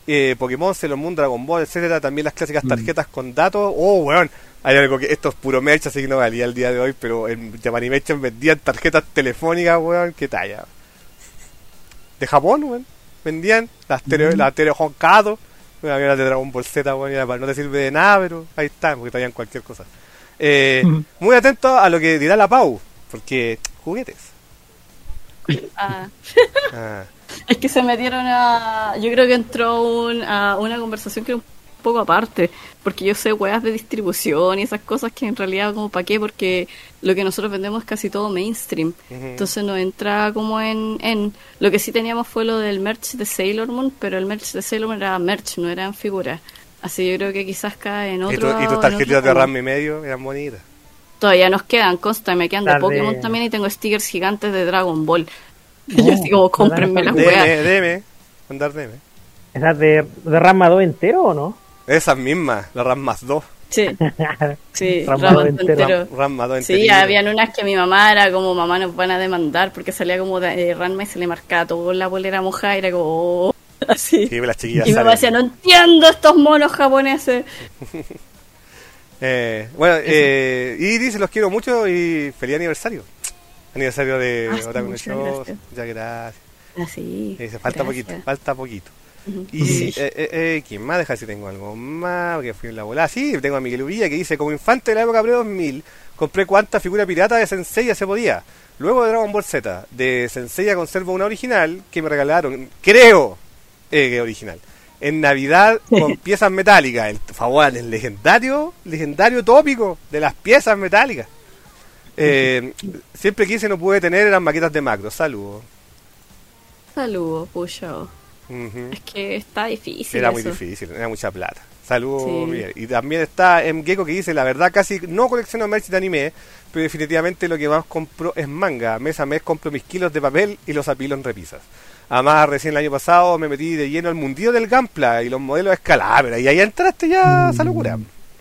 eh, Pokémon, Sailor Moon, Dragon Ball, etcétera. También las clásicas tarjetas mm. con datos. Oh, weón. Hay algo que esto es puro merch, así que no valía el día de hoy, pero en Japanimation vendían tarjetas telefónicas, weón, qué talla. De Japón, weón, vendían las Tereo, mm. la Tereo Honkado, weón, había las de Dragon Ball Z, weón, no te sirve de nada, pero ahí están, porque traían cualquier cosa. Eh, mm. Muy atento a lo que dirá la Pau, porque juguetes. Ah. ah. Es que se metieron a... Yo creo que entró un, a una conversación que era un poco aparte, porque yo sé weas de distribución y esas cosas que en realidad como para qué, porque lo que nosotros vendemos es casi todo mainstream, uh-huh. entonces no entra como en, en lo que sí teníamos fue lo del merch de Sailor Moon, pero el merch de Sailor Moon era merch, no eran figuras, así yo creo que quizás cae en otro. ¿Y, tu, y tus tarjetitas de RAM y medio eran bonitas? Todavía nos quedan, consta, me quedan de Dale. Pokémon también, y tengo stickers gigantes de Dragon Ball. No, y así como cómprenme las weas. Deme, deme, andar deme. ¿Esas de, de Ranma dos entero o no? Esas mismas, la RAM más dos. Sí, sí, Ranma dos entero. Ranma dos entero. Sí, habían unas que mi mamá era como, mamá nos van a demandar, porque salía como de, de Ranma y se le marcaba todo la polera mojada, y era como, oh, así. Sí, las chiquillas y mi mamá decía, no entiendo estos monos japoneses. eh, bueno, eh, y dice, los quiero mucho y feliz aniversario. Aniversario de ah, Otaku no Show. Ya, gracias. Ah, sí. Dice, falta gracias. poquito, falta poquito. Uh-huh. Y, sí. eh, eh, eh, ¿quién más? Deja si tengo algo más, porque fui en la volada. Sí, tengo a Miguel Uvilla que dice, como infante de la época pre dos mil, compré cuánta figura pirata de Senseiya se podía. Luego de Dragon Ball Z, de Senseiya conservo una original que me regalaron, creo, eh, que original. En Navidad con piezas metálicas. El favor, el legendario, legendario tópico de las piezas metálicas. Eh, siempre quise, no pude tener, eran maquetas de Macro. Saludos. Saludos, Puyo. Uh-huh. Es que está difícil. Era eso. muy difícil, era mucha plata. Saludos, sí. Miguel. Y también está M. Gecko que dice, la verdad casi no colecciono merch de anime, pero definitivamente lo que más compro es manga. Mes a mes compro mis kilos de papel y los apilo en repisas. Además, recién el año pasado me metí de lleno al mundillo del Gunpla y los modelos de escala, y ahí entraste ya, esa locura.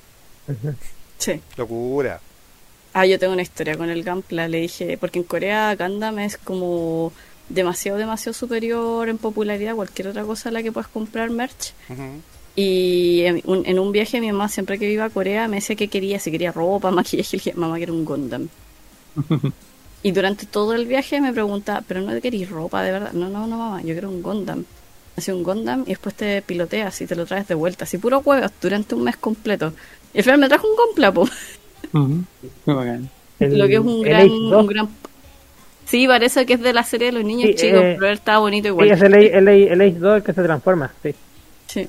Sí. Locura. Ah, yo tengo una historia con el Gunpla, le dije, porque en Corea Gundam es como demasiado, demasiado superior en popularidad a cualquier otra cosa a la que puedas comprar merch. Uh-huh. Y en un, en un viaje mi mamá, siempre que iba a Corea, me decía que quería, si quería ropa, maquillaje, y le dije, mamá, que era un Gundam. Y durante todo el viaje me preguntaba, ¿pero no querías ropa de verdad? No, no, no, mamá, yo quiero un Gundam. Así un Gundam y después te piloteas y te lo traes de vuelta, así puro huevos, durante un mes completo. Y al final me trajo un Gunpla, po. Uh-huh. Muy bacán. El, lo que es un gran, un gran... Sí, parece que es de la serie de los niños sí, chicos, eh, pero él estaba bonito igual. Sí, es el, el, el Ace dos que se transforma, sí. Sí.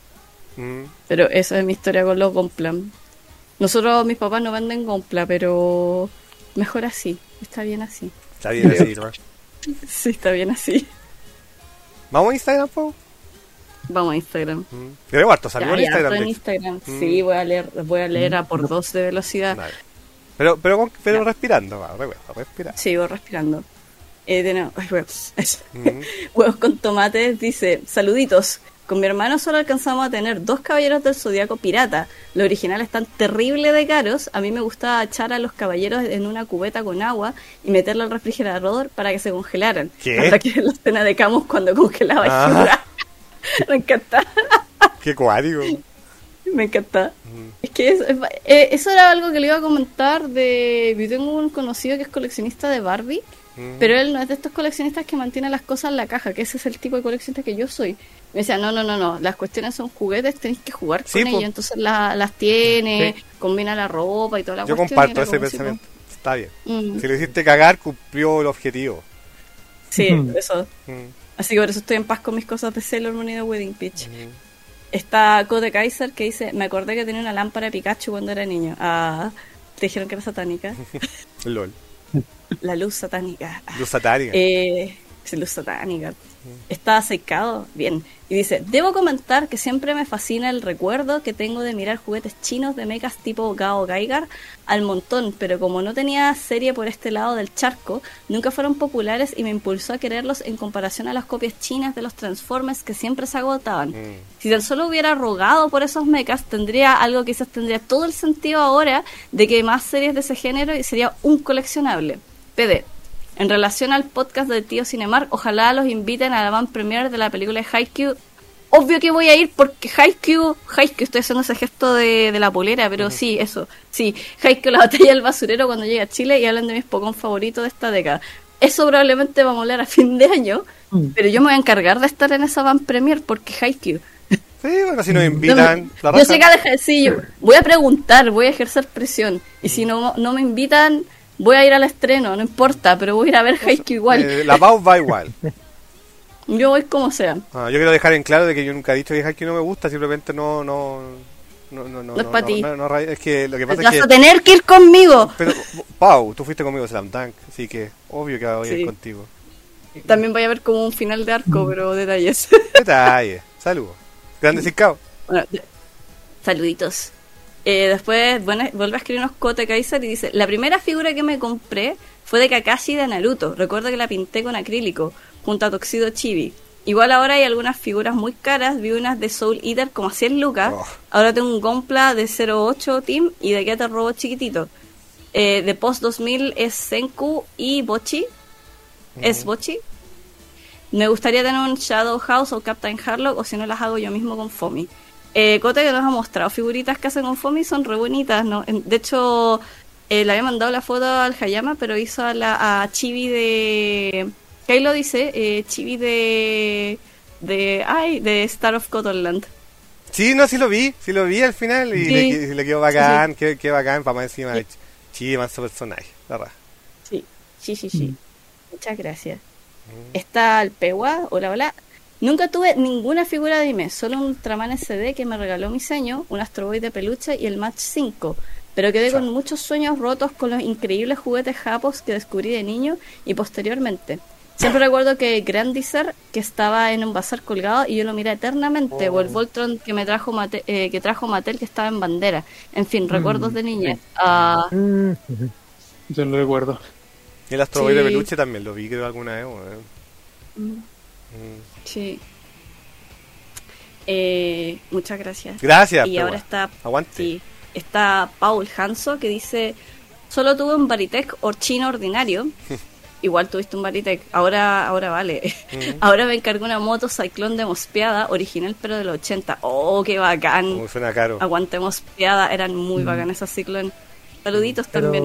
Mm. Pero esa es mi historia con los Gunpla. Nosotros, mis papás no venden Gunpla, pero mejor así, está bien así. Está bien así, ¿no? Sí, está bien así. ¿Vamos a Instagram, po? Vamos a Instagram. Mm. Pero harto, salió en Instagram. En Instagram. Mm. Sí, voy a leer, voy a leer mm. a por dos de velocidad. Vale. Pero, pero, pero respirando, va, respira. Sí, voy respirando. Eh, tenemos, ay, huevos. Mm. Huevos con tomates, dice, saluditos. Con mi hermano solo alcanzamos a tener dos caballeros del Zodiaco pirata. Los originales están terrible de caros. A mí me gustaba echar a los caballeros en una cubeta con agua y meterlo al refrigerador para que se congelaran. ¿Qué? Hasta que la escena de Camus cuando congelaba y ah. Me encanta. Qué cuático. Me encanta. Mm. Es que es, eh, eso era algo que le iba a comentar de... Yo tengo un conocido que es coleccionista de Barbie, mm. pero él no es de estos coleccionistas que mantienen las cosas en la caja, que ese es el tipo de coleccionista que yo soy. Me decía, no, no, no, no, las cuestiones son juguetes, tenéis que jugar con sí, ellos, entonces la, las tiene, sí. Combina la ropa y toda la yo cuestión. Yo comparto ese pensamiento, si está bien. Mm. Si le hiciste cagar, cumplió el objetivo. Sí, eso. Mm. Así que por eso estoy en paz con mis cosas de Sailor Moon y de Wedding Peach. Mm. Está Code Kaiser que dice, me acordé que tenía una lámpara de Pikachu cuando era niño. Ah, te dijeron que era satánica. LOL. La luz satánica. Luz satánica. Eh, sí, luz satánica. Está secado, bien. Y dice, debo comentar que siempre me fascina el recuerdo que tengo de mirar juguetes chinos de mechas tipo Gao Gaigar al montón, pero como no tenía serie por este lado del charco, nunca fueron populares y me impulsó a quererlos en comparación a las copias chinas de los Transformers que siempre se agotaban. Mm. Si tan solo hubiera rogado por esos mechas, tendría algo que quizás tendría todo el sentido ahora de que más series de ese género y sería un coleccionable. P D. En relación al podcast de Tío Cinemark, ojalá los inviten a la van premiere de la película de Haikyuu obvio que voy a ir porque Haikyuu, Haikyuu, estoy haciendo ese gesto de, de la polera, pero uh-huh. sí, eso, sí, Haikyuu, la batalla del basurero cuando llegue a Chile y hablan de mis Pokémon favoritos de esta década. Eso probablemente va a moler a fin de año, uh-huh. pero yo me voy a encargar de estar en esa van premier porque Haikyuu. Sí, bueno, si nos invitan... No, yo sé que sí, yo voy a preguntar, voy a ejercer presión, y si no, no me invitan, voy a ir al estreno, no importa, pero voy a ir a ver Haikyuu igual. Eh, la Pau va igual. Yo voy como sea. Ah, yo quiero dejar en claro de que yo nunca he dicho que Haikyuu no me gusta, simplemente no... no... No, no, no, no es para ti. No, no, no, es que lo que pasa Vas es que... a tener que ir conmigo. Pero, Pau, tú fuiste conmigo a Slam Dunk, así que obvio que voy a ir sí. contigo. También voy a ver como un final de arco, pero detalles. Detalles. Saludos. Grande Cicao. Bueno, saluditos. Eh, después bueno, vuelve a escribirnos Kote Kaiser y dice: la primera figura que me compré fue de Kakashi de Naruto. Recuerdo que la pinté con acrílico junto a Tuxedo Chibi. Igual ahora hay algunas figuras muy caras. Vi unas de Soul Eater como a cien lucas. Oh. Ahora tengo un Gonpla de cero ocho Team y de Getter Robot chiquitito. Eh, de Post dos mil es Senku y Bochi. Uh-huh. Es Bochi. Me gustaría tener un Shadow House o Captain Harlock, o si no las hago yo mismo con Fomi. Eh, Kote que nos ha mostrado figuritas que hace con Fomi, son re bonitas, ¿no? De hecho, eh, le había mandado la foto al Hayama, pero hizo a, la, a Chibi de... ¿Qué lo dice? Eh, Chibi de... de... Ay, de Star of Cottonland. Sí, no, sí lo vi, sí lo vi al final y sí. le, le quedó bacán, sí, sí. Qué, qué bacán, para más encima sí. de Chibi, más su personaje, la raja. Sí, sí, sí, sí. Mm. Muchas gracias. Mm. Está el Pewa, hola, hola. Nunca tuve ninguna figura de anime, solo un Ultraman S D que me regaló mi seño, un Astro Boy de peluche y el Match cinco. Pero quedé con muchos sueños rotos con los increíbles juguetes japos que descubrí de niño y posteriormente. Siempre recuerdo que Grandizer, que estaba en un bazar colgado y yo lo miré eternamente, oh. o el Voltron que me trajo Mate, eh, que trajo Mattel que estaba en bandera. En fin, mm. recuerdos de niñez. Uh, mm. Yo lo recuerdo. Y el Astro Boy sí. de peluche también lo vi, creo, alguna vez. ¿eh? Mm. Sí. Eh, muchas gracias. Gracias. Y ahora está, aguante. Sí, está Paul Hanso que dice: solo tuve un Baritech Orchino ordinario. Igual tuviste un Baritech. Ahora, ahora vale. Uh-huh. Ahora me encargó una moto Cyclone de Mospeada, original pero de los ochenta. Oh, qué bacán. Muy suena caro. Aguante Mospeada, eran muy uh-huh. bacán esas Cyclone. Saluditos pero... también.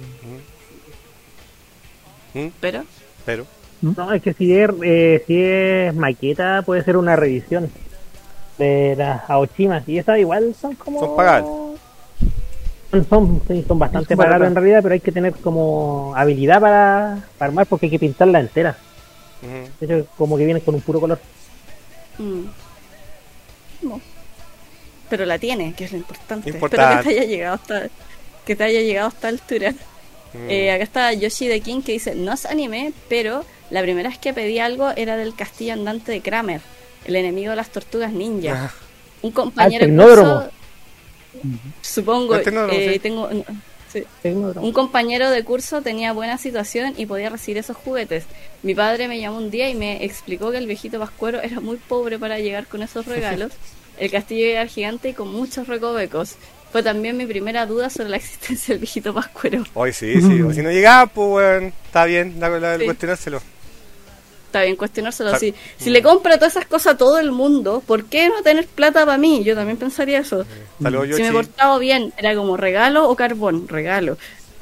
Uh-huh. Pero. Pero. No, es que si es, eh, si es maqueta puede ser una revisión de las Aoshimas y esas igual son como... Son pagadas. Son, son, sí, son bastante pagadas en realidad, pero hay que tener como habilidad para, para armar porque hay que pintarla entera. Uh-huh. De hecho, como que vienen con un puro color. Mm. No. Pero la tiene, que es lo importante. importante. Espero que te haya llegado hasta, que te haya llegado hasta la altura. Mm. Eh, acá está Yoshi the King que dice: no es anime, pero la primera vez que pedí algo era del castillo andante de Kramer, el enemigo de las tortugas ninja. Ah. Un compañero de curso, supongo, eh, sí. tengo, no, sí. un compañero de curso tenía buena situación y podía recibir esos juguetes. Mi padre me llamó un día y me explicó que el viejito Pascuero era muy pobre para llegar con esos regalos. El castillo era gigante y con muchos recovecos. Fue también mi primera duda sobre la existencia del viejito Pascuero. Hoy sí, sí. O si no llegaba, pues bueno, está bien la, la, sí. cuestionárselo. Está bien cuestionárselo. Sa- si, si le compra todas esas cosas a todo el mundo, ¿por qué no tener plata para mí? Yo también pensaría eso. Saludos, si me portaba bien, era como regalo o carbón. Regalo.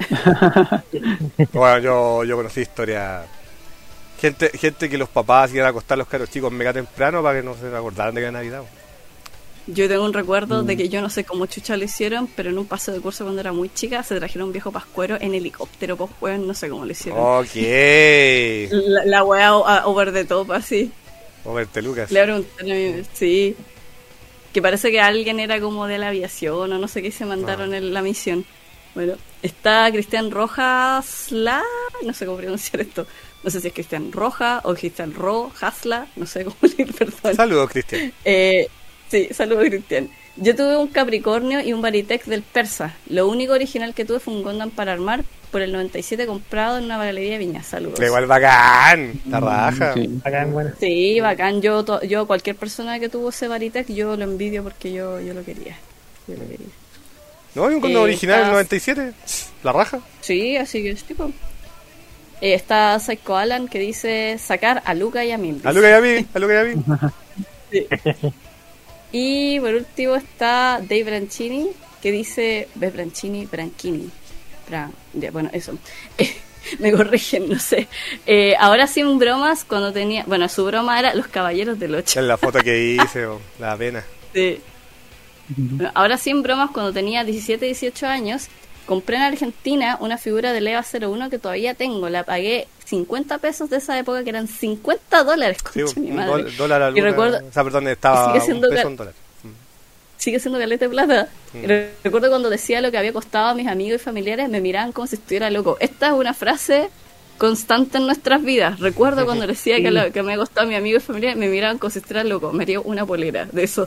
Bueno, yo, yo conocí historia... Gente, gente que los papás iban a acostar a los caros chicos mega temprano para que no se acordaran de que era Navidad. Yo tengo un recuerdo mm. de que yo no sé cómo chucha lo hicieron, pero en un paseo de curso cuando era muy chica se trajeron un viejo pascuero en helicóptero, pues weón, no sé cómo lo hicieron. Ok. La, la weá uh, over the top, así. Over the Lucas. Le preguntaron, sí. Que parece que alguien era como de la aviación o no sé qué, se mandaron no. en la misión. Bueno, está Cristian Rojas, la... no sé cómo pronunciar esto. No sé si es Cristian Roja o Cristian Ro, Hasla, no sé cómo leer, perdón. Saludos, Cristian. Eh... Sí, saludos, Cristian. Yo tuve un Capricornio y un Baritech del Persa. Lo único original que tuve fue un Gundam para armar por el noventa y siete comprado en una galería de Viña. Saludos. Igual bacán, la raja. Sí, bacán, bueno. Sí, bacán. Yo, to- yo cualquier persona que tuvo ese Baritech, yo lo envidio porque yo, yo lo quería. Yo lo quería. ¿No? ¿Hay un Gundam eh, original del noventa y siete? La raja. Sí, así que es tipo... Eh, está Psycho Alan que dice sacar a Luca y a mí. A Luca y a mí, a Luca y a mí. Sí. Y por último está Dave Branchini, que dice, ¿ves Branchini? Branchini. Bra, ya, bueno, eso. Me corrigen, no sé. Eh, ahora sin bromas, cuando tenía... Bueno, su broma era Los Caballeros del Ocho. En la foto que hice, oh, la pena. Sí. Bueno, ahora sin bromas, cuando tenía diecisiete, dieciocho años, compré en Argentina una figura de Leva cero uno que todavía tengo. La pagué cincuenta pesos de esa época, que eran cincuenta dólares, concha Sí, mi un madre. dol- dólar al Y recuerdo... O sea, perdón, estaba sigue un siendo peso cal- un dólar. sigue siendo caleta de plata. Mm. Y re- recuerdo cuando decía lo que había costado a mis amigos y familiares, me miraban como si estuviera loco. Esta es una frase constante en nuestras vidas. Recuerdo cuando decía que, lo, que me había costado a mis amigos y familiares, me miraban como si estuviera loco. Me dio una polera de eso.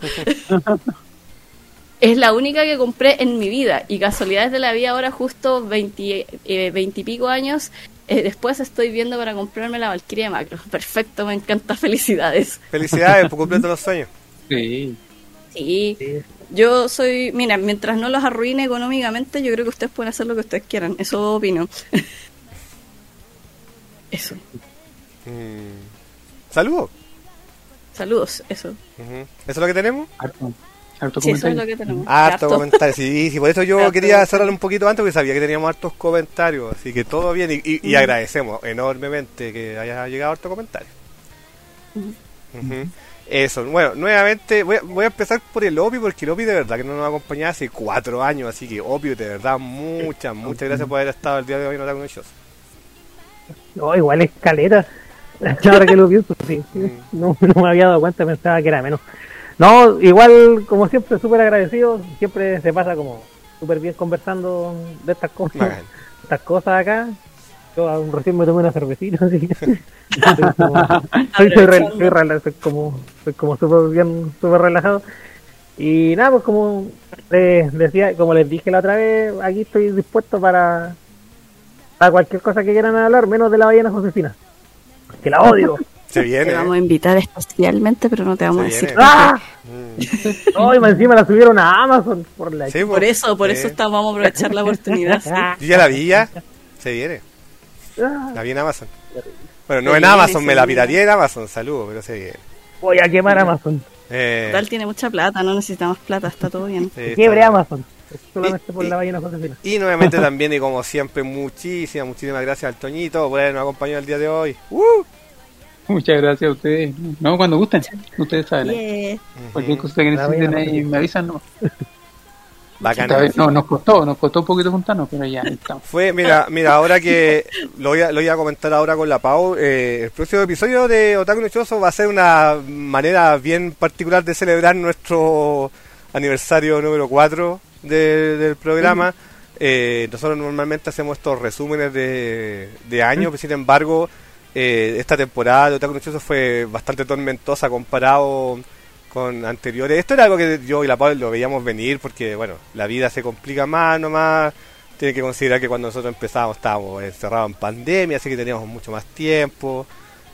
Es la única que compré en mi vida. Y casualidades de la vida, ahora justo veinte, eh, veinte y pico años, eh, después estoy viendo para comprarme la Valkyria de Macro. Perfecto, me encanta, felicidades. Felicidades por cumplir todos los sueños. Sí. Sí. Sí. Yo soy, mira, mientras no los arruine económicamente, yo creo que ustedes pueden hacer lo que ustedes quieran. Eso opino. Eso. Mm. Saludos. Saludos, eso. Ujú. ¿Eso es lo que tenemos? Harto, harto Sí, eso es comentario. lo que tenemos. Harto Harto. comentarios. Sí, sí, por eso yo Harto. quería cerrar un poquito antes porque sabía que teníamos hartos comentarios. Así que todo bien. Y, y- y Mm. agradecemos enormemente que haya llegado harto comentario. Ujú. Ujú. Eso, bueno, nuevamente voy a, voy a empezar por el Opi, porque el Opi de verdad que no nos acompañaba hace cuatro años, así que Opi, de verdad, muchas, muchas gracias por haber estado el día de hoy en Otaku no Shows. No, igual escalera. Ahora que lo pienso, sí, sí. No, no me había dado cuenta, pensaba que era menos. No, igual, como siempre, súper agradecido. Siempre se pasa como súper bien conversando de estas cosas, Bacán. estas cosas acá. Yo aún recién me tomé una cervecita, así que soy como, soy, soy re- soy rela- soy como, soy como súper bien, súper relajado. Y nada, pues como les decía, como les dije la otra vez, aquí estoy dispuesto para, para cualquier cosa que quieran hablar, menos de la ballena Josefina, que la odio. Se Te viene. vamos a invitar especialmente, pero no te vamos Se a decir. viene. ¡Ah! Mm. No, y más encima la subieron a Amazon por la Sí, Por eso, por sí. eso estamos, vamos a aprovechar la oportunidad. sí. Yo ya la vi ya. Se viene. Ah, La vi en Amazon. Bueno, no Se en viene, Amazon, se me la viene. pirateé en Amazon, saludos, pero se viene. voy a quemar Amazon. Eh, Total, tiene mucha plata, no necesitamos plata, está todo bien. sí, está Quiebre bien. Amazon. Solamente por Y- la ballena Josefina. Y nuevamente también, y como siempre, muchísimas, muchísimas gracias al Toñito por habernos acompañado el día de hoy. ¡Uh! Muchas gracias a ustedes. No, cuando gusten. Ustedes saben. ¿eh? Yeah. Cualquier cosa que La necesiten voy a ahí me avisan. No. Bacán. Esta vez- no, nos costó, nos costó un poquito juntarnos, pero ya estamos. Fue, mira, mira, ahora que lo voy a, lo voy a comentar ahora con la Pau, eh, el próximo episodio de Otaku no Choso va a ser una manera bien particular de celebrar nuestro aniversario número cuatro de- del programa. Eh, nosotros normalmente hacemos estos resúmenes de, de años, pero sin embargo, eh, esta temporada de Otaku no Choso fue bastante tormentosa comparado con anteriores. Esto era algo que yo y la Pau lo veíamos venir porque, bueno, la vida se complica más nomás. Tiene que considerar que cuando nosotros empezábamos estábamos encerrados en pandemia, así que teníamos mucho más tiempo.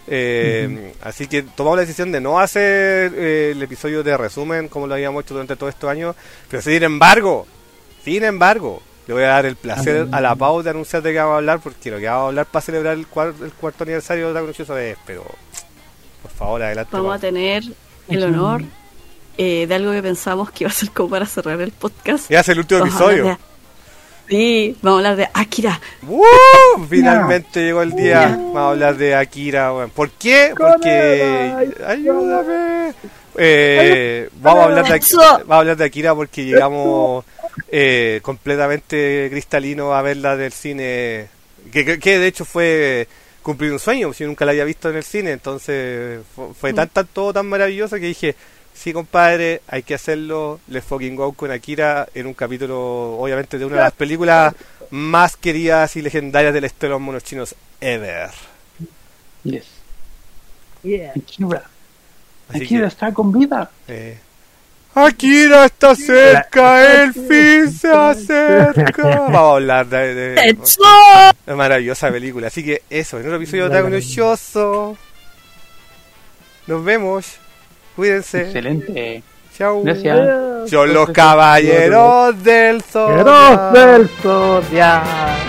Eh, Así que tomamos la decisión de no hacer eh, el episodio de resumen como lo habíamos hecho durante todos estos años. Pero sin embargo, sin embargo, le voy a dar el placer a la Pau de anunciar de qué vamos a hablar, porque lo que vamos a hablar para celebrar el, cuar- el cuarto aniversario de Otaku no Choso es, pero por favor, adelante. Vamos Pau. a tener el honor eh, de algo que pensamos que iba a ser como para cerrar el podcast. Ya es el último Vamos a hablar episodio. de- Sí, vamos a hablar de Akira. ¡Woo! Finalmente llegó el día. Vamos a hablar de Akira. Bueno. ¿Por qué? Porque. ¡Ayúdame! Eh, vamos, a hablar de, Eso. vamos a hablar de Akira porque llegamos eh, completamente cristalinos a verla del cine. Que, que, que de hecho fue cumplir un sueño. Si yo nunca la había visto en el cine. Entonces fue, fue tan, tan, todo tan maravilloso que dije. Sí, compadre, hay que hacerlo. Let's fucking go con Akira en un capítulo, obviamente, de una de las películas más queridas y legendarias de la historia de los monos chinos ever. Yes. Yeah. Akira. Así Akira que, está con vida. eh, Akira está cerca, el fin se acerca. Vamos a hablar de, de, de ¡Eso! una maravillosa película. Así que eso, en otro episodio de Otaku no Choso. Nos vemos. Cuídense. Excelente. Chau. Gracias. Son los caballeros del sol. Heroes del Zodiaco.